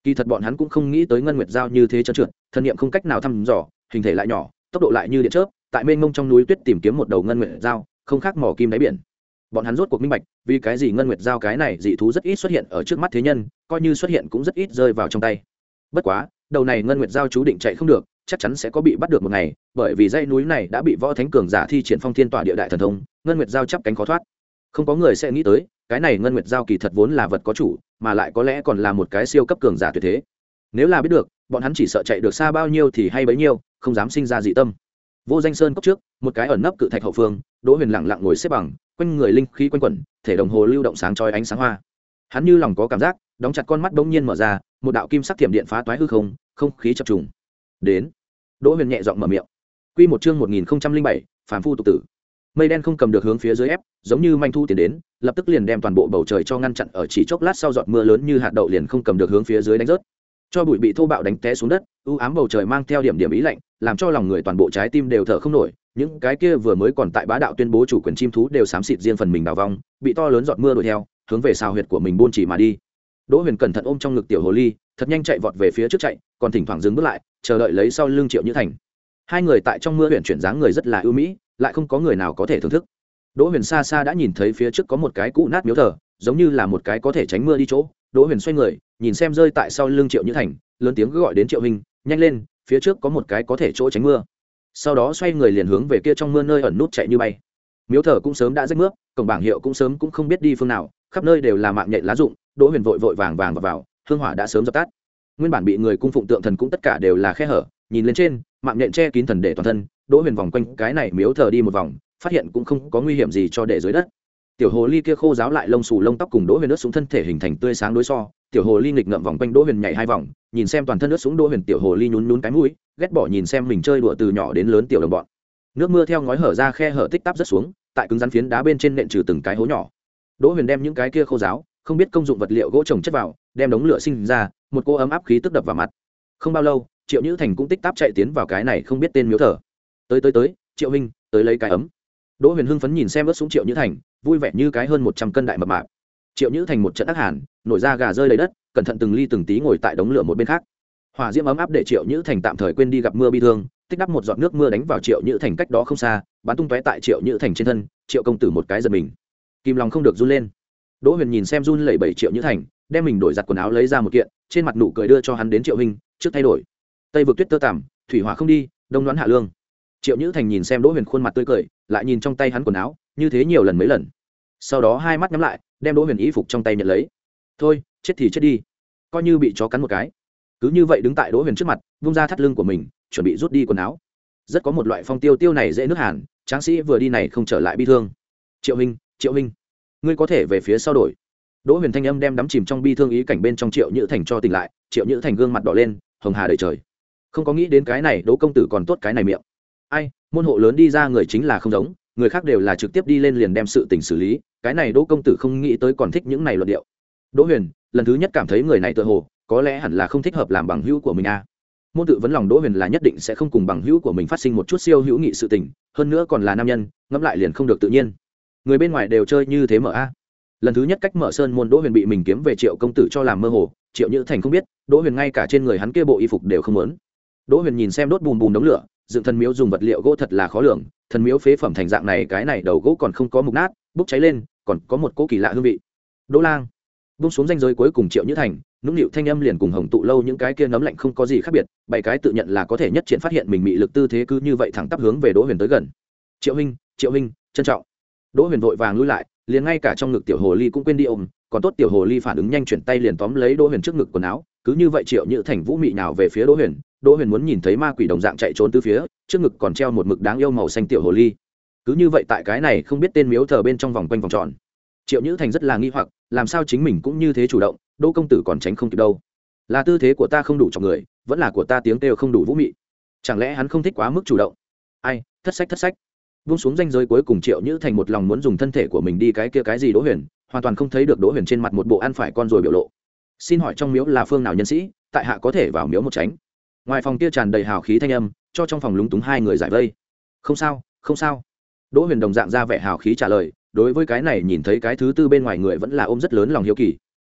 Kỳ thật bọn hắn cũng không nghĩ tới ngân nguyệt giao như thế trơn trượt, thân nhiệm không cách nào thăm dò, hình thể lại nhỏ, tốc độ lại như điện chớp, tại mênh mông trong núi tuyết tìm kiếm một đầu ngân nguyệt giao, không khác mỏ kim đáy biển. Bọn hắn rốt cuộc minh bạch, vì cái gì ngân nguyệt giao cái này dị thú rất ít xuất hiện ở trước mắt thế nhân, coi như xuất hiện cũng rất ít rơi vào trong tay. Bất quá, đầu này ngân nguyệt giao chú định chạy không được, chắc chắn sẽ có bị bắt được một ngày, bởi vì dãy núi này đã bị võ thánh cường giả thi triển phong thiên tỏa địa đại thần thông, ngân nguyệt giao chắp cánh khó thoát. Không có người sẽ nghĩ tới, cái này ngân nguyệt giao kỳ thật vốn là vật có chủ, mà lại có lẽ còn là một cái siêu cấp cường giả tuyệt thế. Nếu là biết được, bọn hắn chỉ sợ chạy được xa bao nhiêu thì hay bấy nhiêu, không dám sinh ra dị tâm. Vô Danh Sơn cốc trước, một cái ẩn nấp cự thạch hậu phương, Đỗ Huyền lặng lặng ngồi xếp bằng, quanh người linh khí quanh quẩn, thể đồng hồ lưu động sáng chói ánh sáng hoa. Hắn như lòng có cảm giác, đóng chặt con mắt bỗng nhiên mở ra, một đạo kim sắc thiểm điện phá toái hư không, không khí chập trùng. Đến. Đỗ Huyền nhẹ giọng mở miệng. Quy một chương một nghìn không trăm linh bảy, phàm phu tục tử. Mây đen không cầm được hướng phía dưới ép, giống như manh thu tiến đến, lập tức liền đem toàn bộ bầu trời cho ngăn chặn, ở chỉ chốc lát sau giọt mưa lớn như hạt đậu liền không cầm được hướng phía dưới đánh rớt. Cho bụi bị thô bạo đánh té xuống đất, u ám bầu trời mang theo điểm điểm ý lạnh, làm cho lòng người toàn bộ trái tim đều thở không nổi. Những cái kia vừa mới còn tại bá đạo tuyên bố chủ quyền chim thú đều xám xịt riêng phần mình đào vong, bị to lớn giọt mưa đuổi theo, hướng về xào huyệt của mình buôn chỉ mà đi. Đỗ Huyền cẩn thận ôm trong ngực tiểu hồ ly, thật nhanh chạy vọt về phía trước chạy, còn thỉnh thoảng dừng bước lại, chờ đợi lấy sau lưng Triệu Như Thành. Hai người tại trong mưa huyền chuyển dáng người rất là ưu mỹ, lại không có người nào có thể thưởng thức. Đỗ Huyền xa xa đã nhìn thấy phía trước có một cái cũ nát miếu thờ, giống như là một cái có thể tránh mưa đi chỗ. Đỗ Huyền xoay người, nhìn xem rơi tại sau lưng Triệu Như Thành, lớn tiếng gọi đến Triệu huynh, nhanh lên, phía trước có một cái có thể chỗ tránh mưa. Sau đó xoay người liền hướng về kia trong mưa nơi ẩn nút chạy như bay. Miếu thờ cũng sớm đã rách mướp, cổng bảng hiệu cũng sớm cũng không biết đi phương nào, khắp nơi đều là mạng nhện lá rụng. Đỗ Huyền vội vội vàng vàng vào, vào hương hỏa đã sớm dập tắt. Nguyên bản bị người cung phụng tượng thần cũng tất cả đều là khe hở, nhìn lên trên, mạng nhện che kín thần để toàn thân. Đỗ Huyền vòng quanh cái này miếu thờ đi một vòng, phát hiện cũng không có nguy hiểm gì cho để dưới đất. Tiểu hồ ly kia khô ráo lại lông xù lông tóc cùng Đỗ Huyền ướt xuống thân thể hình thành tươi sáng đối so. Tiểu hồ ly nghịch ngợm vòng quanh Đỗ Huyền nhảy hai vòng, nhìn xem toàn thân ướt xuống Đỗ Huyền, tiểu hồ ly nhún nhún cái mũi, ghét bỏ nhìn xem mình chơi đùa từ nhỏ đến lớn tiểu đồng bọn. Nước mưa theo ngói hở ra khe hở tích tắp rất xuống, tại cứng rắn phiến đá bên trên nện trừ từng cái hố nhỏ. Đỗ Huyền đem những cái kia khô ráo, không biết công dụng vật liệu gỗ trồng chất vào, đem đống lửa sinh ra, một cô ấm áp khí tức đập vào mặt. Không bao lâu, Triệu Như Thành cũng tích tắp chạy tiến vào cái này không biết tên miếu thờ. Tới tới tới, Triệu huynh, tới lấy cái ấm. Đỗ Huyền hưng phấn nhìn xem ướt xuống Triệu Như Thành, vui vẻ như cái hơn một trăm cân đại mập mạp. Triệu Như Thành một trận ác hàn, nổi da gà rơi đầy đất, cẩn thận từng ly từng tí ngồi tại đống lửa một bên khác. Hỏa diễm ấm áp để Triệu Như Thành tạm thời quên đi gặp mưa bi thương, tích đắp một giọt nước mưa đánh vào Triệu Như Thành cách đó không xa, bắn tung tóe tại Triệu Như Thành trên thân. Triệu công tử một cái giật mình, kim lòng không được run lên. Đỗ Huyền nhìn xem run lẩy bẩy Triệu Như Thành, đem mình đổi giặt quần áo lấy ra một kiện, trên mặt nụ cười đưa cho hắn đến Triệu huynh, trước thay đổi. Tây vực tuyết tơ tằm, thủy hỏa không đi, đông đoán hạ lương. Triệu Như Thành nhìn xem Đỗ Huyền khuôn mặt tươi cười, lại nhìn trong tay hắn quần áo, như thế nhiều lần mấy lần. Sau đó hai mắt nhắm lại, đem Đỗ Huyền y phục trong tay nhận lấy. Thôi, chết thì chết đi, coi như bị chó cắn một cái. Cứ như vậy đứng tại Đỗ Huyền trước mặt, vung ra thắt lưng của mình, chuẩn bị rút đi quần áo. Rất có một loại phong tiêu tiêu này dễ nước hàn, tráng sĩ vừa đi này không trở lại bi thương. Triệu huynh, Triệu huynh, ngươi có thể về phía sau đổi. Đỗ Huyền thanh âm đem đắm chìm trong bi thương ý cảnh bên trong Triệu Như Thành cho tỉnh lại. Triệu Như Thành gương mặt đỏ lên, hồng hà đầy trời. Không có nghĩ đến cái này Đỗ công tử còn tốt cái này miệng. Ai, môn hộ lớn đi ra người chính là không giống, người khác đều là trực tiếp đi lên liền đem sự tình xử lý, cái này Đỗ công tử không nghĩ tới còn thích những này luận điệu. Đỗ Huyền lần thứ nhất cảm thấy người này tựa hồ có lẽ hẳn là không thích hợp làm bằng hữu của mình a. À. Môn tự vấn lòng Đỗ Huyền là nhất định sẽ không cùng bằng hữu của mình phát sinh một chút siêu hữu nghị sự tình, hơn nữa còn là nam nhân, ngẫm lại liền không được tự nhiên. Người bên ngoài đều chơi như thế mở a. À. Lần thứ nhất cách mở sơn môn Đỗ Huyền bị mình kiếm về Triệu công tử cho làm mơ hồ, Triệu Như Thành không biết, Đỗ Huyền ngay cả trên người hắn kia bộ y phục đều không muốn. Đỗ Huyền nhìn xem đốt bùm bùm đống lửa, dựng thần miếu dùng vật liệu gỗ thật là khó lường, thần miếu phế phẩm thành dạng này, cái này đầu gỗ còn không có mục nát, bốc cháy lên, còn có một cỗ kỳ lạ hương vị. Đỗ Lang buông xuống danh giới cuối cùng Triệu Như Thành, nũng nịu thanh âm liền cùng Hồng Tụ lâu những cái kia nấm lạnh không có gì khác biệt, bảy cái tự nhận là có thể nhất triển phát hiện mình mị lực tư thế cứ như vậy thẳng tắp hướng về Đỗ Huyền tới gần. Triệu huynh, Triệu huynh, trân trọng. Đỗ Huyền vội vàng lui lại, liền ngay cả trong ngực tiểu hồ ly cũng quên đi ôm, còn tốt tiểu hồ ly phản ứng nhanh, chuyển tay liền tóm lấy Đỗ Huyền trước ngực quần áo, cứ như vậy Triệu Như Thành vũ mị nào về phía Đỗ Huyền. Đỗ Huyền muốn nhìn thấy ma quỷ đồng dạng chạy trốn từ phía, trước ngực còn treo một mực đáng yêu màu xanh tiểu hồ ly. Cứ như vậy tại cái này không biết tên miếu thờ bên trong vòng quanh vòng tròn. Triệu Như Thành rất là nghi hoặc, làm sao chính mình cũng như thế chủ động, Đỗ công tử còn tránh không kịp đâu. Là tư thế của ta không đủ cho người, vẫn là của ta tiếng kêu không đủ vũ mị. Chẳng lẽ hắn không thích quá mức chủ động? Ai, thất sách thất sách. Buông xuống danh giới cuối cùng Triệu Như Thành một lòng muốn dùng thân thể của mình đi cái kia cái gì Đỗ Huyền, hoàn toàn không thấy được Đỗ Huyền trên mặt một bộ ăn phải con rồi biểu lộ. Xin hỏi trong miếu là phương nào nhân sĩ, tại hạ có thể vào miếu một tránh. Ngoài phòng kia tràn đầy hào khí thanh âm, cho trong phòng lúng túng hai người giải vây. Không sao, không sao. Đỗ Huyền đồng dạng ra vẻ hào khí trả lời, đối với cái này nhìn thấy cái thứ tư bên ngoài người vẫn là ôm rất lớn lòng hiếu kỳ.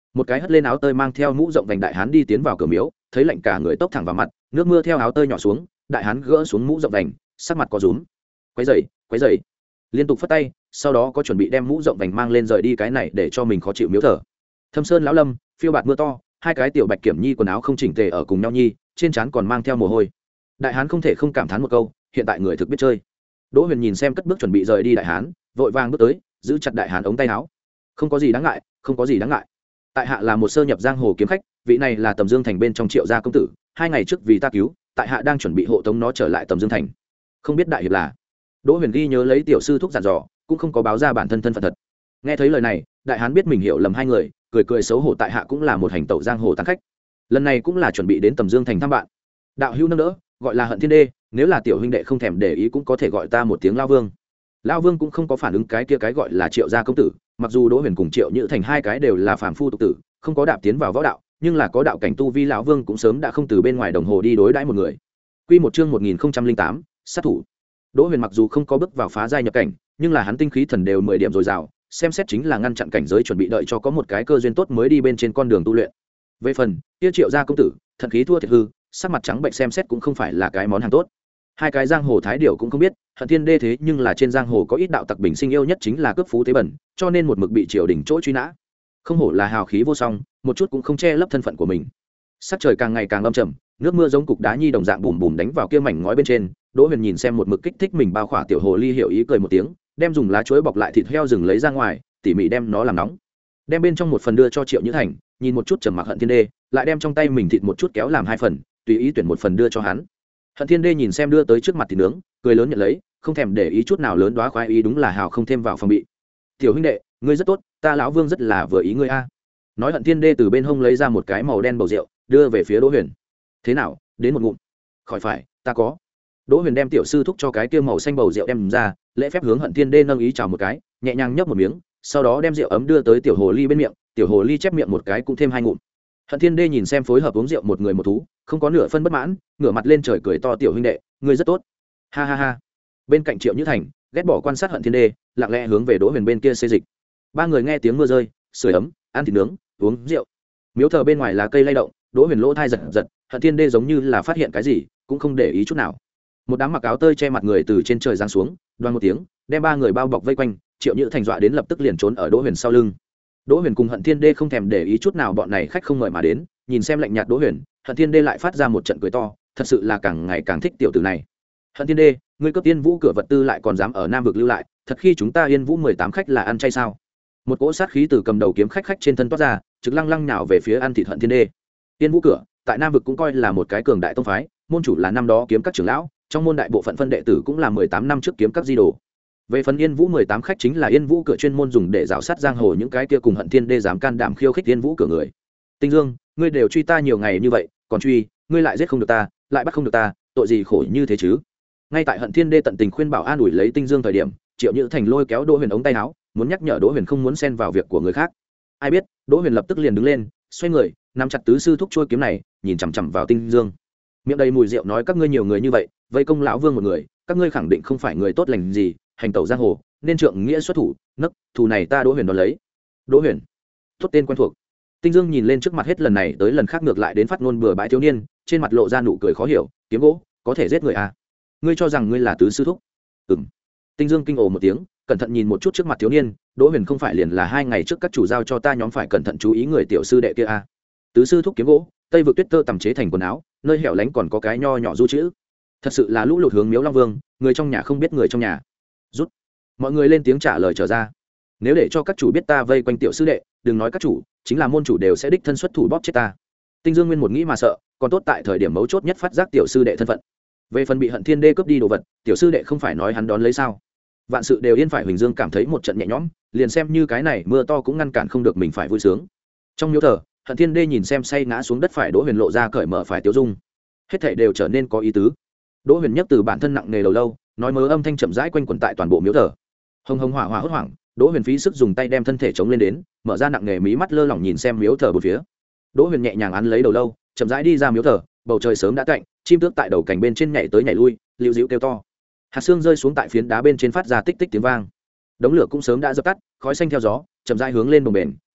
một cái hất lên áo tơi mang theo mũ rộng vành đại hán đi tiến vào cửa miếu, thấy lạnh cả người tốc thẳng vào mặt, nước mưa theo áo tơi nhỏ xuống, đại hán gỡ xuống mũ rộng vành, sắc mặt có rúm. Quấy rầy, quấy rầy. Liên tục phất tay, sau đó có chuẩn bị đem mũ rộng vành mang lên rời đi cái này để cho mình khó chịu miếu thờ. Thâm Sơn lão lâm, phiêu bạt mưa to, hai cái tiểu bạch kiểm nhi quần áo không chỉnh tề ở cùng nhau nhi, trên trán còn mang theo mồ hôi. Đại hán không thể không cảm thán một câu, hiện tại người thực biết chơi. Đỗ Huyền nhìn xem cất bước chuẩn bị rời đi đại hán, vội vàng bước tới, giữ chặt đại hán ống tay áo. Không có gì đáng ngại, không có gì đáng ngại. Tại hạ là một sơ nhập giang hồ kiếm khách, vị này là Tầm Dương thành bên trong Triệu gia công tử, hai ngày trước vì ta cứu, tại hạ đang chuẩn bị hộ tống nó trở lại Tầm Dương thành. Không biết đại hiệp là? Đỗ Huyền ghi nhớ lấy tiểu sư thúc dặn dò, cũng không có báo ra bản thân thân phận thật. Nghe thấy lời này, đại hán biết mình hiểu lầm hai người, cười cười xấu hổ, tại hạ cũng là một hành tẩu giang hồ tán khách, lần này cũng là chuẩn bị đến Tầm Dương thành thăm bạn. Đạo hữu nâng đỡ, gọi là Hận Thiên Đê, nếu là tiểu huynh đệ không thèm để ý cũng có thể gọi ta một tiếng Lão Vương. Lão Vương cũng không có phản ứng cái kia cái gọi là Triệu gia công tử, mặc dù Đỗ Huyền cùng Triệu Nhữ Thành hai cái đều là phàm phu tục tử, không có đạp tiến vào võ đạo, nhưng là có đạo cảnh tu vi, lão Vương cũng sớm đã không từ bên ngoài đồng hồ đi đối đãi một người. Quy một chương một nghìn không trăm lẻ tám, sát thủ. Đỗ Huyền mặc dù không có bước vào phá giai nhập cảnh, nhưng là hắn tinh khí thần đều mười điểm dồi dào, xem xét chính là ngăn chặn cảnh giới, chuẩn bị đợi cho có một cái cơ duyên tốt mới đi bên trên con đường tu luyện. Về phần kia Triệu gia công tử, thận khí thua thiệt hư, sắc mặt trắng bệnh, xem xét cũng không phải là cái món hàng tốt. Hai cái giang hồ thái điểu cũng không biết, Hận Thiên Đê thế nhưng là trên giang hồ có ít đạo tặc bình sinh yêu nhất chính là cướp phú tế bẩn, cho nên một mực bị triều đình chỗ truy nã. Không hổ là hào khí vô song, một chút cũng không che lấp thân phận của mình. Sắc trời càng ngày càng âm trầm, nước mưa giống cục đá nhi đồng dạng bùm bùm đánh vào kia mảnh ngói bên trên. Đỗ Huyền nhìn xem một mực kích thích mình bao khỏa tiểu hồ ly, hiểu ý cười một tiếng, đem dùng lá chuối bọc lại thịt heo rừng lấy ra ngoài, tỉ mỉ đem nó làm nóng, đem bên trong một phần đưa cho Triệu Nhữ Thành, nhìn một chút trầm mặc Hận Thiên Đê, lại đem trong tay mình thịt một chút kéo làm hai phần, tùy ý tuyển một phần đưa cho hắn. Hận Thiên Đê nhìn xem đưa tới trước mặt thịt nướng, cười lớn nhận lấy, không thèm để ý chút nào, lớn đoá khoái ý, đúng là hào không thêm vào phòng bị. Tiểu huynh đệ, ngươi rất tốt, ta lão Vương rất là vừa ý ngươi a. Nói Hận Thiên Đê từ bên hông lấy ra một cái màu đen bầu rượu, đưa về phía Đỗ Huyền. Thế nào, đến một ngụm? Khỏi phải, ta có. Đỗ Huyền đem tiểu sư thúc cho cái kia màu xanh bầu rượu đem ra, lễ phép hướng Hận Thiên Đê nâng ý chào một cái, nhẹ nhàng nhấp một miếng, sau đó đem rượu ấm đưa tới tiểu hồ ly bên miệng, tiểu hồ ly chép miệng một cái cũng thêm hai ngụm. Hận Thiên Đê nhìn xem phối hợp uống rượu một người một thú, không có nửa phân bất mãn, ngửa mặt lên trời cười to, tiểu huynh đệ, ngươi rất tốt. Ha ha ha. Bên cạnh Triệu Nhữ Thành ghét bỏ quan sát Hận Thiên Đê, lặng lẽ hướng về Đỗ Huyền bên kia xê dịch. Ba người nghe tiếng mưa rơi, sưởi ấm, ăn thịt nướng, uống rượu. Miếu thờ bên ngoài là cây lay động, Đỗ Huyền lỗ thai giật giật, Hận Thiên Đê giống như là phát hiện cái gì, cũng không để ý chút nào. Một đám mặc áo tơi che mặt người từ trên trời giáng xuống, đoan một tiếng, đem ba người bao bọc vây quanh. Triệu Nhữ Thành dọa đến lập tức liền trốn ở Đỗ Huyền sau lưng. Đỗ Huyền cùng Hận Thiên Đê không thèm để ý chút nào bọn này khách không mời mà đến, nhìn xem lạnh nhạt Đỗ Huyền, Hận Thiên Đê lại phát ra một trận cười to, thật sự là càng ngày càng thích tiểu tử này. Hận Thiên Đê, ngươi cướp Yên Vũ cửa vật tư lại còn dám ở Nam vực lưu lại, thật khi chúng ta Yên Vũ mười tám khách là ăn chay sao? Một cỗ sát khí từ cầm đầu kiếm khách khách trên thân toát ra, trực lăng lăng nhào về phía ăn thịt Hận Thiên Đê. Yên Vũ cửa, tại Nam vực cũng coi là một cái cường đại tông phái, môn chủ là năm đó kiếm các trưởng lão, trong môn đại bộ phận phân đệ tử cũng là mười tám năm trước kiếm các di đồ. Về phần Yên Vũ mười tám khách chính là Yên Vũ cửa chuyên môn dùng để rào sát giang hồ những cái kia cùng Hận Thiên Đê dám can đảm khiêu khích Yên Vũ cửa người. Tinh Dương, ngươi đều truy ta nhiều ngày như vậy, còn truy, ngươi lại giết không được ta, lại bắt không được ta, tội gì khổ như thế chứ? Ngay tại Hận Thiên Đê tận tình khuyên bảo an ủi lấy Tinh Dương thời điểm, Triệu Nhữ Thành lôi kéo Đỗ Huyền ống tay áo, muốn nhắc nhở Đỗ Huyền không muốn xen vào việc của người khác. Ai biết, Đỗ Huyền lập tức liền đứng lên, xoay người, nắm chặt tứ sư thúc trôi kiếm này, nhìn chằm chằm vào Tinh Dương. Miệng đầy mùi rượu nói, các ngươi nhiều người như vậy, vây công lão Vương một người, các ngươi khẳng định không phải người tốt lành gì, hành tẩu giang hồ, nên trượng nghĩa xuất thủ, nấc, thù này ta Đỗ Huyền đón lấy. Đỗ Huyền, tốt tên quen thuộc. Tinh Dương nhìn lên trước mặt hết lần này tới lần khác ngược lại đến phát ngôn bừa bãi thiếu niên, trên mặt lộ ra nụ cười khó hiểu, kiếm gỗ, có thể giết người à? Ngươi cho rằng ngươi là tứ sư thúc? Ừm. Tinh Dương kinh ồ một tiếng, cẩn thận nhìn một chút trước mặt thiếu niên, Đỗ Huyền không phải liền là hai ngày trước các chủ giao cho ta nhóm phải cẩn thận chú ý người tiểu sư đệ kia à? Tứ sư thúc kiếm gỗ, Tây vực tuyết tơ tầm chế thành quần áo, nơi hẻo lánh còn có cái nho nhỏ du chữ. Thật sự là lũ lụt hướng Miếu Long Vương, người trong nhà không biết người trong nhà. Rút. Mọi người lên tiếng trả lời trở ra. Nếu để cho các chủ biết ta vây quanh tiểu sư đệ, đừng nói các chủ, chính là môn chủ đều sẽ đích thân xuất thủ bóp chết ta. Tinh Dương Nguyên một nghĩ mà sợ, còn tốt tại thời điểm mấu chốt nhất phát giác tiểu sư đệ thân phận. Về phần bị Hận Thiên Đê cướp đi đồ vật, tiểu sư đệ không phải nói hắn đón lấy sao? Vạn sự đều yên, phải Huỳnh Dương cảm thấy một trận nhẹ nhõm, liền xem như cái này mưa to cũng ngăn cản không được mình phải vui sướng. Trong miếu thờ, Hận Thiên Đê nhìn xem say ngã xuống đất phải Đỗ Huyền lộ ra cởi mở phải tiêu dung, hết thảy đều trở nên có ý tứ. Đỗ Huyền nhấc từ bản thân nặng nề đầu lâu, nói mớ âm thanh chậm rãi quanh quẩn tại toàn bộ miếu thờ. Hồng hồng hỏa hỏa hốt hoảng, Đỗ Huyền phí sức dùng tay đem thân thể chống lên đến, mở ra nặng nề mí mắt lơ lỏng nhìn xem miếu thờ bốn phía. Đỗ Huyền nhẹ nhàng án lấy đầu lâu, chậm rãi đi ra miếu thờ, bầu trời sớm đã cạnh, chim tước tại đầu cành bên trên nhảy tới nhảy lui, liu dĩu kêu to. Hạt xương rơi xuống tại phiến đá bên trên phát ra tích tích tiếng vang. Đống lửa cũng sớm đã dập tắt, khói xanh theo gió, chậm rãi hướng lên bồng bềnh,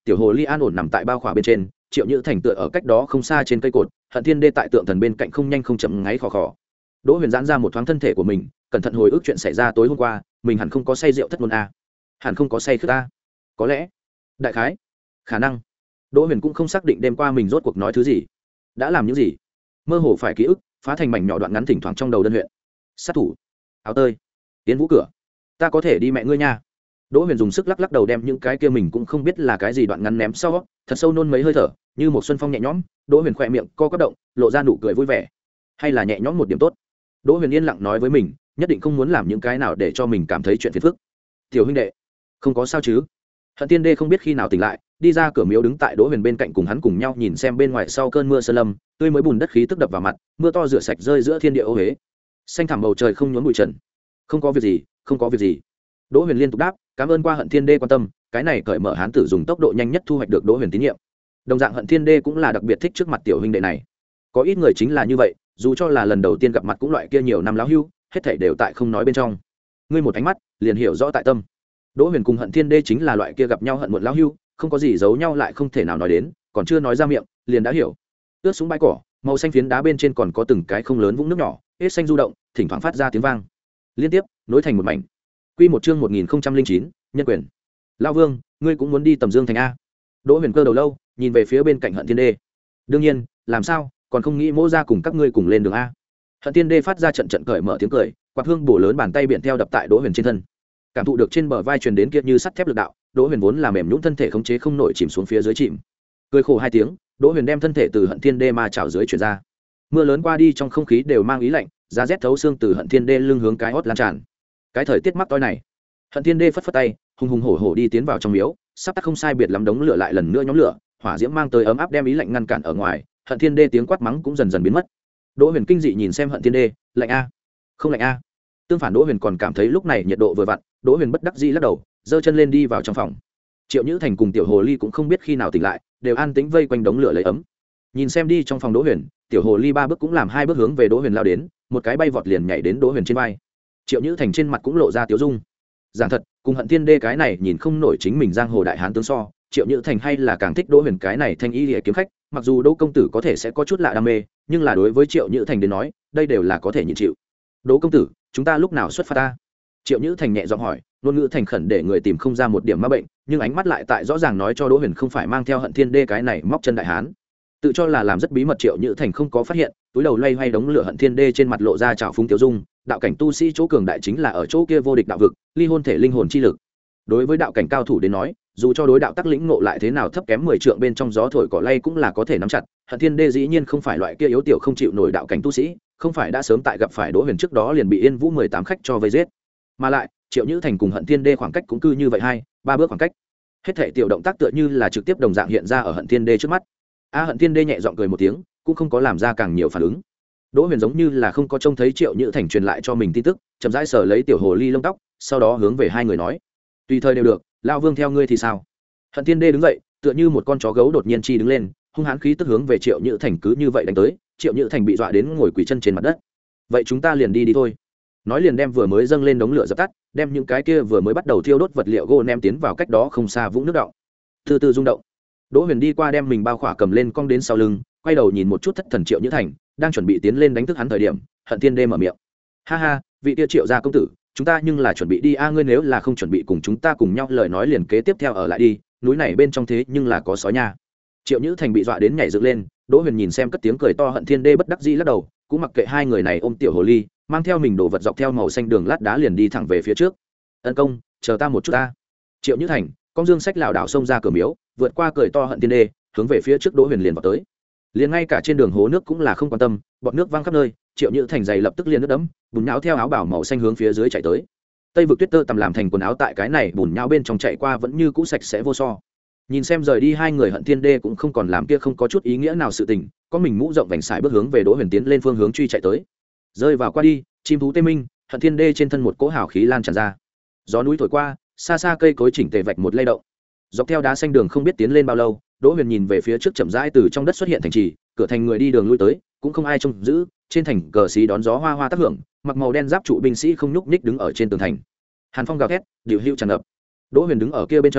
tiểu hồ ly an ổn nằm tại bao khỏa bên trên, triệu nhữ thành tựa ở cách đó không xa trên cây cột, hận thiên đê tại tượng thần bên cạnh không nhanh không chậm ngáy khò khò. Đỗ Huyền giãn ra một thoáng thân thể của mình, cẩn thận hồi ức chuyện xảy ra tối hôm qua, mình hẳn không có say rượu thất ngôn a, hẳn không có say khướt a, có lẽ, đại khái, khả năng. Đỗ Huyền cũng không xác định đêm qua mình rốt cuộc nói thứ gì, đã làm những gì, mơ hồ phải ký ức phá thành mảnh nhỏ đoạn ngắn thỉnh thoảng trong đầu đơn huyện. Sát thủ, áo tơi, tiến vũ cửa, ta có thể đi mẹ ngươi nha. Đỗ Huyền dùng sức lắc lắc đầu đem những cái kia mình cũng không biết là cái gì đoạn ngắn ném sau, thật sâu nôn mấy hơi thở, như một xuân phong nhẹ nhõm. Đỗ Huyền khỏe miệng co quắp động, lộ ra nụ cười vui vẻ. Hay là nhẹ nhõm một điểm tốt. Đỗ Huyền yên lặng nói với mình, nhất định không muốn làm những cái nào để cho mình cảm thấy chuyện phiền phức. Tiểu huynh đệ, không có sao chứ? Hận Tiên Đê không biết khi nào tỉnh lại, đi ra cửa miếu đứng tại Đỗ Huyền bên cạnh cùng hắn cùng nhau nhìn xem bên ngoài sau cơn mưa sơn lâm, tươi mới bùn đất khí tức đập vào mặt, mưa to rửa sạch rơi giữa thiên địa ô huế. Xanh thẳm bầu trời không nhốn bụi trần. Không có việc gì, không có việc gì. Đỗ Huyền liên tục đáp, cảm ơn qua Hận Thiên Đê quan tâm, cái này cởi mở hán tử dùng tốc độ nhanh nhất thu hoạch được Đỗ Huyền tín nhiệm. Đồng dạng Hận Thiên Đê cũng là đặc biệt thích trước mặt tiểu huynh đệ này. Có ít người chính là như vậy, dù cho là lần đầu tiên gặp mặt cũng loại kia nhiều năm láo hưu, hết thảy đều tại không nói bên trong. Ngươi một ánh mắt, liền hiểu rõ tại tâm. Đỗ Huyền cùng Hận Thiên Đê chính là loại kia gặp nhau hận muộn láo hưu, không có gì giấu nhau lại không thể nào nói đến, còn chưa nói ra miệng, liền đã hiểu. Ướt xuống bãi cỏ, màu xanh phiến đá bên trên còn có từng cái không lớn vũng nước nhỏ, hết xanh du động, thỉnh thoảng phát ra tiếng vang. Liên tiếp, nối thành một mảnh. Quy một chương một nghìn không trăm lẻ chín, nhân quyền. Lão Vương, ngươi cũng muốn đi Tầm Dương thành a? Đỗ Huyền cơ đầu lâu, nhìn về phía bên cạnh Hận Thiên Đê. Đương nhiên, làm sao, còn không nghĩ Mỗ ra cùng các ngươi cùng lên đường a? Hận Thiên Đê phát ra trận trận cởi mở tiếng cười, quạt hương bổ lớn bàn tay biển theo đập tại Đỗ Huyền trên thân. Cảm thụ được trên bờ vai truyền đến kia như sắt thép lực đạo, Đỗ Huyền vốn là mềm nhũn thân thể khống chế không nổi chìm xuống phía dưới chìm. Cười khổ hai tiếng, Đỗ Huyền đem thân thể từ Hận Thiên Đê ma chảo dưới chuyển ra. Mưa lớn qua đi trong không khí đều mang ý lạnh, giá rét thấu xương từ Hận Thiên Đê lưng hướng cái hót lan tràn. Cái thời tiết mắc toi này, Hận Thiên Đê phất phất tay, hùng hùng hổ hổ đi tiến vào trong miếu, sắp tắt không sai biệt lắm đống lửa lại lần nữa nhóm lửa, hỏa diễm mang tới ấm áp đem ý lạnh ngăn cản ở ngoài. Hận Thiên Đê tiếng quát mắng cũng dần dần biến mất. Đỗ Huyền kinh dị nhìn xem Hận Thiên Đê, lạnh a? Không lạnh a? Tương phản Đỗ Huyền còn cảm thấy lúc này nhiệt độ vừa vặn. Đỗ Huyền bất đắc dĩ lắc đầu, giơ chân lên đi vào trong phòng. Triệu Nhữ Thành cùng Tiểu Hồ Ly cũng không biết khi nào tỉnh lại, đều an tĩnh vây quanh đống lửa lấy ấm. Nhìn xem đi trong phòng Đỗ Huyền, Tiểu Hồ Ly ba bước cũng làm hai bước hướng về Đỗ Huyền lao đến, một cái bay vọt liền nhảy đến Đỗ Huyền trên vai. Triệu Nhữ Thành trên mặt cũng lộ ra tiếu dung. Giảng thật, cùng Hận Thiên Đê cái này nhìn không nổi chính mình giang hồ đại hán tướng so, Triệu Nhữ Thành hay là càng thích Đỗ Huyền cái này thanh y liễu kiếm khách. Mặc dù Đỗ công tử có thể sẽ có chút lạ đam mê, nhưng là đối với Triệu Nhữ Thành đến nói, đây đều là có thể nhịn chịu. Đỗ công tử, chúng ta lúc nào xuất phát ta? Triệu Nhữ Thành nhẹ giọng hỏi, ngôn ngữ thành khẩn để người tìm không ra một điểm ma bệnh, nhưng ánh mắt lại tại rõ ràng nói cho Đỗ Huyền không phải mang theo Hận Thiên Đê cái này móc chân đại hán. Tự cho là làm rất bí mật Triệu Nhữ Thành không có phát hiện, túi đầu loay hoay đống lửa Hận Thiên Đê trên mặt lộ ra trào phúng tiêu dung. Đạo cảnh tu sĩ chỗ cường đại chính là ở chỗ kia vô địch đạo vực, ly hôn thể linh hồn chi lực. Đối với đạo cảnh cao thủ đến nói, dù cho đối đạo tắc lĩnh ngộ lại thế nào thấp kém mười trượng bên trong gió thổi cỏ lay cũng là có thể nắm chặt. Hận Thiên Đê dĩ nhiên không phải loại kia yếu tiểu không chịu nổi đạo cảnh tu sĩ, không phải đã sớm tại gặp phải Đỗ Huyền trước đó liền bị Yên Vũ mười tám khách cho vây giết, mà lại Triệu Nhữ Thành cùng Hận Thiên Đê khoảng cách cũng cư như vậy hai ba bước khoảng cách. Hết thảy tiểu động tác tựa như là trực tiếp đồng dạng hiện ra ở Hận Thiên Đê trước mắt. A Hận Thiên Đê nhẹ giọng cười một tiếng, cũng không có làm ra càng nhiều phản ứng. Đỗ Huyền giống như là không có trông thấy Triệu Nhữ Thành truyền lại cho mình tin tức, chậm rãi sờ lấy Tiểu Hồ Ly lông tóc, sau đó hướng về hai người nói: tùy thời đều được, lão Vương theo ngươi thì sao? Hận Thiên Đê đứng dậy, tựa như một con chó gấu đột nhiên chi đứng lên, hung hãn khí tức hướng về Triệu Nhữ Thành cứ như vậy đánh tới. Triệu Nhữ Thành bị dọa đến ngồi quỳ chân trên mặt đất. Vậy chúng ta liền đi đi thôi. Nói liền đem vừa mới dâng lên đống lửa dập tắt, đem những cái kia vừa mới bắt đầu thiêu đốt vật liệu gỗ ném tiến vào cách đó không xa vũng nước động. Từ từ rung động. Đỗ Huyền đi qua đem mình bao khỏa cầm lên cong đến sau lưng, quay đầu nhìn một chút thất thần Triệu Nhữ Thành, đang chuẩn bị tiến lên đánh thức hắn thời điểm, Hận Thiên Đê mở miệng: ha ha, vị kia Triệu gia công tử, chúng ta nhưng là chuẩn bị đi a, ngươi nếu là không chuẩn bị cùng chúng ta cùng nhau lời nói liền kế tiếp theo ở lại đi, núi này bên trong thế nhưng là có sói nha. Triệu Nhữ Thành bị dọa đến nhảy dựng lên. Đỗ Huyền nhìn xem cất tiếng cười to Hận Thiên Đê bất đắc dĩ lắc đầu, cũng mặc kệ hai người này ôm Tiểu Hồ Ly, mang theo mình đồ vật dọc theo màu xanh đường lát đá liền đi thẳng về phía trước. Ân công, chờ ta một chút ta. Triệu Nhữ Thành con dương sách lảo đảo xông ra cửa miếu, vượt qua cười to Hận Thiên Đê, hướng về phía trước Đỗ Huyền liền vào tới. Liền ngay cả trên đường hố nước cũng là không quan tâm, bọt nước văng khắp nơi. Triệu Nhữ Thành giày lập tức liền nước đẫm, bùn nhão theo áo bảo màu xanh hướng phía dưới chạy tới. Tây vực tuyết tơ tầm làm thành quần áo tại cái này bùn nhão bên trong chạy qua vẫn như cũ sạch sẽ vô so. Nhìn xem rời đi hai người Hận Thiên Đê cũng không còn làm kia không có chút ý nghĩa nào sự tình, có mình mũ rộng vành xài bước hướng về Đỗ Huyền tiến lên phương hướng truy chạy tới. Rơi vào qua đi, chim thú tê minh, Hận Thiên Đê trên thân một cỗ hào khí lan tràn ra. Gió núi thổi qua, xa xa cây cối chỉnh tề vạch một lay động. Dọc theo đá xanh đường không biết tiến lên bao lâu, Đỗ Huyền nhìn về phía trước chậm rãi từ trong đất xuất hiện thành trì, cửa thành người đi đường lui tới, cũng không ai trông giữ, trên thành cờ xí đón gió hoa hoa tác hưởng, mặc màu đen giáp trụ binh sĩ không nhúc nhích đứng ở trên tường thành. Hàn phong gào thét, điều hưu tràn ngập. Đỗ Huyền đứng ở kia bên trong,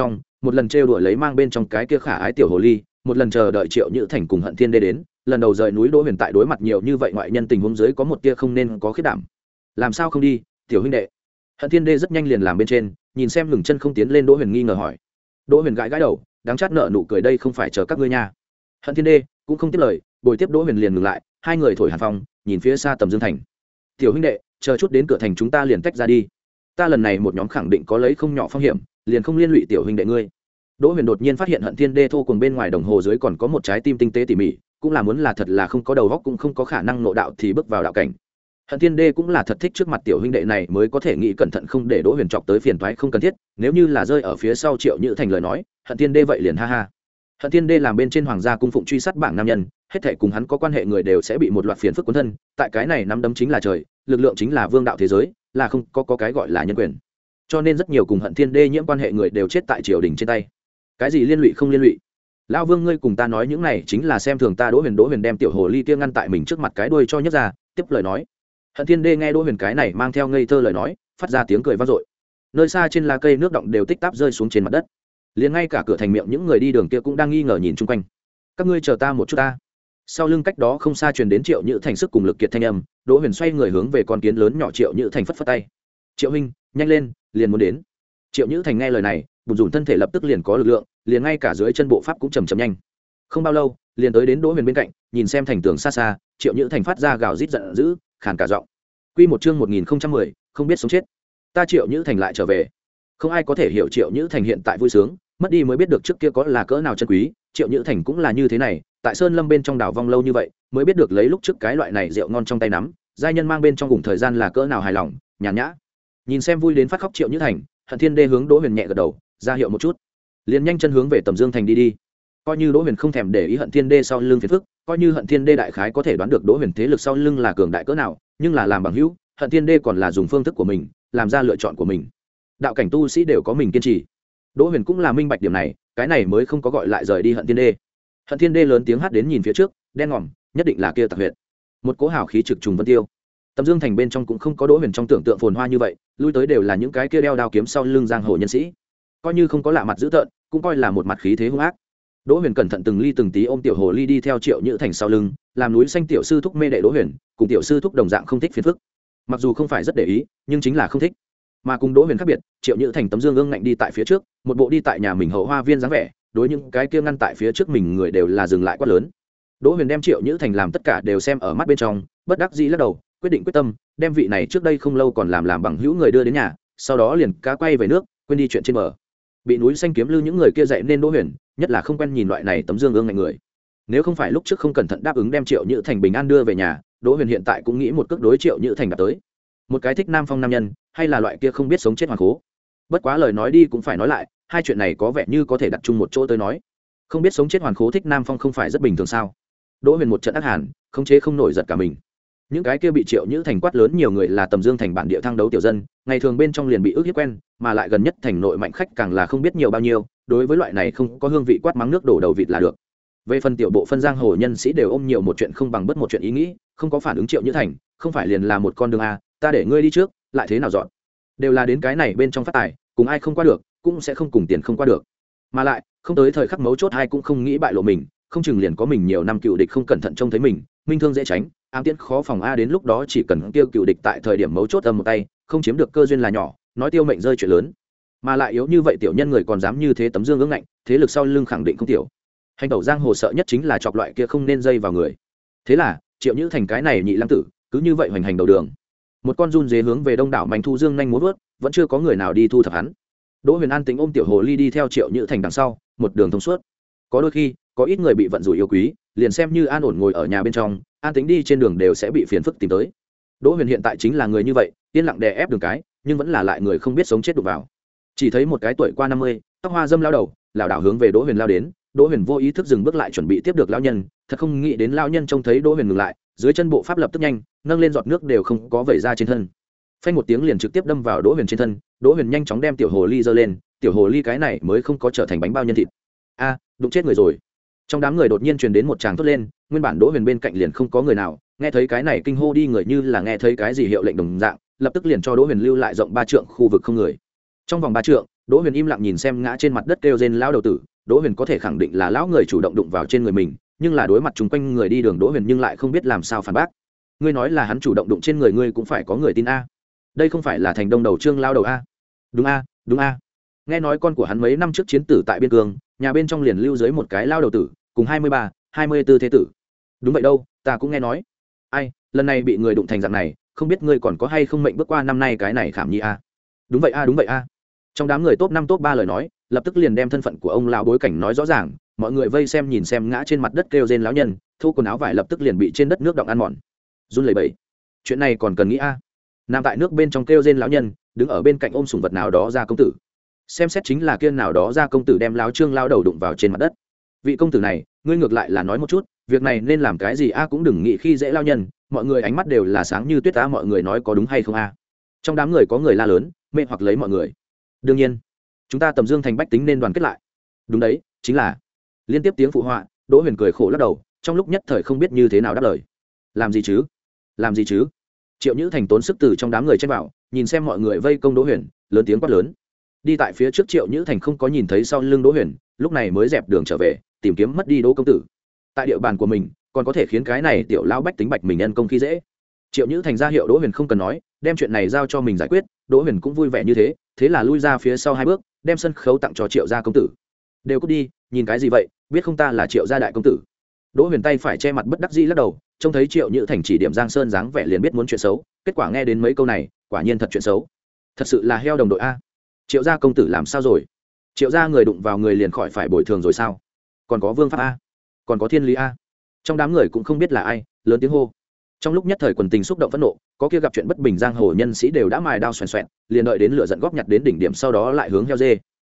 một lần trêu đuổi lấy mang bên trong cái kia khả ái tiểu hồ ly, một lần chờ đợi Triệu Nhữ Thành cùng Hận Thiên Đê đến, lần đầu rời núi Đỗ Huyền tại đối mặt nhiều như vậy ngoại nhân tình huống dưới có một tia không nên có khiết đảm. Làm sao không đi, tiểu huynh đệ? Hận Thiên Đê rất nhanh liền làm bên trên, nhìn xem ngừng chân không tiến lên Đỗ Huyền nghi ngờ hỏi. Đỗ Huyền gãi gãi đầu, đáng chát nợ nụ cười, đây không phải chờ các ngươi nha. Hận Thiên Đê cũng không tiếp lời, bồi tiếp Đỗ Huyền liền ngừng lại, hai người thổi hàn phong, nhìn phía xa Tầm Dương Thành. Tiểu huynh đệ, chờ chút đến cửa thành chúng ta liền tách ra đi. Ta lần này một nhóm khẳng định có lấy không nhỏ phong hiểm, liền không liên lụy tiểu huynh đệ ngươi. Đỗ Huyền đột nhiên phát hiện Hận Thiên Đê thô cùng bên ngoài đồng hồ dưới còn có một trái tim tinh tế tỉ mỉ, cũng là muốn là thật là không có đầu óc cũng không có khả năng ngộ đạo thì bước vào đạo cảnh. Hận Thiên Đê cũng là thật thích trước mặt tiểu huynh đệ này mới có thể nghĩ cẩn thận không để Đỗ Huyền chọc tới phiền toái không cần thiết, nếu như là rơi ở phía sau Triệu Nhữ Thành lời nói, Hận Thiên Đê vậy liền ha ha. Hận Thiên Đê làm bên trên hoàng gia cung phụng truy sát bảng nam nhân, hết thảy cùng hắn có quan hệ người đều sẽ bị một loạt phiền phức cuốn thân, tại cái này nắm đấm chính là trời, lực lượng chính là vương đạo thế giới, là không có, có cái gọi là nhân quyền. Cho nên rất nhiều cùng Hận Thiên Đê nhiễm quan hệ người đều chết tại triều đình trên tay. Cái gì liên lụy không liên lụy? Lão Vương ngươi cùng ta nói những này chính là xem thường ta. Đỗ Huyền Đỗ Huyền đem tiểu hồ ly kia ngăn tại mình trước mặt cái đuôi cho nhấc ra, tiếp lời nói. Hận Thiên Đê nghe Đỗ Huyền cái này mang theo ngây thơ lời nói, phát ra tiếng cười vang dội. Nơi xa trên lá cây nước động đều tích táp rơi xuống trên mặt đất, liền ngay cả cửa thành miệng những người đi đường kia cũng đang nghi ngờ nhìn chung quanh. Các ngươi chờ ta một chút ta. Sau lưng cách đó không xa truyền đến Triệu Nhữ Thành sức cùng lực kiệt thanh âm, Đỗ Huyền xoay người hướng về con kiến lớn nhỏ Triệu Nhữ Thành phất phất tay. Triệu huynh, nhanh lên, liền muốn đến. Triệu Nhữ Thành nghe lời này, bùn rùn thân thể lập tức liền có lực lượng, liền ngay cả dưới chân bộ pháp cũng chầm chậm nhanh. Không bao lâu, liền tới đến Đỗ Huyền bên cạnh, nhìn xem thành tường xa xa, Triệu Nhữ Thành phát ra gào rít giận dữ, khàn cả giọng. Quy một chương một nghìn không trăm mười, không biết sống chết. Ta Triệu Nhữ Thành lại trở về. Không ai có thể hiểu Triệu Nhữ Thành hiện tại vui sướng, mất đi mới biết được trước kia có là cỡ nào chân quý. Triệu Nhữ Thành cũng là như thế này, tại sơn lâm bên trong đảo vong lâu như vậy, mới biết được lấy lúc trước cái loại này rượu ngon trong tay nắm, giai nhân mang bên trong cùng thời gian là cỡ nào hài lòng, nhàn nhã. Nhìn xem vui đến phát khóc Triệu Nhữ Thành, Hận Thiên Đê hướng Đỗ Huyền nhẹ gật đầu, ra hiệu một chút, liền nhanh chân hướng về Tầm Dương Thành đi đi. Coi như Đỗ Huyền không thèm để ý Hận Thiên Đê sau lưng phiền phức, coi như Hận Thiên Đê đại khái có thể đoán được Đỗ Huyền thế lực sau lưng là cường đại cỡ nào, nhưng là làm bằng hữu, Hận Thiên Đê còn là dùng phương thức của mình, làm ra lựa chọn của mình. Đạo cảnh tu sĩ đều có mình kiên trì. Đỗ Huyền cũng là minh bạch điểm này, cái này mới không có gọi lại rời đi Hận Thiên Đê. Hận Thiên Đê lớn tiếng hát đến nhìn phía trước, đen ngòm, nhất định là kia Tặc huyện. Một cỗ hào khí trực trùng vân tiêu. Tầm Dương Thành bên trong cũng không có Đỗ Huyền trong tưởng tượng phồn hoa như vậy, lui tới đều là những cái kia đeo đao kiếm sau lưng giang hồ nhân sĩ. Coi như không có lạ mặt dữ tợn, cũng coi là một mặt khí thế hung ác. Đỗ Huyền cẩn thận từng ly từng tí ôm tiểu hồ ly đi theo Triệu Nhữ Thành sau lưng, làm núi xanh tiểu sư thúc mê đệ Đỗ Huyền, cùng tiểu sư thúc đồng dạng không thích phiền phức. Mặc dù không phải rất để ý, nhưng chính là không thích. Mà cùng Đỗ Huyền khác biệt, Triệu Nhữ Thành tấm dương ương ngạnh đi tại phía trước, một bộ đi tại nhà mình hậu hoa viên dáng vẻ, đối những cái kia ngăn tại phía trước mình người đều là dừng lại quát lớn. Đỗ Huyền đem Triệu Nhữ Thành làm tất cả đều xem ở mắt bên trong, bất đắc dĩ lắc đầu, quyết định quyết tâm, đem vị này trước đây không lâu còn làm làm bằng hữu người đưa đến nhà, sau đó liền cá quay về nước, quên đi chuyện trên bờ. Bị núi xanh kiếm lưu những người kia dạy nên Đỗ Huyền, nhất là không quen nhìn loại này tấm dương ương ngạnh người. Nếu không phải lúc trước không cẩn thận đáp ứng đem Triệu Nhữ Thành bình an đưa về nhà, Đỗ Huyền hiện tại cũng nghĩ một cước đối Triệu Nhữ Thành đạp tới. Một cái thích nam phong nam nhân, hay là loại kia không biết sống chết hoàn cố. Bất quá lời nói đi cũng phải nói lại, hai chuyện này có vẻ như có thể đặt chung một chỗ tới nói. Không biết sống chết hoàn cố thích nam phong không phải rất bình thường sao? Đỗ Huyền một trận ác hàn, khống chế không nổi giật cả mình. Những cái kia bị Triệu Nhữ Thành quát lớn nhiều người là Tầm Dương Thành bản địa thăng đấu tiểu dân, ngày thường bên trong liền bị ức hiếp quen, mà lại gần nhất thành nội mạnh khách càng là không biết nhiều bao nhiêu, đối với loại này không có hương vị quát mắng nước đổ đầu vịt là được. Về phần tiểu bộ phân giang hồ nhân sĩ đều ôm nhiều một chuyện không bằng bất một chuyện ý nghĩ, không có phản ứng Triệu Nhữ Thành, không phải liền là một con đường a, ta để ngươi đi trước, lại thế nào dọn. Đều là đến cái này bên trong phát tài, cùng ai không qua được, cũng sẽ không cùng tiền không qua được. Mà lại, không tới thời khắc mấu chốt ai cũng không nghĩ bại lộ mình, không chừng liền có mình nhiều năm cựu địch không cẩn thận trông thấy mình, minh thương dễ tránh, ám tiễn khó phòng a, đến lúc đó chỉ cần tiêu cựu địch tại thời điểm mấu chốt âm một tay, không chiếm được cơ duyên là nhỏ, nói tiêu mệnh rơi chuyện lớn. Mà lại yếu như vậy tiểu nhân người còn dám như thế tấm dương ương ngạnh, thế lực sau lưng khẳng định không tiểu. Hành tẩu giang hồ sợ nhất chính là chọc loại kia không nên dây vào người. Thế là, Triệu Nhữ Thành cái này nhị lăng tử, cứ như vậy hoành hành đầu đường. Một con run dế hướng về đông đảo manh thu dương nhanh muốn vớt, vẫn chưa có người nào đi thu thập hắn. Đỗ Huyền an tính ôm tiểu hồ ly đi theo Triệu Nhữ Thành đằng sau, một đường thông suốt. Có đôi khi, có ít người bị vận rủi yêu quý, liền xem như an ổn ngồi ở nhà bên trong, an tính đi trên đường đều sẽ bị phiền phức tìm tới. Đỗ Huyền hiện tại chính là người như vậy, yên lặng đè ép đường cái, nhưng vẫn là lại người không biết sống chết đụng vào. Chỉ thấy một cái tuổi qua năm mươi, tóc hoa dâm lao đầu, lảo đảo hướng về Đỗ Huyền lao đến, Đỗ Huyền vô ý thức dừng bước lại chuẩn bị tiếp được lão nhân, thật không nghĩ đến lão nhân trông thấy Đỗ Huyền ngừng lại, dưới chân bộ pháp lập tức nhanh, nâng lên giọt nước đều không có vẩy ra trên thân. Phanh một tiếng liền trực tiếp đâm vào Đỗ Huyền trên thân, Đỗ Huyền nhanh chóng đem tiểu hồ ly giơ lên, tiểu hồ ly cái này mới không có trở thành bánh bao nhân thịt. A, đụng chết người rồi. Trong đám người đột nhiên truyền đến một tràng thốt lên, nguyên bản Đỗ Huyền bên cạnh liền không có người nào, nghe thấy cái này kinh hô đi người như là nghe thấy cái gì hiệu lệnh đồng dạng, lập tức liền cho Đỗ Huyền lưu lại rộng ba trượng khu vực không người. Trong vòng ba trượng, Đỗ Huyền im lặng nhìn xem ngã trên mặt đất kêu rên lão đầu tử. Đỗ Huyền có thể khẳng định là lão người chủ động đụng vào trên người mình, nhưng là đối mặt chung quanh người đi đường Đỗ Huyền nhưng lại không biết làm sao phản bác. Ngươi nói là hắn chủ động đụng trên người ngươi cũng phải có người tin a. Đây không phải là thành đông đầu trương lao đầu a. Đúng a, đúng a. Nghe nói con của hắn mấy năm trước chiến tử tại biên cương, nhà bên trong liền lưu dưới một cái lao đầu tử, cùng hai mươi ba, hai mươi tư thế tử. Đúng vậy đâu, ta cũng nghe nói. Ai, lần này bị người đụng thành dạng này, không biết ngươi còn có hay không mệnh bước qua năm nay cái này khảm nhi a. Đúng vậy a, đúng vậy a. Trong đám người top năm top ba lời nói, lập tức liền đem thân phận của ông lão bối cảnh nói rõ ràng, mọi người vây xem nhìn xem ngã trên mặt đất kêu rên lão nhân, thu quần áo vải lập tức liền bị trên đất nước động ăn mòn. Run lẩy bẩy. Chuyện này còn cần nghĩ a. Nằm tại nước bên trong kêu rên lão nhân, đứng ở bên cạnh ôm sủng vật nào đó ra công tử. Xem xét chính là kiên nào đó ra công tử đem lão trương lao đầu đụng vào trên mặt đất. Vị công tử này, ngươi ngược lại là nói một chút, việc này nên làm cái gì a cũng đừng nghĩ khi dễ lao nhân, mọi người ánh mắt đều là sáng như tuyết a, mọi người nói có đúng hay không a. Trong đám người có người la lớn, mê hoặc lấy mọi người. Đương nhiên, chúng ta Tầm Dương thành bách tính nên đoàn kết lại. Đúng đấy, chính là. Liên tiếp tiếng phụ họa, Đỗ Huyền cười khổ lắc đầu, trong lúc nhất thời không biết như thế nào đáp lời. Làm gì chứ? Làm gì chứ? Triệu Nhữ Thành tốn sức từ trong đám người chen vào, nhìn xem mọi người vây công Đỗ Huyền, lớn tiếng quát lớn. Đi tại phía trước Triệu Nhữ Thành không có nhìn thấy sau lưng Đỗ Huyền, lúc này mới dẹp đường trở về, tìm kiếm mất đi Đỗ công tử. Tại địa bàn của mình, còn có thể khiến cái này tiểu lão bách tính bạch mình nhân công khi dễ. Triệu Nhữ Thành ra hiệu Đỗ Huyền không cần nói, đem chuyện này giao cho mình giải quyết. Đỗ Huyền cũng vui vẻ như thế, thế là lui ra phía sau hai bước, đem sân khấu tặng cho Triệu gia công tử. Đều cút đi, nhìn cái gì vậy, biết không ta là Triệu gia đại công tử. Đỗ Huyền tay phải che mặt bất đắc dĩ lắc đầu, trông thấy Triệu Nhữ Thành chỉ điểm Giang Sơn dáng vẻ liền biết muốn chuyện xấu, kết quả nghe đến mấy câu này, quả nhiên thật chuyện xấu. Thật sự là heo đồng đội a. Triệu gia công tử làm sao rồi? Triệu gia người đụng vào người liền khỏi phải bồi thường rồi sao? Còn có Vương pháp a, còn có Thiên Lý a. Trong đám người cũng không biết là ai, lớn tiếng hô. Trong lúc nhất thời quần tình xúc động phẫn nộ, có kia gặp chuyện bất bình giang hồ nhân sĩ đều đã mài đao xoèn xoẹn, liền đợi đến lửa giận góp nhặt đến đỉnh điểm sau đó lại hướng heo dê.